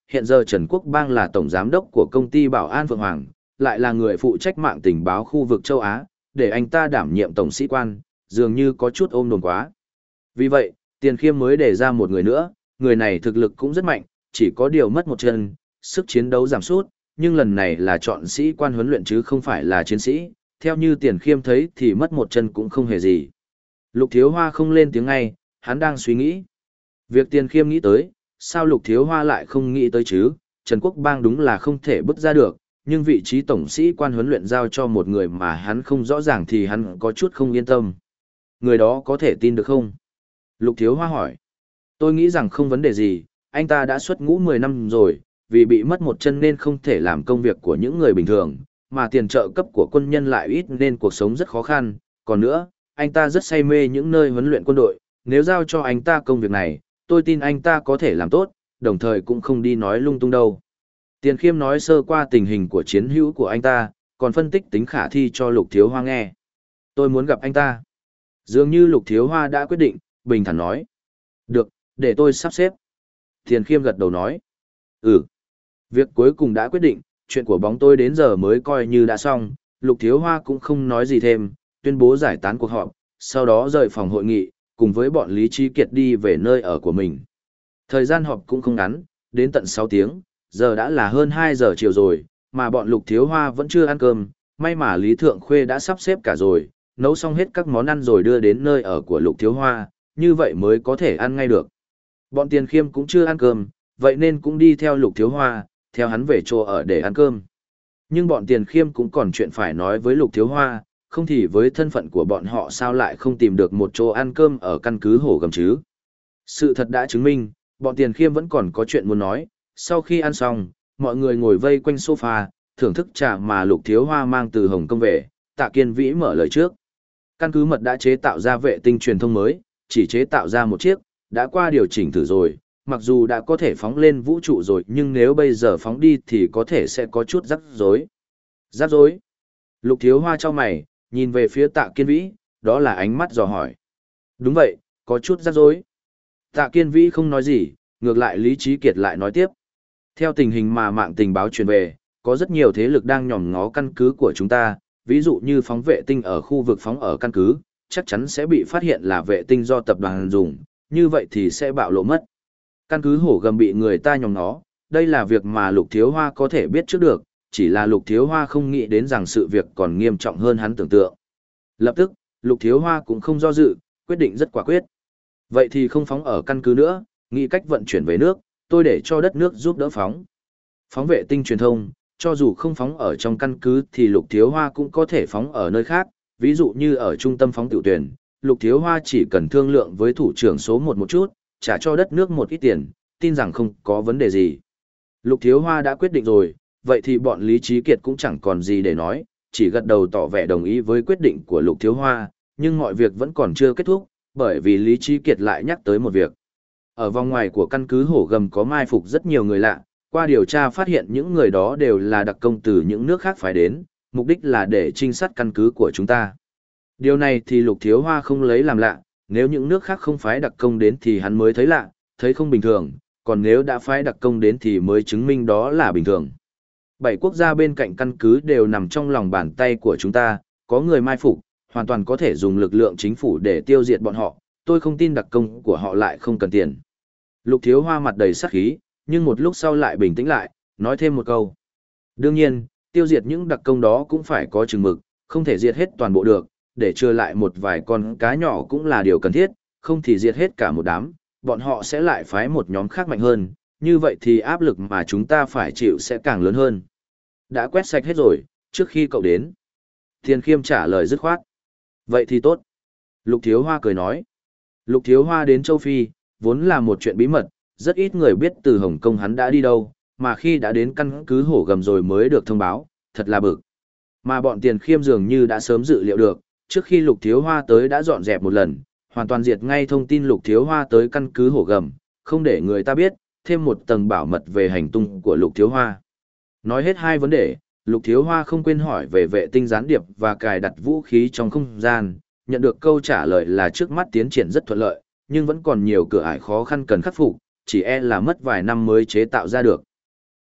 hiện giờ Trần Quốc Bang là tổng giám đốc của công ty Bảo An Phượng Hoàng, lại là người phụ trách mạng tình báo khu vực châu Á, để anh ta đảm nhiệm tổng sĩ quan, dường như có chút ôm đồn quá. Vì vậy, Tiền Khiêm mới đề ra một người nữa, người này thực lực cũng rất mạnh, chỉ có điều mất một chân, sức chiến đấu giảm sút, nhưng lần này là chọn sĩ quan huấn luyện chứ không phải là chiến sĩ, theo như Tiền Khiêm thấy thì mất một chân cũng không hề gì. Lục Thiếu Hoa không lên tiếng ngay, hắn đang suy nghĩ. Việc Tiền Khiêm nghĩ tới, sao Lục Thiếu Hoa lại không nghĩ tới chứ, Trần Quốc Bang đúng là không thể bước ra được, nhưng vị trí tổng sĩ quan huấn luyện giao cho một người mà hắn không rõ ràng thì hắn có chút không yên tâm. Người đó có thể tin được không? Lục Thiếu Hoa hỏi. Tôi nghĩ rằng không vấn đề gì, anh ta đã xuất ngũ mười năm rồi, vì bị mất một chân nên không thể làm công việc của những người bình thường, mà tiền trợ cấp của quân nhân lại ít nên cuộc sống rất khó khăn. Còn nữa, anh ta rất say mê những nơi huấn luyện quân đội, nếu giao cho anh ta công việc này, tôi tin anh ta có thể làm tốt, đồng thời cũng không đi nói lung tung đâu. Tiền Khiêm nói sơ qua tình hình của chiến hữu của anh ta, còn phân tích tính khả thi cho Lục Thiếu Hoa nghe. Tôi muốn gặp anh ta. Dường như Lục Thiếu Hoa đã quyết định, bình thản nói. Được, để tôi sắp xếp. Tiền Khiêm gật đầu nói. Ừ. Việc cuối cùng đã quyết định, chuyện của bóng tôi đến giờ mới coi như đã xong, Lục Thiếu Hoa cũng không nói gì thêm, tuyên bố giải tán cuộc họp, sau đó rời phòng hội nghị, cùng với bọn Lý Trí Kiệt đi về nơi ở của mình. Thời gian họp cũng không ngắn, đến tận sáu tiếng, giờ đã là hơn hai giờ chiều rồi, mà bọn Lục Thiếu Hoa vẫn chưa ăn cơm, may mà Lý Thượng Khuê đã sắp xếp cả rồi, nấu xong hết các món ăn rồi đưa đến nơi ở của Lục Thiếu Hoa, như vậy mới có thể ăn ngay được. Bọn Tiền Khiêm cũng chưa ăn cơm, vậy nên cũng đi theo Lục Thiếu Hoa, theo hắn về chỗ ở để ăn cơm. Nhưng bọn Tiền Khiêm cũng còn chuyện phải nói với Lục Thiếu Hoa, không thì với thân phận của bọn họ sao lại không tìm được một chỗ ăn cơm ở căn cứ Hổ Gầm chứ. Sự thật đã chứng minh, bọn Tiền Khiêm vẫn còn có chuyện muốn nói. Sau khi ăn xong, mọi người ngồi vây quanh sofa, thưởng thức trà mà Lục Thiếu Hoa mang từ Hồng Kông về. Tạ Kiên Vĩ mở lời trước. Căn cứ mật đã chế tạo ra vệ tinh truyền thông mới, chỉ chế tạo ra một chiếc, đã qua điều chỉnh thử rồi, mặc dù đã có thể phóng lên vũ trụ rồi nhưng nếu bây giờ phóng đi thì có thể sẽ có chút rắc rối. Rắc rối? Lục Thiếu Hoa chau mày, nhìn về phía Tạ Kiên Vĩ, đó là ánh mắt dò hỏi. Đúng vậy, có chút rắc rối. Tạ Kiên Vĩ không nói gì, ngược lại Lý Trí Kiệt lại nói tiếp. Theo tình hình mà mạng tình báo truyền về, có rất nhiều thế lực đang nhòm ngó căn cứ của chúng ta, ví dụ như phóng vệ tinh ở khu vực phóng ở căn cứ, chắc chắn sẽ bị phát hiện là vệ tinh do tập đoàn dùng, như vậy thì sẽ bạo lộ mất. Căn cứ Hổ Gầm bị người ta nhòm ngó, đây là việc mà Lục Thiếu Hoa có thể biết trước được, chỉ là Lục Thiếu Hoa không nghĩ đến rằng sự việc còn nghiêm trọng hơn hắn tưởng tượng. Lập tức, Lục Thiếu Hoa cũng không do dự, quyết định rất quả quyết. Vậy thì không phóng ở căn cứ nữa, nghĩ cách vận chuyển về nước, tôi để cho đất nước giúp đỡ phóng. Phóng vệ tinh truyền thông, cho dù không phóng ở trong căn cứ thì Lục Thiếu Hoa cũng có thể phóng ở nơi khác, ví dụ như ở trung tâm phóng tiểu tuyển, Lục Thiếu Hoa chỉ cần thương lượng với thủ trưởng số một một chút, trả cho đất nước một ít tiền, tin rằng không có vấn đề gì. Lục Thiếu Hoa đã quyết định rồi, vậy thì bọn Lý Trí Kiệt cũng chẳng còn gì để nói, chỉ gật đầu tỏ vẻ đồng ý với quyết định của Lục Thiếu Hoa, nhưng mọi việc vẫn còn chưa kết thúc, bởi vì Lý Trí Kiệt lại nhắc tới một việc. Ở vòng ngoài của căn cứ Hổ Gầm có mai phục rất nhiều người lạ, qua điều tra phát hiện những người đó đều là đặc công từ những nước khác phải đến, mục đích là để trinh sát căn cứ của chúng ta. Điều này thì Lục Thiếu Hoa không lấy làm lạ, nếu những nước khác không phái đặc công đến thì hắn mới thấy lạ, thấy không bình thường, còn nếu đã phái đặc công đến thì mới chứng minh đó là bình thường. Bảy quốc gia bên cạnh căn cứ đều nằm trong lòng bàn tay của chúng ta, có người mai phục, hoàn toàn có thể dùng lực lượng chính phủ để tiêu diệt bọn họ, tôi không tin đặc công của họ lại không cần tiền. Lục Thiếu Hoa mặt đầy sát khí, nhưng một lúc sau lại bình tĩnh lại, nói thêm một câu. Đương nhiên, tiêu diệt những đặc công đó cũng phải có chừng mực, không thể diệt hết toàn bộ được, để trừ lại một vài con cá nhỏ cũng là điều cần thiết, không thì diệt hết cả một đám, bọn họ sẽ lại phái một nhóm khác mạnh hơn, như vậy thì áp lực mà chúng ta phải chịu sẽ càng lớn hơn. Đã quét sạch hết rồi, trước khi cậu đến. Tiền Khiêm trả lời dứt khoát. Vậy thì tốt. Lục Thiếu Hoa cười nói. Lục Thiếu Hoa đến châu Phi, vốn là một chuyện bí mật, rất ít người biết từ Hồng Kông hắn đã đi đâu, mà khi đã đến căn cứ Hổ Gầm rồi mới được thông báo, thật là bực. Mà bọn Tiền Khiêm dường như đã sớm dự liệu được, trước khi Lục Thiếu Hoa tới đã dọn dẹp một lần, hoàn toàn diệt ngay thông tin Lục Thiếu Hoa tới căn cứ Hổ Gầm, không để người ta biết, thêm một tầng bảo mật về hành tung của Lục Thiếu Hoa. Nói hết hai vấn đề, Lục Thiếu Hoa không quên hỏi về vệ tinh gián điệp và cài đặt vũ khí trong không gian, nhận được câu trả lời là trước mắt tiến triển rất thuận lợi, nhưng vẫn còn nhiều cửa ải khó khăn cần khắc phục, chỉ e là mất vài năm mới chế tạo ra được.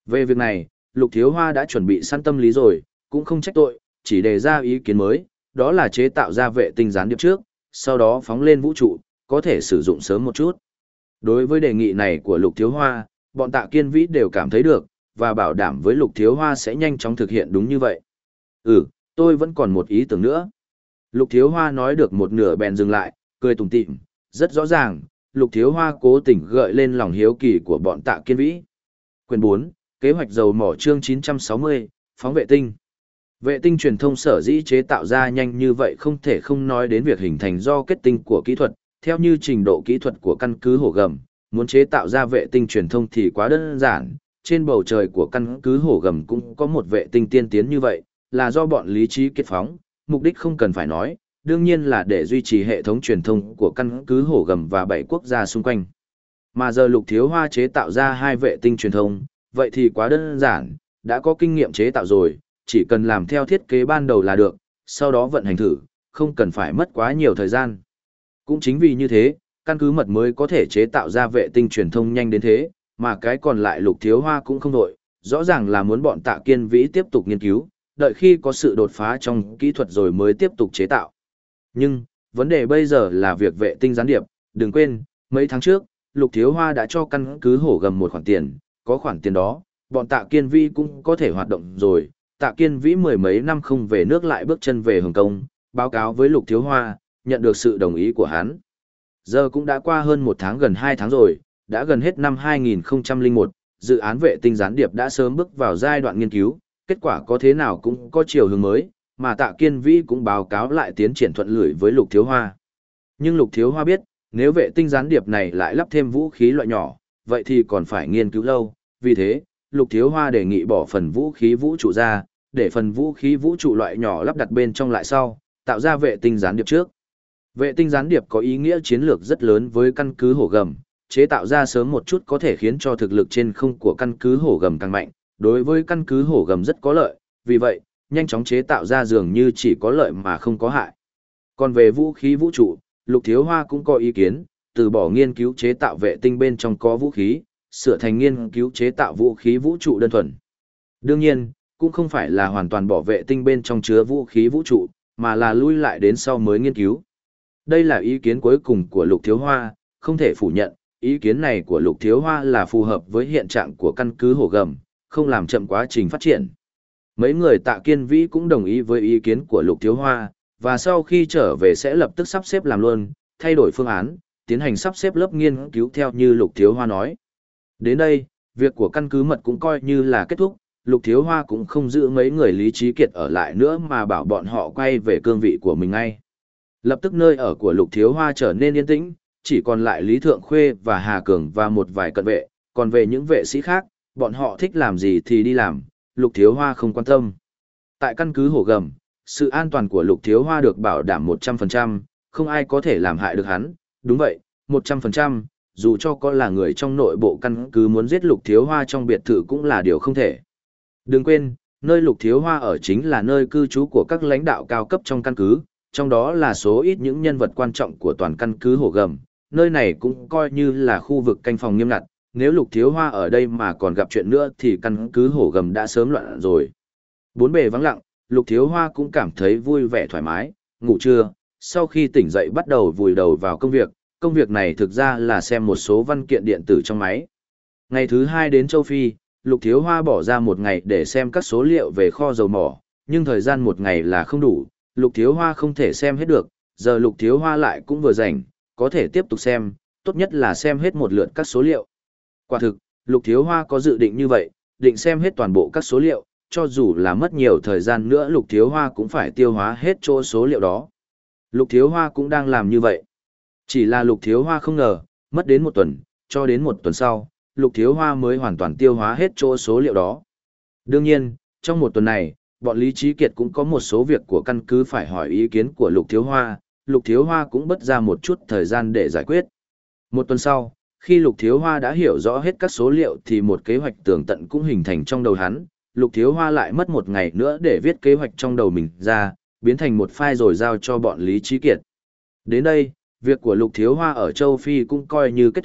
Về việc này, Lục Thiếu Hoa đã chuẩn bị sẵn tâm lý rồi, cũng không trách tội, chỉ đề ra ý kiến mới, đó là chế tạo ra vệ tinh gián điệp trước, sau đó phóng lên vũ trụ, có thể sử dụng sớm một chút. Đối với đề nghị này của Lục Thiếu Hoa, bọn Tạ Kiên Vĩ đều cảm thấy được, và bảo đảm với Lục Thiếu Hoa sẽ nhanh chóng thực hiện đúng như vậy. Ừ, tôi vẫn còn một ý tưởng nữa. Lục Thiếu Hoa nói được một nửa bèn dừng lại, cười tủm tỉm, rất rõ ràng, Lục Thiếu Hoa cố tình gợi lên lòng hiếu kỳ của bọn Tạ Kiên Vĩ. Quyền bốn, Kế hoạch dầu mỏ chương chín trăm sáu mươi, phóng vệ tinh. Vệ tinh truyền thông sở dĩ chế tạo ra nhanh như vậy không thể không nói đến việc hình thành do kết tinh của kỹ thuật, theo như trình độ kỹ thuật của căn cứ hổ gầm, muốn chế tạo ra vệ tinh truyền thông thì quá đơn giản, trên bầu trời của căn cứ hổ gầm cũng có một vệ tinh tiên tiến như vậy, là do bọn lý trí kết phóng, mục đích không cần phải nói, đương nhiên là để duy trì hệ thống truyền thông của căn cứ hổ gầm và bảy quốc gia xung quanh. Mà giờ Lục Thiếu Hoa chế tạo ra hai vệ tinh truyền thông, vậy thì quá đơn giản, đã có kinh nghiệm chế tạo rồi, chỉ cần làm theo thiết kế ban đầu là được, sau đó vận hành thử, không cần phải mất quá nhiều thời gian. Cũng chính vì như thế, căn cứ mật mới có thể chế tạo ra vệ tinh truyền thông nhanh đến thế, mà cái còn lại Lục Thiếu Hoa cũng không đội, rõ ràng là muốn bọn Tạ Kiên Vĩ tiếp tục nghiên cứu, đợi khi có sự đột phá trong kỹ thuật rồi mới tiếp tục chế tạo. Nhưng, vấn đề bây giờ là việc vệ tinh gián điệp, đừng quên, mấy tháng trước, Lục Thiếu Hoa đã cho căn cứ hổ gầm một khoản tiền, có khoản tiền đó, bọn Tạ Kiên Vĩ cũng có thể hoạt động rồi. Tạ Kiên Vĩ mười mấy năm không về nước lại bước chân về Hồng Kông, báo cáo với Lục Thiếu Hoa, nhận được sự đồng ý của hắn. Giờ cũng đã qua hơn một tháng gần hai tháng rồi, đã gần hết năm hai nghìn không trăm lẻ một, dự án vệ tinh gián điệp đã sớm bước vào giai đoạn nghiên cứu, kết quả có thế nào cũng có chiều hướng mới, mà Tạ Kiên Vĩ cũng báo cáo lại tiến triển thuận lợi với Lục Thiếu Hoa. Nhưng Lục Thiếu Hoa biết, nếu vệ tinh gián điệp này lại lắp thêm vũ khí loại nhỏ, vậy thì còn phải nghiên cứu lâu, vì thế, Lục Thiếu Hoa đề nghị bỏ phần vũ khí vũ trụ ra, để phần vũ khí vũ trụ loại nhỏ lắp đặt bên trong lại sau, tạo ra vệ tinh gián điệp trước. Vệ tinh gián điệp có ý nghĩa chiến lược rất lớn với căn cứ hổ gầm, chế tạo ra sớm một chút có thể khiến cho thực lực trên không của căn cứ hổ gầm càng mạnh, đối với căn cứ hổ gầm rất có lợi, vì vậy, nhanh chóng chế tạo ra dường như chỉ có lợi mà không có hại. Còn về vũ khí vũ trụ, Lục Thiếu Hoa cũng có ý kiến, từ bỏ nghiên cứu chế tạo vệ tinh bên trong có vũ khí, sửa thành nghiên cứu chế tạo vũ khí vũ trụ đơn thuần. Đương nhiên, cũng không phải là hoàn toàn bỏ vệ tinh bên trong chứa vũ khí vũ trụ, mà là lui lại đến sau mới nghiên cứu. Đây là ý kiến cuối cùng của Lục Thiếu Hoa, không thể phủ nhận, ý kiến này của Lục Thiếu Hoa là phù hợp với hiện trạng của căn cứ hổ gầm, không làm chậm quá trình phát triển. Mấy người Tạ Kiên Vĩ cũng đồng ý với ý kiến của Lục Thiếu Hoa, và sau khi trở về sẽ lập tức sắp xếp làm luôn, thay đổi phương án, tiến hành sắp xếp lớp nghiên cứu theo như Lục Thiếu Hoa nói. Đến đây, việc của căn cứ mật cũng coi như là kết thúc, Lục Thiếu Hoa cũng không giữ mấy người Lý Trí Kiệt ở lại nữa mà bảo bọn họ quay về cương vị của mình ngay. Lập tức nơi ở của Lục Thiếu Hoa trở nên yên tĩnh, chỉ còn lại Lý Thượng Khuê và Hà Cường và một vài cận vệ, còn về những vệ sĩ khác, bọn họ thích làm gì thì đi làm, Lục Thiếu Hoa không quan tâm. Tại căn cứ hổ gầm, sự an toàn của Lục Thiếu Hoa được bảo đảm một trăm phần trăm, không ai có thể làm hại được hắn, đúng vậy, một trăm phần trăm, dù cho có là người trong nội bộ căn cứ muốn giết Lục Thiếu Hoa trong biệt thự cũng là điều không thể. Đừng quên, nơi Lục Thiếu Hoa ở chính là nơi cư trú của các lãnh đạo cao cấp trong căn cứ, trong đó là số ít những nhân vật quan trọng của toàn căn cứ hổ gầm, nơi này cũng coi như là khu vực canh phòng nghiêm ngặt, nếu Lục Thiếu Hoa ở đây mà còn gặp chuyện nữa thì căn cứ hổ gầm đã sớm loạn rồi. Bốn bề vắng lặng, Lục Thiếu Hoa cũng cảm thấy vui vẻ thoải mái, ngủ trưa, sau khi tỉnh dậy bắt đầu vùi đầu vào công việc, công việc này thực ra là xem một số văn kiện điện tử trong máy. Ngày thứ hai đến châu Phi, Lục Thiếu Hoa bỏ ra một ngày để xem các số liệu về kho dầu mỏ, nhưng thời gian một ngày là không đủ, Lục Thiếu Hoa không thể xem hết được, giờ Lục Thiếu Hoa lại cũng vừa rảnh, có thể tiếp tục xem, tốt nhất là xem hết một lượt các số liệu. Quả thực, Lục Thiếu Hoa có dự định như vậy, định xem hết toàn bộ các số liệu, cho dù là mất nhiều thời gian nữa Lục Thiếu Hoa cũng phải tiêu hóa hết chỗ số liệu đó. Lục Thiếu Hoa cũng đang làm như vậy. Chỉ là Lục Thiếu Hoa không ngờ, mất đến một tuần, cho đến một tuần sau, Lục Thiếu Hoa mới hoàn toàn tiêu hóa hết chỗ số liệu đó. Đương nhiên, trong một tuần này, bọn Lý Trí Kiệt cũng có một số việc của căn cứ phải hỏi ý kiến của Lục Thiếu Hoa, Lục Thiếu Hoa cũng bất ra một chút thời gian để giải quyết. Một tuần sau, khi Lục Thiếu Hoa đã hiểu rõ hết các số liệu thì một kế hoạch tường tận cũng hình thành trong đầu hắn, Lục Thiếu Hoa lại mất một ngày nữa để viết kế hoạch trong đầu mình ra, biến thành một file rồi giao cho bọn Lý Trí Kiệt. Đến đây, việc của Lục Thiếu Hoa ở châu Phi cũng coi như kết thúc,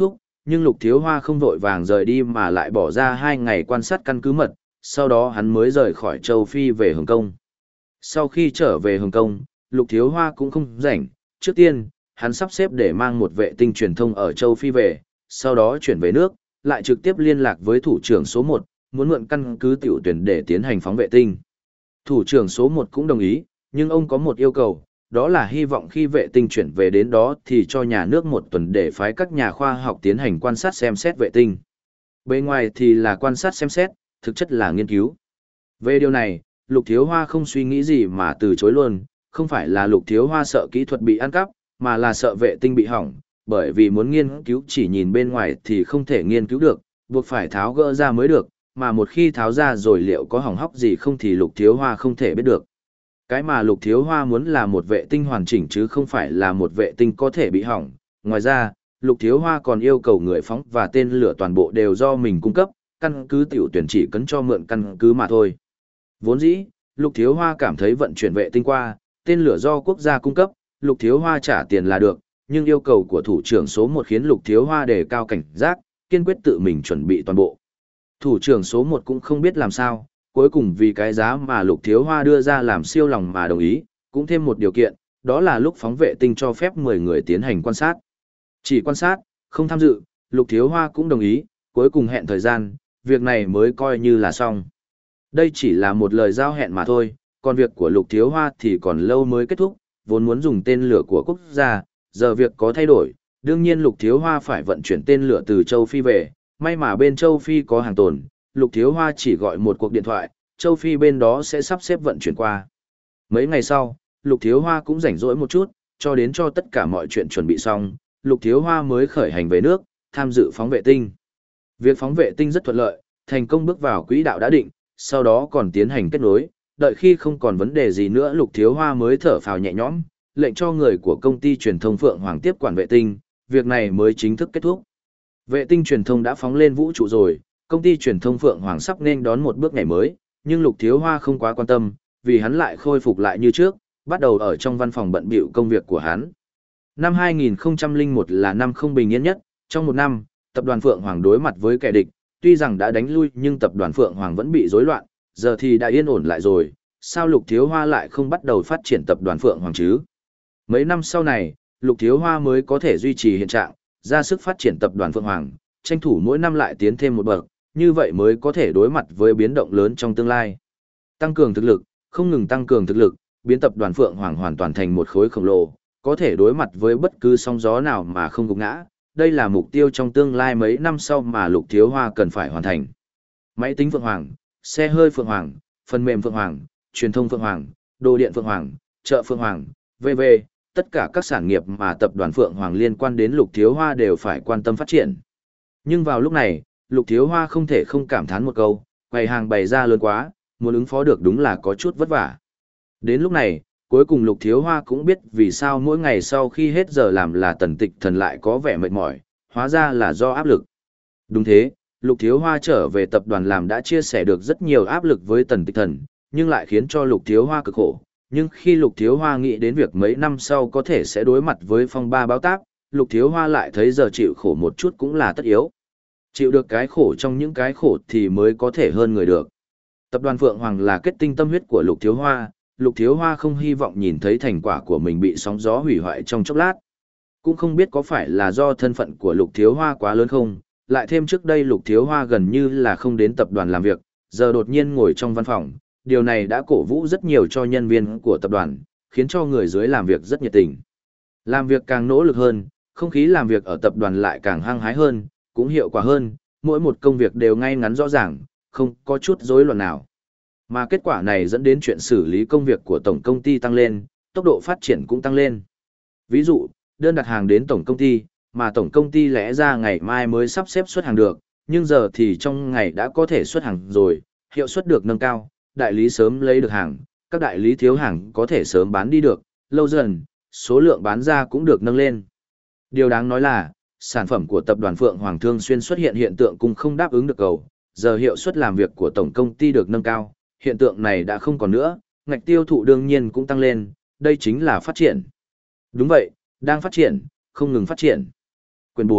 nhưng Lục Thiếu Hoa không vội vàng rời đi mà lại bỏ ra hai ngày quan sát căn cứ mật, sau đó hắn mới rời khỏi châu Phi về Hồng Kông. Sau khi trở về Hồng Kông, Lục Thiếu Hoa cũng không rảnh, trước tiên, hắn sắp xếp để mang một vệ tinh truyền thông ở châu Phi về, sau đó chuyển về nước, lại trực tiếp liên lạc với thủ trưởng số một, muốn mượn căn cứ tiểu tuyển để tiến hành phóng vệ tinh. Thủ trưởng số một cũng đồng ý, nhưng ông có một yêu cầu, đó là hy vọng khi vệ tinh chuyển về đến đó thì cho nhà nước một tuần để phái các nhà khoa học tiến hành quan sát xem xét vệ tinh. Bên ngoài thì là quan sát xem xét, thực chất là nghiên cứu. Về điều này, Lục Thiếu Hoa không suy nghĩ gì mà từ chối luôn, không phải là Lục Thiếu Hoa sợ kỹ thuật bị ăn cắp, mà là sợ vệ tinh bị hỏng, bởi vì muốn nghiên cứu chỉ nhìn bên ngoài thì không thể nghiên cứu được, buộc phải tháo gỡ ra mới được, mà một khi tháo ra rồi liệu có hỏng hóc gì không thì Lục Thiếu Hoa không thể biết được. Cái mà Lục Thiếu Hoa muốn là một vệ tinh hoàn chỉnh chứ không phải là một vệ tinh có thể bị hỏng. Ngoài ra, Lục Thiếu Hoa còn yêu cầu người phóng và tên lửa toàn bộ đều do mình cung cấp, căn cứ tiểu tuyển chỉ cấn cho mượn căn cứ mà thôi. Vốn dĩ, Lục Thiếu Hoa cảm thấy vận chuyển vệ tinh qua, tên lửa do quốc gia cung cấp, Lục Thiếu Hoa trả tiền là được, nhưng yêu cầu của thủ trưởng số một khiến Lục Thiếu Hoa đề cao cảnh giác, kiên quyết tự mình chuẩn bị toàn bộ. Thủ trưởng số một cũng không biết làm sao, cuối cùng vì cái giá mà Lục Thiếu Hoa đưa ra làm siêu lòng mà đồng ý, cũng thêm một điều kiện, đó là lúc phóng vệ tinh cho phép mười người tiến hành quan sát. Chỉ quan sát, không tham dự, Lục Thiếu Hoa cũng đồng ý, cuối cùng hẹn thời gian, việc này mới coi như là xong. Đây chỉ là một lời giao hẹn mà thôi, còn việc của Lục Thiếu Hoa thì còn lâu mới kết thúc, vốn muốn dùng tên lửa của quốc gia, giờ việc có thay đổi, đương nhiên Lục Thiếu Hoa phải vận chuyển tên lửa từ châu Phi về, may mà bên châu Phi có hàng tồn, Lục Thiếu Hoa chỉ gọi một cuộc điện thoại, châu Phi bên đó sẽ sắp xếp vận chuyển qua. Mấy ngày sau, Lục Thiếu Hoa cũng rảnh rỗi một chút, cho đến cho tất cả mọi chuyện chuẩn bị xong, Lục Thiếu Hoa mới khởi hành về nước, tham dự phóng vệ tinh. Việc phóng vệ tinh rất thuận lợi, thành công bước vào quỹ đạo đã định, sau đó còn tiến hành kết nối, đợi khi không còn vấn đề gì nữa Lục Thiếu Hoa mới thở phào nhẹ nhõm, lệnh cho người của công ty truyền thông Phượng Hoàng tiếp quản vệ tinh, việc này mới chính thức kết thúc. Vệ tinh truyền thông đã phóng lên vũ trụ rồi, công ty truyền thông Phượng Hoàng sắp nên đón một bước nhảy mới, nhưng Lục Thiếu Hoa không quá quan tâm, vì hắn lại khôi phục lại như trước, bắt đầu ở trong văn phòng bận bịu công việc của hắn. Năm hai nghìn không trăm lẻ một là năm không bình yên nhất, trong một năm, tập đoàn Phượng Hoàng đối mặt với kẻ địch, tuy rằng đã đánh lui nhưng tập đoàn Phượng Hoàng vẫn bị rối loạn, giờ thì đã yên ổn lại rồi, sao Lục Thiếu Hoa lại không bắt đầu phát triển tập đoàn Phượng Hoàng chứ? Mấy năm sau này, Lục Thiếu Hoa mới có thể duy trì hiện trạng, ra sức phát triển tập đoàn Phượng Hoàng, tranh thủ mỗi năm lại tiến thêm một bậc, như vậy mới có thể đối mặt với biến động lớn trong tương lai. Tăng cường thực lực, không ngừng tăng cường thực lực, biến tập đoàn Phượng Hoàng hoàn toàn thành một khối khổng lồ, có thể đối mặt với bất cứ sóng gió nào mà không gục ngã. Đây là mục tiêu trong tương lai mấy năm sau mà Lục Thiếu Hoa cần phải hoàn thành. Máy tính Phượng Hoàng, xe hơi Phượng Hoàng, phần mềm Phượng Hoàng, truyền thông Phượng Hoàng, đồ điện Phượng Hoàng, chợ Phượng Hoàng, vân vân, tất cả các sản nghiệp mà tập đoàn Phượng Hoàng liên quan đến Lục Thiếu Hoa đều phải quan tâm phát triển. Nhưng vào lúc này, Lục Thiếu Hoa không thể không cảm thán một câu, quầy hàng bày ra lớn quá, muốn ứng phó được đúng là có chút vất vả. Đến lúc này, cuối cùng Lục Thiếu Hoa cũng biết vì sao mỗi ngày sau khi hết giờ làm là Tần Tịch Thần lại có vẻ mệt mỏi, hóa ra là do áp lực. Đúng thế, Lục Thiếu Hoa trở về tập đoàn làm đã chia sẻ được rất nhiều áp lực với Tần Tịch Thần, nhưng lại khiến cho Lục Thiếu Hoa cực khổ. Nhưng khi Lục Thiếu Hoa nghĩ đến việc mấy năm sau có thể sẽ đối mặt với phong ba báo táp, Lục Thiếu Hoa lại thấy giờ chịu khổ một chút cũng là tất yếu. Chịu được cái khổ trong những cái khổ thì mới có thể hơn người được. Tập đoàn Phượng Hoàng là kết tinh tâm huyết của Lục Thiếu Hoa, Lục Thiếu Hoa không hy vọng nhìn thấy thành quả của mình bị sóng gió hủy hoại trong chốc lát. Cũng không biết có phải là do thân phận của Lục Thiếu Hoa quá lớn không, lại thêm trước đây Lục Thiếu Hoa gần như là không đến tập đoàn làm việc, giờ đột nhiên ngồi trong văn phòng, điều này đã cổ vũ rất nhiều cho nhân viên của tập đoàn, khiến cho người dưới làm việc rất nhiệt tình. Làm việc càng nỗ lực hơn, không khí làm việc ở tập đoàn lại càng hăng hái hơn, cũng hiệu quả hơn, mỗi một công việc đều ngay ngắn rõ ràng, không có chút rối loạn nào. Mà kết quả này dẫn đến chuyện xử lý công việc của tổng công ty tăng lên, tốc độ phát triển cũng tăng lên. Ví dụ, đơn đặt hàng đến tổng công ty, mà tổng công ty lẽ ra ngày mai mới sắp xếp xuất hàng được, nhưng giờ thì trong ngày đã có thể xuất hàng rồi, hiệu suất được nâng cao, đại lý sớm lấy được hàng, các đại lý thiếu hàng có thể sớm bán đi được, lâu dần, số lượng bán ra cũng được nâng lên. Điều đáng nói là, sản phẩm của tập đoàn Phượng Hoàng thường xuyên xuất hiện hiện tượng cung không đáp ứng được cầu, giờ hiệu suất làm việc của tổng công ty được nâng cao, hiện tượng này đã không còn nữa, ngạch tiêu thụ đương nhiên cũng tăng lên, đây chính là phát triển. Đúng vậy, đang phát triển, không ngừng phát triển. Quyền bốn,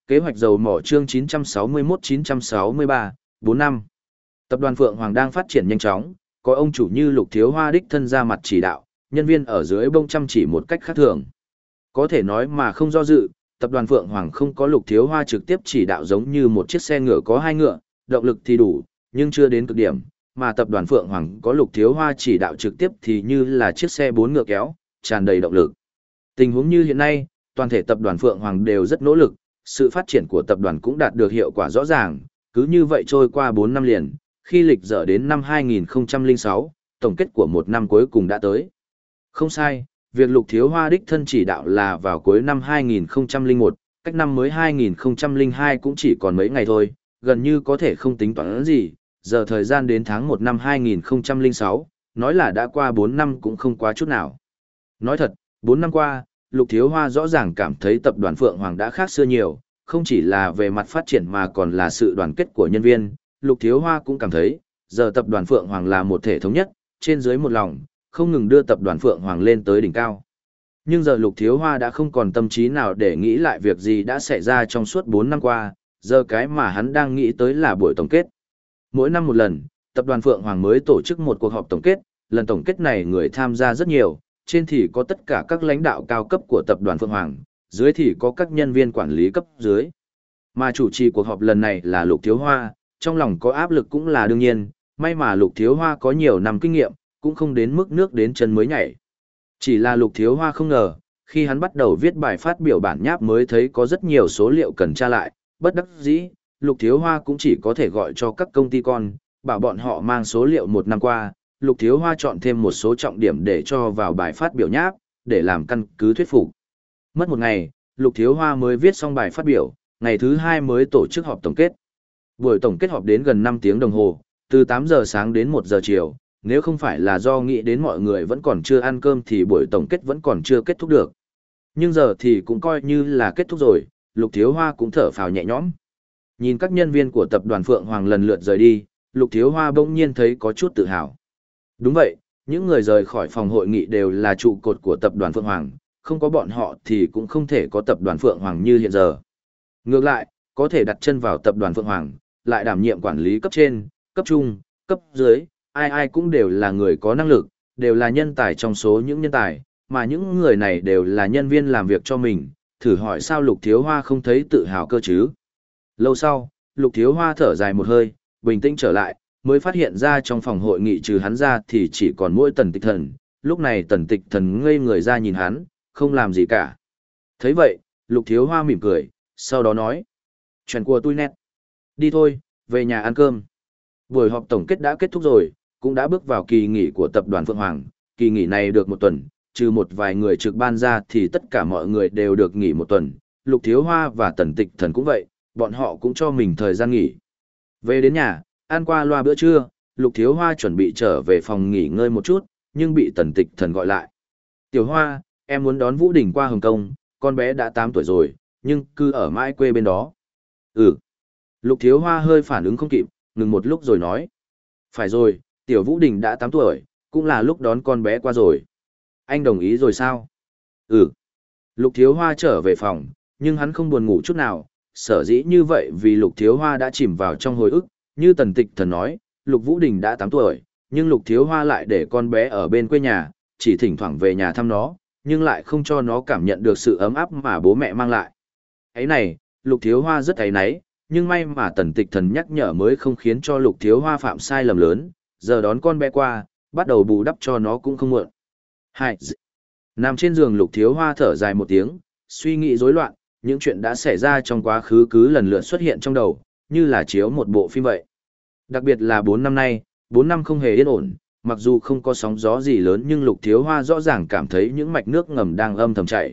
Kế hoạch dầu mỏ chương chín trăm sáu mươi mốt chín trăm sáu mươi ba, bốn năm. Tập đoàn Phượng Hoàng đang phát triển nhanh chóng, có ông chủ như Lục Thiếu Hoa đích thân ra mặt chỉ đạo, nhân viên ở dưới bông chăm chỉ một cách khác thường. Có thể nói mà không do dự, tập đoàn Phượng Hoàng không có Lục Thiếu Hoa trực tiếp chỉ đạo giống như một chiếc xe ngựa có hai ngựa, động lực thì đủ, nhưng chưa đến cực điểm, mà tập đoàn Phượng Hoàng có Lục Thiếu Hoa chỉ đạo trực tiếp thì như là chiếc xe bốn ngựa kéo, tràn đầy động lực. Tình huống như hiện nay, toàn thể tập đoàn Phượng Hoàng đều rất nỗ lực, sự phát triển của tập đoàn cũng đạt được hiệu quả rõ ràng, cứ như vậy trôi qua bốn năm liền, khi lịch dở đến năm hai nghìn không trăm lẻ sáu, tổng kết của một năm cuối cùng đã tới. Không sai, việc Lục Thiếu Hoa đích thân chỉ đạo là vào cuối năm hai nghìn không trăm lẻ một, cách năm mới hai nghìn không trăm lẻ hai cũng chỉ còn mấy ngày thôi, gần như có thể không tính toán gì, giờ thời gian đến tháng một năm hai nghìn không trăm lẻ sáu, nói là đã qua bốn năm cũng không quá chút nào. Nói thật, bốn năm qua, Lục Thiếu Hoa rõ ràng cảm thấy tập đoàn Phượng Hoàng đã khác xưa nhiều, không chỉ là về mặt phát triển mà còn là sự đoàn kết của nhân viên. Lục Thiếu Hoa cũng cảm thấy, giờ tập đoàn Phượng Hoàng là một thể thống nhất, trên dưới một lòng, không ngừng đưa tập đoàn Phượng Hoàng lên tới đỉnh cao. Nhưng giờ Lục Thiếu Hoa đã không còn tâm trí nào để nghĩ lại việc gì đã xảy ra trong suốt bốn năm qua, giờ cái mà hắn đang nghĩ tới là buổi tổng kết. Mỗi năm một lần, tập đoàn Phượng Hoàng mới tổ chức một cuộc họp tổng kết, lần tổng kết này người tham gia rất nhiều, trên thì có tất cả các lãnh đạo cao cấp của tập đoàn Phượng Hoàng, dưới thì có các nhân viên quản lý cấp dưới. Mà chủ trì cuộc họp lần này là Lục Thiếu Hoa, trong lòng có áp lực cũng là đương nhiên, may mà Lục Thiếu Hoa có nhiều năm kinh nghiệm, cũng không đến mức nước đến chân mới nhảy. Chỉ là Lục Thiếu Hoa không ngờ, khi hắn bắt đầu viết bài phát biểu bản nháp mới thấy có rất nhiều số liệu cần tra lại, bất đắc dĩ, Lục Thiếu Hoa cũng chỉ có thể gọi cho các công ty con, bảo bọn họ mang số liệu một năm qua. Lục Thiếu Hoa chọn thêm một số trọng điểm để cho vào bài phát biểu nháp, để làm căn cứ thuyết phục. Mất một ngày, Lục Thiếu Hoa mới viết xong bài phát biểu, ngày thứ hai mới tổ chức họp tổng kết. Buổi tổng kết họp đến gần năm tiếng đồng hồ, từ tám giờ sáng đến một giờ chiều, nếu không phải là do nghĩ đến mọi người vẫn còn chưa ăn cơm thì buổi tổng kết vẫn còn chưa kết thúc được. Nhưng giờ thì cũng coi như là kết thúc rồi, Lục Thiếu Hoa cũng thở phào nhẹ nhõm. Nhìn các nhân viên của tập đoàn Phượng Hoàng lần lượt rời đi, Lục Thiếu Hoa bỗng nhiên thấy có chút tự hào. Đúng vậy, những người rời khỏi phòng hội nghị đều là trụ cột của tập đoàn Phượng Hoàng, không có bọn họ thì cũng không thể có tập đoàn Phượng Hoàng như hiện giờ. Ngược lại, có thể đặt chân vào tập đoàn Phượng Hoàng, lại đảm nhiệm quản lý cấp trên, cấp trung, cấp dưới, ai ai cũng đều là người có năng lực, đều là nhân tài trong số những nhân tài, mà những người này đều là nhân viên làm việc cho mình, thử hỏi sao Lục Thiếu Hoa không thấy tự hào cơ chứ. Lâu sau, Lục Thiếu Hoa thở dài một hơi, bình tĩnh trở lại, mới phát hiện ra trong phòng hội nghị trừ hắn ra thì chỉ còn mỗi Tần Tịch Thần, lúc này Tần Tịch Thần ngây người ra nhìn hắn, không làm gì cả. Thấy vậy, Lục Thiếu Hoa mỉm cười, sau đó nói: "Chuyện của tôi nét. Đi thôi, về nhà ăn cơm." Buổi họp tổng kết đã kết thúc rồi, cũng đã bước vào kỳ nghỉ của tập đoàn Phượng Hoàng, kỳ nghỉ này được một tuần, trừ một vài người trực ban ra thì tất cả mọi người đều được nghỉ một tuần, Lục Thiếu Hoa và Tần Tịch Thần cũng vậy, bọn họ cũng cho mình thời gian nghỉ. Về đến nhà, ăn qua loa bữa trưa, Lục Thiếu Hoa chuẩn bị trở về phòng nghỉ ngơi một chút, nhưng bị Tần Tịch Thần gọi lại. "Tiểu Hoa, em muốn đón Vũ Đình qua Hồng Kông, con bé đã tám tuổi rồi, nhưng cứ ở mãi quê bên đó." "Ừ." Lục Thiếu Hoa hơi phản ứng không kịp, ngừng một lúc rồi nói: "Phải rồi, Tiểu Vũ Đình đã tám tuổi, cũng là lúc đón con bé qua rồi." "Anh đồng ý rồi sao?" "Ừ." Lục Thiếu Hoa trở về phòng, nhưng hắn không buồn ngủ chút nào, sở dĩ như vậy vì Lục Thiếu Hoa đã chìm vào trong hồi ức, như Tần Tịch Thần nói, Lục Vũ Đình đã tám tuổi, nhưng Lục Thiếu Hoa lại để con bé ở bên quê nhà, chỉ thỉnh thoảng về nhà thăm nó, nhưng lại không cho nó cảm nhận được sự ấm áp mà bố mẹ mang lại. Ấy này, Lục Thiếu Hoa rất áy náy, nhưng may mà Tần Tịch Thần nhắc nhở mới không khiến cho Lục Thiếu Hoa phạm sai lầm lớn, giờ đón con bé qua, bắt đầu bù đắp cho nó cũng không muộn. Hai. Nằm trên giường Lục Thiếu Hoa thở dài một tiếng, suy nghĩ rối loạn, những chuyện đã xảy ra trong quá khứ cứ lần lượt xuất hiện trong đầu, như là chiếu một bộ phim vậy. Đặc biệt là bốn năm nay, bốn năm không hề yên ổn, mặc dù không có sóng gió gì lớn nhưng Lục Thiếu Hoa rõ ràng cảm thấy những mạch nước ngầm đang âm thầm chảy.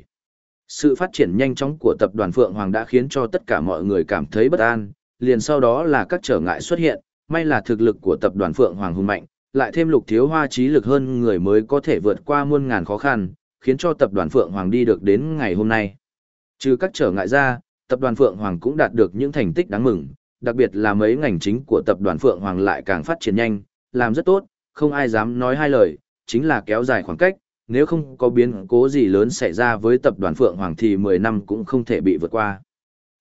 Sự phát triển nhanh chóng của tập đoàn Phượng Hoàng đã khiến cho tất cả mọi người cảm thấy bất an, liền sau đó là các trở ngại xuất hiện, may là thực lực của tập đoàn Phượng Hoàng hùng mạnh, lại thêm Lục Thiếu Hoa trí lực hơn người mới có thể vượt qua muôn ngàn khó khăn, khiến cho tập đoàn Phượng Hoàng đi được đến ngày hôm nay. Trừ các trở ngại ra, tập đoàn Phượng Hoàng cũng đạt được những thành tích đáng mừng, đặc biệt là mấy ngành chính của tập đoàn Phượng Hoàng lại càng phát triển nhanh, làm rất tốt, không ai dám nói hai lời, chính là kéo dài khoảng cách, nếu không có biến cố gì lớn xảy ra với tập đoàn Phượng Hoàng thì mười năm cũng không thể bị vượt qua.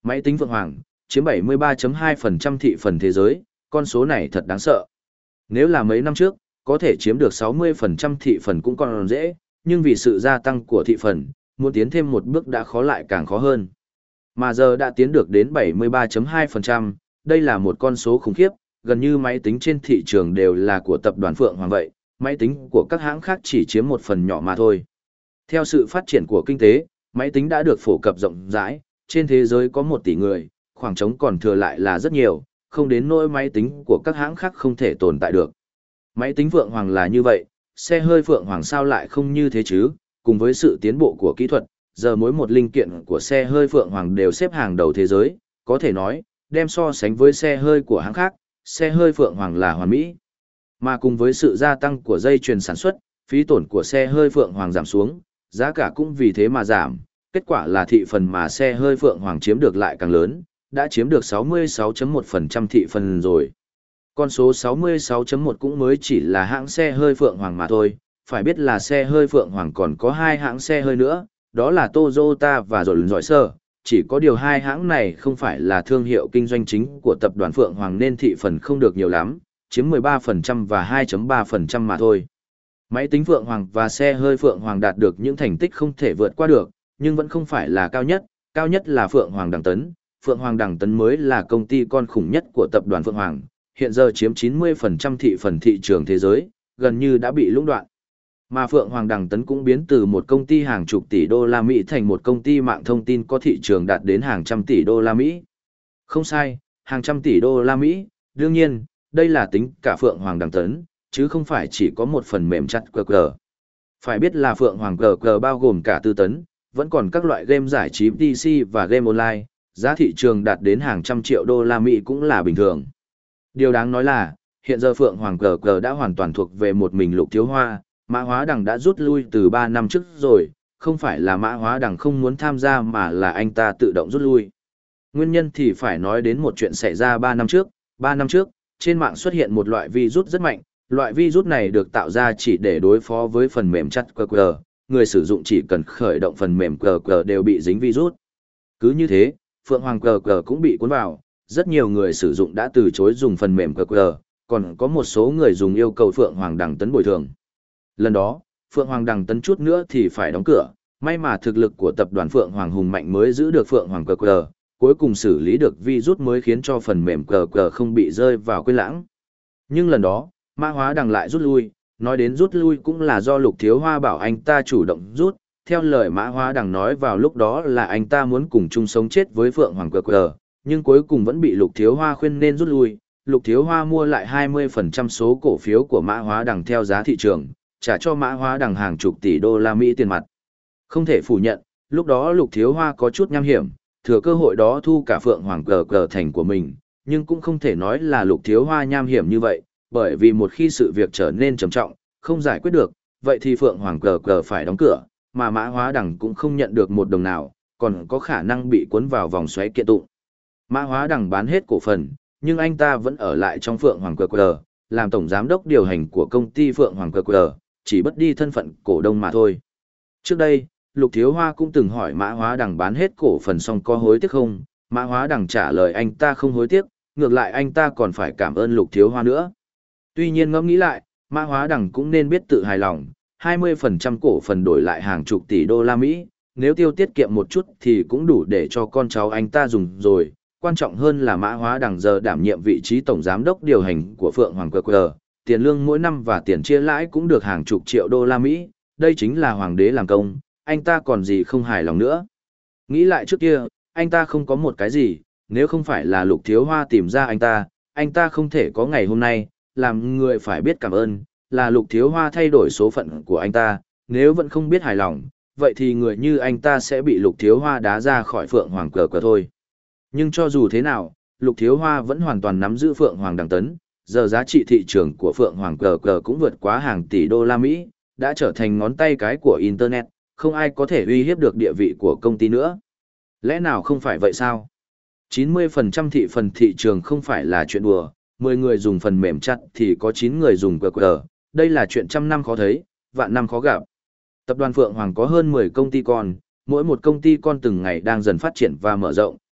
Máy tính Phượng Hoàng, chiếm bảy mươi ba phẩy hai phần trăm thị phần thế giới, con số này thật đáng sợ. Nếu là mấy năm trước, có thể chiếm được sáu mươi phần trăm thị phần cũng còn dễ, nhưng vì sự gia tăng của thị phần, muốn tiến thêm một bước đã khó lại càng khó hơn. Mà giờ đã tiến được đến bảy mươi ba phẩy hai phần trăm, đây là một con số khủng khiếp, gần như máy tính trên thị trường đều là của tập đoàn Phượng Hoàng vậy, máy tính của các hãng khác chỉ chiếm một phần nhỏ mà thôi. Theo sự phát triển của kinh tế, máy tính đã được phổ cập rộng rãi, trên thế giới có một tỷ người, khoảng trống còn thừa lại là rất nhiều, không đến nỗi máy tính của các hãng khác không thể tồn tại được. Máy tính Phượng Hoàng là như vậy, xe hơi Phượng Hoàng sao lại không như thế chứ, cùng với sự tiến bộ của kỹ thuật, giờ mỗi một linh kiện của xe hơi Phượng Hoàng đều xếp hàng đầu thế giới, có thể nói, đem so sánh với xe hơi của hãng khác, xe hơi Phượng Hoàng là hoàn mỹ. Mà cùng với sự gia tăng của dây chuyền sản xuất, phí tổn của xe hơi Phượng Hoàng giảm xuống, giá cả cũng vì thế mà giảm, kết quả là thị phần mà xe hơi Phượng Hoàng chiếm được lại càng lớn, đã chiếm được sáu mươi sáu phẩy một phần trăm thị phần rồi. Con số sáu mươi sáu phẩy một cũng mới chỉ là hãng xe hơi Phượng Hoàng mà thôi, phải biết là xe hơi Phượng Hoàng còn có hai hãng xe hơi nữa, đó là Toyota và Rolls-Royce, chỉ có điều hai hãng này không phải là thương hiệu kinh doanh chính của tập đoàn Phượng Hoàng nên thị phần không được nhiều lắm, chiếm mười ba phần trăm và hai phẩy ba phần trăm mà thôi. Máy tính Phượng Hoàng và xe hơi Phượng Hoàng đạt được những thành tích không thể vượt qua được, nhưng vẫn không phải là cao nhất, cao nhất là Phượng Hoàng Đằng Tấn. Phượng Hoàng Đằng Tấn mới là công ty con khủng nhất của tập đoàn Phượng Hoàng, hiện giờ chiếm chín mươi phần trăm thị phần thị trường thế giới, gần như đã bị lũng đoạn. Mà Phượng Hoàng Đằng Tấn cũng biến từ một công ty hàng chục tỷ đô la Mỹ thành một công ty mạng thông tin có thị trường đạt đến hàng trăm tỷ đô la Mỹ. Không sai, hàng trăm tỷ đô la Mỹ, đương nhiên, đây là tính cả Phượng Hoàng Đằng Tấn, chứ không phải chỉ có một phần mềm chặt quy rờ. Phải biết là Phượng Hoàng quy rờ bao gồm cả tư tấn, vẫn còn các loại game giải trí pê xê và game online, giá thị trường đạt đến hàng trăm triệu đô la Mỹ cũng là bình thường. Điều đáng nói là, hiện giờ Phượng Hoàng quy rờ đã hoàn toàn thuộc về một mình Lục Thiếu Hoa, Mã Hóa Đằng đã rút lui từ ba năm trước rồi, không phải là Mã Hóa Đằng không muốn tham gia mà là anh ta tự động rút lui. Nguyên nhân thì phải nói đến một chuyện xảy ra ba năm trước, ba năm trước, trên mạng xuất hiện một loại virus rất mạnh, loại virus này được tạo ra chỉ để đối phó với phần mềm chặt quy rờ, người sử dụng chỉ cần khởi động phần mềm quy rờ đều bị dính virus. Cứ như thế, Phượng Hoàng quy rờ cũng bị cuốn vào, rất nhiều người sử dụng đã từ chối dùng phần mềm quy rờ, còn có một số người dùng yêu cầu Phượng Hoàng Đằng Tấn bồi thường. Lần đó, Phượng Hoàng Đằng Tấn chút nữa thì phải đóng cửa, may mà thực lực của tập đoàn Phượng Hoàng hùng mạnh mới giữ được Phượng Hoàng quy rờ, cuối cùng xử lý được virus mới khiến cho phần mềm quy rờ không bị rơi vào quên lãng. Nhưng lần đó, Mã Hóa Đằng lại rút lui, nói đến rút lui cũng là do Lục Thiếu Hoa bảo anh ta chủ động rút, theo lời Mã Hóa Đằng nói vào lúc đó là anh ta muốn cùng chung sống chết với Phượng Hoàng quy rờ, nhưng cuối cùng vẫn bị Lục Thiếu Hoa khuyên nên rút lui. Lục Thiếu Hoa mua lại hai mươi phần trăm số cổ phiếu của Mã Hóa Đằng theo giá thị trường, trả cho Mã Hóa Đằng hàng chục tỷ đô la Mỹ tiền mặt. Không thể phủ nhận, lúc đó Lục Thiếu Hoa có chút nham hiểm, thừa cơ hội đó thu cả Phượng Hoàng cờ cờ thành của mình, nhưng cũng không thể nói là Lục Thiếu Hoa nham hiểm như vậy, bởi vì một khi sự việc trở nên trầm trọng, không giải quyết được, vậy thì Phượng Hoàng cờ cờ phải đóng cửa, mà Mã Hóa Đằng cũng không nhận được một đồng nào, còn có khả năng bị cuốn vào vòng xoáy kiện tụng. Mã Hóa Đằng bán hết cổ phần, nhưng anh ta vẫn ở lại trong Phượng Hoàng cờ cờ, làm tổng giám đốc điều hành của công ty Phượng Hoàng cờ cờ, chỉ bất đi thân phận cổ đông mà thôi. Trước đây, Lục Thiếu Hoa cũng từng hỏi Mã Hóa Đằng bán hết cổ phần xong có hối tiếc không, Mã Hóa Đằng trả lời anh ta không hối tiếc, ngược lại anh ta còn phải cảm ơn Lục Thiếu Hoa nữa. Tuy nhiên ngẫm nghĩ lại, Mã Hóa Đằng cũng nên biết tự hài lòng, hai mươi phần trăm cổ phần đổi lại hàng chục tỷ đô la Mỹ, nếu tiêu tiết kiệm một chút thì cũng đủ để cho con cháu anh ta dùng rồi. Quan trọng hơn là Mã Hóa Đằng giờ đảm nhiệm vị trí tổng giám đốc điều hành của Phượng Hoàng cờ cờ, tiền lương mỗi năm và tiền chia lãi cũng được hàng chục triệu đô la Mỹ, đây chính là hoàng đế làm công, anh ta còn gì không hài lòng nữa. Nghĩ lại trước kia, anh ta không có một cái gì, nếu không phải là Lục Thiếu Hoa tìm ra anh ta, anh ta không thể có ngày hôm nay, làm người phải biết cảm ơn, là Lục Thiếu Hoa thay đổi số phận của anh ta, nếu vẫn không biết hài lòng, vậy thì người như anh ta sẽ bị Lục Thiếu Hoa đá ra khỏi Phượng Hoàng cờ cờ thôi. Nhưng cho dù thế nào, Lục Thiếu Hoa vẫn hoàn toàn nắm giữ Phượng Hoàng Đằng Tấn, giờ giá trị thị trường của Phượng Hoàng cờ cờ cũng vượt quá hàng tỷ đô la Mỹ, đã trở thành ngón tay cái của Internet, không ai có thể uy hiếp được địa vị của công ty nữa. Lẽ nào không phải vậy sao? chín mươi phần trăm thị phần thị trường không phải là chuyện đùa, mười người dùng phần mềm chặt thì có chín người dùng cờ cờ, đây là chuyện trăm năm khó thấy, vạn năm khó gặp. Tập đoàn Phượng Hoàng có hơn mười công ty con, mỗi một công ty con từng ngày đang dần phát triển và mở rộng,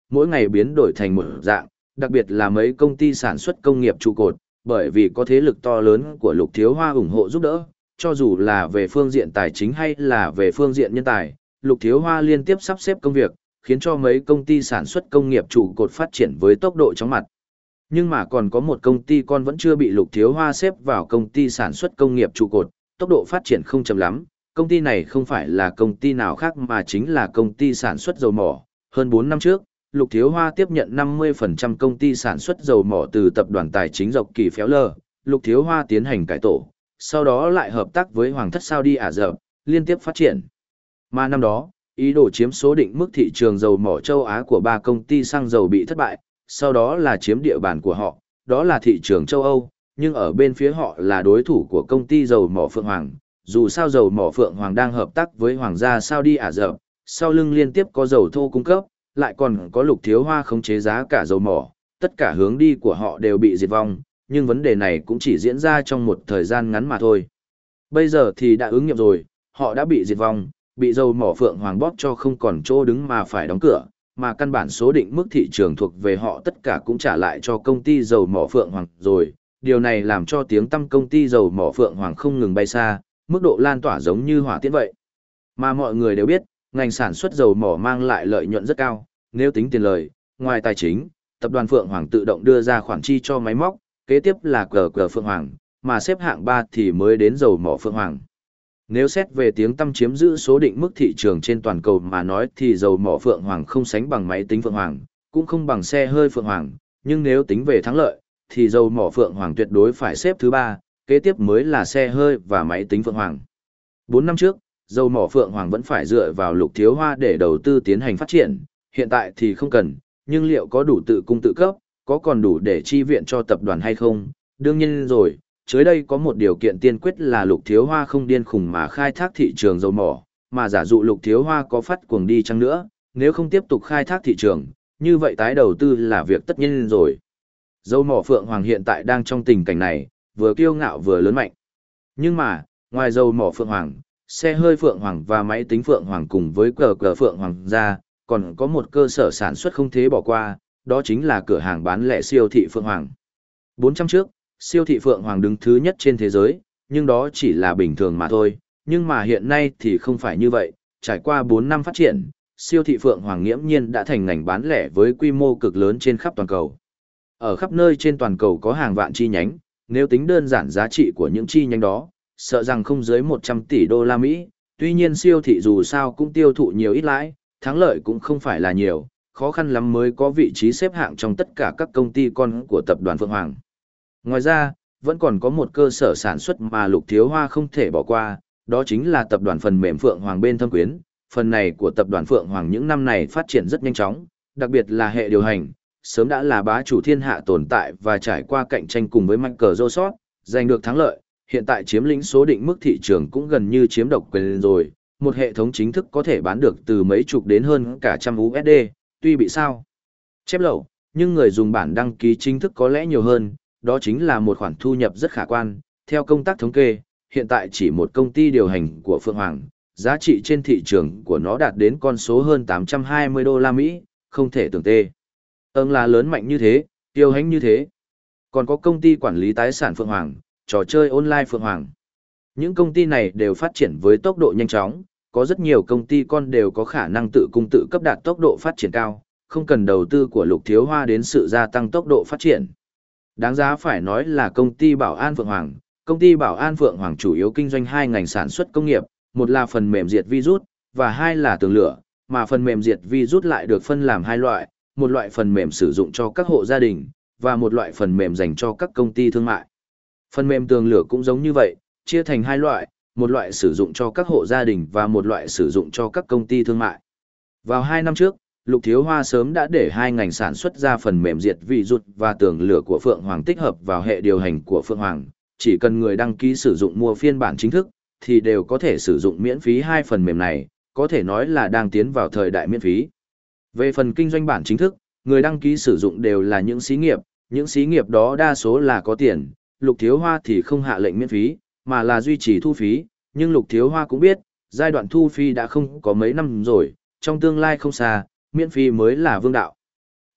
mỗi ngày biến đổi thành một dạng, đặc biệt là mấy công ty sản xuất công nghiệp trụ cột, bởi vì có thế lực to lớn của Lục Thiếu Hoa ủng hộ giúp đỡ, cho dù là về phương diện tài chính hay là về phương diện nhân tài, Lục Thiếu Hoa liên tiếp sắp xếp công việc, khiến cho mấy công ty sản xuất công nghiệp trụ cột phát triển với tốc độ chóng mặt. Nhưng mà còn có một công ty con vẫn chưa bị Lục Thiếu Hoa xếp vào công ty sản xuất công nghiệp trụ cột, tốc độ phát triển không chậm lắm. Công ty này không phải là công ty nào khác mà chính là công ty sản xuất dầu mỏ. Hơn bốn năm trước, Lục Thiếu Hoa tiếp nhận năm mươi phần trăm công ty sản xuất dầu mỏ từ tập đoàn tài chính Dọc Kỳ Phéo Lờ. Lục Thiếu Hoa tiến hành cải tổ, sau đó lại hợp tác với Hoàng thất Saudi Ả Rập, liên tiếp phát triển. Mà năm đó, ý đồ chiếm số định mức thị trường dầu mỏ châu Á của ba công ty xăng dầu bị thất bại, sau đó là chiếm địa bàn của họ, đó là thị trường châu Âu, nhưng ở bên phía họ là đối thủ của công ty dầu mỏ Phượng Hoàng. Dù sao dầu mỏ Phượng Hoàng đang hợp tác với Hoàng gia Saudi Ả Rập, sau lưng liên tiếp có dầu thô cung cấp, lại còn có Lục Thiếu Hoa khống chế giá cả dầu mỏ, tất cả hướng đi của họ đều bị diệt vong, nhưng vấn đề này cũng chỉ diễn ra trong một thời gian ngắn mà thôi. Bây giờ thì đã ứng nghiệm rồi, họ đã bị diệt vong, bị dầu mỏ Phượng Hoàng bóp cho không còn chỗ đứng mà phải đóng cửa, mà căn bản số định mức thị trường thuộc về họ tất cả cũng trả lại cho công ty dầu mỏ Phượng Hoàng rồi. Điều này làm cho tiếng tăm công ty dầu mỏ Phượng Hoàng không ngừng bay xa, mức độ lan tỏa giống như hỏa tiễn vậy. Mà mọi người đều biết, ngành sản xuất dầu mỏ mang lại lợi nhuận rất cao, nếu tính tiền lời, ngoài tài chính, tập đoàn Phượng Hoàng tự động đưa ra khoản chi cho máy móc, kế tiếp là cờ cờ Phượng Hoàng, mà xếp hạng ba thì mới đến dầu mỏ Phượng Hoàng. Nếu xét về tiếng tăm chiếm giữ số định mức thị trường trên toàn cầu mà nói thì dầu mỏ Phượng Hoàng không sánh bằng máy tính Phượng Hoàng, cũng không bằng xe hơi Phượng Hoàng, nhưng nếu tính về thắng lợi, thì dầu mỏ Phượng Hoàng tuyệt đối phải xếp thứ ba, kế tiếp mới là xe hơi và máy tính Phượng Hoàng. Bốn năm trước, dầu mỏ Phượng Hoàng vẫn phải dựa vào Lục Thiếu Hoa để đầu tư tiến hành phát triển, hiện tại thì không cần, nhưng liệu có đủ tự cung tự cấp, có còn đủ để chi viện cho tập đoàn hay không? Đương nhiên rồi, dưới đây có một điều kiện tiên quyết là Lục Thiếu Hoa không điên khùng mà khai thác thị trường dầu mỏ, mà giả dụ Lục Thiếu Hoa có phát cuồng đi chăng nữa, nếu không tiếp tục khai thác thị trường, như vậy tái đầu tư là việc tất nhiên rồi. Dầu mỏ Phượng Hoàng hiện tại đang trong tình cảnh này, vừa kiêu ngạo vừa lớn mạnh. Nhưng mà, ngoài dầu mỏ Phượng Hoàng, xe hơi Phượng Hoàng và máy tính Phượng Hoàng cùng với cờ cờ Phượng Hoàng ra, còn có một cơ sở sản xuất không thể bỏ qua, đó chính là cửa hàng bán lẻ siêu thị Phượng Hoàng. Bốn trăm trước, siêu thị Phượng Hoàng đứng thứ nhất trên thế giới, nhưng đó chỉ là bình thường mà thôi. Nhưng mà hiện nay thì không phải như vậy, trải qua bốn năm phát triển, siêu thị Phượng Hoàng nghiễm nhiên đã thành ngành bán lẻ với quy mô cực lớn trên khắp toàn cầu. Ở khắp nơi trên toàn cầu có hàng vạn chi nhánh, nếu tính đơn giản giá trị của những chi nhánh đó, sợ rằng không dưới một trăm tỷ đô la Mỹ, tuy nhiên siêu thị dù sao cũng tiêu thụ nhiều ít lãi, thắng lợi cũng không phải là nhiều, khó khăn lắm mới có vị trí xếp hạng trong tất cả các công ty con của tập đoàn Phượng Hoàng. Ngoài ra, vẫn còn có một cơ sở sản xuất mà Lục Thiếu Hoa không thể bỏ qua, đó chính là tập đoàn phần mềm Phượng Hoàng bên Thâm Quyến. Phần này của tập đoàn Phượng Hoàng những năm này phát triển rất nhanh chóng, đặc biệt là hệ điều hành, sớm đã là bá chủ thiên hạ tồn tại và trải qua cạnh tranh cùng với Microsoft, giành được thắng lợi, hiện tại chiếm lĩnh số định mức thị trường cũng gần như chiếm độc quyền rồi, một hệ thống chính thức có thể bán được từ mấy chục đến hơn cả trăm u ét đê, tuy bị sao chép lậu, nhưng người dùng bản đăng ký chính thức có lẽ nhiều hơn, đó chính là một khoản thu nhập rất khả quan. Theo công tác thống kê, hiện tại chỉ một công ty điều hành của Phượng Hoàng, giá trị trên thị trường của nó đạt đến con số hơn tám trăm hai mươi đô la Mỹ, không thể tưởng tê. Ơn là lớn mạnh như thế, tiêu hành như thế. Còn có công ty quản lý tài sản Phượng Hoàng, trò chơi online Phượng Hoàng. Những công ty này đều phát triển với tốc độ nhanh chóng, có rất nhiều công ty con đều có khả năng tự cung tự cấp đạt tốc độ phát triển cao, không cần đầu tư của Lục Thiếu Hoa đến sự gia tăng tốc độ phát triển. Đáng giá phải nói là công ty Bảo An Phượng Hoàng. Công ty Bảo An Phượng Hoàng chủ yếu kinh doanh hai ngành sản xuất công nghiệp, một là phần mềm diệt virus, và hai là tường lửa, mà phần mềm diệt virus lại được phân làm hai loại, một loại phần mềm sử dụng cho các hộ gia đình, và một loại phần mềm dành cho các công ty thương mại. Phần mềm tường lửa cũng giống như vậy, chia thành hai loại, một loại sử dụng cho các hộ gia đình và một loại sử dụng cho các công ty thương mại. Vào hai năm trước, Lục Thiếu Hoa sớm đã để hai ngành sản xuất ra phần mềm diệt virus và tường lửa của Phượng Hoàng tích hợp vào hệ điều hành của Phượng Hoàng, chỉ cần người đăng ký sử dụng mua phiên bản chính thức, thì đều có thể sử dụng miễn phí hai phần mềm này, có thể nói là đang tiến vào thời đại miễn phí. Về phần kinh doanh bản chính thức, người đăng ký sử dụng đều là những xí nghiệp, những xí nghiệp đó đa số là có tiền, Lục Thiếu Hoa thì không hạ lệnh miễn phí, mà là duy trì thu phí, nhưng Lục Thiếu Hoa cũng biết, giai đoạn thu phí đã không có mấy năm rồi, trong tương lai không xa, miễn phí mới là vương đạo.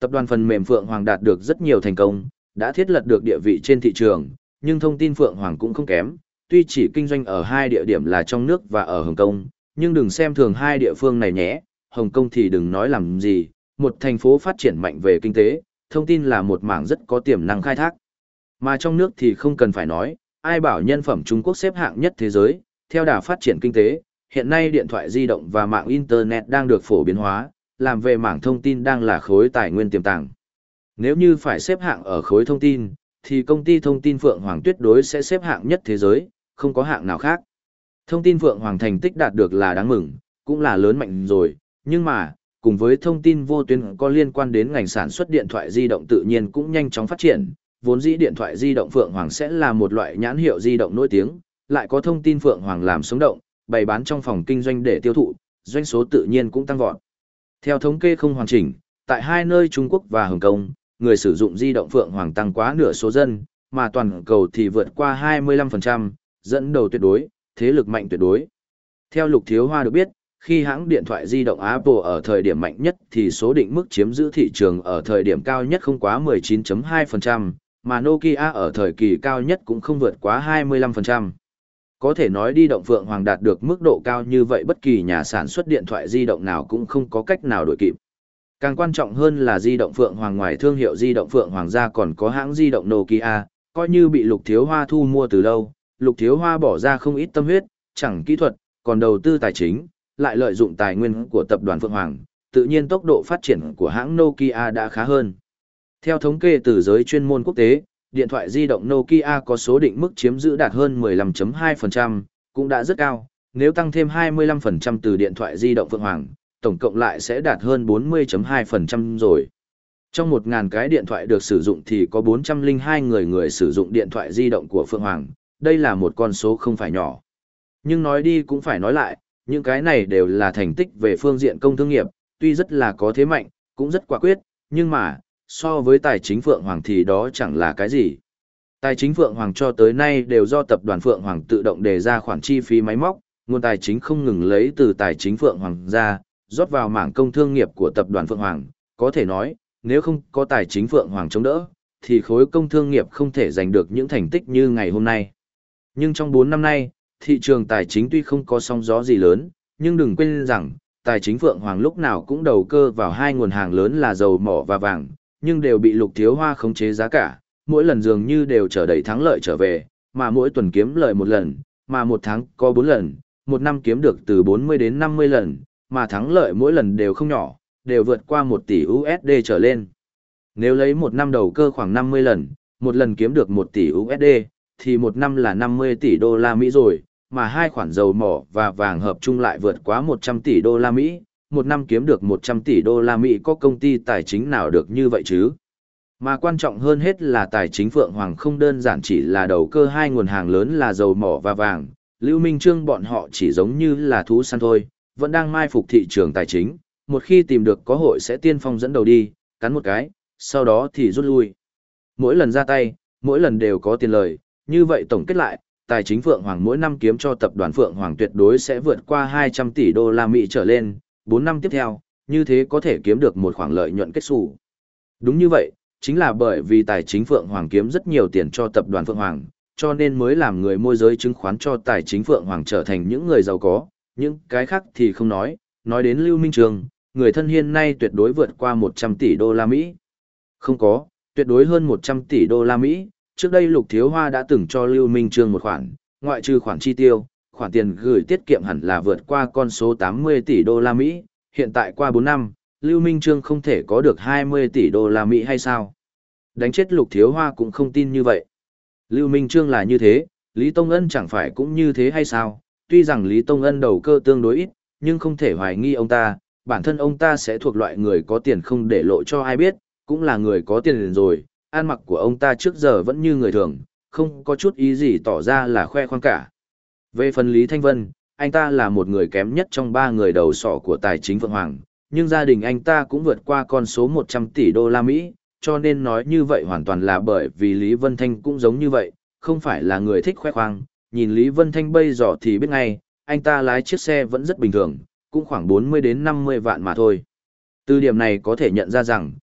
Tập đoàn phần mềm Phượng Hoàng đạt được rất nhiều thành công, đã thiết lập được địa vị trên thị trường, nhưng thông tin Phượng Hoàng cũng không kém, tuy chỉ kinh doanh ở hai địa điểm là trong nước và ở Hồng Kông, nhưng đừng xem thường hai địa phương này nhé, Hồng Kông thì đừng nói làm gì, một thành phố phát triển mạnh về kinh tế, thông tin là một mảng rất có tiềm năng khai thác. Mà trong nước thì không cần phải nói, ai bảo nhân phẩm Trung Quốc xếp hạng nhất thế giới, theo đà phát triển kinh tế, hiện nay điện thoại di động và mạng Internet đang được phổ biến hóa, làm về mảng thông tin đang là khối tài nguyên tiềm tàng. Nếu như phải xếp hạng ở khối thông tin, thì công ty thông tin Phượng Hoàng tuyệt đối sẽ xếp hạng nhất thế giới, không có hạng nào khác. Thông tin Phượng Hoàng thành tích đạt được là đáng mừng, cũng là lớn mạnh rồi, nhưng mà, cùng với thông tin vô tuyến có liên quan đến ngành sản xuất điện thoại di động tự nhiên cũng nhanh chóng phát triển, vốn dĩ điện thoại di động Phượng Hoàng sẽ là một loại nhãn hiệu di động nổi tiếng, lại có thông tin Phượng Hoàng làm sống động, bày bán trong phòng kinh doanh để tiêu thụ, doanh số tự nhiên cũng tăng vọt. Theo thống kê không hoàn chỉnh, tại hai nơi Trung Quốc và Hồng Kông, người sử dụng di động Phượng Hoàng tăng quá nửa số dân, mà toàn cầu thì vượt qua hai mươi lăm phần trăm, dẫn đầu tuyệt đối, thế lực mạnh tuyệt đối. Theo Lục Thiếu Hoa được biết, khi hãng điện thoại di động Apple ở thời điểm mạnh nhất thì số định mức chiếm giữ thị trường ở thời điểm cao nhất không quá mười chín phẩy hai phần trăm, mà Nokia ở thời kỳ cao nhất cũng không vượt quá hai mươi lăm phần trăm. Có thể nói di động Phượng Hoàng đạt được mức độ cao như vậy bất kỳ nhà sản xuất điện thoại di động nào cũng không có cách nào đuổi kịp. Càng quan trọng hơn là di động Phượng Hoàng ngoài thương hiệu di động Phượng Hoàng ra còn có hãng di động Nokia, coi như bị Lục Thiếu Hoa thu mua từ lâu, Lục Thiếu Hoa bỏ ra không ít tâm huyết, chẳng kỹ thuật, còn đầu tư tài chính, lại lợi dụng tài nguyên của tập đoàn Phượng Hoàng, tự nhiên tốc độ phát triển của hãng Nokia đã khá hơn. Theo thống kê từ giới chuyên môn quốc tế, điện thoại di động Nokia có số định mức chiếm giữ đạt hơn mười lăm phẩy hai phần trăm, cũng đã rất cao, nếu tăng thêm hai mươi lăm phần trăm từ điện thoại di động Phượng Hoàng, tổng cộng lại sẽ đạt hơn bốn mươi phẩy hai phần trăm rồi. Trong một nghìn cái điện thoại được sử dụng thì có bốn trăm lẻ hai người người sử dụng điện thoại di động của Phượng Hoàng, đây là một con số không phải nhỏ. Nhưng nói đi cũng phải nói lại, những cái này đều là thành tích về phương diện công thương nghiệp, tuy rất là có thế mạnh, cũng rất quả quyết, nhưng mà, so với tài chính Phượng Hoàng thì đó chẳng là cái gì. Tài chính Phượng Hoàng cho tới nay đều do tập đoàn Phượng Hoàng tự động đề ra khoản chi phí máy móc, nguồn tài chính không ngừng lấy từ tài chính Phượng Hoàng ra, rót vào mảng công thương nghiệp của tập đoàn Phượng Hoàng. Có thể nói, nếu không có tài chính Phượng Hoàng chống đỡ, thì khối công thương nghiệp không thể giành được những thành tích như ngày hôm nay. Nhưng trong bốn năm nay, thị trường tài chính tuy không có sóng gió gì lớn, nhưng đừng quên rằng, tài chính Phượng Hoàng lúc nào cũng đầu cơ vào hai nguồn hàng lớn là dầu mỏ và vàng, nhưng đều bị Lục Thiếu Hoa khống chế giá cả, mỗi lần dường như đều trở đầy thắng lợi trở về, mà mỗi tuần kiếm lợi một lần, mà một tháng có bốn lần, một năm kiếm được từ bốn mươi đến năm mươi lần, mà thắng lợi mỗi lần đều không nhỏ, đều vượt qua một tỷ u ét đê trở lên. Nếu lấy một năm đầu cơ khoảng năm mươi lần, một lần kiếm được một tỷ u ét đê, thì một năm là năm mươi tỷ đô la Mỹ rồi, mà hai khoản dầu mỏ và vàng hợp chung lại vượt quá một trăm tỷ đô la Mỹ, một năm kiếm được một trăm tỷ đô la Mỹ có công ty tài chính nào được như vậy chứ? Mà quan trọng hơn hết là tài chính Phượng Hoàng không đơn giản chỉ là đầu cơ hai nguồn hàng lớn là dầu mỏ và vàng, Lưu Minh Trương bọn họ chỉ giống như là thú săn thôi, vẫn đang mai phục thị trường tài chính, một khi tìm được có hội sẽ tiên phong dẫn đầu đi, cắn một cái, sau đó thì rút lui. Mỗi lần ra tay, mỗi lần đều có tiền lời, như vậy tổng kết lại, tài chính Phượng Hoàng mỗi năm kiếm cho tập đoàn Phượng Hoàng tuyệt đối sẽ vượt qua hai trăm tỷ đô la Mỹ trở lên, bốn năm tiếp theo, như thế có thể kiếm được một khoản lợi nhuận kết xù. Đúng như vậy, chính là bởi vì tài chính Phượng Hoàng kiếm rất nhiều tiền cho tập đoàn Phượng Hoàng, cho nên mới làm người môi giới chứng khoán cho tài chính Phượng Hoàng trở thành những người giàu có, những cái khác thì không nói, nói đến Lưu Minh Trường, người thân hiện nay tuyệt đối vượt qua một trăm tỷ đô la Mỹ. Không có, tuyệt đối hơn một trăm tỷ đô la Mỹ, trước đây Lục Thiếu Hoa đã từng cho Lưu Minh Trương một khoản, ngoại trừ khoản chi tiêu, khoản tiền gửi tiết kiệm hẳn là vượt qua con số tám mươi tỷ đô la Mỹ, hiện tại qua bốn năm, Lưu Minh Trương không thể có được hai mươi tỷ đô la Mỹ hay sao? Đánh chết Lục Thiếu Hoa cũng không tin như vậy. Lưu Minh Trương là như thế, Lý Tông Ân chẳng phải cũng như thế hay sao? Tuy rằng Lý Tông Ân đầu cơ tương đối ít, nhưng không thể hoài nghi ông ta, bản thân ông ta sẽ thuộc loại người có tiền không để lộ cho ai biết, cũng là người có tiền rồi, ăn mặc của ông ta trước giờ vẫn như người thường, không có chút ý gì tỏ ra là khoe khoang cả. Về phần Lý Thanh Vân, anh ta là một người kém nhất trong ba người đầu sỏ của tài chính Phượng Hoàng, nhưng gia đình anh ta cũng vượt qua con số một trăm tỷ đô la Mỹ, cho nên nói như vậy hoàn toàn là bởi vì Lý Vân Thanh cũng giống như vậy, không phải là người thích khoe khoang, nhìn Lý Vân Thanh bây giờ thì biết ngay, anh ta lái chiếc xe vẫn rất bình thường, cũng khoảng bốn mươi đến năm mươi vạn mà thôi. Từ điểm này có thể nhận ra rằng,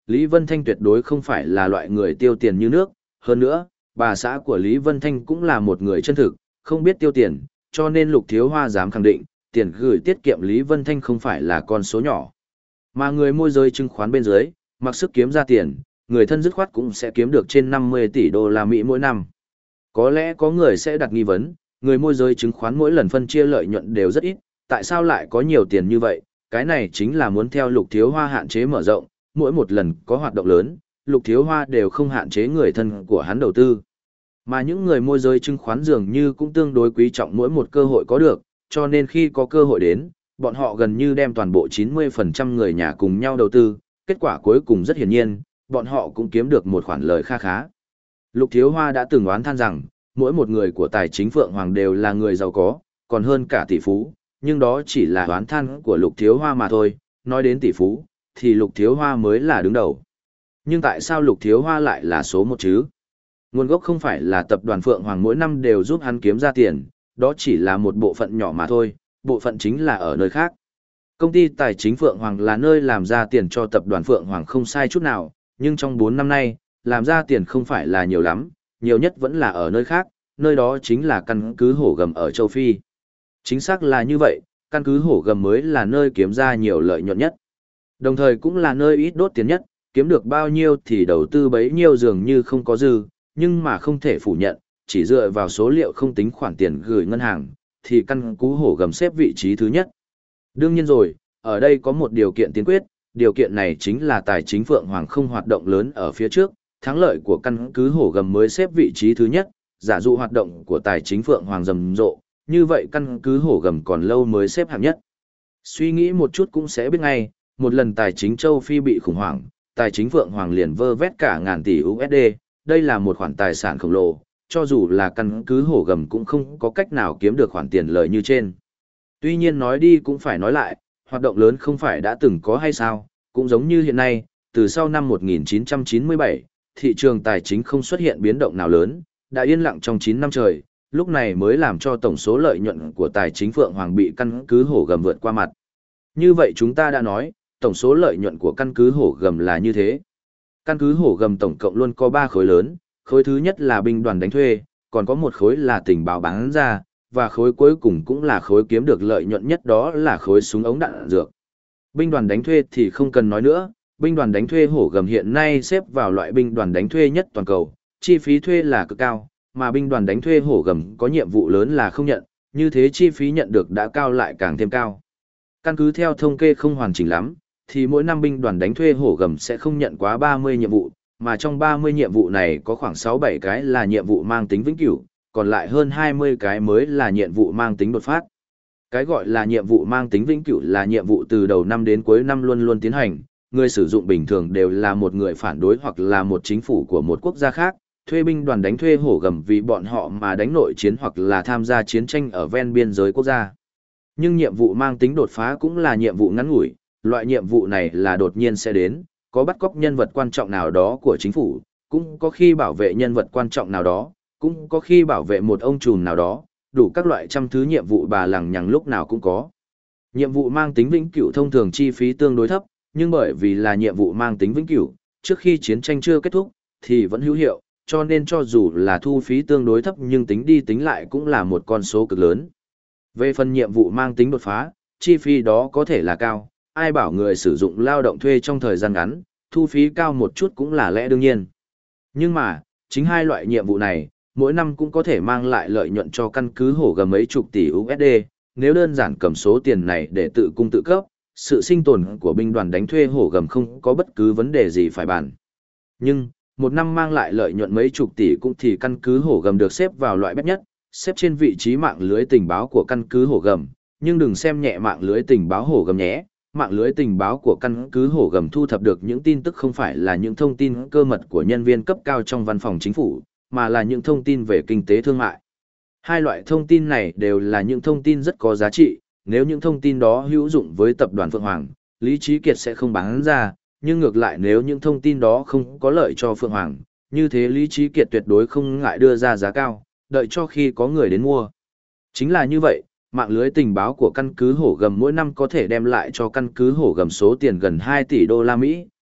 Lý Vân Thanh tuyệt đối không phải là loại người tiêu tiền như nước, hơn nữa, bà xã của Lý Vân Thanh cũng là một người chân thực, không biết tiêu tiền, cho nên Lục Thiếu Hoa dám khẳng định, tiền gửi tiết kiệm Lý Vân Thanh không phải là con số nhỏ. Mà người môi giới chứng khoán bên dưới, mặc sức kiếm ra tiền, người thân dứt khoát cũng sẽ kiếm được trên năm mươi tỷ đô la Mỹ mỗi năm. Có lẽ có người sẽ đặt nghi vấn, người môi giới chứng khoán mỗi lần phân chia lợi nhuận đều rất ít, tại sao lại có nhiều tiền như vậy? Cái này chính là muốn theo Lục Thiếu Hoa hạn chế mở rộng, mỗi một lần có hoạt động lớn, Lục Thiếu Hoa đều không hạn chế người thân của hắn đầu tư. Mà những người môi giới chứng khoán dường như cũng tương đối quý trọng mỗi một cơ hội có được, cho nên khi có cơ hội đến, bọn họ gần như đem toàn bộ chín mươi phần trăm người nhà cùng nhau đầu tư, kết quả cuối cùng rất hiển nhiên, bọn họ cũng kiếm được một khoản lời kha khá. Lục Thiếu Hoa đã từng oán than rằng, mỗi một người của tài chính Phượng Hoàng đều là người giàu có, còn hơn cả tỷ phú, nhưng đó chỉ là oán than của Lục Thiếu Hoa mà thôi, nói đến tỷ phú, thì Lục Thiếu Hoa mới là đứng đầu. Nhưng tại sao Lục Thiếu Hoa lại là số một chứ? Nguồn gốc không phải là tập đoàn Phượng Hoàng mỗi năm đều giúp hắn kiếm ra tiền, đó chỉ là một bộ phận nhỏ mà thôi, bộ phận chính là ở nơi khác. Công ty tài chính Phượng Hoàng là nơi làm ra tiền cho tập đoàn Phượng Hoàng không sai chút nào, nhưng trong bốn năm nay, làm ra tiền không phải là nhiều lắm, nhiều nhất vẫn là ở nơi khác, nơi đó chính là căn cứ hổ gầm ở châu Phi. Chính xác là như vậy, căn cứ hổ gầm mới là nơi kiếm ra nhiều lợi nhuận nhất. Đồng thời cũng là nơi ít đốt tiền nhất, kiếm được bao nhiêu thì đầu tư bấy nhiêu dường như không có dư, nhưng mà không thể phủ nhận, chỉ dựa vào số liệu không tính khoản tiền gửi ngân hàng, thì căn cứ hổ gầm xếp vị trí thứ nhất. Đương nhiên rồi, ở đây có một điều kiện tiên quyết, điều kiện này chính là tài chính Phượng Hoàng không hoạt động lớn ở phía trước, thắng lợi của căn cứ hổ gầm mới xếp vị trí thứ nhất, giả dụ hoạt động của tài chính Phượng Hoàng rầm rộ, như vậy căn cứ hổ gầm còn lâu mới xếp hạng nhất. Suy nghĩ một chút cũng sẽ biết ngay, một lần tài chính châu Phi bị khủng hoảng, tài chính Phượng Hoàng liền vơ vét cả ngàn tỷ u ét đê, đây là một khoản tài sản khổng lồ, cho dù là căn cứ hổ gầm cũng không có cách nào kiếm được khoản tiền lợi như trên. Tuy nhiên nói đi cũng phải nói lại, hoạt động lớn không phải đã từng có hay sao, cũng giống như hiện nay, từ sau năm một nghìn chín trăm chín mươi bảy, thị trường tài chính không xuất hiện biến động nào lớn, đã yên lặng trong chín năm trời, lúc này mới làm cho tổng số lợi nhuận của tài chính Phượng Hoàng bị căn cứ hổ gầm vượt qua mặt. Như vậy chúng ta đã nói, tổng số lợi nhuận của căn cứ hổ gầm là như thế. Căn cứ hổ gầm tổng cộng luôn có ba khối lớn, khối thứ nhất là binh đoàn đánh thuê, còn có một khối là tình báo bán ra, và khối cuối cùng cũng là khối kiếm được lợi nhuận nhất, đó là khối súng ống đạn dược. Binh đoàn đánh thuê thì không cần nói nữa, binh đoàn đánh thuê hổ gầm hiện nay xếp vào loại binh đoàn đánh thuê nhất toàn cầu, chi phí thuê là cực cao, mà binh đoàn đánh thuê hổ gầm có nhiệm vụ lớn là không nhận, như thế chi phí nhận được đã cao lại càng thêm cao. Căn cứ theo thống kê không hoàn chỉnh lắm, thì mỗi năm binh đoàn đánh thuê hổ gầm sẽ không nhận quá ba mươi nhiệm vụ, mà trong ba mươi nhiệm vụ này có khoảng sáu bảy cái là nhiệm vụ mang tính vĩnh cửu, còn lại hơn hai mươi cái mới là nhiệm vụ mang tính đột phát. Cái gọi là nhiệm vụ mang tính vĩnh cửu là nhiệm vụ từ đầu năm đến cuối năm luôn luôn tiến hành, người sử dụng bình thường đều là một người phản đối hoặc là một chính phủ của một quốc gia khác, thuê binh đoàn đánh thuê hổ gầm vì bọn họ mà đánh nội chiến hoặc là tham gia chiến tranh ở ven biên giới quốc gia. Nhưng nhiệm vụ mang tính đột phá cũng là nhiệm vụ ngắn ngủi, loại nhiệm vụ này là đột nhiên sẽ đến, có bắt cóc nhân vật quan trọng nào đó của chính phủ, cũng có khi bảo vệ nhân vật quan trọng nào đó, cũng có khi bảo vệ một ông trùm nào đó, đủ các loại trăm thứ nhiệm vụ bà lằng nhằng lúc nào cũng có. Nhiệm vụ mang tính vĩnh cửu thông thường chi phí tương đối thấp, nhưng bởi vì là nhiệm vụ mang tính vĩnh cửu, trước khi chiến tranh chưa kết thúc, thì vẫn hữu hiệu, cho nên cho dù là thu phí tương đối thấp nhưng tính đi tính lại cũng là một con số cực lớn. Về phần nhiệm vụ mang tính đột phá, chi phí đó có thể là cao, ai bảo người sử dụng lao động thuê trong thời gian ngắn, thu phí cao một chút cũng là lẽ đương nhiên. Nhưng mà, chính hai loại nhiệm vụ này, mỗi năm cũng có thể mang lại lợi nhuận cho căn cứ hổ gầm mấy chục tỷ u ét đê, nếu đơn giản cầm số tiền này để tự cung tự cấp, sự sinh tồn của binh đoàn đánh thuê hổ gầm không có bất cứ vấn đề gì phải bàn. Nhưng, một năm mang lại lợi nhuận mấy chục tỷ cũng thì căn cứ hổ gầm được xếp vào loại bét nhất, xếp trên vị trí mạng lưới tình báo của căn cứ hổ gầm, nhưng đừng xem nhẹ mạng lưới tình báo hổ gầm nhé. Mạng lưới tình báo của căn cứ hổ gầm thu thập được những tin tức không phải là những thông tin cơ mật của nhân viên cấp cao trong văn phòng chính phủ, mà là những thông tin về kinh tế thương mại. Hai loại thông tin này đều là những thông tin rất có giá trị, nếu những thông tin đó hữu dụng với tập đoàn Phượng Hoàng, Lý Chí Kiệt sẽ không bán ra, nhưng ngược lại nếu những thông tin đó không có lợi cho Phượng Hoàng, như thế Lý Chí Kiệt tuyệt đối không ngại đưa ra giá cao, đợi cho khi có người đến mua. Chính là như vậy, mạng lưới tình báo của căn cứ hổ gầm mỗi năm có thể đem lại cho căn cứ hổ gầm số tiền gần hai tỷ đô la Mỹ,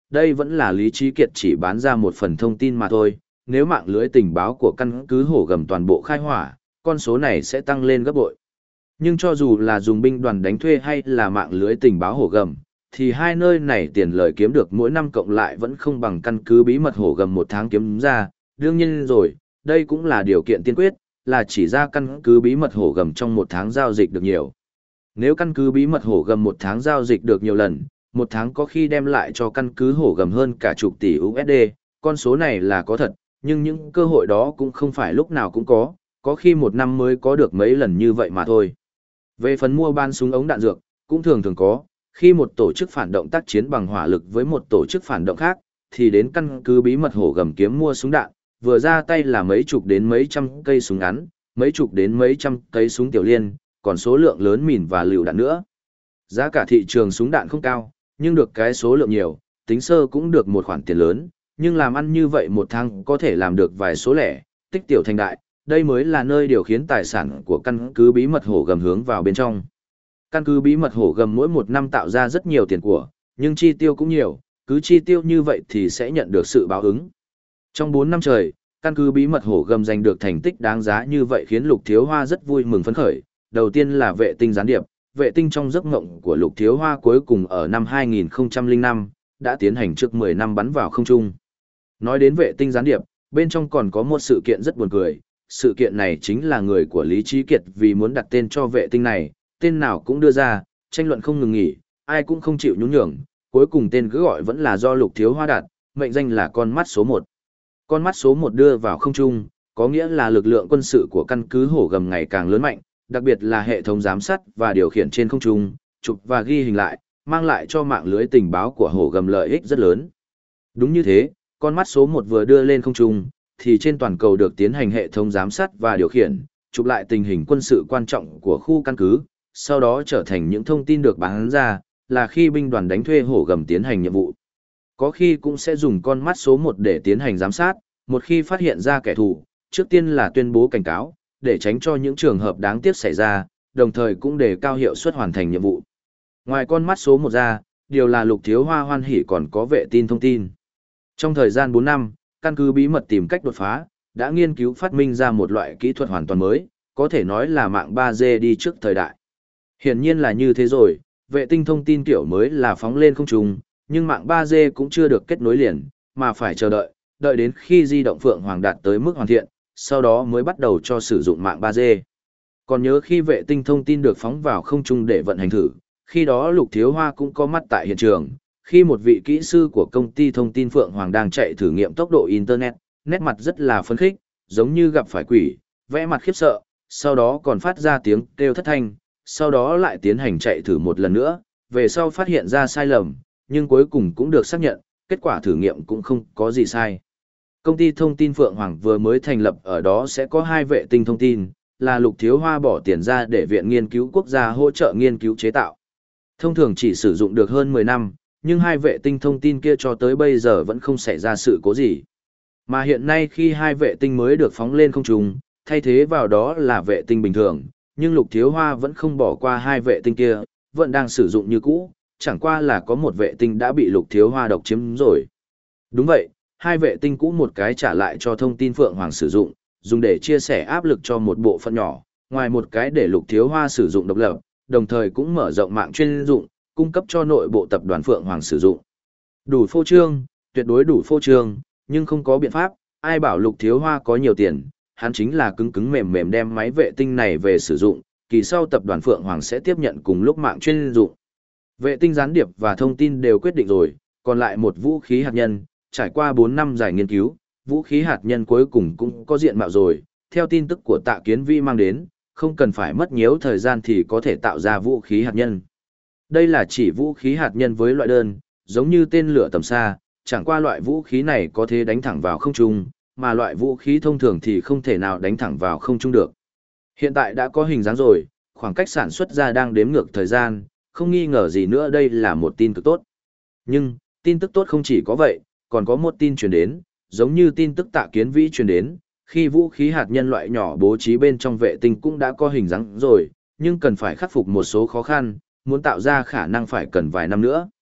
đây vẫn là Lý Trí Kiệt chỉ bán ra một phần thông tin mà thôi, nếu mạng lưới tình báo của căn cứ hổ gầm toàn bộ khai hỏa, con số này sẽ tăng lên gấp bội. Nhưng cho dù là dùng binh đoàn đánh thuê hay là mạng lưới tình báo hổ gầm, thì hai nơi này tiền lời kiếm được mỗi năm cộng lại vẫn không bằng căn cứ bí mật hổ gầm một tháng kiếm ra. Đương nhiên rồi, đây cũng là điều kiện tiên quyết, là chỉ ra căn cứ bí mật hổ gầm trong một tháng giao dịch được nhiều. Nếu căn cứ bí mật hổ gầm một tháng giao dịch được nhiều lần, một tháng có khi đem lại cho căn cứ hổ gầm hơn cả chục tỷ u ét đê, con số này là có thật, nhưng những cơ hội đó cũng không phải lúc nào cũng có, có khi một năm mới có được mấy lần như vậy mà thôi. Về phần mua bán súng ống đạn dược, cũng thường thường có, khi một tổ chức phản động tác chiến bằng hỏa lực với một tổ chức phản động khác, thì đến căn cứ bí mật hổ gầm kiếm mua súng đạn, vừa ra tay là mấy chục đến mấy trăm cây súng ngắn, mấy chục đến mấy trăm cây súng tiểu liên, còn số lượng lớn mìn và lựu đạn nữa. Giá cả thị trường súng đạn không cao, nhưng được cái số lượng nhiều, tính sơ cũng được một khoản tiền lớn, nhưng làm ăn như vậy một tháng có thể làm được vài số lẻ, tích tiểu thành đại, đây mới là nơi điều khiến tài sản của căn cứ bí mật hổ gầm hướng vào bên trong. Căn cứ bí mật hổ gầm mỗi một năm tạo ra rất nhiều tiền của, nhưng chi tiêu cũng nhiều, cứ chi tiêu như vậy thì sẽ nhận được sự báo ứng. Trong bốn năm trời, căn cứ bí mật hổ gầm giành được thành tích đáng giá như vậy khiến Lục Thiếu Hoa rất vui mừng phấn khởi. Đầu tiên là vệ tinh gián điệp, vệ tinh trong giấc mộng của Lục Thiếu Hoa cuối cùng ở năm hai nghìn không trăm lẻ năm, đã tiến hành trước mười năm bắn vào không trung. Nói đến vệ tinh gián điệp, bên trong còn có một sự kiện rất buồn cười, sự kiện này chính là người của Lý Trí Kiệt vì muốn đặt tên cho vệ tinh này, tên nào cũng đưa ra, tranh luận không ngừng nghỉ, ai cũng không chịu nhún nhường, cuối cùng tên cứ gọi vẫn là do Lục Thiếu Hoa đặt, mệnh danh là con mắt số một. Con mắt số một đưa vào không trung, có nghĩa là lực lượng quân sự của căn cứ hổ gầm ngày càng lớn mạnh, đặc biệt là hệ thống giám sát và điều khiển trên không trung, chụp và ghi hình lại, mang lại cho mạng lưới tình báo của hổ gầm lợi ích rất lớn. Đúng như thế, con mắt số một vừa đưa lên không trung, thì trên toàn cầu được tiến hành hệ thống giám sát và điều khiển, chụp lại tình hình quân sự quan trọng của khu căn cứ, sau đó trở thành những thông tin được bán ra, là khi binh đoàn đánh thuê hổ gầm tiến hành nhiệm vụ. Có khi cũng sẽ dùng con mắt số một để tiến hành giám sát, một khi phát hiện ra kẻ thù, trước tiên là tuyên bố cảnh cáo, để tránh cho những trường hợp đáng tiếc xảy ra, đồng thời cũng đề cao hiệu suất hoàn thành nhiệm vụ. Ngoài con mắt số một ra, điều là Lục Thiếu Hoa hoan hỉ còn có vệ tin thông tin. Trong thời gian bốn năm, căn cứ bí mật tìm cách đột phá, đã nghiên cứu phát minh ra một loại kỹ thuật hoàn toàn mới, có thể nói là mạng ba G đi trước thời đại. Hiển nhiên là như thế rồi, vệ tinh thông tin kiểu mới là phóng lên không trung, nhưng mạng ba G cũng chưa được kết nối liền, mà phải chờ đợi, đợi đến khi di động Phượng Hoàng đạt tới mức hoàn thiện, sau đó mới bắt đầu cho sử dụng mạng ba G. Còn nhớ khi vệ tinh thông tin được phóng vào không trung để vận hành thử, khi đó Lục Thiếu Hoa cũng có mặt tại hiện trường, khi một vị kỹ sư của công ty thông tin Phượng Hoàng đang chạy thử nghiệm tốc độ Internet, nét mặt rất là phấn khích, giống như gặp phải quỷ, vẽ mặt khiếp sợ, sau đó còn phát ra tiếng kêu thất thanh, sau đó lại tiến hành chạy thử một lần nữa, về sau phát hiện ra sai lầm, nhưng cuối cùng cũng được xác nhận, kết quả thử nghiệm cũng không có gì sai. Công ty thông tin Phượng Hoàng vừa mới thành lập ở đó sẽ có hai vệ tinh thông tin, là Lục Thiếu Hoa bỏ tiền ra để Viện Nghiên cứu Quốc gia hỗ trợ nghiên cứu chế tạo. Thông thường chỉ sử dụng được hơn mười năm, nhưng hai vệ tinh thông tin kia cho tới bây giờ vẫn không xảy ra sự cố gì. Mà hiện nay khi hai vệ tinh mới được phóng lên không trung, thay thế vào đó là vệ tinh bình thường, nhưng Lục Thiếu Hoa vẫn không bỏ qua hai vệ tinh kia, vẫn đang sử dụng như cũ, chẳng qua là có một vệ tinh đã bị Lục Thiếu Hoa độc chiếm rồi. Đúng vậy, hai vệ tinh cũ một cái trả lại cho thông tin Phượng Hoàng sử dụng, dùng để chia sẻ áp lực cho một bộ phận nhỏ, ngoài một cái để Lục Thiếu Hoa sử dụng độc lập, đồng thời cũng mở rộng mạng chuyên dụng, cung cấp cho nội bộ tập đoàn Phượng Hoàng sử dụng. Đủ phô trương, tuyệt đối đủ phô trương, nhưng không có biện pháp, ai bảo Lục Thiếu Hoa có nhiều tiền, hắn chính là cứng cứng mềm mềm đem máy vệ tinh này về sử dụng, kỳ sau tập đoàn Phượng Hoàng sẽ tiếp nhận cùng lúc mạng chuyên dụng. Vệ tinh gián điệp và thông tin đều quyết định rồi, còn lại một vũ khí hạt nhân, trải qua bốn năm dài nghiên cứu, vũ khí hạt nhân cuối cùng cũng có diện mạo rồi, theo tin tức của Tạ Kiến Vi mang đến, không cần phải mất nhiều thời gian thì có thể tạo ra vũ khí hạt nhân. Đây là chỉ vũ khí hạt nhân với loại đơn, giống như tên lửa tầm xa, chẳng qua loại vũ khí này có thể đánh thẳng vào không trung, mà loại vũ khí thông thường thì không thể nào đánh thẳng vào không trung được. Hiện tại đã có hình dáng rồi, khoảng cách sản xuất ra đang đếm ngược thời gian, không nghi ngờ gì nữa đây là một tin tức tốt. Nhưng, tin tức tốt không chỉ có vậy, còn có một tin truyền đến, giống như tin tức Tạ Kiến Vĩ truyền đến, khi vũ khí hạt nhân loại nhỏ bố trí bên trong vệ tinh cũng đã có hình dáng rồi, nhưng cần phải khắc phục một số khó khăn, muốn tạo ra khả năng phải cần vài năm nữa.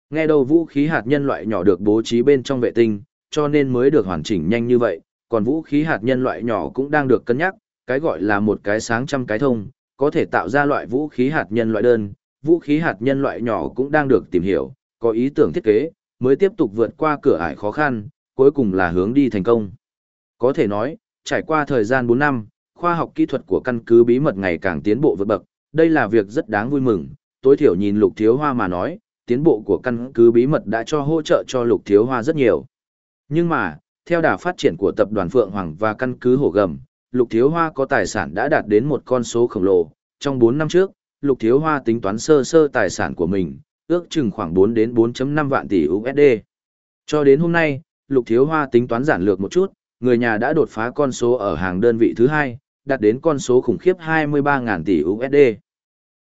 Nghe đầu vũ khí hạt nhân loại nhỏ được bố trí bên trong vệ tinh, cho nên mới được hoàn chỉnh nhanh như vậy, còn vũ khí hạt nhân loại nhỏ cũng đang được cân nhắc, cái gọi là một cái sáng trăm cái thông, có thể tạo ra loại vũ khí hạt nhân loại đơn, vũ khí hạt nhân loại nhỏ cũng đang được tìm hiểu, có ý tưởng thiết kế, mới tiếp tục vượt qua cửa ải khó khăn, cuối cùng là hướng đi thành công. Có thể nói, trải qua thời gian bốn năm, khoa học kỹ thuật của căn cứ bí mật ngày càng tiến bộ vượt bậc, đây là việc rất đáng vui mừng, tối thiểu nhìn Lục Thiếu Hoa mà nói, tiến bộ của căn cứ bí mật đã cho hỗ trợ cho Lục Thiếu Hoa rất nhiều. Nhưng mà, theo đà phát triển của tập đoàn Phượng Hoàng và căn cứ Hổ Gầm, Lục Thiếu Hoa có tài sản đã đạt đến một con số khổng lồ. Trong bốn năm trước, Lục Thiếu Hoa tính toán sơ sơ tài sản của mình, ước chừng khoảng bốn đến bốn phẩy năm vạn tỷ u ét đê. Cho đến hôm nay, Lục Thiếu Hoa tính toán giản lược một chút, người nhà đã đột phá con số ở hàng đơn vị thứ hai, đạt đến con số khủng khiếp hai mươi ba nghìn tỷ u ét đê.